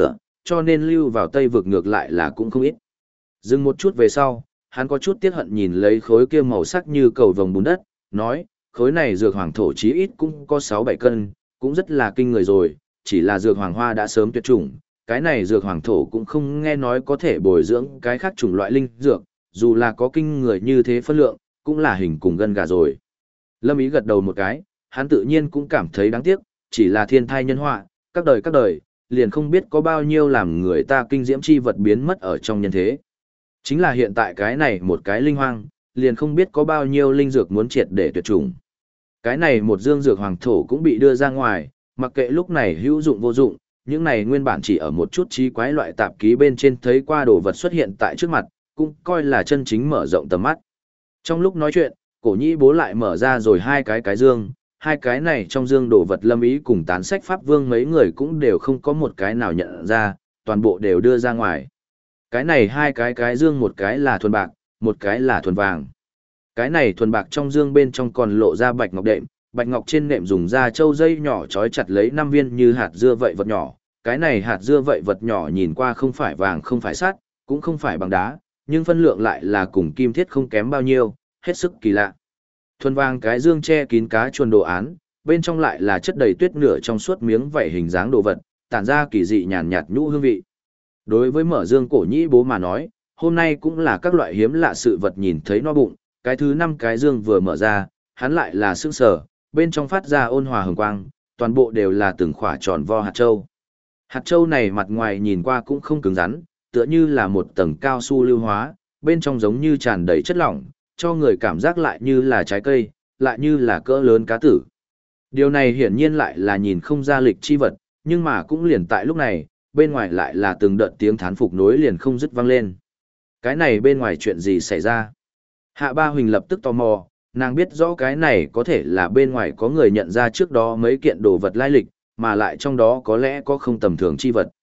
cho nên lưu vào Tây vực ngược lại là cũng không ít. Dừng một chút về sau, hắn có chút tiếc hận nhìn lấy khối kia màu sắc như cầu vồng bùn đất, nói, khối này dược hoàng thổ chí ít cũng có 6-7 cân, cũng rất là kinh người rồi, chỉ là dược hoàng hoa đã sớm tuyệt chủng, cái này dược hoàng thổ cũng không nghe nói có thể bồi dưỡng cái khác chủng loại linh dược, dù là có kinh người như thế phân lượng, cũng là hình cùng gân gà rồi. Lâm Ý gật đầu một cái, hắn tự nhiên cũng cảm thấy đáng tiếc, chỉ là thiên thai nhân họa, các đời, liền không biết có bao nhiêu làm người ta kinh diễm chi vật biến mất ở trong nhân thế. Chính là hiện tại cái này một cái linh hoang, liền không biết có bao nhiêu linh dược muốn triệt để tuyệt chủng. Cái này một dương dược hoàng thổ cũng bị đưa ra ngoài, mặc kệ lúc này hữu dụng vô dụng, những này nguyên bản chỉ ở một chút trí quái loại tạp ký bên trên thấy qua đồ vật xuất hiện tại trước mặt, cũng coi là chân chính mở rộng tầm mắt. Trong lúc nói chuyện, Cổ Nhĩ Bố lại mở ra rồi hai cái dương, hai cái này trong dương đồ vật Lâm Ý cùng Tán Sách Pháp Vương mấy người cũng đều không có một cái nào nhận ra, toàn bộ đều đưa ra ngoài. Cái này hai cái dương, một cái là thuần bạc, một cái là thuần vàng. Cái này thuần bạc trong dương bên trong còn lộ ra bạch ngọc đệm, bạch ngọc trên nệm dùng da trâu dây nhỏ trói chặt lấy 5 viên như hạt dưa vậy vật nhỏ. Cái này hạt dưa vậy vật nhỏ nhìn qua không phải vàng không phải sắt, cũng không phải bằng đá, nhưng phân lượng lại là cùng kim thiết không kém bao nhiêu, hết sức kỳ lạ. Thuần vàng cái dương che kín cá chuồn đồ án, bên trong lại là chất đầy tuyết nửa trong suốt miếng vảy hình dáng đồ vật, tản ra kỳ dị nhàn nhạt nhũ hương vị. Đối với mở dương Cổ Nhĩ Bố mà nói, hôm nay cũng là các loại hiếm lạ sự vật nhìn thấy no bụng, cái thứ 5 cái dương vừa mở ra, hắn lại là sững sờ, bên trong phát ra ôn hòa hồng quang, toàn bộ đều là từng khỏa tròn vo hạt châu. Hạt châu này mặt ngoài nhìn qua cũng không cứng rắn, tựa như là một tầng cao su lưu hóa, bên trong giống như tràn đầy chất lỏng, cho người cảm giác lại như là trái cây, lại như là cỡ lớn cá tử. Điều này hiển nhiên lại là nhìn không ra lịch chi vật, nhưng mà cũng liền tại lúc này, bên ngoài lại là từng đợt tiếng thán phục nối liền không dứt vang lên. Cái này bên ngoài chuyện gì xảy ra? Hạ Ba Huỳnh lập tức tò mò, nàng biết rõ cái này có thể là bên ngoài có người nhận ra trước đó mấy kiện đồ vật lai lịch, mà lại trong đó có lẽ có không tầm thường chi vật.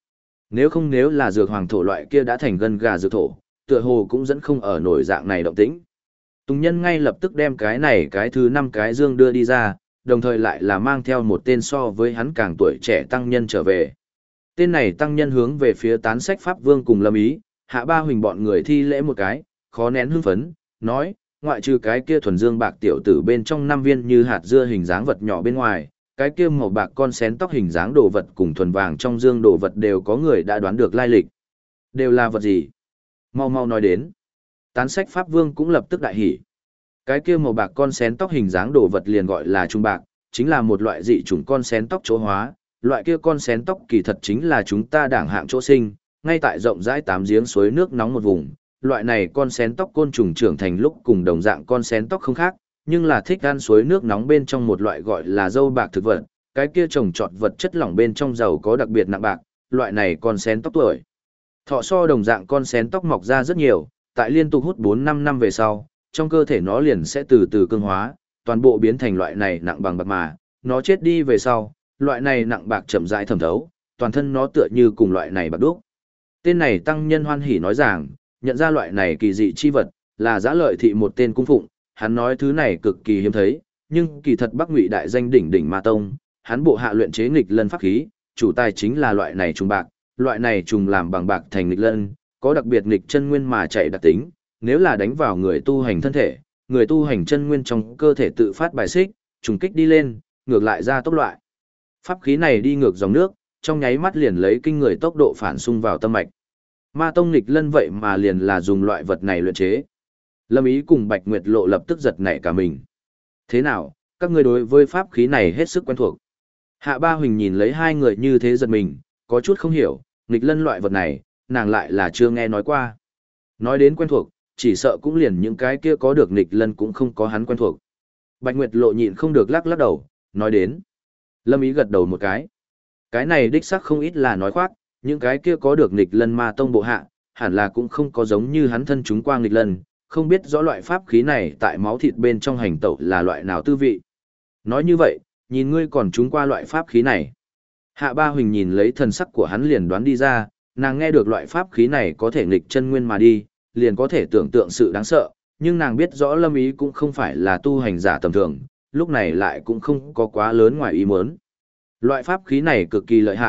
Nếu là dược hoàng thổ loại kia đã thành gân gà dược thổ, tựa hồ cũng dẫn không ở nổi dạng này động tĩnh. Tùng Nhân ngay lập tức đem cái này cái thứ 5 cái dương đưa đi ra, đồng thời lại là mang theo một tên so với hắn càng tuổi trẻ tăng nhân trở về. Tên này tăng nhân hướng về phía Tán Sách Pháp Vương cùng Lâm Ý, Hạ Ba Huỳnh bọn người thi lễ một cái, khó nén hưng phấn, nói, ngoại trừ cái kia thuần dương bạc tiểu tử bên trong 5 viên như hạt dưa hình dáng vật nhỏ bên ngoài, cái kia màu bạc con xén tóc hình dáng đồ vật cùng thuần vàng trong dương đồ vật đều có người đã đoán được lai lịch. Đều là vật gì? Mau mau nói đến. Tán Sách Pháp Vương cũng lập tức đại hỉ. Cái kia màu bạc con xén tóc hình dáng đồ vật liền gọi là trung bạc, chính là một loại dị chủng con xén tóc chỗ hóa, loại kia con xén tóc kỳ thật chính là chúng ta đảng hạng chỗ sinh, ngay tại rộng rãi 8 giếng suối nước nóng một vùng. Loại này con xén tóc côn trùng trưởng thành lúc cùng đồng dạng con xén tóc không khác, nhưng là thích ăn suối nước nóng bên trong một loại gọi là dâu bạc thực vật, cái kia trồng trọt vật chất lỏng bên trong dầu có đặc biệt nặng bạc, loại này con xén tóc tuổi thọ so đồng dạng con xén tóc mọc ra rất nhiều, tại liên tục hút 4-5 năm về sau, trong cơ thể nó liền sẽ từ từ cương hóa, toàn bộ biến thành loại này nặng bằng bạc mà, nó chết đi về sau, loại này nặng bạc chậm rãi thẩm thấu, toàn thân nó tựa như cùng loại này bạc đúc. Tên này tăng nhân hoan hỉ nói rằng, nhận ra loại này kỳ dị chi vật, là Giã Lợi Thị một tên cung phụng, hắn nói thứ này cực kỳ hiếm thấy, nhưng kỳ thật Bắc Ngụy đại danh đỉnh đỉnh ma tông, hắn bộ hạ luyện chế nghịch lân pháp khí, chủ tài chính là loại này trùng bạc, loại này trùng làm bằng bạc thành nghịch lân, có đặc biệt nghịch chân nguyên mà chạy đặc tính, nếu là đánh vào người tu hành thân thể, người tu hành chân nguyên trong cơ thể tự phát bài xích, trùng kích đi lên, ngược lại ra tốc loại. Pháp khí này đi ngược dòng nước, trong nháy mắt liền lấy kinh người tốc độ phản xung vào tâm mạch. Ma tông nghịch lân vậy mà liền là dùng loại vật này luyện chế. Lâm Ý cùng Bạch Nguyệt Lộ lập tức giật nảy cả mình. Thế nào, các ngươi đối với pháp khí này hết sức quen thuộc. Hạ Ba Huỳnh nhìn lấy hai người như thế giật mình, có chút không hiểu, nghịch lân loại vật này, nàng lại là chưa nghe nói qua. Nói đến quen thuộc, chỉ sợ cũng liền những cái kia có được nghịch lân cũng không có hắn quen thuộc. Bạch Nguyệt Lộ nhịn không được lắc lắc đầu, nói đến. Lâm Ý gật đầu một cái. Cái này đích xác không ít là nói khoác, những cái kia có được nghịch lân ma tông bộ hạ, hẳn là cũng không có giống như hắn thân chúng qua nghịch lân, không biết rõ loại pháp khí này tại máu thịt bên trong hành tẩu là loại nào tư vị. Nói như vậy, nhìn ngươi còn chúng qua loại pháp khí này. Hạ Ba Huỳnh nhìn lấy thần sắc của hắn liền đoán đi ra, nàng nghe được loại pháp khí này có thể nghịch chân nguyên mà đi, liền có thể tưởng tượng sự đáng sợ, nhưng nàng biết rõ Lâm Ý cũng không phải là tu hành giả tầm thường, lúc này lại cũng không có quá lớn ngoài ý muốn. Loại pháp khí này cực kỳ lợi hại,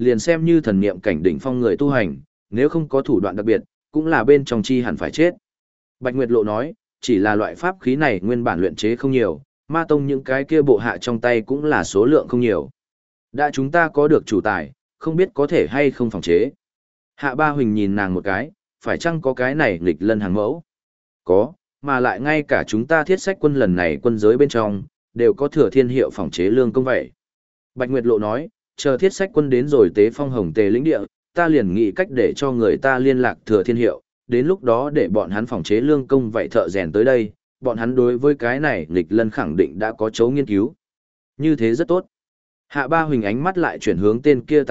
liền xem như thần niệm cảnh đỉnh phong người tu hành, nếu không có thủ đoạn đặc biệt, cũng là bên trong chi hẳn phải chết. Bạch Nguyệt Lộ nói, chỉ là loại pháp khí này nguyên bản luyện chế không nhiều, ma tông những cái kia bộ hạ trong tay cũng là số lượng không nhiều. Đã chúng ta có được chủ tài, không biết có thể hay không phòng chế. Hạ Ba Huỳnh nhìn nàng một cái, phải chăng có cái này nghịch lân hàng mẫu? Có, mà lại ngay cả chúng ta thiết sách quân lần này quân giới bên trong, đều có thừa thiên hiệu phòng chế lương công vậy. Bạch Nguyệt Lộ nói, chờ thiết sách quân đến rồi tế phong hồng tề lĩnh địa, ta liền nghĩ cách để cho người ta liên lạc thừa thiên hiệu, đến lúc đó để bọn hắn phòng chế lương công vậy thợ rèn tới đây, bọn hắn đối với cái này nghịch lân khẳng định đã có chấu nghiên cứu. Như thế rất tốt. Hạ Ba Huỳnh ánh mắt lại chuyển hướng tên kia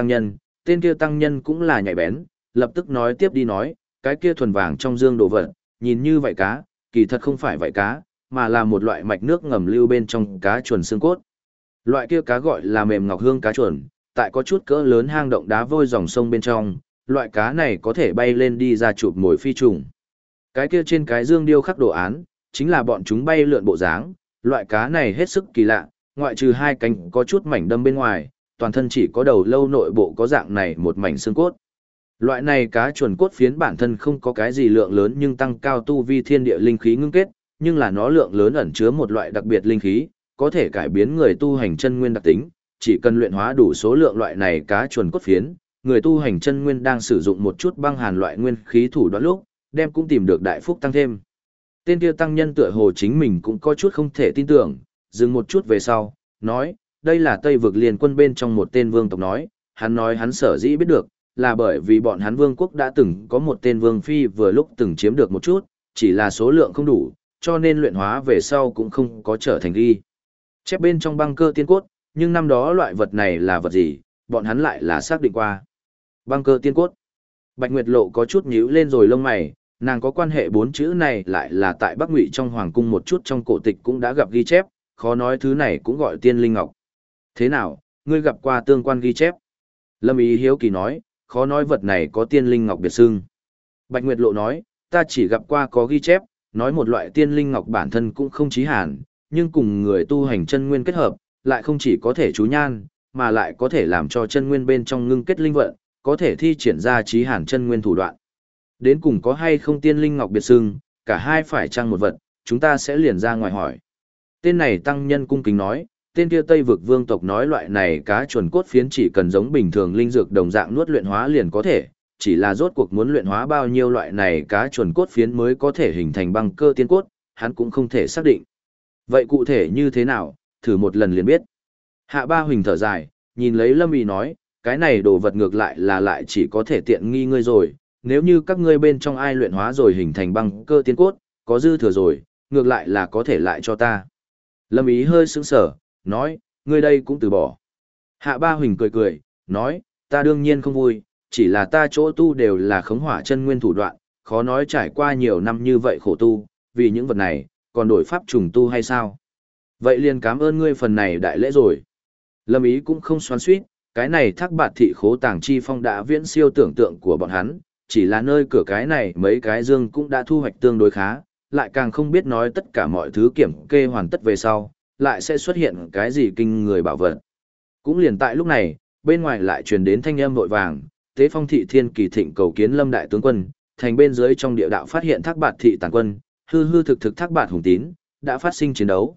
tăng nhân cũng là nhạy bén, lập tức nói tiếp đi nói, cái kia thuần vàng trong dương đồ vật, nhìn như vậy cá, kỳ thật không phải vậy cá, mà là một loại mạch nước ngầm lưu bên trong cá chuồn xương cốt. Loại kia cá gọi là mềm ngọc hương cá chuồn, tại có chút cỡ lớn hang động đá vôi dòng sông bên trong, loại cá này có thể bay lên đi ra chụp mồi phi trùng. Cái kia trên cái dương điêu khắc đồ án, chính là bọn chúng bay lượn bộ dáng, loại cá này hết sức kỳ lạ, ngoại trừ hai cánh có chút mảnh đâm bên ngoài, toàn thân chỉ có đầu lâu nội bộ có dạng này một mảnh xương cốt. Loại này cá chuồn cốt phiến bản thân không có cái gì lượng lớn nhưng tăng cao tu vi thiên địa linh khí ngưng kết, nhưng là nó lượng lớn ẩn chứa một loại đặc biệt linh khí, có thể cải biến người tu hành chân nguyên đặc tính, chỉ cần luyện hóa đủ số lượng loại này cá chuồn cốt phiến, người tu hành chân nguyên đang sử dụng một chút băng hàn loại nguyên khí thủ đoạn lúc, đem cũng tìm được đại phúc tăng thêm. Tên kia tăng nhân tựa hồ chính mình cũng có chút không thể tin tưởng, dừng một chút về sau, nói, đây là Tây vực liên quân bên trong một tên vương tộc nói hắn sở dĩ biết được, là bởi vì bọn hắn vương quốc đã từng có một tên vương phi vừa lúc từng chiếm được một chút, chỉ là số lượng không đủ, cho nên luyện hóa về sau cũng không có trở thành ghi chép bên trong băng cơ tiên cốt, nhưng năm đó loại vật này là vật gì, bọn hắn lại là xác định qua. Băng cơ tiên cốt. Bạch Nguyệt Lộ có chút nhíu lên rồi lông mày, nàng có quan hệ bốn chữ này lại là tại Bắc Ngụy trong hoàng cung một chút trong cổ tịch cũng đã gặp ghi chép, khó nói thứ này cũng gọi tiên linh ngọc. Thế nào, ngươi gặp qua tương quan ghi chép? Lâm Ý hiếu kỳ nói, khó nói vật này có tiên linh ngọc biệt xưng. Bạch Nguyệt Lộ nói, ta chỉ gặp qua có ghi chép, nói một loại tiên linh ngọc bản thân cũng không chí hàn, nhưng cùng người tu hành chân nguyên kết hợp, lại không chỉ có thể chú nhan, mà lại có thể làm cho chân nguyên bên trong ngưng kết linh vận, có thể thi triển ra chí hàn chân nguyên thủ đoạn. Đến cùng có hay không tiên linh ngọc biệt xưng, cả hai phải chăng một vật, chúng ta sẽ liền ra ngoài hỏi. Tên này tăng nhân cung kính nói, tên kia Tây vực vương tộc nói loại này cá chuồn cốt phiến chỉ cần giống bình thường linh dược đồng dạng nuốt luyện hóa liền có thể, chỉ là rốt cuộc muốn luyện hóa bao nhiêu loại này cá chuồn cốt phiến mới có thể hình thành băng cơ tiên cốt, hắn cũng không thể xác định. Vậy cụ thể như thế nào, thử một lần liền biết. Hạ Ba Huỳnh thở dài, nhìn lấy Lâm Ý nói, cái này đồ vật ngược lại là lại chỉ có thể tiện nghi ngươi rồi, nếu như các ngươi bên trong ai luyện hóa rồi hình thành băng cơ tiên cốt, có dư thừa rồi, ngược lại là có thể lại cho ta. Lâm Ý hơi sững sờ, nói, ngươi đây cũng từ bỏ. Hạ Ba Huỳnh cười cười, nói, ta đương nhiên không vui, chỉ là ta chỗ tu đều là khống hỏa chân nguyên thủ đoạn, khó nói trải qua nhiều năm như vậy khổ tu, vì những vật này, còn đổi pháp trùng tu hay sao? Vậy liền cảm ơn ngươi phần này đại lễ rồi. Lâm Ý cũng không xoắn xuýt, cái này Thác Bạt thị khố tàng chi phong đã viễn siêu tưởng tượng của bọn hắn, chỉ là nơi cửa cái này mấy cái dương cũng đã thu hoạch tương đối khá, lại càng không biết nói tất cả mọi thứ kiểm kê hoàn tất về sau, lại sẽ xuất hiện cái gì kinh người bảo vật. Cũng liền tại lúc này, bên ngoài lại truyền đến thanh âm vội vàng, Tế Phong thị Thiên Kỳ Thịnh cầu kiến Lâm đại tướng quân, thành bên dưới trong địa đạo phát hiện Thác Bạt thị tàn quân, hư hư thực thực Thác Bạt hùng tín, đã phát sinh chiến đấu.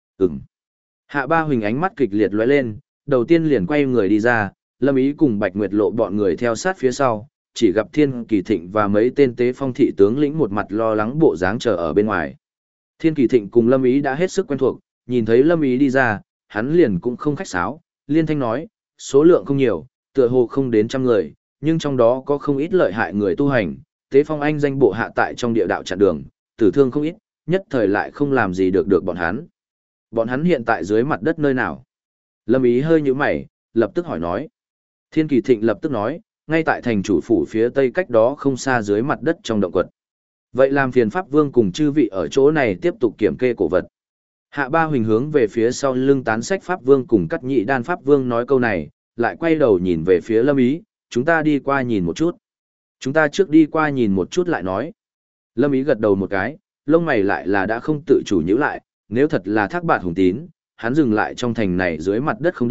Hạ Ba Huỳnh ánh mắt kịch liệt lóe lên, đầu tiên liền quay người đi ra, Lâm Ý cùng Bạch Nguyệt Lộ bọn người theo sát phía sau, chỉ gặp Thiên Kỳ Thịnh và mấy tên Tế Phong thị tướng lĩnh một mặt lo lắng bộ dáng chờ ở bên ngoài. Thiên Kỳ Thịnh cùng Lâm Ý đã hết sức quen thuộc, nhìn thấy Lâm Ý đi ra, hắn liền cũng không khách sáo, liên thanh nói, số lượng không nhiều, tựa hồ không đến 100 người, nhưng trong đó có không ít lợi hại người tu hành, Tế Phong anh danh bộ hạ tại trong địa đạo chặn đường, tử thương không ít, nhất thời lại không làm gì được bọn hắn. Bọn hắn hiện tại dưới mặt đất nơi nào? Lâm Ý hơi nhíu mày, lập tức hỏi nói. Thiên Kỳ Thịnh lập tức nói, ngay tại thành chủ phủ phía tây cách đó không xa dưới mặt đất trong động quật. Vậy làm phiền Pháp Vương cùng chư vị ở chỗ này tiếp tục kiểm kê cổ vật. Hạ Ba Huỳnh hướng về phía sau lưng tán sách Pháp Vương cùng Cắt Nhị Đan Pháp Vương nói câu này, lại quay đầu nhìn về phía Lâm Ý, chúng ta đi qua nhìn một chút. Chúng ta trước đi qua nhìn một chút lại nói. Lâm Ý gật đầu một cái, lông mày lại là đã không tự chủ nhíu lại, nếu thật là Thác Bạt hùng tín, hắn dừng lại trong thành này dưới mặt đất không đi,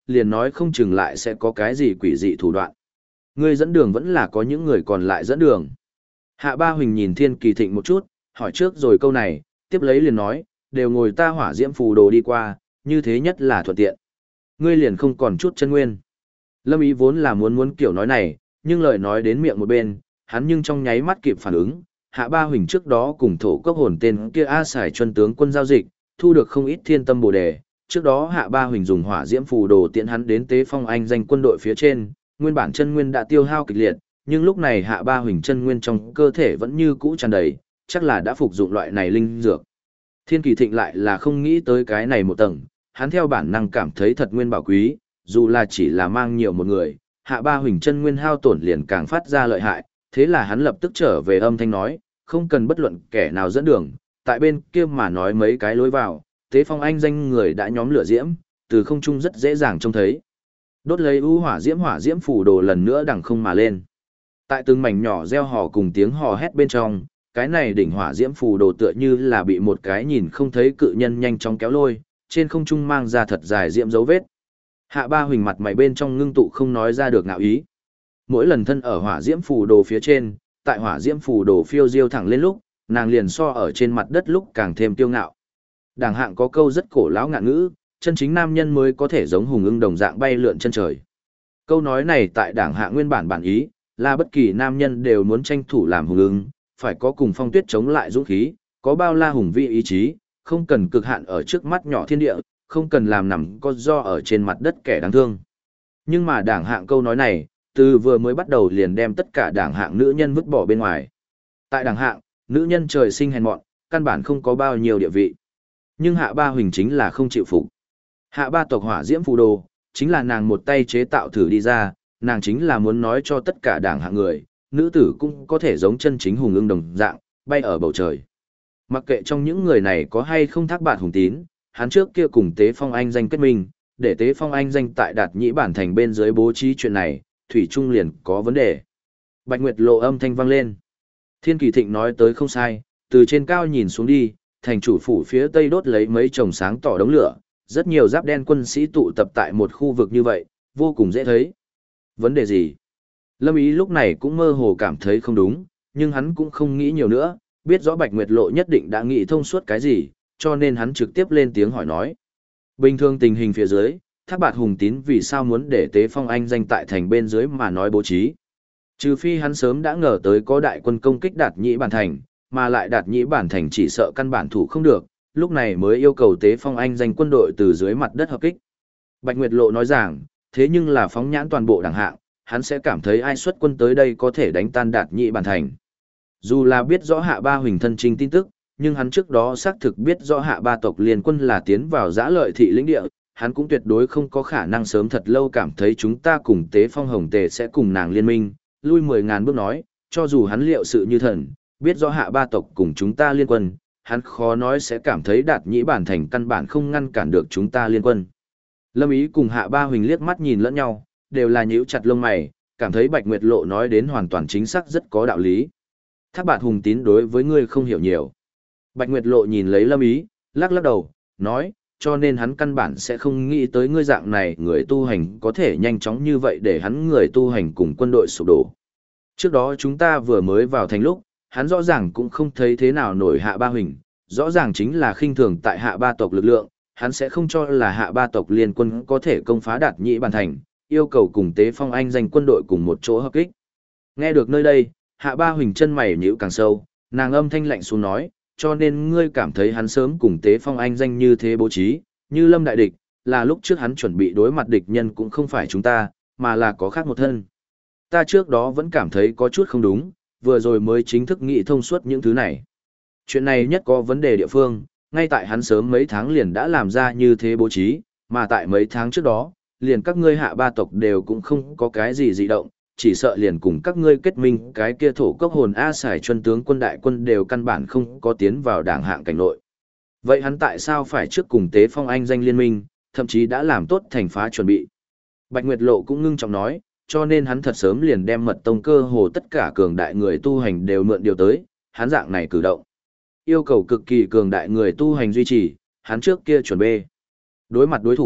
liền nói không chừng lại sẽ có cái gì quỷ dị thủ đoạn. Ngươi dẫn đường vẫn là có những người còn lại dẫn đường. Hạ Ba Huỳnh nhìn Thiên Kỳ Thịnh một chút, hỏi trước rồi câu này, tiếp lấy liền nói, đều ngồi ta hỏa diễm phù đồ đi qua, như thế nhất là thuận tiện. Ngươi liền không còn chút chân nguyên. Lâm Ý vốn là muốn kiểu nói này, nhưng lời nói đến miệng một bên, hắn nhưng trong nháy mắt kịp phản ứng, Hạ Ba Huỳnh trước đó cùng thổ cốc hồn tên kia A Sải Chuân tướng quân giao dịch, thu được không ít thiên tâm bồ đề. Trước đó Hạ Ba Huỳnh dùng hỏa diễm phù đồ tiện hắn đến Tế Phong Anh danh quân đội phía trên, nguyên bản chân nguyên đã tiêu hao kịch liệt, nhưng lúc này Hạ Ba Huỳnh chân nguyên trong cơ thể vẫn như cũ tràn đầy, chắc là đã phục dụng loại này linh dược. Thiên Kỳ Thịnh lại là không nghĩ tới cái này một tầng, hắn theo bản năng cảm thấy thật nguyên bảo quý, dù là chỉ là mang nhiều một người, Hạ Ba Huỳnh chân nguyên hao tổn liền càng phát ra lợi hại, thế là hắn lập tức trở về âm thanh nói, không cần bất luận kẻ nào dẫn đường, tại bên kia mà nói mấy cái lối vào, Tế Phong Anh danh người đã nhóm lửa diễm, từ không trung rất dễ dàng trông thấy. Đốt lấy hỏa diễm phủ đồ lần nữa đằng không mà lên. Tại từng mảnh nhỏ reo hò cùng tiếng hò hét bên trong, cái này đỉnh hỏa diễm phù đồ tựa như là bị một cái nhìn không thấy cự nhân nhanh chóng kéo lôi, trên không trung mang ra thật dài diễm dấu vết. Hạ Ba Huỳnh mặt mày bên trong ngưng tụ không nói ra được ngạo ý. Mỗi lần thân ở hỏa diễm phù đồ phía trên, tại hỏa diễm phù đồ phiêu diêu thẳng lên lúc, nàng liền so ở trên mặt đất lúc càng thêm kiêu ngạo. Đảng hạng có câu rất cổ lão ngạn ngữ, chân chính nam nhân mới có thể giống hùng ưng đồng dạng bay lượn chân trời. Câu nói này tại đảng hạng nguyên bản ý, là bất kỳ nam nhân đều muốn tranh thủ làm hùng ưng, phải có cùng phong tuyết chống lại dũng khí, có bao la hùng vĩ ý chí, không cần cực hạn ở trước mắt nhỏ thiên địa, không cần làm nằm có do ở trên mặt đất kẻ đáng thương. Nhưng mà đảng hạng câu nói này, từ vừa mới bắt đầu liền đem tất cả đảng hạng nữ nhân vứt bỏ bên ngoài. Tại đảng hạng, nữ nhân trời sinh hèn mọn, căn bản không có bao nhiêu địa vị. Nhưng Hạ Ba Huỳnh chính là không chịu phục. Hạ Ba tộc hỏa diễm phù đồ, chính là nàng một tay chế tạo thử đi ra, nàng chính là muốn nói cho tất cả đảng hạng người, nữ tử cũng có thể giống chân chính hùng ưng đồng dạng, bay ở bầu trời. Mặc kệ trong những người này có hay không thác bạn hùng tín, hắn trước kia cùng Tế Phong Anh danh kết minh, để Tế Phong Anh danh tại Đạt Nhĩ bản thành bên dưới bố trí chuyện này, thủy trung liền có vấn đề. Bạch Nguyệt Lộ âm thanh vang lên. Thiên Kỳ Thịnh nói tới không sai, từ trên cao nhìn xuống đi, thành chủ phủ phía tây đốt lấy mấy chồng sáng tỏ đống lửa, rất nhiều giáp đen quân sĩ tụ tập tại một khu vực như vậy, vô cùng dễ thấy. Vấn đề gì? Lâm Ý lúc này cũng mơ hồ cảm thấy không đúng, nhưng hắn cũng không nghĩ nhiều nữa, biết rõ Bạch Nguyệt Lộ nhất định đã nghĩ thông suốt cái gì, cho nên hắn trực tiếp lên tiếng hỏi nói. Bình thường tình hình phía dưới, Thác Bạt Hùng Tín vì sao muốn để Tế Phong Anh danh tại thành bên dưới mà nói bố trí? Trừ phi hắn sớm đã ngờ tới có đại quân công kích Đạt Nhĩ bản thành, mà lại Đạt Nhĩ bản thành chỉ sợ căn bản thủ không được, lúc này mới yêu cầu Tế Phong Anh danh quân đội từ dưới mặt đất hợp kích. Bạch Nguyệt Lộ nói rằng, thế nhưng là phóng nhãn toàn bộ đảng hạng, hắn sẽ cảm thấy ai xuất quân tới đây có thể đánh tan Đạt Nhĩ bản thành. Dù là biết rõ Hạ Ba Huỳnh thân trinh tin tức, nhưng hắn trước đó xác thực biết rõ Hạ Ba tộc liên quân là tiến vào Giã Lợi thị lĩnh địa, hắn cũng tuyệt đối không có khả năng sớm thật lâu cảm thấy chúng ta cùng Tế Phong Hồng Tề sẽ cùng nàng liên minh, lui 10.000 bước nói, cho dù hắn liệu sự như thần, biết rõ Hạ Ba tộc cùng chúng ta liên quân, hắn khó nói sẽ cảm thấy Đạt Nhĩ bản thành căn bản không ngăn cản được chúng ta liên quân. Lâm Ý cùng Hạ Ba Huỳnh liếc mắt nhìn lẫn nhau, đều là nhíu chặt lông mày, cảm thấy Bạch Nguyệt Lộ nói đến hoàn toàn chính xác rất có đạo lý. Thác Bạt Hùng Tín đối với ngươi không hiểu nhiều. Bạch Nguyệt Lộ nhìn lấy Lâm Ý, lắc lắc đầu, nói, cho nên hắn căn bản sẽ không nghĩ tới ngươi dạng này người tu hành có thể nhanh chóng như vậy để hắn người tu hành cùng quân đội sụp đổ. Trước đó chúng ta vừa mới vào thành lúc, hắn rõ ràng cũng không thấy thế nào nổi Hạ Ba Huỳnh, rõ ràng chính là khinh thường tại Hạ Ba tộc lực lượng, hắn sẽ không cho là Hạ Ba tộc liên quân có thể công phá Đạt Nhĩ bản thành, yêu cầu cùng Tế Phong Anh danh quân đội cùng một chỗ hợp kích. Nghe được nơi đây, Hạ Ba Huỳnh chân mày nhíu càng sâu, nàng âm thanh lạnh xuống nói, cho nên ngươi cảm thấy hắn sớm cùng Tế Phong Anh danh như thế bố trí, như lâm đại địch, là lúc trước hắn chuẩn bị đối mặt địch nhân cũng không phải chúng ta, mà là có khác một thân. Ta trước đó vẫn cảm thấy có chút không đúng, vừa rồi mới chính thức nghĩ thông suốt những thứ này. Chuyện này nhất có vấn đề địa phương, ngay tại hắn sớm mấy tháng liền đã làm ra như thế bố trí, mà tại mấy tháng trước đó, liền các ngươi Hạ Ba tộc đều cũng không có cái gì dị động, chỉ sợ liền cùng các ngươi kết minh cái kia thổ cốc hồn A Sải Chuân tướng quân đại quân đều căn bản không có tiến vào đảng hạng cảnh nội. Vậy hắn tại sao phải trước cùng Tế Phong Anh danh liên minh, thậm chí đã làm tốt thành phá chuẩn bị? Bạch Nguyệt Lộ cũng ngưng trọng nói, cho nên hắn thật sớm liền đem mật tông cơ hồ tất cả cường đại người tu hành đều mượn điều tới, hắn dạng này cử động. Yêu cầu cực kỳ cường đại người tu hành duy trì, hắn trước kia chuẩn bị. Đối mặt đối thủ,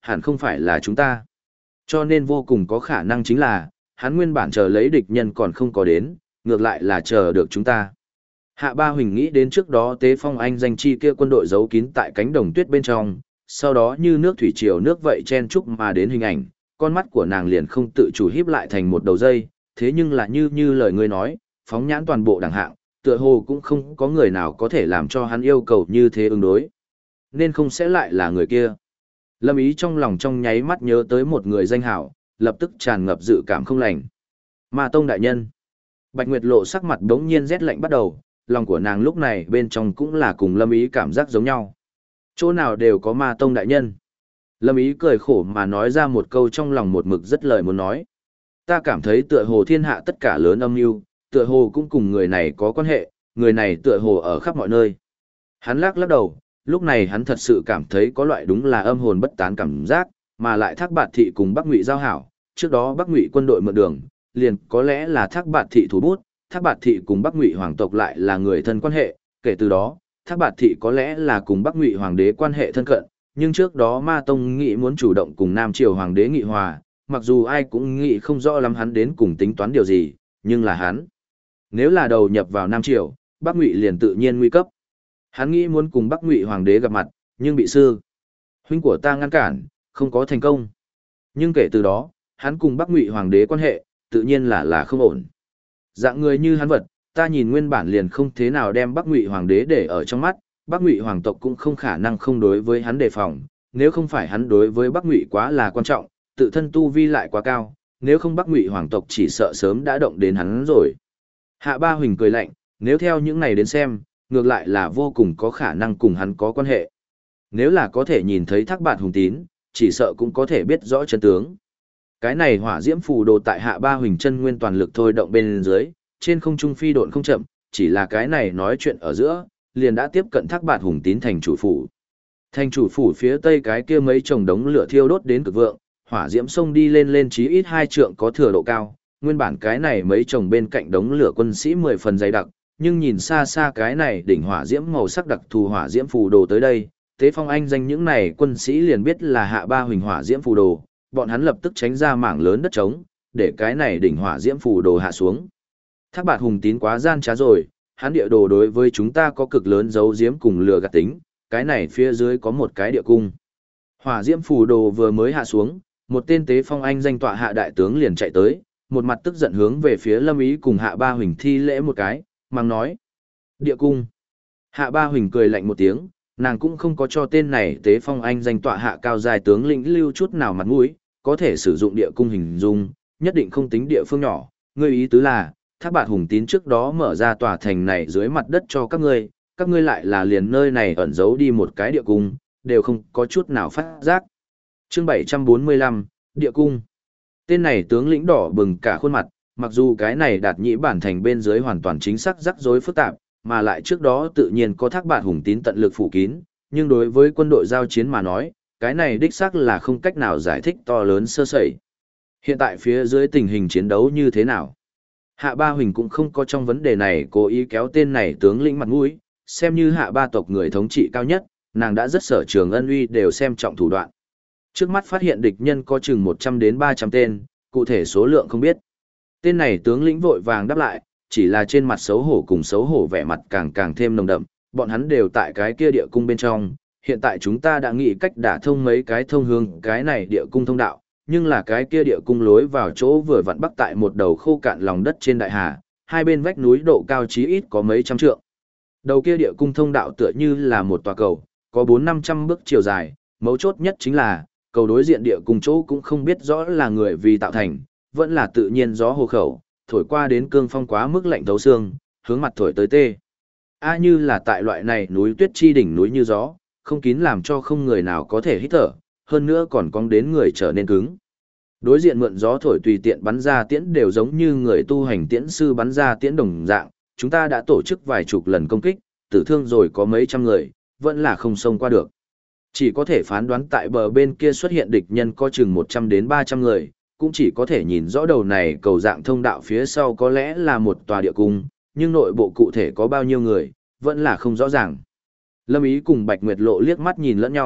hẳn không phải là chúng ta. Cho nên vô cùng có khả năng chính là, hắn nguyên bản chờ lấy địch nhân còn không có đến, ngược lại là chờ được chúng ta. Hạ Ba Huỳnh nghĩ đến trước đó Tế Phong Anh danh chi kia quân đội giấu kín tại cánh đồng tuyết bên trong, sau đó như nước thủy triều nước vậy chen chúc mà đến hình ảnh, con mắt của nàng liền không tự chủ híp lại thành một đầu dây, thế nhưng là như lời ngươi nói, phóng nhãn toàn bộ đẳng hạng, tựa hồ cũng không có người nào có thể làm cho hắn yêu cầu như thế ứng đối. Nên không sẽ lại là người kia. Lâm Ý trong lòng trong nháy mắt nhớ tới một người danh hảo, lập tức tràn ngập dự cảm không lành. Ma Tông đại nhân. Bạch Nguyệt Lộ sắc mặt đống nhiên rét lạnh bắt đầu, lòng của nàng lúc này bên trong cũng là cùng Lâm Ý cảm giác giống nhau. Chỗ nào đều có Ma Tông đại nhân. Lâm Ý cười khổ mà nói ra một câu trong lòng một mực rất lời muốn nói. Ta cảm thấy tựa hồ thiên hạ tất cả lớn âm mưu, tựa hồ cũng cùng người này có quan hệ, người này tựa hồ ở khắp mọi nơi. Hắn lắc đầu, lúc này hắn thật sự cảm thấy có loại đúng là âm hồn bất tán cảm giác, mà lại Thác Bạt Thị cùng Bắc Ngụy giao hảo, trước đó Bắc Ngụy quân đội mượn đường, liền có lẽ là Thác Bạt Thị thủ bút, Thác Bạt Thị cùng Bắc Ngụy hoàng tộc lại là người thân quan hệ, kể từ đó, Thác Bạt Thị có lẽ là cùng Bắc Ngụy hoàng đế quan hệ thân cận, nhưng trước đó Ma Tông nghĩ muốn chủ động cùng Nam Triều hoàng đế nghị hòa, mặc dù ai cũng nghĩ không rõ lắm hắn đến cùng tính toán điều gì, nhưng là hắn. Nếu là đầu nhập vào Nam Triều, Bắc Ngụy liền tự nhiên nguy cấp. Hắn nghĩ muốn cùng Bắc Ngụy hoàng đế gặp mặt, nhưng bị sư huynh của ta ngăn cản, không có thành công. Nhưng kể từ đó, hắn cùng Bắc Ngụy hoàng đế quan hệ, tự nhiên là không ổn. Dạng người như hắn vật, ta nhìn nguyên bản liền không thế nào đem Bắc Ngụy hoàng đế để ở trong mắt, Bắc Ngụy hoàng tộc cũng không khả năng không đối với hắn đề phòng, nếu không phải hắn đối với Bắc Ngụy quá là quan trọng, tự thân tu vi lại quá cao, nếu không Bắc Ngụy hoàng tộc chỉ sợ sớm đã động đến hắn rồi. Hạ Ba Huỳnh cười lạnh, nếu theo những này đến xem, ngược lại là vô cùng có khả năng cùng hắn có quan hệ. Nếu là có thể nhìn thấy Thác Bạt Hùng Tín, chỉ sợ cũng có thể biết rõ chân tướng. Cái này hỏa diễm phù đồ tại Hạ Ba Huỳnh chân nguyên toàn lực thôi động bên dưới, trên không trung phi độn không chậm, chỉ là cái này nói chuyện ở giữa, liền đã tiếp cận Thác Bạt Hùng Tín thành chủ phủ. Thành chủ phủ phía tây cái kia mấy chồng đống lửa thiêu đốt đến cực vượng, hỏa diễm sông đi lên chí ít 2 trượng có thừa độ cao, nguyên bản cái này mấy chồng bên cạnh đống lửa quân sĩ 10 phần dày đặc, nhưng nhìn xa xa cái này đỉnh hỏa diễm màu sắc đặc thù hỏa diễm phù đồ tới đây, Tế Phong Anh danh những này quân sĩ liền biết là Hạ Ba Huỳnh hỏa diễm phù đồ, bọn hắn lập tức tránh ra mảng lớn đất trống, để cái này đỉnh hỏa diễm phù đồ hạ xuống. Thác Bạt Hùng Tín quá gian trá rồi, hắn địa đồ đối với chúng ta có cực lớn dấu diếm cùng lừa gạt tính, cái này phía dưới có một cái địa cung. Hỏa diễm phù đồ vừa mới hạ xuống, một tên Tế Phong Anh danh tọa hạ đại tướng liền chạy tới, một mặt tức giận hướng về phía Lâm Ý cùng Hạ Ba Huỳnh thi lễ một cái, mang nói: địa cung. Hạ Ba Huỳnh cười lạnh một tiếng, nàng cũng không có cho tên này Tế Phong Anh danh tọa hạ cao dài tướng lĩnh lưu chút nào mặt mũi, có thể sử dụng địa cung hình dung, nhất định không tính địa phương nhỏ. Ngươi ý tứ là, Thác Bạt Hùng Tín trước đó mở ra tòa thành này dưới mặt đất cho các ngươi lại là liền nơi này ẩn giấu đi một cái địa cung, đều không có chút nào phát giác. Chương 745, địa cung. Tên này tướng lĩnh đỏ bừng cả khuôn mặt, mặc dù cái này đạt nhĩ bản thành bên dưới hoàn toàn chính xác rắc rối phức tạp, mà lại trước đó tự nhiên có Thác Bạt Hùng Tín tận lực phủ kín, nhưng đối với quân đội giao chiến mà nói, cái này đích xác là không cách nào giải thích to lớn sơ sẩy. Hiện tại phía dưới tình hình chiến đấu như thế nào? Hạ Ba Huỳnh cũng không có trong vấn đề này cố ý kéo tên này tướng lĩnh mặt mũi, xem như Hạ Ba tộc người thống trị cao nhất, nàng đã rất sở trường ân uy đều xem trọng thủ đoạn. Trước mắt phát hiện địch nhân có chừng 100 đến 300 tên, cụ thể số lượng không biết. Tên này tướng lĩnh vội vàng đáp lại, chỉ là trên mặt xấu hổ cùng xấu hổ vẻ mặt càng thêm nồng đậm, bọn hắn đều tại cái kia địa cung bên trong, hiện tại chúng ta đã nghĩ cách đả thông mấy cái thông hướng cái này địa cung thông đạo, nhưng là cái kia địa cung lối vào chỗ vừa vặn bắc tại một đầu khô cạn lòng đất trên đại hà, hai bên vách núi độ cao chí ít có mấy trăm trượng. Đầu kia địa cung thông đạo tựa như là một tòa cầu, có 400-500 bước chiều dài, mấu chốt nhất chính là, cầu đối diện địa cung chỗ cũng không biết rõ là người vì tạo thành, vẫn là tự nhiên gió hồ khẩu, thổi qua đến cương phong quá mức lạnh thấu xương, hướng mặt thổi tới tê. Như là tại loại này núi tuyết chi đỉnh núi như gió, không kín làm cho không người nào có thể hít thở, hơn nữa còn cong đến người trở nên cứng. Đối diện mượn gió thổi tùy tiện bắn ra tiễn đều giống như người tu hành tiễn sư bắn ra tiễn đồng dạng, chúng ta đã tổ chức vài chục lần công kích, tử thương rồi có mấy trăm người, vẫn là không xông qua được. Chỉ có thể phán đoán tại bờ bên kia xuất hiện địch nhân có chừng 100 đến 300 người, cũng chỉ có thể nhìn rõ đầu này cầu dạng thông đạo phía sau có lẽ là một tòa địa cung, nhưng nội bộ cụ thể có bao nhiêu người, vẫn là không rõ ràng. Lâm Ý cùng Bạch Nguyệt Lộ liếc mắt nhìn lẫn nhau,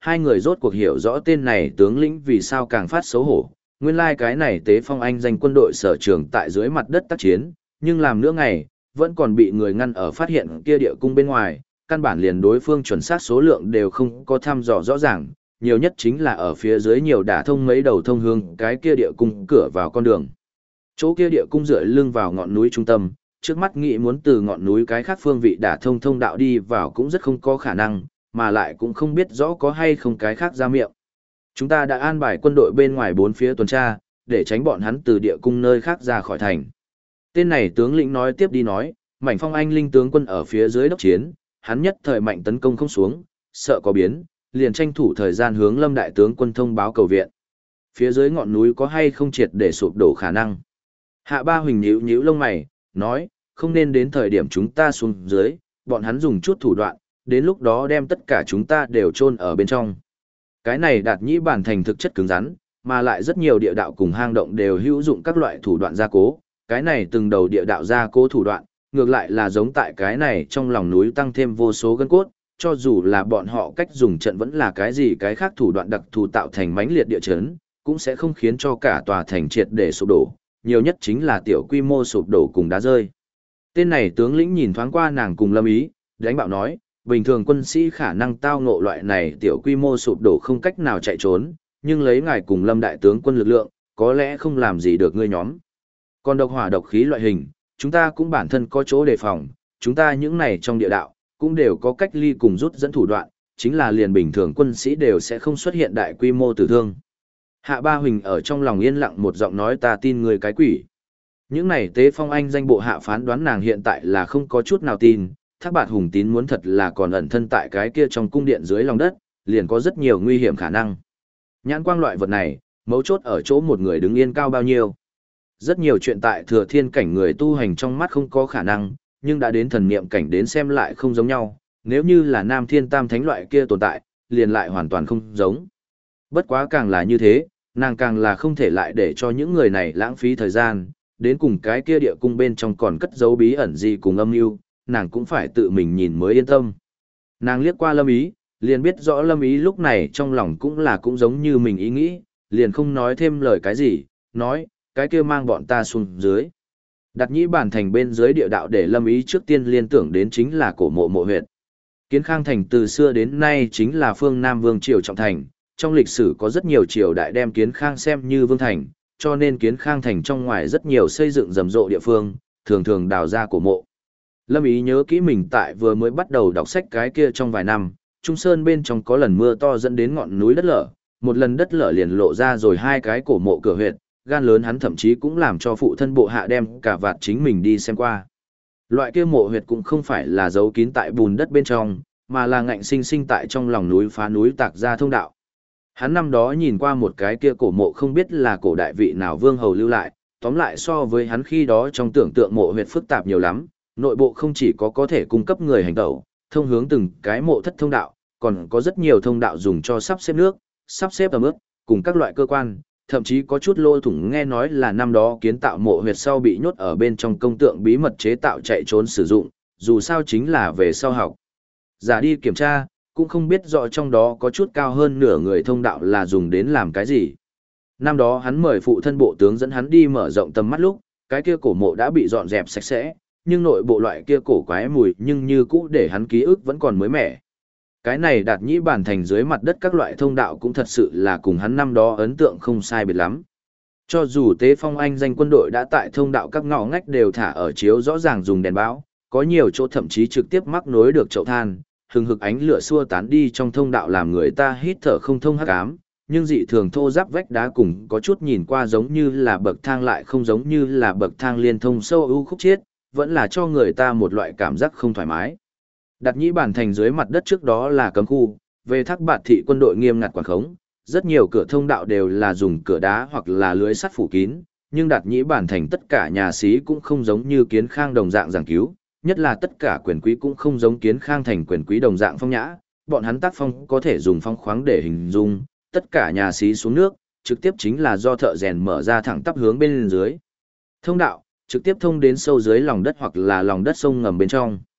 hai người rốt cuộc hiểu rõ tên này tướng lĩnh vì sao càng phát xấu hổ. Nguyên lai cái này Tế Phong Anh danh quân đội sở trường tại dưới mặt đất tác chiến, nhưng làm nửa ngày, vẫn còn bị người ngăn ở phát hiện kia địa cung bên ngoài, căn bản liền đối phương chuẩn xác số lượng đều không có thăm dò rõ ràng, nhiều nhất chính là ở phía dưới nhiều đả thông mấy đầu thông hướng cái kia địa cung cửa vào con đường. Chỗ kia địa cung dựa lưng vào ngọn núi trung tâm, trước mắt nghĩ muốn từ ngọn núi cái khác phương vị đả thông thông đạo đi vào cũng rất không có khả năng, mà lại cũng không biết rõ có hay không cái khác ra miệng. Chúng ta đã an bài quân đội bên ngoài bốn phía tuần tra, để tránh bọn hắn từ địa cung nơi khác ra khỏi thành. Tên này tướng lĩnh nói tiếp đi nói, Mảnh Phong Anh linh tướng quân ở phía dưới đốc chiến, hắn nhất thời mạnh tấn công không xuống, sợ có biến, liền tranh thủ thời gian hướng Lâm đại tướng quân thông báo cầu viện. Phía dưới ngọn núi có hay không triệt để sụp đổ khả năng. Hạ Ba Huỳnh nhíu nhíu lông mày, nói, không nên đến thời điểm chúng ta xuống dưới, bọn hắn dùng chút thủ đoạn, đến lúc đó đem tất cả chúng ta đều chôn ở bên trong. Cái này Đạt Nhĩ bản thành thực chất cứng rắn, mà lại rất nhiều địa đạo cùng hang động đều hữu dụng các loại thủ đoạn gia cố, cái này từng đầu địa đạo gia cố thủ đoạn, ngược lại là giống tại cái này trong lòng núi tăng thêm vô số gân cốt, cho dù là bọn họ cách dùng trận vẫn là cái gì cái khác thủ đoạn đặc thù tạo thành mãnh liệt địa chấn, cũng sẽ không khiến cho cả tòa thành triệt để sụp đổ, nhiều nhất chính là tiểu quy mô sụp đổ cùng đá rơi. Tên này tướng lĩnh nhìn thoáng qua nàng cùng Lâm Ý, đánh bạo nói, bình thường quân sĩ khả năng tao ngộ loại này tiểu quy mô sụp đổ không cách nào chạy trốn, nhưng lấy ngài cùng Lâm đại tướng quân lực lượng, có lẽ không làm gì được ngươi nhóm. Còn độc hỏa độc khí loại hình, chúng ta cũng bản thân có chỗ đề phòng, chúng ta những này trong địa đạo, cũng đều có cách ly cùng rút dẫn thủ đoạn, chính là liền bình thường quân sĩ đều sẽ không xuất hiện đại quy mô tử thương. Hạ Ba Huỳnh ở trong lòng yên lặng một giọng nói ta tin người cái quỷ. Những này Tế Phong Anh danh bộ hạ phán đoán nàng hiện tại là không có chút nào tin, Thác Bạt Hùng Tín muốn thật là còn ẩn thân tại cái kia trong cung điện dưới lòng đất, liền có rất nhiều nguy hiểm khả năng. Nhãn quang loại vật này, mấu chốt ở chỗ một người đứng yên cao bao nhiêu. Rất nhiều chuyện tại thừa thiên cảnh người tu hành trong mắt không có khả năng, nhưng đã đến thần niệm cảnh đến xem lại không giống nhau, nếu như là Nam Thiên Tam Thánh loại kia tồn tại, liền lại hoàn toàn không giống. Bất quá càng là như thế, nàng càng là không thể lại để cho những người này lãng phí thời gian, đến cùng cái kia địa cung bên trong còn cất giấu bí ẩn gì cùng âm mưu, nàng cũng phải tự mình nhìn mới yên tâm. Nàng liếc qua Lâm Ý, liền biết rõ Lâm Ý lúc này trong lòng cũng giống như mình ý nghĩ, liền không nói thêm lời cái gì, nói, cái kia mang bọn ta xuống dưới. Đặt Nhĩ bản thành bên dưới địa đạo để Lâm Ý trước tiên liên tưởng đến chính là cổ mộ mộ huyệt. Kiến Khang thành từ xưa đến nay chính là phương Nam Vương triều trọng thành, trong lịch sử có rất nhiều triều đại đem Kiến Khang xem như vương thành, cho nên Kiến Khang thành trong ngoài rất nhiều xây dựng rầm rộ địa phương, thường thường đào ra cổ mộ. Lâm Ý nhớ kỹ mình tại vừa mới bắt đầu đọc sách cái kia trong vài năm, Trung Sơn bên trong có lần mưa to dẫn đến ngọn núi đất lở, một lần đất lở liền lộ ra rồi hai cái cổ mộ cửa huyệt, gan lớn hắn thậm chí cũng làm cho phụ thân bộ hạ đem cả vạt chính mình đi xem qua. Loại kia mộ huyệt cũng không phải là giấu kín tại bùn đất bên trong, mà là ngạnh sinh sinh tại trong lòng núi phá núi tạc ra thông đạo. Hắn năm đó nhìn qua một cái kia cổ mộ không biết là cổ đại vị nào vương hầu lưu lại, tóm lại so với hắn khi đó trong tưởng tượng mộ huyệt phức tạp nhiều lắm, nội bộ không chỉ có thể cung cấp người hành tẩu, thông hướng từng cái mộ thất thông đạo, còn có rất nhiều thông đạo dùng cho sắp xếp nước, sắp xếp ẩm ướt, cùng các loại cơ quan, thậm chí có chút lỗ thủng nghe nói là năm đó kiến tạo mộ huyệt sau bị nhốt ở bên trong công tượng bí mật chế tạo chạy trốn sử dụng, dù sao chính là về sau học. Giả đi kiểm tra, cũng không biết rõ trong đó có chút cao hơn nửa người thông đạo là dùng đến làm cái gì. Năm đó hắn mời phụ thân bộ tướng dẫn hắn đi mở rộng tầm mắt lúc, cái kia cổ mộ đã bị dọn dẹp sạch sẽ, nhưng nội bộ loại kia cổ quái mùi nhưng như cũ để hắn ký ức vẫn còn mới mẻ. Cái này Đạt Nhĩ bản thành dưới mặt đất các loại thông đạo cũng thật sự là cùng hắn năm đó ấn tượng không sai biệt lắm. Cho dù Tế Phong Anh danh quân đội đã tại thông đạo các ngõ ngách đều thả ở chiếu rõ ràng dùng đèn báo, có nhiều chỗ thậm chí trực tiếp mắc nối được chậu than, hừng hực ánh lửa xua tán đi trong thông đạo làm người ta hít thở không thông hắc ám, nhưng dị thường thô ráp vách đá cùng có chút nhìn qua giống như là bậc thang lại không giống như là bậc thang liên thông sâu u khúc chiết, vẫn là cho người ta một loại cảm giác không thoải mái. Đạt Nhĩ bản thành dưới mặt đất trước đó là cấm khu, về Thác Bạt thị quân đội nghiêm ngặt quản khống, rất nhiều cửa thông đạo đều là dùng cửa đá hoặc là lưới sắt phủ kín, nhưng Đạt Nhĩ bản thành tất cả nhà sĩ cũng không giống như Kiến Khang đồng dạng giảng cứu, nhất là tất cả quyền quý cũng không giống Kiến Khang thành quyền quý đồng dạng phong nhã, bọn hắn tác phong có thể dùng phong khoáng để hình dung, tất cả nhà sĩ xuống nước, trực tiếp chính là do thợ rèn mở ra thẳng tắp hướng bên dưới. Thông đạo, trực tiếp thông đến sâu dưới lòng đất hoặc là lòng đất sông ngầm bên trong.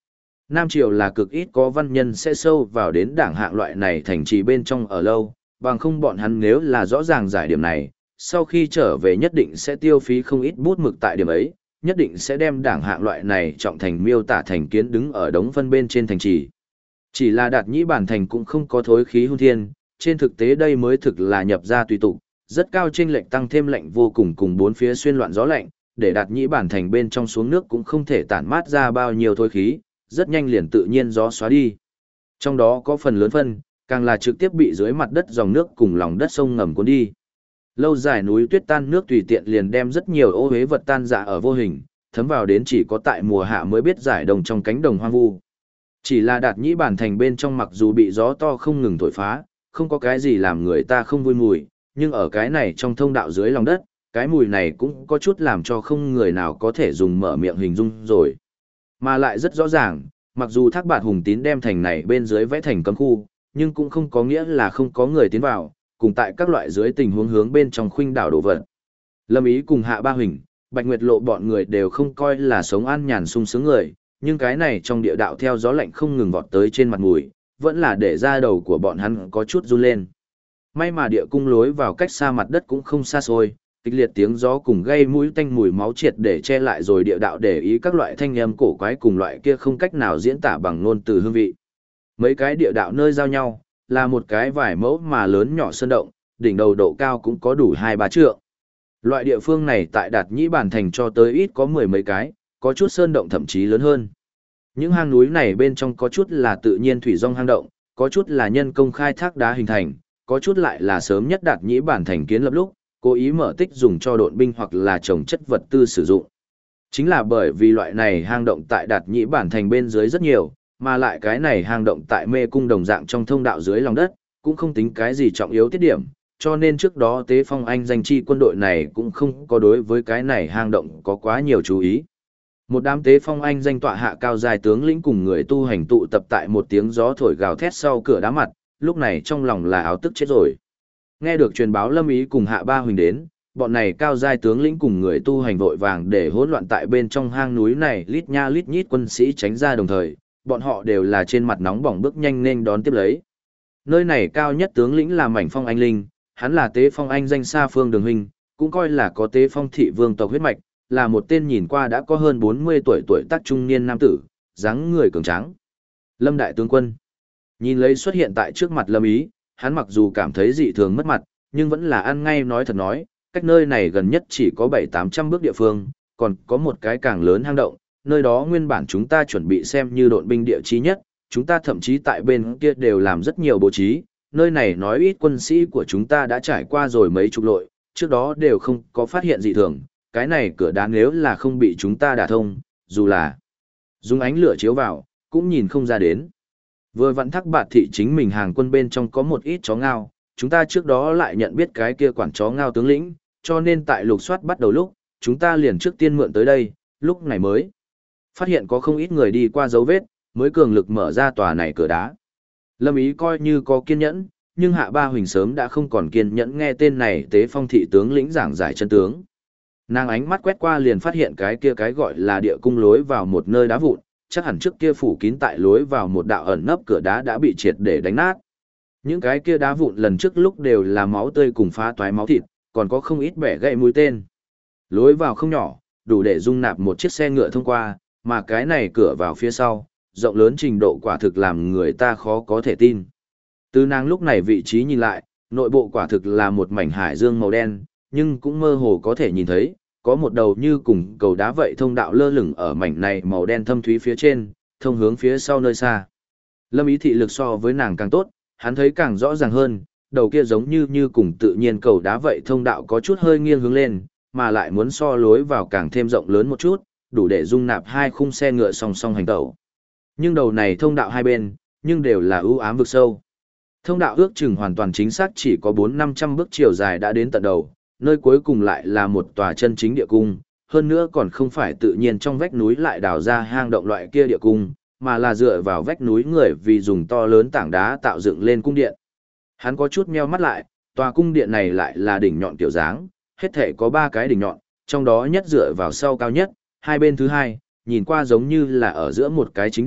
Nam Triều là cực ít có văn nhân sẽ sâu vào đến đảng hạng loại này thành trì bên trong ở lâu, bằng không bọn hắn nếu là rõ ràng giải điểm này, sau khi trở về nhất định sẽ tiêu phí không ít bút mực tại điểm ấy, nhất định sẽ đem đảng hạng loại này trọng thành miêu tả thành kiến đứng ở đống phân bên trên thành trì. Chỉ là Đạt Nhĩ Bản thành cũng không có thối khí hung thiên, trên thực tế đây mới thực là nhập ra tùy tục, rất cao chênh lệch tăng thêm lạnh vô cùng cùng bốn phía xuyên loạn gió lạnh, để Đạt Nhĩ Bản thành bên trong xuống nước cũng không thể tản mát ra bao nhiêu thối khí, rất nhanh liền tự nhiên gió xóa đi. Trong đó có phần lớn phân, càng là trực tiếp bị dưới mặt đất dòng nước cùng lòng đất sông ngầm cuốn đi. Lâu dài núi tuyết tan nước tùy tiện liền đem rất nhiều ô uế vật tan rã ở vô hình, thấm vào đến chỉ có tại mùa hạ mới biết giải đồng trong cánh đồng hoang vu. Chỉ là Đạt Nhĩ Bản thành bên trong mặc dù bị gió to không ngừng thổi phá, không có cái gì làm người ta không vui mùi, nhưng ở cái này trong thông đạo dưới lòng đất, cái mùi này cũng có chút làm cho không người nào có thể dùng mở miệng hình dung rồi. Mà lại rất rõ ràng, mặc dù Thác Bạt Hùng Tín đem thành này bên dưới vẽ thành cấm khu, nhưng cũng không có nghĩa là không có người tiến vào, cùng tại các loại dưới tình huống hướng bên trong khuynh đảo đổ vật. Lâm Ý cùng Hạ Ba Huỳnh, Bạch Nguyệt Lộ bọn người đều không coi là sống an nhàn sung sướng người, nhưng cái này trong địa đạo theo gió lạnh không ngừng vọt tới trên mặt mùi, vẫn là để ra đầu của bọn hắn có chút run lên. May mà địa cung lối vào cách xa mặt đất cũng không xa xôi, kịch liệt tiếng gió cùng gây mũi tanh mùi máu triệt để che lại rồi địa đạo để ý các loại thanh âm cổ quái cùng loại kia không cách nào diễn tả bằng ngôn từ hương vị. Mấy cái địa đạo nơi giao nhau, là một cái vài mẫu mà lớn nhỏ sơn động, đỉnh đầu độ cao cũng có đủ 2-3 trượng. Loại địa phương này tại Đạt Nhĩ Bản thành cho tới ít có 10 mấy cái, có chút sơn động thậm chí lớn hơn. Những hang núi này bên trong có chút là tự nhiên thủy dòng hang động, có chút là nhân công khai thác đá hình thành, có chút lại là sớm nhất Đạt Nhĩ Bản thành kiến lập lúc, cố ý mở tích dùng cho độn binh hoặc là trồng chất vật tư sử dụng. Chính là bởi vì loại này hang động tại Đạt Nhĩ Bản thành bên dưới rất nhiều, mà lại cái này hang động tại mê cung đồng dạng trong thông đạo dưới lòng đất, cũng không tính cái gì trọng yếu tiết điểm, cho nên trước đó Tế Phong Anh danh chi quân đội này cũng không có đối với cái này hang động có quá nhiều chú ý. Một đám Tế Phong Anh danh tọa hạ cao dài tướng lĩnh cùng người tu hành tụ tập tại một tiếng gió thổi gào thét sau cửa đá mặt, lúc này trong lòng là áo tức chết rồi. Nghe được truyền báo Lâm Ý cùng Hạ Ba Huỳnh đến, bọn này cao giai tướng lĩnh cùng người tu hành vội vàng để hỗn loạn tại bên trong hang núi này lít nha lít nhít quân sĩ tránh ra đồng thời, bọn họ đều là trên mặt nóng bỏng bước nhanh nên đón tiếp lấy. Nơi này cao nhất tướng lĩnh là Mảnh Phong Anh Linh, hắn là Tế Phong Anh danh xa phương đường huynh, cũng coi là có Tế Phong thị vương tộc huyết mạch, là một tên nhìn qua đã có hơn 40 tuổi tác trung niên nam tử, dáng người cường tráng. Lâm đại tướng quân. Nhìn lấy xuất hiện tại trước mặt Lâm Ý, hắn mặc dù cảm thấy dị thường mất mặt, nhưng vẫn là ăn ngay nói thật nói, cách nơi này gần nhất chỉ có 700-800 bước địa phương, còn có một cái càng lớn hang động, nơi đó nguyên bản chúng ta chuẩn bị xem như độn binh địa chí nhất, chúng ta thậm chí tại bên kia đều làm rất nhiều bố trí, nơi này nói ít quân sĩ của chúng ta đã trải qua rồi mấy chục lội, trước đó đều không có phát hiện dị thường, cái này cửa đá nếu là không bị chúng ta đả thông, dù là dùng ánh lửa chiếu vào, cũng nhìn không ra đến. Vừa vặn Thác Bạt thị chính mình hàng quân bên trong có một ít chó ngao, chúng ta trước đó lại nhận biết cái kia quản chó ngao tướng lĩnh, cho nên tại lục soát bắt đầu lúc, chúng ta liền trước tiên mượn tới đây, lúc này mới phát hiện có không ít người đi qua dấu vết, mới cường lực mở ra tòa này cửa đá. Lâm Ý coi như có kiên nhẫn, nhưng Hạ Ba Huỳnh sớm đã không còn kiên nhẫn nghe tên này Tế Phong thị tướng lĩnh giảng giải chân tướng. Nàng ánh mắt quét qua liền phát hiện cái kia cái gọi là địa cung lối vào một nơi đá vụn, chắc hẳn trước kia phủ kín tại lối vào một đạo ẩn nấp cửa đá đã bị triệt để đánh nát. Những cái kia đá vụn lần trước lúc đều là máu tươi cùng phá toái máu thịt, còn có không ít bẻ gãy mũi tên. Lối vào không nhỏ, đủ để dung nạp một chiếc xe ngựa thông qua, mà cái này cửa vào phía sau, rộng lớn trình độ quả thực làm người ta khó có thể tin. Từ nàng lúc này vị trí nhìn lại, nội bộ quả thực là một mảnh hải dương màu đen, nhưng cũng mơ hồ có thể nhìn thấy, có một đầu như cùng cầu đá vậy thông đạo lơ lửng ở mảnh này màu đen thâm thúy phía trên, thông hướng phía sau nơi xa. Lâm Ý thị lực so với nàng càng tốt, hắn thấy càng rõ ràng hơn, đầu kia giống như cùng tự nhiên cầu đá vậy thông đạo có chút hơi nghiêng hướng lên, mà lại muốn so lối vào càng thêm rộng lớn một chút, đủ để dung nạp hai khung xe ngựa song song hành tẩu. Nhưng đầu này thông đạo hai bên, nhưng đều là ưu ám vực sâu. Thông đạo ước chừng hoàn toàn chính xác chỉ có 400-500 bước chiều dài đã đến tận đầu, nơi cuối cùng lại là một tòa chân chính địa cung, hơn nữa còn không phải tự nhiên trong vách núi lại đào ra hang động loại kia địa cung, mà là dựa vào vách núi người vì dùng to lớn tảng đá tạo dựng lên cung điện. Hắn có chút meo mắt lại, tòa cung điện này lại là đỉnh nhọn kiểu dáng, hết thể có 3 cái đỉnh nhọn, trong đó nhất dựa vào sau cao nhất, hai bên thứ hai, nhìn qua giống như là ở giữa một cái chính điện,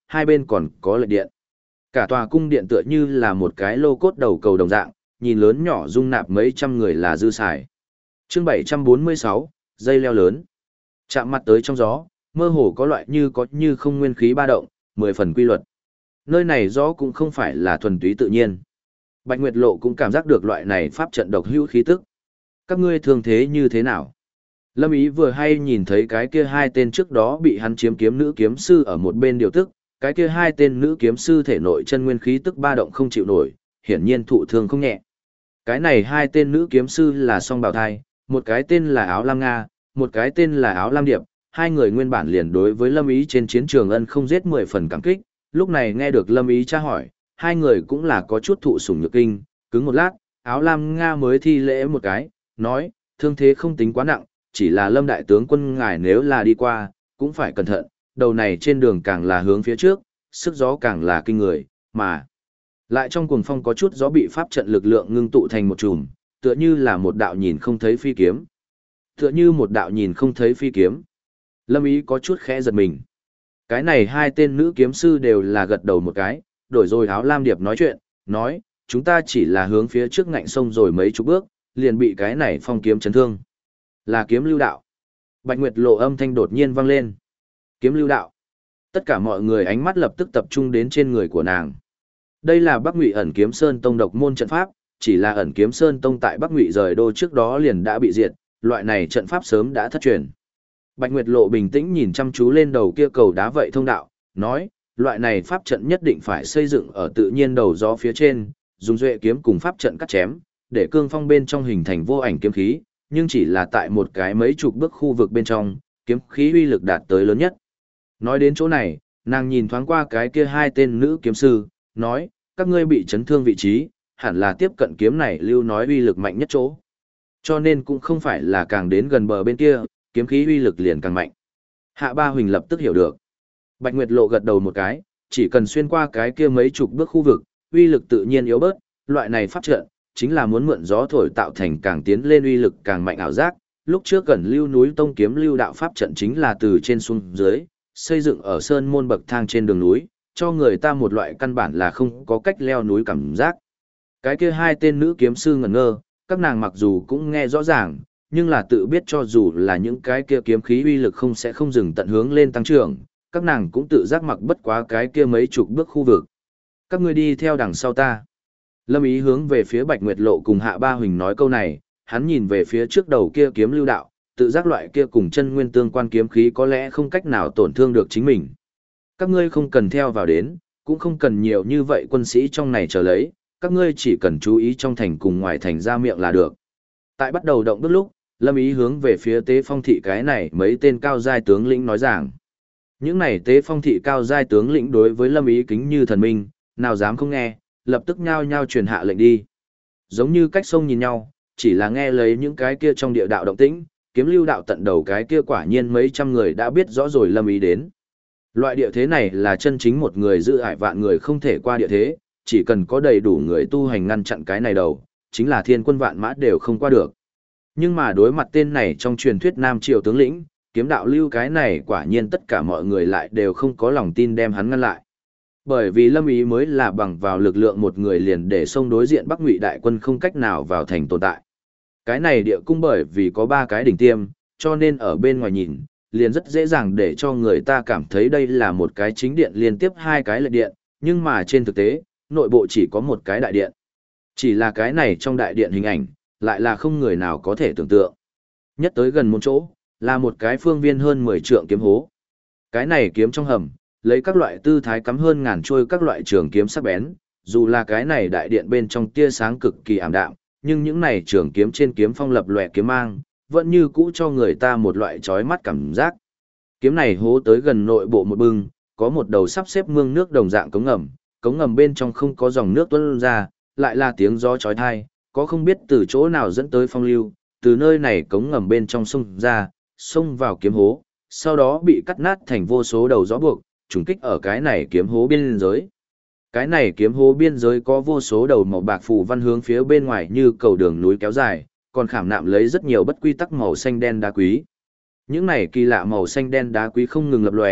hai bên còn có lệ điện. Cả tòa cung điện tựa như là một cái lô cốt đầu cầu đồng dạng, nhìn lớn nhỏ dung nạp mấy trăm người là dư xài. Chương 746, dây leo lớn. Chạm mặt tới trong gió, mơ hồ có loại như không nguyên khí ba động, 10 phần quy luật. Nơi này gió cũng không phải là thuần túy tự nhiên. Bạch Nguyệt Lộ cũng cảm giác được loại này pháp trận độc hữu khí tức. Các ngươi thường thế như thế nào? Lâm Ý vừa hay nhìn thấy cái kia hai tên trước đó bị hắn chiếm kiếm nữ kiếm sư ở một bên điều tức, cái kia hai tên nữ kiếm sư thể nội chân nguyên khí tức ba động không chịu nổi, hiển nhiên thụ thương không nhẹ. Cái này hai tên nữ kiếm sư là song bào thai, một cái tên là Áo Lam Nga, một cái tên là Áo Lam Điệp, hai người nguyên bản liền đối với Lâm Ý trên chiến trường ân không giết 10 phần cảm kích, lúc này nghe được Lâm Ý tra hỏi, hai người cũng là có chút thụ sủng nhược kinh, cứng một lát, Áo Lam Nga mới thi lễ một cái, nói, thương thế không tính quá nặng, chỉ là Lâm đại tướng quân ngài nếu là đi qua, cũng phải cẩn thận, đầu này trên đường càng là hướng phía trước, sức gió càng là kinh người, mà lại trong cuồng phong có chút gió bị pháp trận lực lượng ngưng tụ thành một chùm, tựa như là một đạo nhìn không thấy phi kiếm. Tựa như một đạo nhìn không thấy phi kiếm. Lâm Ý có chút khẽ giật mình. Cái này hai tên nữ kiếm sư đều là gật đầu một cái, đổi rồi Áo Lam Điệp nói chuyện, nói, chúng ta chỉ là hướng phía trước ngạnh sông rồi mấy chục bước, liền bị cái này phong kiếm chấn thương. Là kiếm lưu đạo. Bạch Nguyệt Lộ âm thanh đột nhiên vang lên. Kiếm lưu đạo. Tất cả mọi người ánh mắt lập tức tập trung đến trên người của nàng. Đây là Bắc Ngụy Ẩn Kiếm Sơn Tông độc môn trận pháp, chỉ là Ẩn Kiếm Sơn Tông tại Bắc Ngụy rời đô trước đó liền đã bị diệt, loại này trận pháp sớm đã thất truyền. Bạch Nguyệt Lộ bình tĩnh nhìn chăm chú lên đầu kia cầu đá vậy thông đạo, nói, loại này pháp trận nhất định phải xây dựng ở tự nhiên đầu gió phía trên, dùng duệ kiếm cùng pháp trận cắt chém, để cương phong bên trong hình thành vô ảnh kiếm khí, nhưng chỉ là tại một cái mấy chục bước khu vực bên trong, kiếm khí uy lực đạt tới lớn nhất. Nói đến chỗ này, nàng nhìn thoáng qua cái kia hai tên nữ kiếm sư, nói, các ngươi bị chấn thương vị trí, hẳn là tiếp cận kiếm này lưu nói uy lực mạnh nhất chỗ. Cho nên cũng không phải là càng đến gần bờ bên kia, kiếm khí uy lực liền càng mạnh. Hạ Ba Huỳnh lập tức hiểu được. Bạch Nguyệt Lộ gật đầu một cái, chỉ cần xuyên qua cái kia mấy chục bước khu vực, uy lực tự nhiên yếu bớt, loại này pháp trận chính là muốn mượn gió thổi tạo thành càng tiến lên uy lực càng mạnh ảo giác. Lúc trước gần lưu núi tông kiếm lưu đạo pháp trận chính là từ trên xuống dưới, xây dựng ở sơn môn bậc thang trên đường núi, cho người ta một loại căn bản là không có cách leo núi cảm giác. Cái kia hai tên nữ kiếm sư ngẩn ngơ, các nàng mặc dù cũng nghe rõ ràng, nhưng là tự biết cho dù là những cái kia kiếm khí uy lực không sẽ không dừng tận hướng lên tăng trưởng, các nàng cũng tự giác mặc bất quá cái kia mấy chục bước khu vực. Các ngươi đi theo đằng sau ta. Lâm Ý hướng về phía Bạch Nguyệt Lộ cùng Hạ Ba Huỳnh nói câu này, hắn nhìn về phía trước đầu kia kiếm lưu đạo, tự giác loại kia cùng chân nguyên tương quan kiếm khí có lẽ không cách nào tổn thương được chính mình. Các ngươi không cần theo vào đến, cũng không cần nhiều như vậy quân sĩ trong này chờ lấy, các ngươi chỉ cần chú ý trong thành cùng ngoài thành ra miệng là được. Tại bắt đầu động bước lúc, Lâm Ý hướng về phía Tế Phong thị cái này mấy tên cao giai tướng lĩnh nói rằng. Những này Tế Phong thị cao giai tướng lĩnh đối với Lâm Ý kính như thần minh, nào dám không nghe, lập tức nhao nhao truyền hạ lệnh đi. Giống như cách sông nhìn nhau, chỉ là nghe lấy những cái kia trong địa đạo động tĩnh, kiếm lưu đạo tận đầu cái kia quả nhiên mấy trăm người đã biết rõ rồi Lâm Ý đến. Loại địa thế này là chân chính một người giữ ải vạn người không thể qua địa thế, chỉ cần có đầy đủ người tu hành ngăn chặn cái này đầu, chính là thiên quân vạn mã đều không qua được. Nhưng mà đối mặt tên này trong truyền thuyết Nam Triều tướng lĩnh, kiếm đạo lưu cái này quả nhiên tất cả mọi người lại đều không có lòng tin đem hắn ngăn lại. Bởi vì Lâm Ý mới là bằng vào lực lượng một người liền để xông đối diện Bắc Ngụy đại quân không cách nào vào thành tồn tại. Cái này địa cung bởi vì có 3 cái đỉnh tiêm, cho nên ở bên ngoài nhìn, liền rất dễ dàng để cho người ta cảm thấy đây là một cái chính điện liên tiếp 2 cái lệ điện, nhưng mà trên thực tế, nội bộ chỉ có một cái đại điện. Chỉ là cái này trong đại điện hình ảnh, lại là không người nào có thể tưởng tượng. Nhất tới gần một chỗ, là một cái phương viên hơn 10 trượng kiếm hố. Cái này kiếm trong hầm, lấy các loại tư thái cắm hơn ngàn trôi các loại trường kiếm sắc bén, dù là cái này đại điện bên trong tia sáng cực kỳ ảm đạm, nhưng những này trường kiếm trên kiếm phong lập lòe kiếm mang, vẫn như cũ cho người ta một loại chói mắt cảm giác. Kiếm này hố tới gần nội bộ một bưng, có một đầu sắp xếp mương nước đồng dạng cống ngầm bên trong không có dòng nước tuôn ra, lại là tiếng gió chói tai, có không biết từ chỗ nào dẫn tới phong lưu, từ nơi này cống ngầm bên trong sông ra, xông vào kiếm hố, sau đó bị cắt nát thành vô số đầu gió buộc, trùng kích ở cái này kiếm hố biên giới. Cái này kiếm hố biên giới có vô số đầu màu bạc phù văn hướng phía bên ngoài như cầu đường núi kéo dài, còn khảm nạm lấy rất nhiều bất quy tắc màu xanh đen đá quý. Những này kỳ lạ màu xanh đen đá quý không ngừng lập lòe,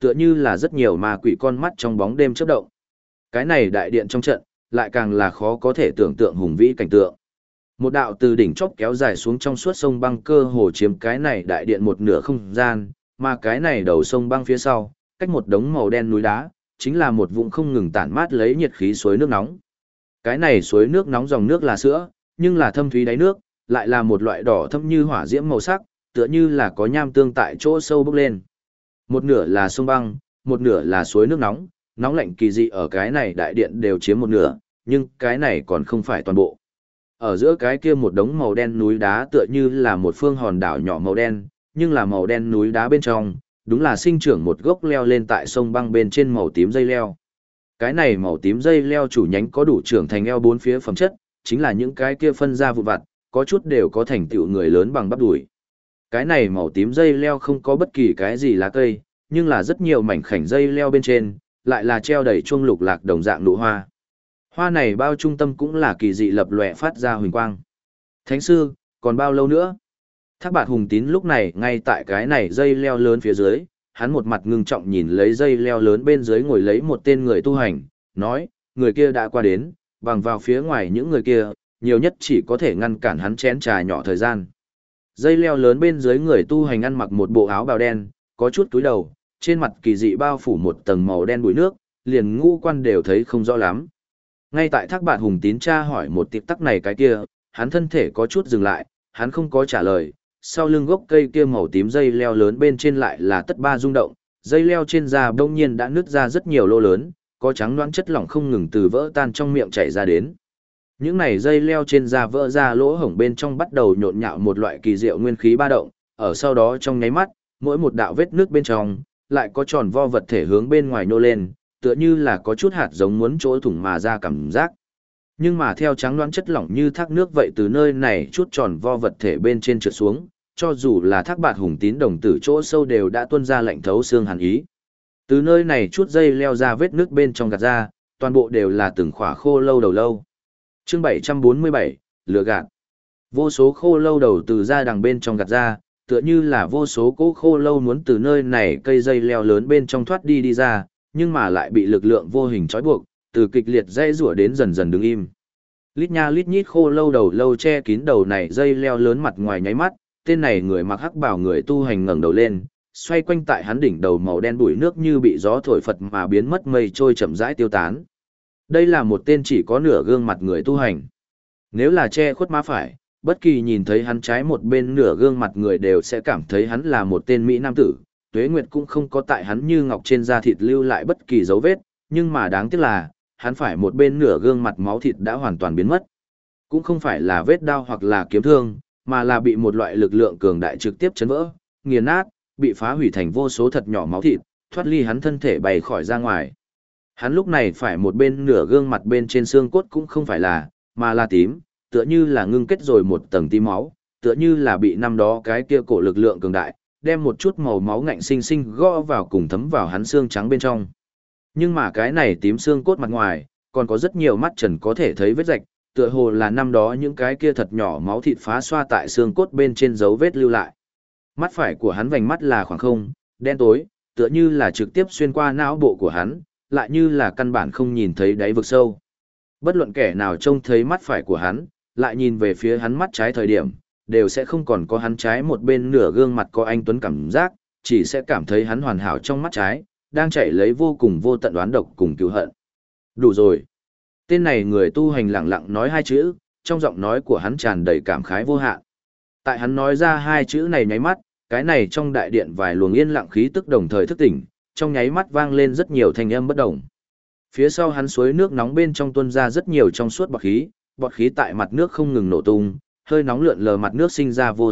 tựa như là rất nhiều ma quỷ con mắt trong bóng đêm chớp động. Cái này đại điện trong trận, lại càng là khó có thể tưởng tượng hùng vĩ cảnh tượng. Một đạo từ đỉnh chóp kéo dài xuống trong suốt sông băng cơ hồ chiếm cái này đại điện một nửa không gian, mà cái này đầu sông băng phía sau, cách một đống màu đen núi đá, chính là một vùng không ngừng tản mát lấy nhiệt khí suối nước nóng. Cái này suối nước nóng dòng nước là sữa, nhưng là thâm thúy đáy nước, lại là một loại đỏ thâm như hỏa diễm màu sắc, tựa như là có nham tương tại chỗ sâu bốc lên. Một nửa là sông băng, một nửa là suối nước nóng, nóng lạnh kỳ dị ở cái này đại điện đều chiếm một nửa, nhưng cái này còn không phải toàn bộ. Ở giữa cái kia một đống màu đen núi đá tựa như là một phương hòn đảo nhỏ màu đen, nhưng là màu đen núi đá bên trong, đúng là sinh trưởng một gốc leo lên tại sông băng bên trên màu tím dây leo. Cái này màu tím dây leo chủ nhánh có đủ trưởng thành eo bốn phía phẩm chất, chính là những cái kia phân ra vụn vặt, có chút đều có thành tựu người lớn bằng bắp đùi. Cái này màu tím dây leo không có bất kỳ cái gì lá cây, nhưng là rất nhiều mảnh khảnh dây leo bên trên, lại là treo đầy chuông lục lạc đồng dạng nụ hoa. Hoa này bao trung tâm cũng là kỳ dị lập lòe phát ra huỳnh quang. Thánh sư, còn bao lâu nữa? Thác Bạt Hùng Tín lúc này ngay tại cái này dây leo lớn phía dưới, hắn một mặt ngưng trọng nhìn lấy dây leo lớn bên dưới ngồi lấy một tên người tu hành, nói, người kia đã qua đến, bằng vào phía ngoài những người kia, nhiều nhất chỉ có thể ngăn cản hắn chén trà nhỏ thời gian. Dây leo lớn bên dưới người tu hành ăn mặc một bộ áo bào đen, có chút túi đầu, trên mặt kỳ dị bao phủ một tầng màu đen bụi nước, liền ngũ quan đều thấy không rõ lắm. Ngay tại Thác Bạt Hùng Tín tra hỏi một tịp tắc này cái kia, hắn thân thể có chút dừng lại, hắn không có trả lời, sau lưng gốc cây kia màu tím dây leo lớn bên trên lại là tất ba rung động, dây leo trên da bỗng nhiên đã nứt ra rất nhiều lỗ lớn, có trắng loãng chất lỏng không ngừng từ vỡ tan trong miệng chảy ra đến. Những này dây leo trên da vỡ ra lỗ hổng bên trong bắt đầu nhộn nhạo một loại kỳ diệu nguyên khí ba động, ở sau đó trong nháy mắt, mỗi một đạo vết nước bên trong lại có tròn vo vật thể hướng bên ngoài nô lên, tựa như là có chút hạt giống muốn chỗ thủng mà ra cảm giác. Nhưng mà theo trắng loãng chất lỏng như thác nước vậy từ nơi này chút tròn vo vật thể bên trên trượt xuống, cho dù là Thác Bạt Hùng Tín đồng tử chỗ sâu đều đã tuôn ra lạnh thấu xương hàn ý. Từ nơi này chút dây leo ra vết nước bên trong gạt ra, toàn bộ đều là từng khỏa khô lâu đầu lâu. Chương 747, lửa gạt. Vô số khô lâu đầu từ ra đằng bên trong gạt ra, tựa như là vô số cỗ khô lâu muốn từ nơi này cây dây leo lớn bên trong thoát đi ra, nhưng mà lại bị lực lượng vô hình trói buộc, từ kịch liệt dây rủa đến dần dần đứng im. Lít nha lít nhít khô lâu đầu lâu che kín đầu này dây leo lớn mặt ngoài nháy mắt, tên này người mặc hắc bào người tu hành ngẩng đầu lên, xoay quanh tại hắn đỉnh đầu màu đen bụi nước như bị gió thổi phật mà biến mất mây trôi chậm rãi tiêu tán. Đây là một tên chỉ có nửa gương mặt người tu hành. Nếu là che khuất má phải, bất kỳ nhìn thấy hắn trái một bên nửa gương mặt người đều sẽ cảm thấy hắn là một tên mỹ nam tử. Tuế Nguyệt cũng không có tại hắn như ngọc trên da thịt lưu lại bất kỳ dấu vết, nhưng mà đáng tiếc là, hắn phải một bên nửa gương mặt máu thịt đã hoàn toàn biến mất. Cũng không phải là vết đao hoặc là kiếm thương, mà là bị một loại lực lượng cường đại trực tiếp chấn vỡ, nghiền nát, bị phá hủy thành vô số thật nhỏ máu thịt, thoát ly hắn thân thể bay khỏi ra ngoài. Hắn lúc này phải một bên nửa gương mặt bên trên xương cốt cũng không phải là, mà là tím, tựa như là ngưng kết rồi một tầng tím máu, tựa như là bị năm đó cái kia cổ lực lượng cường đại, đem một chút màu máu ngạnh sinh sinh gõ vào cùng thấm vào hắn xương trắng bên trong. Nhưng mà cái này tím xương cốt mặt ngoài, còn có rất nhiều mắt trần có thể thấy vết rạch, tựa hồ là năm đó những cái kia thật nhỏ máu thịt phá xoa tại xương cốt bên trên dấu vết lưu lại. Mắt phải của hắn vành mắt là khoảng không, đen tối, tựa như là trực tiếp xuyên qua não bộ của hắn, lại như là căn bản không nhìn thấy đáy vực sâu. Bất luận kẻ nào trông thấy mắt phải của hắn, lại nhìn về phía hắn mắt trái thời điểm, đều sẽ không còn có hắn trái một bên nửa gương mặt có anh tuấn cảm giác, chỉ sẽ cảm thấy hắn hoàn hảo trong mắt trái, đang chảy lấy vô cùng vô tận đoán độc cùng cứu hận. Đủ rồi. Tên này người tu hành lặng lặng nói hai chữ, trong giọng nói của hắn tràn đầy cảm khái vô hạn. Tại hắn nói ra hai chữ này nháy mắt, cái này trong đại điện vài luồng yên lặng khí tức đồng thời thức tỉnh, trong nháy mắt vang lên rất nhiều thanh âm bất đồng. Phía sau hắn suối nước nóng bên trong tuôn ra rất nhiều trong suốt bọt khí tại mặt nước không ngừng nổ tung, hơi nóng lượn lờ mặt nước sinh ra vô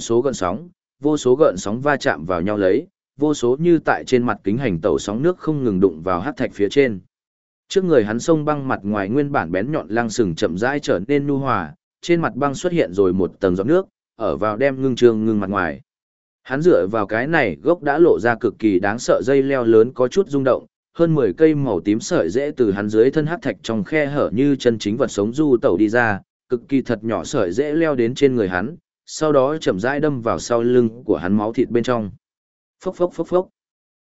số gợn sóng va chạm vào nhau lấy, vô số như tại trên mặt kính hành tẩu sóng nước không ngừng đụng vào hắc thạch phía trên. Trước người hắn sông băng mặt ngoài nguyên bản bén nhọn lăng sừng chậm rãi trở nên nhu hòa, trên mặt băng xuất hiện rồi một tầng giọt nước, ở vào đem ngưng mặt ngoài. Hắn dựa vào cái này gốc đã lộ ra cực kỳ đáng sợ dây leo lớn có chút rung động, hơn 10 cây màu tím sợi rễ từ hắn dưới thân hắc thạch trong khe hở như chân chính vật sống du tẩu đi ra, cực kỳ thật nhỏ sợi rễ leo đến trên người hắn, sau đó chậm rãi đâm vào sau lưng của hắn máu thịt bên trong. Phốc phốc phốc phốc.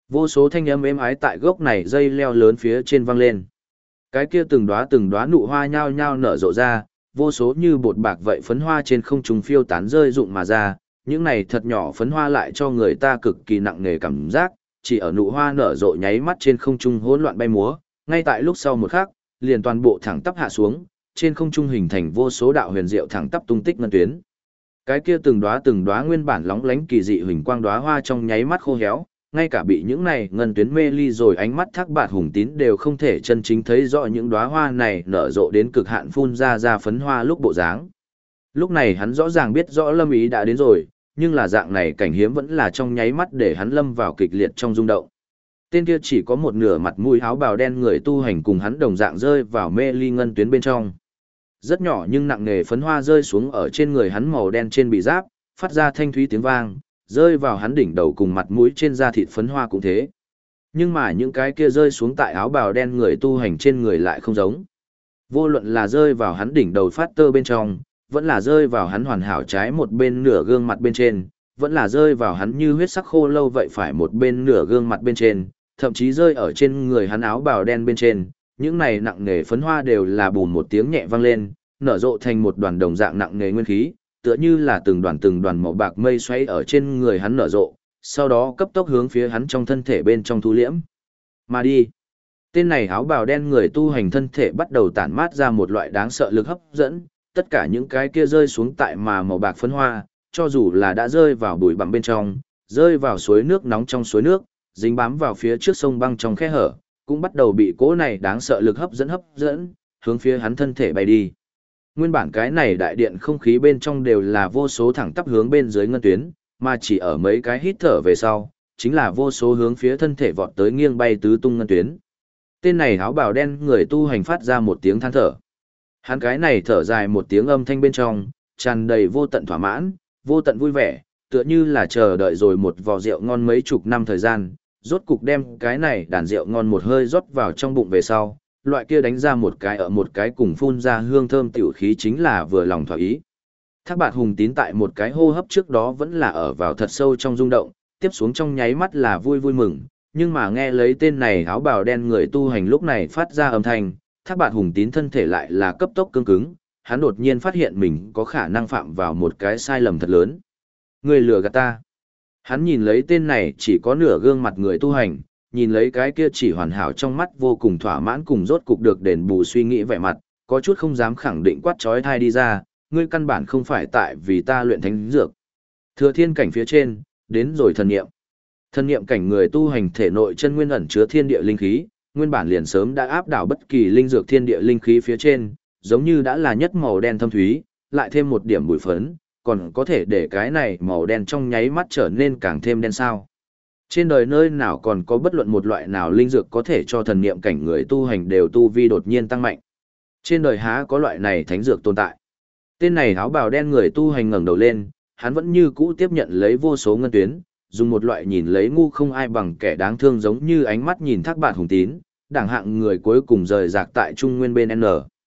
Vô số thanh âm êm ái tại gốc này dây leo lớn phía trên vang lên. Cái kia từng đóa nụ hoa nhao nhao nở rộ ra, vô số như bột bạc vậy phấn hoa trên không trung phiêu tán rơi rụng mà ra, những này thật nhỏ phấn hoa lại cho người ta cực kỳ nặng nề cảm giác, chỉ ở nụ hoa nở rộ nháy mắt trên không trung hỗn loạn bay múa, ngay tại lúc sau một khắc, liền toàn bộ thẳng tắp hạ xuống, trên không trung hình thành vô số đạo huyền diệu thẳng tắp tung tích ngân tuyến. Cái kia từng đóa nguyên bản lóng lánh kỳ dị huỳnh quang đóa hoa trong nháy mắt khô héo, ngay cả bị những này ngân tuyến mê ly rồi ánh mắt Thác Bạt Hùng Tín đều không thể chân chính thấy rõ những đóa hoa này nở rộ đến cực hạn phun ra phấn hoa lúc bộ dáng. Lúc này hắn rõ ràng biết rõ Lâm Ý đã đến rồi, nhưng là dạng này cảnh hiếm vẫn là trong nháy mắt để hắn lâm vào kịch liệt trong rung động. Tên kia chỉ có một nửa mặt mũi áo bào đen người tu hành cùng hắn đồng dạng rơi vào mê ly ngân tuyến bên trong. Rất nhỏ nhưng nặng nề phấn hoa rơi xuống ở trên người hắn màu đen trên bị giáp, phát ra thanh thúy tiếng vang, rơi vào hắn đỉnh đầu cùng mặt mũi trên da thịt phấn hoa cũng thế. Nhưng mà những cái kia rơi xuống tại áo bào đen người tu hành trên người lại không giống. Vô luận là rơi vào hắn đỉnh đầu phát tơ bên trong, vẫn là rơi vào hắn hoàn hảo trái một bên nửa gương mặt bên trên, vẫn là rơi vào hắn như huyết sắc khô lâu vậy phải một bên nửa gương mặt bên trên, thậm chí rơi ở trên người hắn áo bào đen bên trên, những này nặng nề phấn hoa đều là bùn một tiếng nhẹ vang lên, nở rộ thành một đoàn đồng dạng nặng nề nguyên khí, tựa như là từng đoàn màu bạc mây xoáy ở trên người hắn nở rộ, sau đó cấp tốc hướng phía hắn trong thân thể bên trong thu liễm. Mà đi. Tên này áo bào đen người tu hành thân thể bắt đầu tản mát ra một loại đáng sợ lực hấp dẫn, tất cả những cái kia rơi xuống tại mà màu bạc phấn hoa, cho dù là đã rơi vào bụi bặm bên trong, rơi vào suối nước nóng trong suối nước, dính bám vào phía trước sông băng trong khe hở, cũng bắt đầu bị cỗ này đáng sợ lực hấp dẫn, hướng phía hắn thân thể bay đi. Nguyên bản cái này đại điện không khí bên trong đều là vô số thẳng tắp hướng bên dưới ngân tuyến, mà chỉ ở mấy cái hít thở về sau, chính là vô số hướng phía thân thể vọt tới nghiêng bay tứ tung ngân tuyến. Tên này áo bào đen người tu hành phát ra một tiếng than thở. Hắn cái này thở dài một tiếng âm thanh bên trong, tràn đầy vô tận thỏa mãn, vô tận vui vẻ, tựa như là chờ đợi rồi một vò rượu ngon mấy chục năm thời gian, rốt cục đem cái này đàn rượu ngon một hơi rót vào trong bụng về sau, loại kia đánh ra một cái ở một cái cùng phun ra hương thơm tiểu khí chính là vừa lòng thỏa ý. Thác Bạt Hùng Tín tại một cái hô hấp trước đó vẫn là ở vào thật sâu trong rung động, tiếp xuống trong nháy mắt là vui vui mừng, nhưng mà nghe lấy tên này áo bào đen người tu hành lúc này phát ra âm thanh, Thác Bạt Hùng Tín thân thể lại là cấp tốc cứng cứng, hắn đột nhiên phát hiện mình có khả năng phạm vào một cái sai lầm thật lớn. Người lừa gạt ta. Hắn nhìn lấy tên này chỉ có nửa gương mặt người tu hành, nhìn lấy cái kia chỉ hoàn hảo trong mắt vô cùng thỏa mãn cùng rốt cục được đền bù suy nghĩ vẻ mặt, có chút không dám khẳng định quát trói thai đi ra, ngươi căn bản không phải tại vì ta luyện thánh dược. Thừa thiên cảnh phía trên, đến rồi thần niệm. Thần niệm cảnh người tu hành thể nội chân nguyên ẩn chứa thiên địa linh khí, nguyên bản liền sớm đã áp đảo bất kỳ linh dược thiên địa linh khí phía trên, giống như đã là nhất màu đen thâm thúy, lại thêm một điểm bụi phấn, còn có thể để cái này màu đen trong nháy mắt trở nên càng thêm đen sao. Trên đời nơi nào còn có bất luận một loại nào linh dược có thể cho thần niệm cảnh người tu hành đều tu vi đột nhiên tăng mạnh. Trên đời há có loại này thánh dược tồn tại. Tên này áo bào đen người tu hành ngẩng đầu lên, hắn vẫn như cũ tiếp nhận lấy vô số ngân tuyến, dùng một loại nhìn lấy ngu không ai bằng kẻ đáng thương giống như ánh mắt nhìn Thác Bạt Hùng Tín, đẳng hạng người cuối cùng rời rạc tại trung nguyên bên N.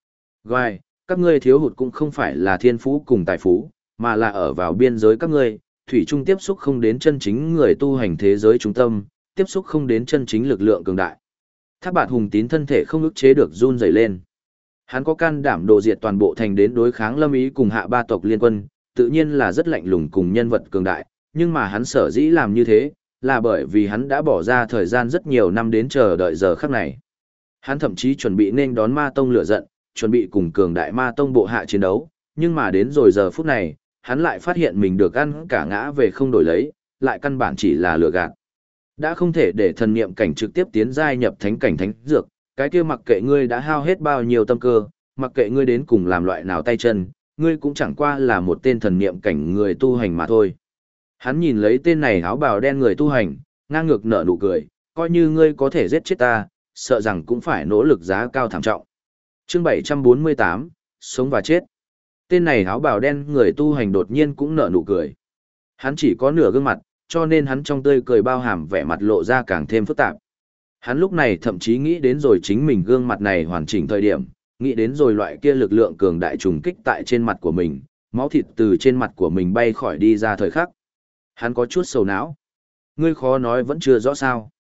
Gai, các ngươi thiếu hụt cũng không phải là thiên phú cùng tài phú, mà là ở vào biên giới các ngươi, thủy chung tiếp xúc không đến chân chính người tu hành thế giới trung tâm, tiếp xúc không đến chân chính lực lượng cường đại. Thác Bạt Hùng Tín thân thể không ức chế được run rẩy lên. Hắn có can đảm đồ diệt toàn bộ thành đến đối kháng Lâm Ý cùng Hạ Ba tộc liên quân, tự nhiên là rất lạnh lùng cùng nhân vật cường đại, nhưng mà hắn sở dĩ làm như thế, là bởi vì hắn đã bỏ ra thời gian rất nhiều năm đến chờ đợi giờ khắc này. Hắn thậm chí chuẩn bị nên đón Ma Tông lửa giận, chuẩn bị cùng cường đại Ma Tông bộ hạ chiến đấu, nhưng mà đến rồi giờ phút này, hắn lại phát hiện mình được ăn cả ngã về không đổi lấy, lại căn bản chỉ là lừa gạt. Đã không thể để thần niệm cảnh trực tiếp tiến giai nhập thánh cảnh thánh dược, cái kia mặc kệ ngươi đã hao hết bao nhiêu tâm cơ, mặc kệ ngươi đến cùng làm loại nào tay chân, ngươi cũng chẳng qua là một tên thần niệm cảnh người tu hành mà thôi. Hắn nhìn lấy tên này áo bào đen người tu hành, ngang ngược nở nụ cười, coi như ngươi có thể giết chết ta, sợ rằng cũng phải nỗ lực giá cao thảm trọng. Chương 748, sống và chết. Tên này áo bào đen người tu hành đột nhiên cũng nở nụ cười. Hắn chỉ có nửa gương mặt, cho nên hắn trong tươi cười bao hàm vẻ mặt lộ ra càng thêm phức tạp. Hắn lúc này thậm chí nghĩ đến rồi chính mình gương mặt này hoàn chỉnh thời điểm, nghĩ đến rồi loại kia lực lượng cường đại trùng kích tại trên mặt của mình, máu thịt từ trên mặt của mình bay khỏi đi ra thời khắc. Hắn có chút sầu não. Ngươi khó nói vẫn chưa rõ sao.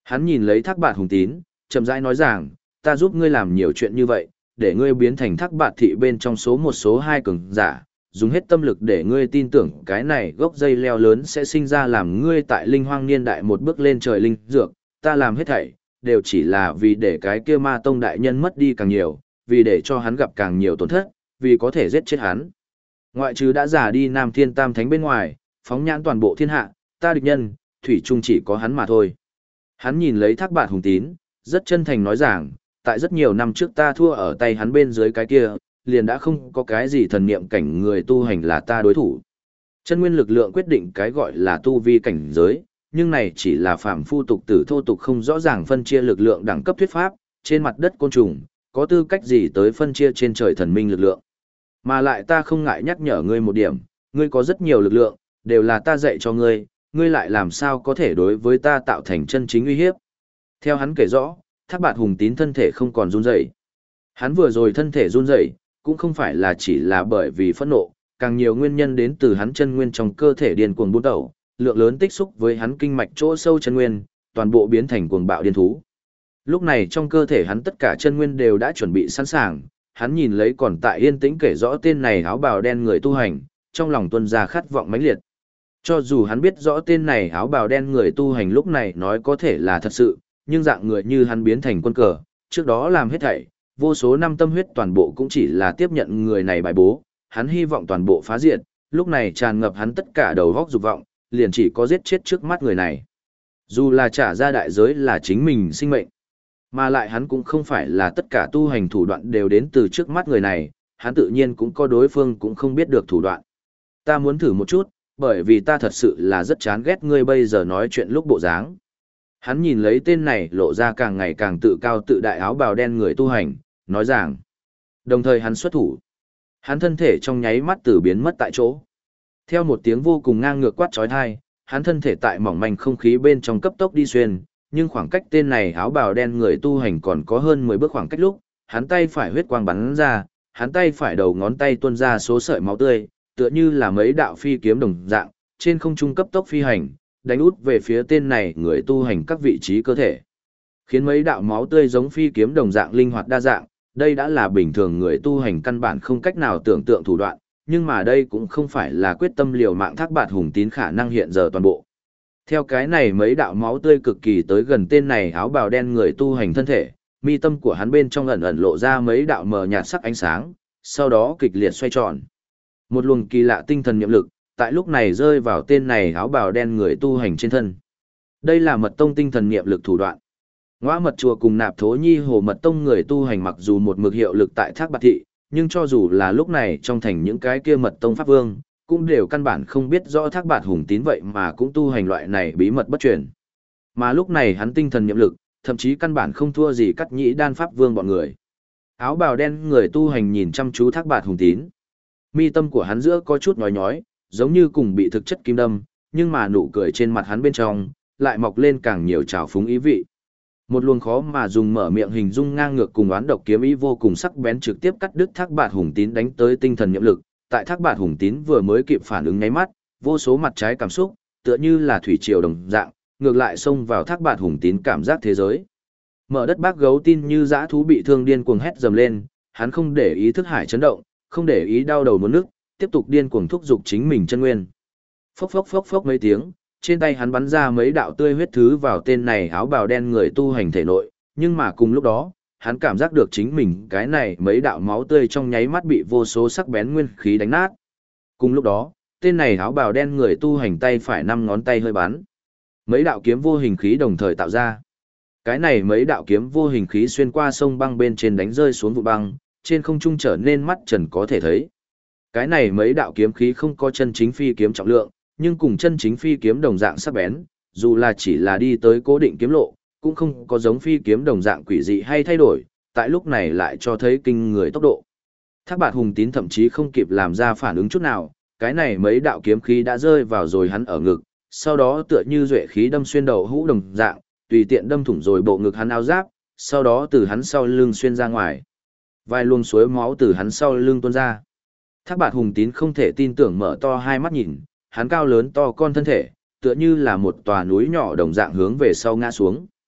Hắn nhìn lấy Thác Bạt Hùng Tín, chậm rãi nói rằng, ta giúp ngươi làm nhiều chuyện như vậy, để ngươi biến thành Thác Bạt thị bên trong số một số hai cường giả, dùng hết tâm lực để ngươi tin tưởng cái này gốc dây leo lớn sẽ sinh ra làm ngươi tại linh hoang niên đại một bước lên trời linh dược, ta làm hết thảy, đều chỉ là vì để cái kia ma tông đại nhân mất đi càng nhiều, vì để cho hắn gặp càng nhiều tổn thất, vì có thể giết chết hắn. Ngoại trừ đã giả đi Nam Thiên Tam Thánh bên ngoài, phóng nhãn toàn bộ thiên hạ, ta địch nhân, thủy chung chỉ có hắn mà thôi. Hắn nhìn lấy Thác Bạt Hùng Tín, rất chân thành nói rằng, tại rất nhiều năm trước ta thua ở tay hắn bên dưới cái kia, liền đã không có cái gì thần niệm cảnh người tu hành là ta đối thủ. Chân nguyên lực lượng quyết định cái gọi là tu vi cảnh giới, nhưng này chỉ là phàm phu tục tử thô tục không rõ ràng phân chia lực lượng đẳng cấp thuyết pháp, trên mặt đất côn trùng, có tư cách gì tới phân chia trên trời thần minh lực lượng. Mà lại ta không ngại nhắc nhở ngươi một điểm, ngươi có rất nhiều lực lượng, đều là ta dạy cho ngươi, ngươi lại làm sao có thể đối với ta tạo thành chân chính uy hiếp. Theo hắn kể rõ, Thác Bạt Hùng Tín thân thể không còn run rẩy. Hắn vừa rồi thân thể run rẩy, cũng không phải là chỉ là bởi vì phẫn nộ, càng nhiều nguyên nhân đến từ hắn chân nguyên trong cơ thể điên cuồng bút đầu, lượng lớn tích xúc với hắn kinh mạch chỗ sâu chân nguyên, toàn bộ biến thành cuồng bạo điên thú. Lúc này trong cơ thể hắn tất cả chân nguyên đều đã chuẩn bị sẵn sàng, hắn nhìn lấy còn tại yên tĩnh kể rõ tên này áo bào đen người tu hành, trong lòng tuôn ra khát vọng mãnh liệt. Cho dù hắn biết rõ tên này áo bào đen người tu hành lúc này nói có thể là thật sự, nhưng dạng người như hắn biến thành quân cờ, trước đó làm hết thảy, vô số năm tâm huyết toàn bộ cũng chỉ là tiếp nhận người này bài bố, hắn hy vọng toàn bộ phá diệt, lúc này tràn ngập hắn tất cả đầu góc dục vọng, liền chỉ có giết chết trước mắt người này. Dù là trả ra đại giới là chính mình sinh mệnh, mà lại hắn cũng không phải là tất cả tu hành thủ đoạn đều đến từ trước mắt người này, hắn tự nhiên cũng có đối phương cũng không biết được thủ đoạn. Ta muốn thử một chút, bởi vì ta thật sự là rất chán ghét ngươi bây giờ nói chuyện lúc bộ dáng. Hắn nhìn lấy tên này lộ ra càng ngày càng tự cao tự đại áo bào đen người tu hành, nói rằng. Đồng thời hắn xuất thủ. Hắn thân thể trong nháy mắt từ biến mất tại chỗ. Theo một tiếng vô cùng ngang ngược quát chói tai, hắn thân thể tại mỏng manh không khí bên trong cấp tốc đi xuyên, nhưng khoảng cách tên này áo bào đen người tu hành còn có hơn 10 bước khoảng cách lúc, hắn tay phải huyết quang bắn ra, hắn tay phải đầu ngón tay tuôn ra số sợi máu tươi, tựa như là mấy đạo phi kiếm đồng dạng, trên không trung cấp tốc phi hành, đánh út về phía tên này người tu hành các vị trí cơ thể. Khiến mấy đạo máu tươi giống phi kiếm đồng dạng linh hoạt đa dạng, đây đã là bình thường người tu hành căn bản không cách nào tưởng tượng thủ đoạn, nhưng mà đây cũng không phải là quyết tâm liều mạng Thác Bạt Hùng Tín khả năng hiện giờ toàn bộ. Theo cái này mấy đạo máu tươi cực kỳ tới gần tên này áo bào đen người tu hành thân thể, mi tâm của hắn bên trong ẩn ẩn lộ ra mấy đạo mờ nhạt sắc ánh sáng, sau đó kịch liệt xoay tròn. Một luồng kỳ lạ tinh thần niệm lực, tại lúc này rơi vào tên này áo bào đen người tu hành trên thân. Đây là mật tông tinh thần niệm lực thủ đoạn. Ngõa mật chùa cùng nạp thố nhi hồ mật tông người tu hành mặc dù một mực hiệu lực tại Thác Bạt thị, nhưng cho dù là lúc này trong thành những cái kia mật tông pháp vương, cũng đều căn bản không biết rõ Thác Bạt Hùng Tín vậy mà cũng tu hành loại này bí mật bất truyền. Mà lúc này hắn tinh thần niệm lực, thậm chí căn bản không thua gì Cắt Nhĩ Đan pháp vương bọn người. Áo bào đen người tu hành nhìn chăm chú Thác Bạt Hùng Tín. Mi tâm của hắn giữa có chút nhói nhói, giống như cùng bị thực chất kim đâm, nhưng mà nụ cười trên mặt hắn bên trong lại mọc lên càng nhiều trào phúng ý vị. Một luồng khó mà dùng mở miệng hình dung ngang ngược cùng oán độc kiếm ý vô cùng sắc bén trực tiếp cắt đứt Thác Bạt Hùng Tín đánh tới tinh thần niệm lực, tại Thác Bạt Hùng Tín vừa mới kịp phản ứng nháy mắt, vô số mặt trái cảm xúc, tựa như là thủy triều đồng dạng, ngược lại xông vào Thác Bạt Hùng Tín cảm giác thế giới. Mở đất bác gấu tin như dã thú bị thương điên cuồng hét dầm lên, hắn không để ý thức hải chấn động, không để ý đau đầu muốn nức, tiếp tục điên cuồng thúc giục chính mình chân nguyên. Phốc phốc phốc phốc mấy tiếng, trên tay hắn bắn ra mấy đạo tươi huyết thứ vào tên này áo bào đen người tu hành thể nội, nhưng mà cùng lúc đó, hắn cảm giác được chính mình cái này mấy đạo máu tươi trong nháy mắt bị vô số sắc bén nguyên khí đánh nát. Cùng lúc đó, tên này áo bào đen người tu hành tay phải 5 ngón tay hơi bắn. Mấy đạo kiếm vô hình khí đồng thời tạo ra. Cái này mấy đạo kiếm vô hình khí xuyên qua sông băng bên trên đánh rơi xuống vụ băng, trên không trung trở nên mắt trần có thể thấy. Cái này mấy đạo kiếm khí không có chân chính phi kiếm trọng lượng, nhưng cùng chân chính phi kiếm đồng dạng sắc bén, dù là chỉ là đi tới cố định kiếm lộ, cũng không có giống phi kiếm đồng dạng quỷ dị hay thay đổi, tại lúc này lại cho thấy kinh người tốc độ. Thác Bạt Hùng Tín thậm chí không kịp làm ra phản ứng chút nào, cái này mấy đạo kiếm khí đã rơi vào rồi hắn ở ngực, sau đó tựa như duệ khí đâm xuyên đầu hũ đồng dạng, tùy tiện đâm thủng rồi bộ ngực hắn áo giáp, sau đó từ hắn sau lưng xuyên ra ngoài. Vài luồng suối máu từ hắn sau lưng tuôn ra. Thác Bạt Hùng Tín không thể tin tưởng mở to hai mắt nhìn, hắn cao lớn to con thân thể, tựa như là một tòa núi nhỏ đồng dạng hướng về sau ngã xuống.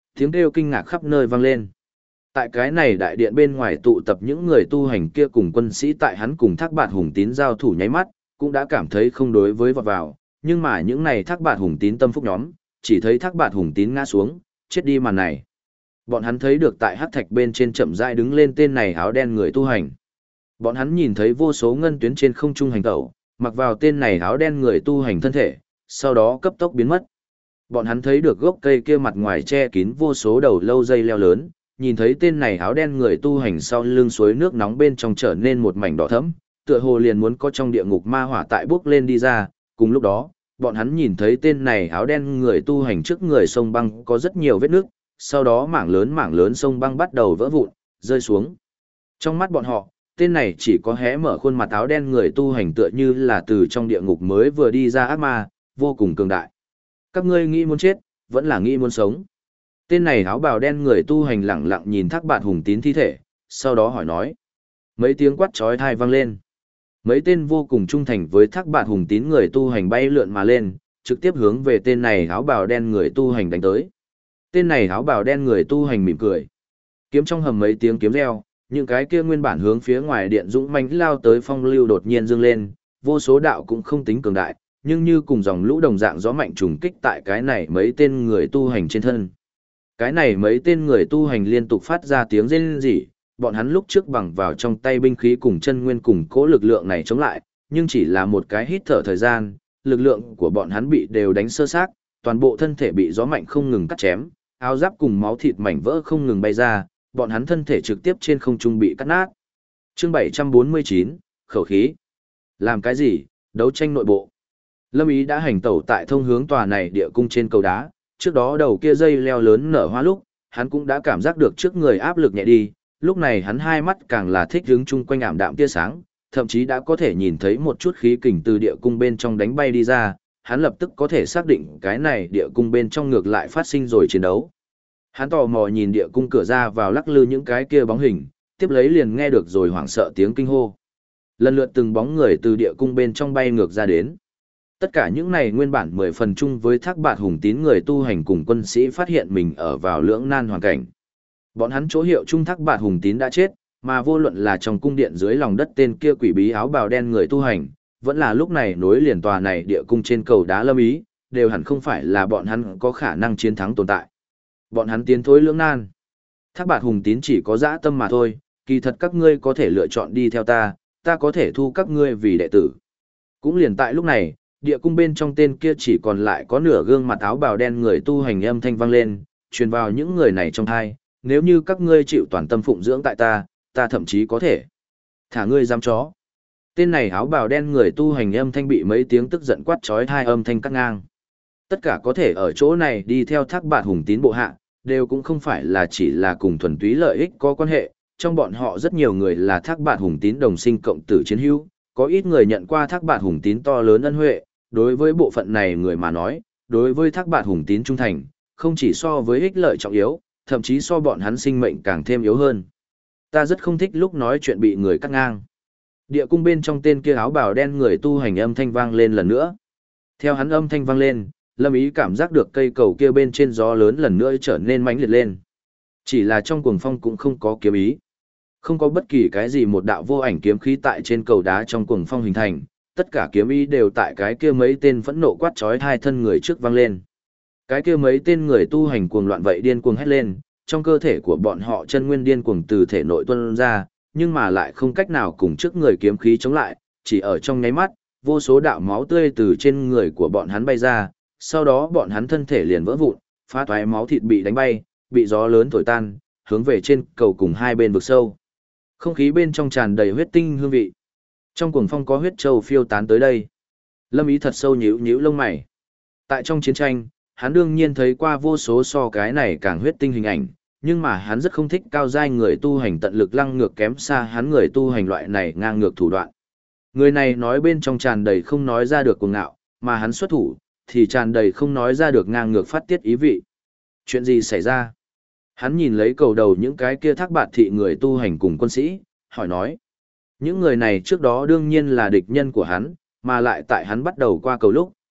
Tiếng kêu kinh ngạc khắp nơi vang lên. Tại cái này đại điện bên ngoài tụ tập những người tu hành kia cùng quân sĩ tại hắn cùng Thác Bạt Hùng Tín giao thủ nháy mắt, cũng đã cảm thấy không đối với vọt vào, nhưng mà những này Thác Bạt Hùng Tín tâm phúc nhóm, chỉ thấy Thác Bạt Hùng Tín ngã xuống, chết đi màn này. Bọn hắn thấy được tại hắc thạch bên trên chậm rãi đứng lên tên này áo đen người tu hành. Bọn hắn nhìn thấy vô số ngân tuyến trên không trung hành tẩu, mặc vào tên này áo đen người tu hành thân thể, sau đó cấp tốc biến mất. Bọn hắn thấy được gốc cây kia mặt ngoài che kín vô số đầu lâu dây leo lớn, nhìn thấy tên này áo đen người tu hành sau lưng suối nước nóng bên trong trở nên một mảnh đỏ thẫm, tựa hồ liền muốn có trong địa ngục ma hỏa tại bốc lên đi ra. Cùng lúc đó, bọn hắn nhìn thấy tên này áo đen người tu hành trước người sông băng có rất nhiều vết nước, sau đó mảng lớn sông băng bắt đầu vỡ vụn, rơi xuống. Trong mắt bọn họ, tên này chỉ có hé mở khuôn mặt áo đen người tu hành tựa như là từ trong địa ngục mới vừa đi ra ác ma, vô cùng cường đại. Các ngươi nghĩ muốn chết, vẫn là nghĩ muốn sống. Tên này áo bào đen người tu hành lẳng lặng nhìn Thác Bạt Hùng Tín thi thể, sau đó hỏi nói. Mấy tiếng quát chói tai vang lên. Mấy tên vô cùng trung thành với Thác Bạt Hùng Tín người tu hành bay lượn mà lên, trực tiếp hướng về tên này áo bào đen người tu hành đánh tới. Tên này áo bào đen người tu hành mỉm cười. Kiếm trong hầm mấy tiếng kiếm reo, những cái kia nguyên bản hướng phía ngoài điện dũng mãnh lao tới phong lưu đột nhiên dâng lên, vô số đạo cũng không tính cường đại, nhưng như cùng dòng lũ đồng dạng gió mạnh trùng kích tại cái này mấy tên người tu hành trên thân. Cái này mấy tên người tu hành liên tục phát ra tiếng rên rỉ, bọn hắn lúc trước bằng vào trong tay binh khí cùng chân nguyên cùng cố lực lượng này chống lại, nhưng chỉ là một cái hít thở thời gian, lực lượng của bọn hắn bị đều đánh sơ xác, toàn bộ thân thể bị gió mạnh không ngừng cắt chém, áo giáp cùng máu thịt mảnh vỡ không ngừng bay ra, bọn hắn thân thể trực tiếp trên không trung bị cắt nát. Chương 749, khẩu khí. Làm cái gì? Đấu tranh nội bộ. Lâm Ý đã hành tẩu tại thông hướng tòa này địa cung trên cầu đá, trước đó đầu kia dây leo lớn nở hoa lúc, hắn cũng đã cảm giác được trước người áp lực nhẹ đi, lúc này hắn hai mắt càng là thích hứng chung quanh ảm đạm tia sáng, thậm chí đã có thể nhìn thấy một chút khí kình từ địa cung bên trong đánh bay đi ra, hắn lập tức có thể xác định cái này địa cung bên trong ngược lại phát sinh rồi chiến đấu. Hắn tò mò nhìn địa cung cửa ra vào lắc lư những cái kia bóng hình, tiếp lấy liền nghe được rồi hoảng sợ tiếng kinh hô. Lần lượt từng bóng người từ địa cung bên trong bay ngược ra đến. Tất cả những này nguyên bản 10 phần chung với Thác Bạt Hùng Tín người tu hành cùng quân sĩ phát hiện mình ở vào lưỡng nan hoàn cảnh. Bọn hắn chỗ hiệu chung Thác Bạt Hùng Tín đã chết, mà vô luận là trong cung điện dưới lòng đất tên kia quỷ bí áo bào đen người tu hành, vẫn là lúc này nối liền tòa này địa cung trên cầu đá Lâm Ý, đều hẳn không phải là bọn hắn có khả năng chiến thắng tồn tại. Bọn hắn tiến thối lưỡng nan. Thác Bạt Hùng Tín chỉ có dã tâm mà thôi, kỳ thật các ngươi có thể lựa chọn đi theo ta, ta có thể thu các ngươi vì đệ tử. Cũng liền tại lúc này, địa cung bên trong tên kia chỉ còn lại có nửa gương mặt áo bào đen người tu hành âm thanh vang lên, truyền vào những người này trong thai, nếu như các ngươi chịu toàn tâm phụng dưỡng tại ta, ta thậm chí có thể thả ngươi giam chó. Tên này áo bào đen người tu hành âm thanh bị mấy tiếng tức giận quát chói tai âm thanh cắt ngang. Tất cả có thể ở chỗ này đi theo Thác Bạt Hùng Tín bộ hạ, đều cũng không phải là chỉ là cùng thuần túy lợi ích có quan hệ, trong bọn họ rất nhiều người là Thác Bạt Hùng Tín đồng sinh cộng tử chiến hữu, có ít người nhận qua Thác Bạt Hùng Tín to lớn ân huệ, đối với bộ phận này người mà nói, đối với Thác Bạt Hùng Tín trung thành, không chỉ so với ích lợi trọng yếu, thậm chí so bọn hắn sinh mệnh càng thêm yếu hơn. Ta rất không thích lúc nói chuyện bị người cắt ngang. Địa cung bên trong tên kia áo bào đen người tu hành âm thanh vang lên lần nữa. Theo hắn âm thanh vang lên, Lâm Ý cảm giác được cây cầu kia bên trên gió lớn lần nữa trở nên mãnh liệt lên. Chỉ là trong cuồng phong cũng không có kiếm ý. Không có bất kỳ cái gì một đạo vô ảnh kiếm khí tại trên cầu đá trong cuồng phong hình thành, tất cả kiếm ý đều tại cái kia mấy tên phẫn nộ quát chói hai thân người trước vang lên. Cái kia mấy tên người tu hành cuồng loạn vậy điên cuồng hét lên, trong cơ thể của bọn họ chân nguyên điên cuồng từ thể nội tuôn ra, nhưng mà lại không cách nào cùng trước người kiếm khí chống lại, chỉ ở trong nháy mắt, vô số đạo máu tươi từ trên người của bọn hắn bay ra, sau đó bọn hắn thân thể liền vỡ vụn, phá toái máu thịt bị đánh bay, bị gió lớn thổi tan, hướng về trên cầu cùng hai bên vực sâu. Không khí bên trong tràn đầy huyết tinh hương vị. Trong cuồng phong có huyết châu phiêu tán tới đây. Lâm Ý thật sâu nhíu nhíu lông mày. Tại trong chiến tranh, hắn đương nhiên thấy qua vô số so cái này càng huyết tinh hình ảnh, nhưng mà hắn rất không thích cao giai người tu hành tận lực lăng ngược kém xa hắn người tu hành loại này ngang ngược thủ đoạn. Người này nói bên trong tràn đầy không nói ra được cuồng ngạo, mà hắn xuất thủ thì tràn đầy không nói ra được ngang ngược phát tiết ý vị. Chuyện gì xảy ra? Hắn nhìn lấy cầu đầu những cái kia Thác Bạt thị người tu hành cùng quân sĩ, hỏi nói. Những người này trước đó đương nhiên là địch nhân của hắn, mà lại tại hắn bắt đầu qua cầu lúc,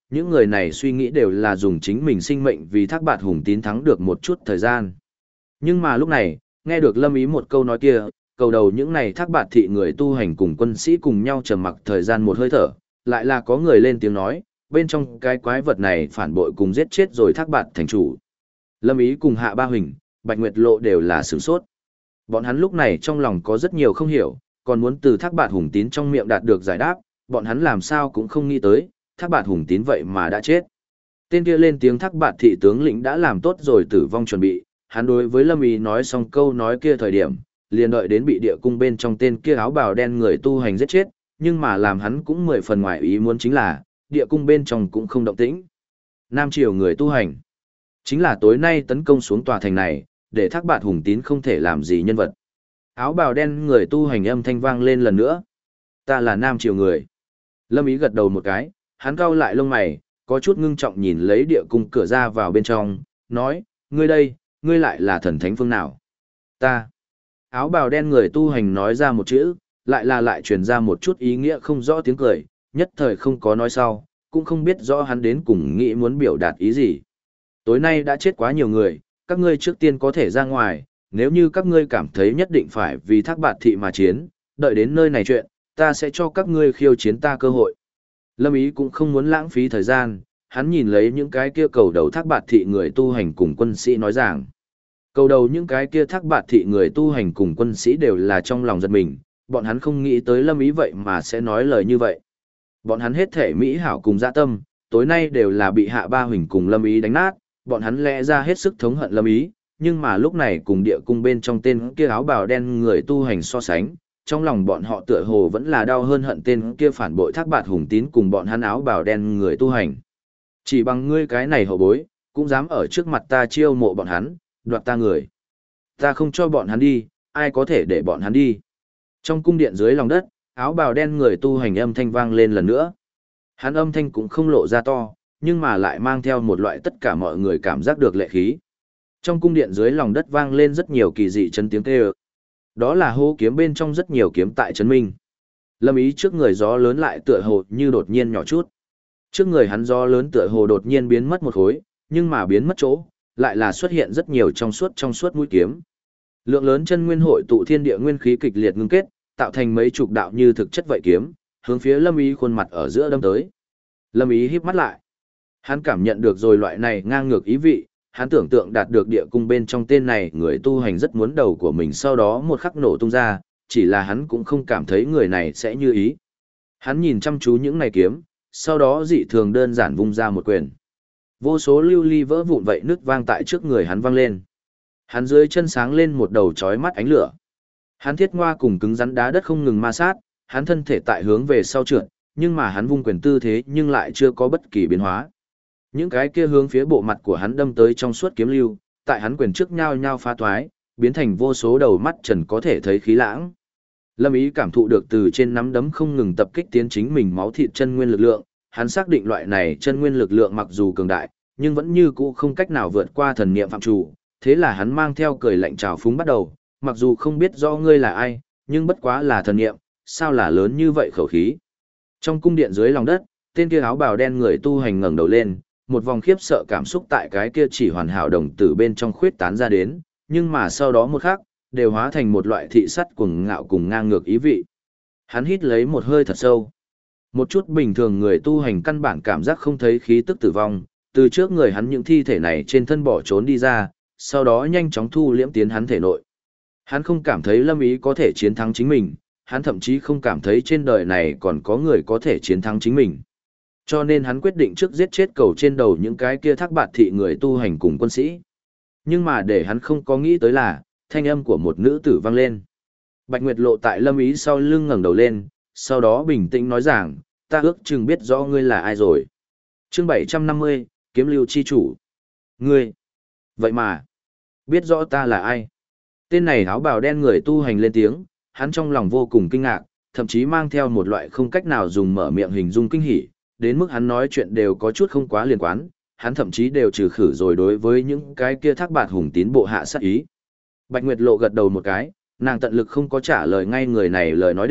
những người này suy nghĩ đều là dùng chính mình sinh mệnh vì Thác Bạt Hùng Tín thắng được một chút thời gian. Nhưng mà lúc này, nghe được Lâm Ý một câu nói kia, cầu đầu những này Thác Bạt thị người tu hành cùng quân sĩ cùng nhau trầm mặc thời gian một hơi thở, lại là có người lên tiếng nói, bên trong cái quái vật này phản bội cùng giết chết rồi Thác Bạt thành chủ. Lâm Ý cùng Hạ Ba Huỳnh, Bạch Nguyệt Lộ đều là sửng sốt. Bọn hắn lúc này trong lòng có rất nhiều không hiểu, còn muốn từ Thác Bạt Hùng Tín trong miệng đạt được giải đáp, bọn hắn làm sao cũng không nghĩ tới, Thác Bạt Hùng Tín vậy mà đã chết. Tên kia lên tiếng Thác Bạt thị tướng lĩnh đã làm tốt rồi tử vong chuẩn bị, hắn đối với Lâm Ý nói xong câu nói kia thời điểm, liền đợi đến bị địa cung bên trong tên kia áo bào đen người tu hành giết chết, nhưng mà làm hắn cũng 10 phần ngoài ý muốn chính là, địa cung bên trong cũng không động tĩnh. Nam Triều người tu hành, chính là tối nay tấn công xuống tòa thành này, để Thác Bạt Hùng Tín không thể làm gì nhân vật. Áo bào đen người tu hành âm thanh vang lên lần nữa. Ta là Nam Triều người. Lâm Ý gật đầu một cái, hắn cau lại lông mày, có chút ngưng trọng nhìn lấy địa cung cửa ra vào bên trong, nói, ngươi đây, ngươi lại là thần thánh phương nào? Ta. Áo bào đen người tu hành nói ra một chữ, lại truyền ra một chút ý nghĩa không rõ tiếng cười, nhất thời không có nói sau, cũng không biết rõ hắn đến cùng nghĩ muốn biểu đạt ý gì. Tối nay đã chết quá nhiều người, các ngươi trước tiên có thể ra ngoài, nếu như các ngươi cảm thấy nhất định phải vì Thác Bạt thị mà chiến, đợi đến nơi này chuyện, ta sẽ cho các ngươi khiêu chiến ta cơ hội. Lâm Ý cũng không muốn lãng phí thời gian, hắn nhìn lấy những cái kia cầu đầu Thác Bạt thị người tu hành cùng quân sĩ nói rằng, cầu đầu những cái kia Thác Bạt thị người tu hành cùng quân sĩ đều là trong lòng giật mình, bọn hắn không nghĩ tới Lâm Ý vậy mà sẽ nói lời như vậy. Bọn hắn hết thể mỹ hảo cùng dạ tâm, tối nay đều là bị Hạ Ba Huỳnh cùng Lâm Ý đánh nát, bọn hắn lẽ ra hết sức thống hận Lâm Ý, nhưng mà lúc này cùng địa cung bên trong tên kia áo bào đen người tu hành so sánh, trong lòng bọn họ tựa hồ vẫn là đau hơn hận tên kia phản bội Thác Bạt Hùng Tín cùng bọn hắn áo bào đen người tu hành. Chỉ bằng ngươi cái này hậu bối, cũng dám ở trước mặt ta chiêu mộ bọn hắn, đoạt ta người. Ta không cho bọn hắn đi, ai có thể để bọn hắn đi. Trong cung điện dưới lòng đất, áo bào đen người tu hành âm thanh vang lên lần nữa. Hắn âm thanh cũng không lộ ra to, nhưng mà lại mang theo một loại tất cả mọi người cảm giác được lệ khí. Trong cung điện dưới lòng đất vang lên rất nhiều kỳ dị chấn tiếng kêu. Đó là hô kiếm bên trong rất nhiều kiếm tại chấn minh. Lâm Ý trước người gió lớn lại tựa hồ như đột nhiên nhỏ chút. Trước người hắn gió lớn tựa hồ đột nhiên biến mất một khối, nhưng mà biến mất chỗ, lại là xuất hiện rất nhiều trong suốt mũi kiếm. Lượng lớn chân nguyên hội tụ thiên địa nguyên khí kịch liệt ngưng kết, tạo thành mấy chục đạo như thực chất vậy kiếm, hướng phía Lâm Ý khuôn mặt ở giữa đâm tới. Lâm Ý híp mắt lại. Hắn cảm nhận được rồi loại này ngang ngược ý vị, hắn tưởng tượng đạt được địa cung bên trong tên này người tu hành rất muốn đầu của mình sau đó một khắc nổ tung ra, chỉ là hắn cũng không cảm thấy người này sẽ như ý. Hắn nhìn chăm chú những này kiếm, sau đó dị thường đơn giản vung ra một quyền. Vô số lưu ly vỡ vụn vậy nước vang tại trước người hắn vang lên. Hắn dưới chân sáng lên một đầu chói mắt ánh lửa. Hắn thiết ngoa cùng cứng rắn đá đất không ngừng ma sát, hắn thân thể tại hướng về sau trượt, nhưng mà hắn vung quyền tư thế nhưng lại chưa có bất kỳ biến hóa. Những cái kia hướng phía bộ mặt của hắn đâm tới trong suốt kiếm lưu, tại hắn quyền trước nhao nhao phá thoái, biến thành vô số đầu mắt trần có thể thấy khí lãng. Lâm Ý cảm thụ được từ trên nắm đấm không ngừng tập kích tiến chính mình máu thịt chân nguyên lực lượng, hắn xác định loại này chân nguyên lực lượng mặc dù cường đại, nhưng vẫn như cũ không cách nào vượt qua thần niệm phạm chủ, thế là hắn mang theo cười lạnh trào phúng bắt đầu, mặc dù không biết rõ ngươi là ai, nhưng bất quá là thần niệm, sao là lớn như vậy khẩu khí. Trong cung điện dưới lòng đất, tên kia áo bào đen người tu hành ngẩng đầu lên, một vòng khiếp sợ cảm xúc tại cái kia chỉ hoàn hảo đồng tử bên trong khuyết tán ra đến, nhưng mà sau đó một khắc, đều hóa thành một loại thị sắt cuồng ngạo cùng ngang ngược ý vị. Hắn hít lấy một hơi thật sâu. Một chút bình thường người tu hành căn bản cảm giác không thấy khí tức tử vong, từ trước người hắn những thi thể này trên thân bỏ trốn đi ra, sau đó nhanh chóng thu liễm tiến hắn thể nội. Hắn không cảm thấy Lâm Ý có thể chiến thắng chính mình, hắn thậm chí không cảm thấy trên đời này còn có người có thể chiến thắng chính mình. Cho nên hắn quyết định trước giết chết cầu trên đầu những cái kia Thác Bạt thị người tu hành cùng quân sĩ. Nhưng mà để hắn không có nghĩ tới là, thanh âm của một nữ tử vang lên. Bạch Nguyệt Lộ tại Lâm Ý sau lưng ngẩng đầu lên, sau đó bình tĩnh nói rằng, ta ước chừng biết rõ ngươi là ai rồi. Chương 750, Kiếm Lưu chi chủ. Ngươi? Vậy mà, biết rõ ta là ai? Tên này áo bào đen người tu hành lên tiếng, hắn trong lòng vô cùng kinh ngạc, thậm chí mang theo một loại không cách nào dùng mở miệng hình dung kinh hỉ, đến mức hắn nói chuyện đều có chút không quá liên quan, hắn thậm chí đều trừ khử rồi đối với những cái kia Thác Bạt Hùng Tín bộ hạ sát ý. Bạch Nguyệt Lộ gật đầu một cái, nàng tận lực không có trả lời ngay người này lời nói đề,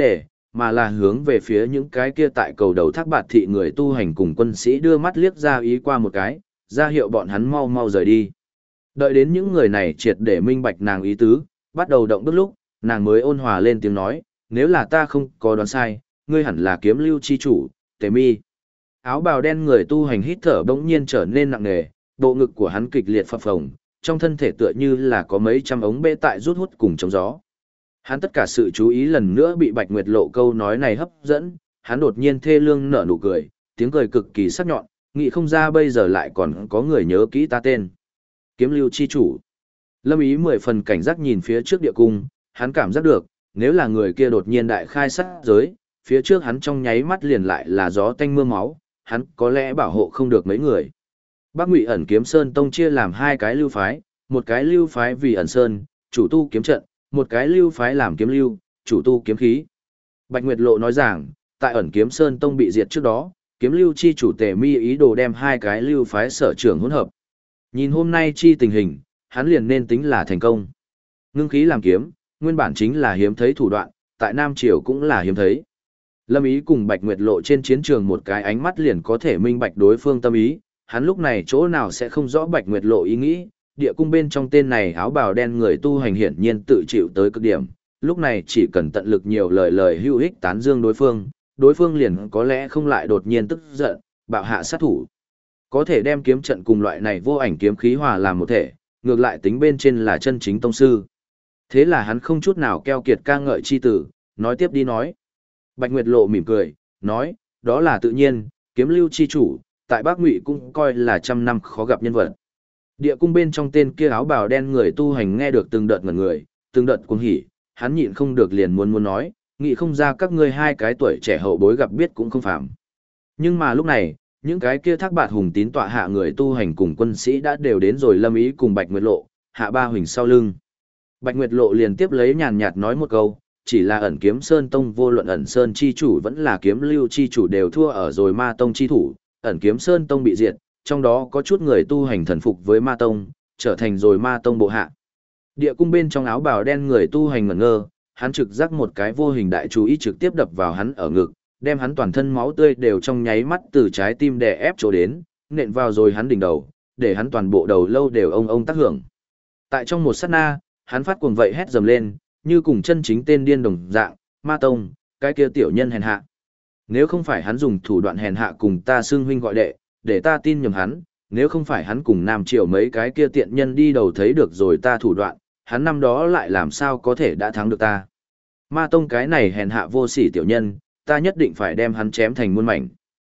mà là hướng về phía những cái kia tại cầu đầu thác bạt thị người tu hành cùng quân sĩ đưa mắt liếc ra ý qua một cái, ra hiệu bọn hắn mau mau rời đi. Đợi đến những người này triệt để minh bạch nàng ý tứ, bắt đầu động bước lúc, nàng mới ôn hòa lên tiếng nói, nếu là ta không có đoán sai, ngươi hẳn là kiếm lưu chi chủ, Tề Mi. Áo bào đen người tu hành hít thở bỗng nhiên trở nên nặng nề, bộ ngực của hắn kịch liệt phập phồng, trong thân thể tựa như là có mấy trăm ống bê tại rút hút cùng chống gió. Hắn tất cả sự chú ý lần nữa bị Bạch Nguyệt Lộ câu nói này hấp dẫn, hắn đột nhiên thê lương nở nụ cười, tiếng cười cực kỳ sắc nhọn, nghĩ không ra bây giờ lại còn có người nhớ kỹ ta tên. Kiếm lưu chi chủ. Lâm Ý 10 phần cảnh giác nhìn phía trước địa cung, hắn cảm giác được, nếu là người kia đột nhiên đại khai sát giới, phía trước hắn trong nháy mắt liền lại là gió tanh mưa máu, hắn có lẽ bảo hộ không được mấy người. Bắc Ngụy Ẩn Kiếm Sơn tông chia làm hai cái lưu phái, một cái lưu phái vì ẩn sơn, chủ tu kiếm trận, một cái lưu phái làm kiếm lưu, chủ tu kiếm khí. Bạch Nguyệt Lộ nói rằng, tại Ẩn Kiếm Sơn tông bị diệt trước đó, kiếm lưu chi chủ Tề Mi ý đồ đem hai cái lưu phái sở trưởng hỗn hợp. Nhìn hôm nay chi tình hình, hắn liền nên tính là thành công. Ngưng khí làm kiếm, nguyên bản chính là hiếm thấy thủ đoạn, tại Nam Triều cũng là hiếm thấy. Lâm Ý cùng Bạch Nguyệt Lộ trên chiến trường một cái ánh mắt liền có thể minh bạch đối phương tâm ý, hắn lúc này chỗ nào sẽ không rõ Bạch Nguyệt Lộ ý nghĩ, địa cung bên trong tên này áo bào đen người tu hành hiển nhiên tự chịu tới cực điểm, lúc này chỉ cần tận lực nhiều lời hữu ích tán dương đối phương liền có lẽ không lại đột nhiên tức giận, bạo hạ sát thủ. Có thể đem kiếm trận cùng loại này vô ảnh kiếm khí hòa làm một thể, ngược lại tính bên trên là chân chính tông sư. Thế là hắn không chút nào keo kiệt ca ngợi chi tử, nói tiếp đi nói. Bạch Nguyệt Lộ mỉm cười, nói, đó là tự nhiên, kiếm lưu chi chủ, tại Bắc Ngụy cũng coi là trăm năm khó gặp nhân vật. Địa cung bên trong tên kia áo bào đen người tu hành nghe được từng đợt ngẩn người, từng đợt cuồng hỉ, hắn nhịn không được liền muốn nói, nghĩ không ra các ngươi hai cái tuổi trẻ hậu bối gặp biết cũng không phạm. Nhưng mà lúc này, những cái kia thác bạt hùng tín tọa hạ người tu hành cùng quân sĩ đã đều đến rồi. Lâm Ý cùng Bạch Nguyệt Lộ, hạ ba huỳnh sau lưng. Bạch Nguyệt Lộ liền tiếp lấy nhàn nhạt nói một câu, chỉ là Ẩn Kiếm Sơn tông vô luận Ẩn Sơn chi chủ vẫn là kiếm lưu chi chủ đều thua ở rồi Ma tông chi thủ, Ẩn Kiếm Sơn tông bị diệt, trong đó có chút người tu hành thần phục với Ma tông, trở thành rồi Ma tông bộ hạ. Địa cung bên trong áo bào đen người tu hành ngẩn ngơ, hắn trực giác một cái vô hình đại chú ý trực tiếp đập vào hắn ở ngực, đem hắn toàn thân máu tươi đều trong nháy mắt từ trái tim đè ép chỗ đến, nện vào rồi hắn đỉnh đầu, để hắn toàn bộ đầu lâu đều ông tác hưởng. Tại trong một sát na, hắn phát cuồng vậy hét dầm lên, như cùng chân chính tên điên đồng dạng, Ma tông, cái kia tiểu nhân hèn hạ. Nếu không phải hắn dùng thủ đoạn hèn hạ cùng ta xưng huynh gọi đệ, để ta tin nhầm hắn, nếu không phải hắn cùng Nam Triều mấy cái kia tiện nhân đi đầu thấy được rồi ta thủ đoạn, hắn năm đó lại làm sao có thể đã thắng được ta. Ma tông cái này hèn hạ vô sỉ tiểu nhân, ta nhất định phải đem hắn chém thành muôn mảnh.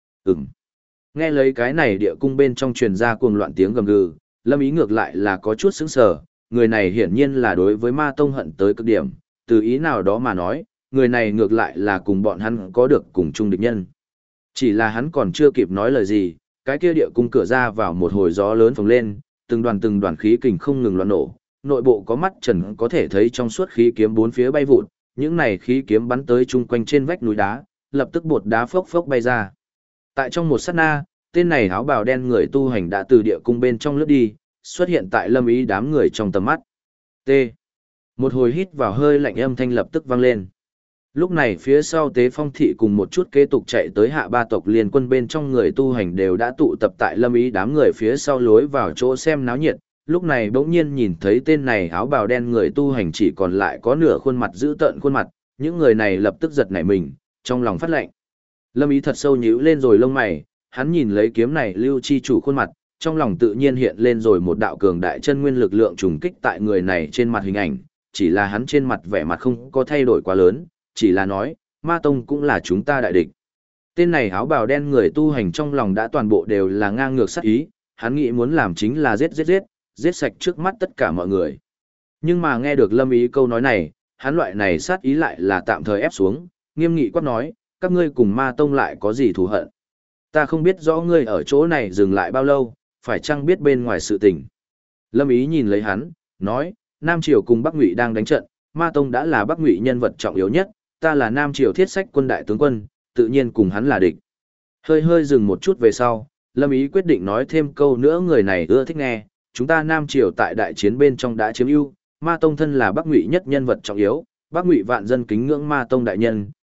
Nghe lấy cái này địa cung bên trong truyền ra cuồng loạn tiếng gầm gừ, Lâm Ý ngược lại là có chút sững sờ, người này hiển nhiên là đối với Ma tông hận tới cực điểm, từ ý nào đó mà nói, người này ngược lại là cùng bọn hắn có được cùng chung địch nhân. Chỉ là hắn còn chưa kịp nói lời gì, cái kia địa cung cửa ra vào một hồi gió lớn phồng lên, từng đoàn khí kình không ngừng loạn nổ, nội bộ có mắt trần có thể thấy trong suốt khí kiếm bốn phía bay vụt, những này khí kiếm bắn tới chung quanh trên vách núi đá, lập tức bột đá phốc phốc bay ra. Tại trong một sát na, tên này áo bào đen người tu hành đã từ địa cung bên trong lướt đi, xuất hiện tại Lâm Ý đám người trong tầm mắt. T. Một hồi hít vào hơi lạnh âm thanh lập tức vang lên. Lúc này phía sau Tế Phong thị cùng một chút kế tục chạy tới hạ ba tộc liên quân bên trong người tu hành đều đã tụ tập tại Lâm Ý đám người phía sau lối vào chỗ xem náo nhiệt. Lúc này bỗng nhiên nhìn thấy tên này áo bào đen người tu hành chỉ còn lại có nửa khuôn mặt giữ tợn khuôn mặt, những người này lập tức giật nảy mình, trong lòng phát lạnh. Lâm Ý thật sâu nhíu lên rồi lông mày, hắn nhìn lấy kiếm này lưu chi chủ khuôn mặt, trong lòng tự nhiên hiện lên rồi một đạo cường đại chân nguyên lực lượng trùng kích tại người này trên mặt hình ảnh, chỉ là hắn trên mặt vẻ mặt không có thay đổi quá lớn, chỉ là nói, Ma tông cũng là chúng ta đại địch. Tên này áo bào đen người tu hành trong lòng đã toàn bộ đều là ngang ngược sát ý, hắn nghĩ muốn làm chính là giết sạch trước mắt tất cả mọi người. Nhưng mà nghe được Lâm Ý câu nói này, hắn loại này sát ý lại là tạm thời ép xuống, nghiêm nghị quát nói, các ngươi cùng Ma tông lại có gì thù hận? Ta không biết rõ ngươi ở chỗ này dừng lại bao lâu, phải chăng biết bên ngoài sự tình. Lâm Ý nhìn lấy hắn, nói, Nam Triều cùng Bắc Ngụy đang đánh trận, Ma tông đã là Bắc Ngụy nhân vật trọng yếu nhất, ta là Nam Triều thiết sách quân đại tướng quân, tự nhiên cùng hắn là địch. Hơi dừng một chút về sau, Lâm Ý quyết định nói thêm câu nữa, người này ưa thích nghe, chúng ta Nam Triều tại đại chiến bên trong đã chiếm ưu, Ma tông thân là Bắc Ngụy nhất nhân vật trọng yếu, Bắc Ngụy vạn dân kính ngưỡng Ma tông đại nhân,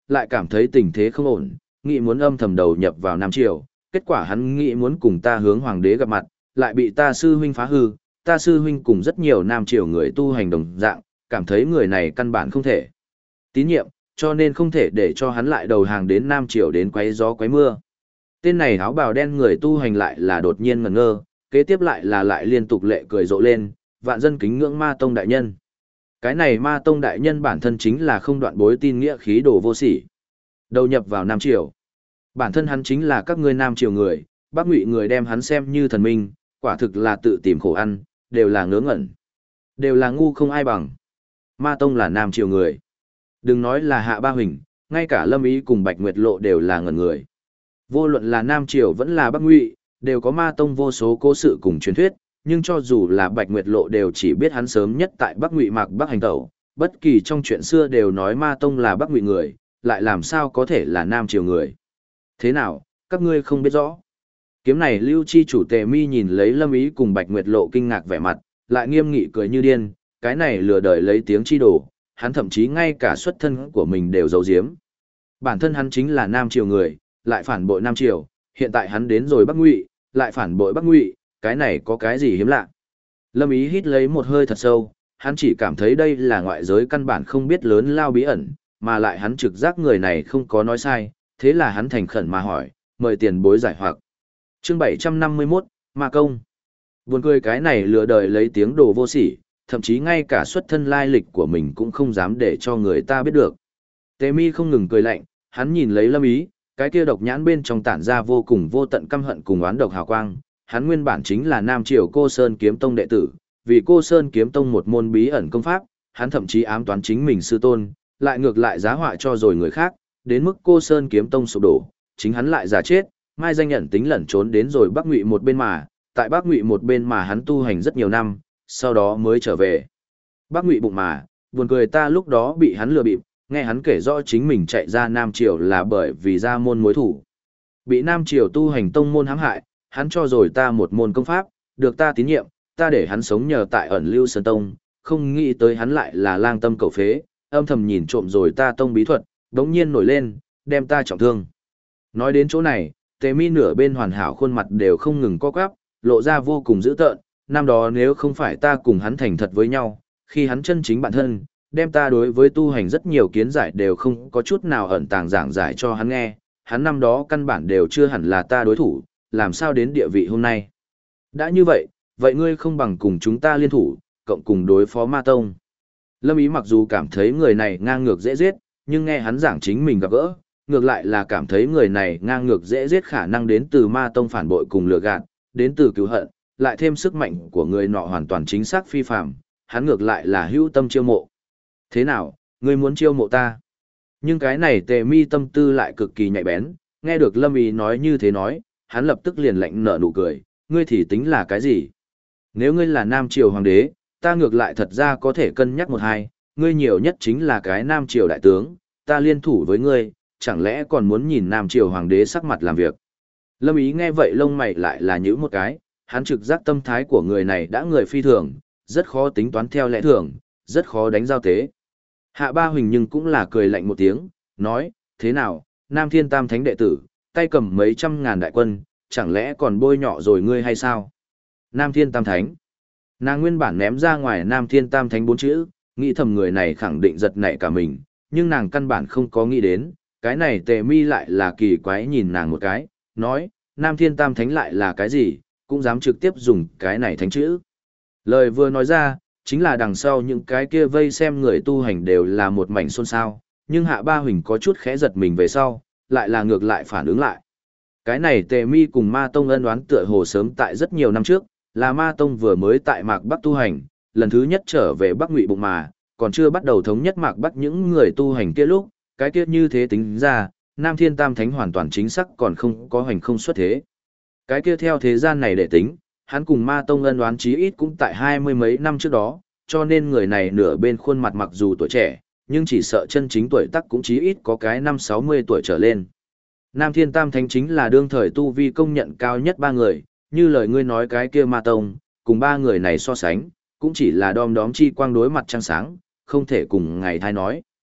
lại cảm thấy tình thế không ổn, nghĩ muốn âm thầm đầu nhập vào Nam Triều, kết quả hắn nghĩ muốn cùng ta hướng hoàng đế gặp mặt, lại bị ta sư huynh phá hư, ta sư huynh cùng rất nhiều Nam Triều người tu hành đồng dạng, cảm thấy người này căn bản không thể tín nhiệm, cho nên không thể để cho hắn lại đầu hàng đến Nam Triều đến quấy gió quấy mưa. Tên này áo bào đen người tu hành lại là đột nhiên ngẩn ngơ, kế tiếp lại liên tục lệ cười rộ lên, vạn dân kính ngưỡng Ma Tông đại nhân. Cái này Ma Tông đại nhân bản thân chính là không đoạn bối tin nghĩa khí đồ vô sỉ. Đầu nhập vào Nam Triều. Bản thân hắn chính là các ngươi Nam Triều người, Bắc Ngụy người đem hắn xem như thần minh, quả thực là tự tìm khổ ăn, đều là ngớ ngẩn. Đều là ngu không ai bằng. Ma Tông là Nam Triều người. Đừng nói là Hạ Ba Huỳnh, ngay cả Lâm Ý cùng Bạch Nguyệt Lộ đều là ngẩn người. Vô luận là Nam Triều vẫn là Bắc Ngụy, đều có Ma Tông vô số cố sự cùng truyền thuyết, nhưng cho dù là Bạch Nguyệt Lộ đều chỉ biết hắn sớm nhất tại Bắc Ngụy Mạc Bắc hành tẩu, bất kỳ trong chuyện xưa đều nói Ma Tông là Bắc Ngụy người, lại làm sao có thể là Nam Triều người. Thế nào, các ngươi không biết rõ? Kiếm này Lưu Chi chủ Tề Mi nhìn lấy Lâm Ý cùng Bạch Nguyệt Lộ kinh ngạc vẻ mặt, lại nghiêm nghị cười như điên, cái này lừa đời lấy tiếng chi đồ, hắn thậm chí ngay cả xuất thân của mình đều giấu giếm. Bản thân hắn chính là Nam Triều người, lại phản bội Nam Triều, hiện tại hắn đến rồi Bắc Ngụy, lại phản bội Bắc Ngụy, cái này có cái gì hiếm lạ. Lâm Ý hít lấy một hơi thật sâu, hắn chỉ cảm thấy đây là ngoại giới căn bản không biết lớn lao bí ẩn, mà lại hắn trực giác người này không có nói sai, thế là hắn thành khẩn mà hỏi, mời tiền bối giải hoặc. Chương 751, Ma Công. Buồn cười cái này lừa đời lấy tiếng đồ vô sỉ, thậm chí ngay cả xuất thân lai lịch của mình cũng không dám để cho người ta biết được. Tề Mi không ngừng cười lạnh, hắn nhìn lấy Lâm Ý, cái kia độc nhãn bên trong tản ra vô cùng vô tận căm hận cùng oán độc hào quang, hắn nguyên bản chính là Nam Triều Cô Sơn Kiếm Tông đệ tử, vì Cô Sơn Kiếm Tông một môn bí ẩn công pháp, hắn thậm chí ám toán chính mình sư tôn, lại ngược lại giá họa cho rồi người khác, đến mức Cô Sơn Kiếm Tông sụp đổ, chính hắn lại giả chết, mai danh nhận tính lẩn trốn đến rồi Bắc Ngụy một bên mà, tại Bắc Ngụy một bên mà hắn tu hành rất nhiều năm, sau đó mới trở về. Bắc Ngụy bụng mà, buồn cười ta lúc đó bị hắn lừa bịp, nghe hắn kể rõ chính mình chạy ra Nam Triều là bởi vì ra môn mối thủ. Bị Nam Triều tu hành tông môn hãm hại, hắn cho rồi ta một môn công pháp, được ta tín nhiệm, ta để hắn sống nhờ tại ẩn Lưu Sơn Tông, không nghĩ tới hắn lại là lang tâm cầu phế, âm thầm nhìn trộm rồi ta tông bí thuật, đống nhiên nổi lên, đem ta trọng thương. Nói đến chỗ này, Tề Mi nửa bên hoàn hảo khuôn mặt đều không ngừng co quắp, lộ ra vô cùng dữ tợn, năm đó nếu không phải ta cùng hắn thành thật với nhau, khi hắn chân chính bản thân, đem ta đối với tu hành rất nhiều kiến giải đều không có chút nào ẩn tàng giảng giải cho hắn nghe, hắn năm đó căn bản đều chưa hẳn là ta đối thủ, làm sao đến địa vị hôm nay. Đã như vậy, vậy ngươi không bằng cùng chúng ta liên thủ, cộng cùng đối phó Ma Tông. Lâm Ý mặc dù cảm thấy người này ngang ngược dễ giết, nhưng nghe hắn giảng chính mình gặp gỡ, ngược lại là cảm thấy người này ngang ngược dễ giết khả năng đến từ Ma Tông phản bội cùng lừa gạt, đến từ cứu hận, lại thêm sức mạnh của người nọ hoàn toàn chính xác phi phàm, hắn ngược lại là hữu tâm chiêu mộ. Thế nào, ngươi muốn chiêu mộ ta? Nhưng cái này Tề Mi tâm tư lại cực kỳ nhạy bén, nghe được Lâm Ý nói như thế nói, hắn lập tức liền lạnh nở nụ cười, ngươi thì tính là cái gì? Nếu ngươi là Nam Triều Hoàng đế, ta ngược lại thật ra có thể cân nhắc một hai, ngươi nhiều nhất chính là cái Nam Triều đại tướng, ta liên thủ với ngươi, chẳng lẽ còn muốn nhìn Nam Triều Hoàng đế sắc mặt làm việc? Lâm Ý nghe vậy lông mày lại là nhíu một cái, hắn trực giác tâm thái của người này đã người phi thường, rất khó tính toán theo lẽ thường, rất khó đánh giao tế. Hạ Ba Huỳnh nhưng cũng là cười lạnh một tiếng, nói, thế nào, Nam Thiên Tam Thánh đệ tử, tay cầm mấy trăm ngàn đại quân, chẳng lẽ còn bôi nhọ rồi ngươi hay sao? Nam Thiên Tam Thánh. Nàng nguyên bản ném ra ngoài Nam Thiên Tam Thánh 4 chữ, nghĩ thầm người này khẳng định giật nảy cả mình, nhưng nàng căn bản không có nghĩ đến, cái này Tề Mi lại là kỳ quái nhìn nàng một cái, nói, Nam Thiên Tam Thánh lại là cái gì, cũng dám trực tiếp dùng cái này thánh chữ. Lời vừa nói ra, chính là đằng sau những cái kia vây xem người tu hành đều là một mảnh xôn xao, nhưng Hạ Ba Huỳnh có chút khẽ giật mình về sau, lại là ngược lại phản ứng lại. Cái này Tề Mi cùng Ma Tông ân oán tựa hồ sớm tại rất nhiều năm trước, là Ma Tông vừa mới tại Mạc Bắc tu hành, lần thứ nhất trở về Bắc Ngụy bụng mà, còn chưa bắt đầu thống nhất Mạc Bắc những người tu hành kia lúc, cái kia như thế tính ra, Nam Thiên Tam Thánh hoàn toàn chính xác còn không có hành không xuất thế. Cái kia theo thế gian này để tính, hắn cùng Ma Tông ân oán chí ít cũng tại 20 mấy năm trước đó, cho nên người này nửa bên khuôn mặt mặc dù tuổi trẻ, nhưng chỉ sợ chân chính tuổi tác cũng chí ít có cái 5-60 tuổi trở lên. Nam Thiên Tam Thánh chính là đương thời tu vi công nhận cao nhất ba người, như lời ngươi nói cái kia Ma Tông, cùng ba người này so sánh, cũng chỉ là đom đóm chi quang đối mặt trăng sáng, không thể cùng ngày thai nói.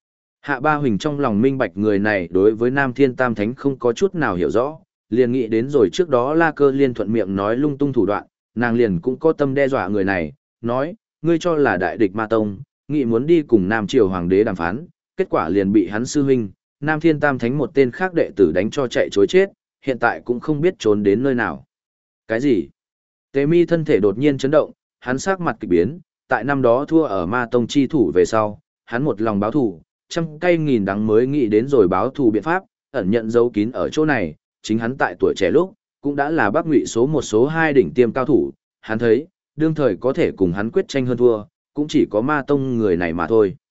Hạ Ba Huỳnh trong lòng minh bạch người này đối với Nam Thiên Tam Thánh không có chút nào hiểu rõ, liền nghĩ đến rồi trước đó La Cơ Liên thuận miệng nói lung tung thủ đoạn, nàng liền cũng có tâm đe dọa người này, nói, ngươi cho là đại địch Ma Tông, nghĩ muốn đi cùng Nam Triều Hoàng đế đàm phán, kết quả liền bị hắn sư huynh, Nam Thiên Tam Thánh một tên khác đệ tử đánh cho chạy chối chết, hiện tại cũng không biết trốn đến nơi nào. Cái gì? Tế Mi thân thể đột nhiên chấn động, hắn sắc mặt kỳ biến, tại năm đó thua ở Ma Tông chi thủ về sau, hắn một lòng báo thù, trăm cây nghìn đắng mới nghĩ đến rồi báo thù biện pháp, ẩn nhận dấu kín ở chỗ này, chính hắn tại tuổi trẻ lúc, cũng đã là Bắc Ngụy số 1 số 2 đỉnh tiêm cao thủ, hắn thấy, đương thời có thể cùng hắn quyết tranh hơn thua, cũng chỉ có Ma Tông người này mà thôi.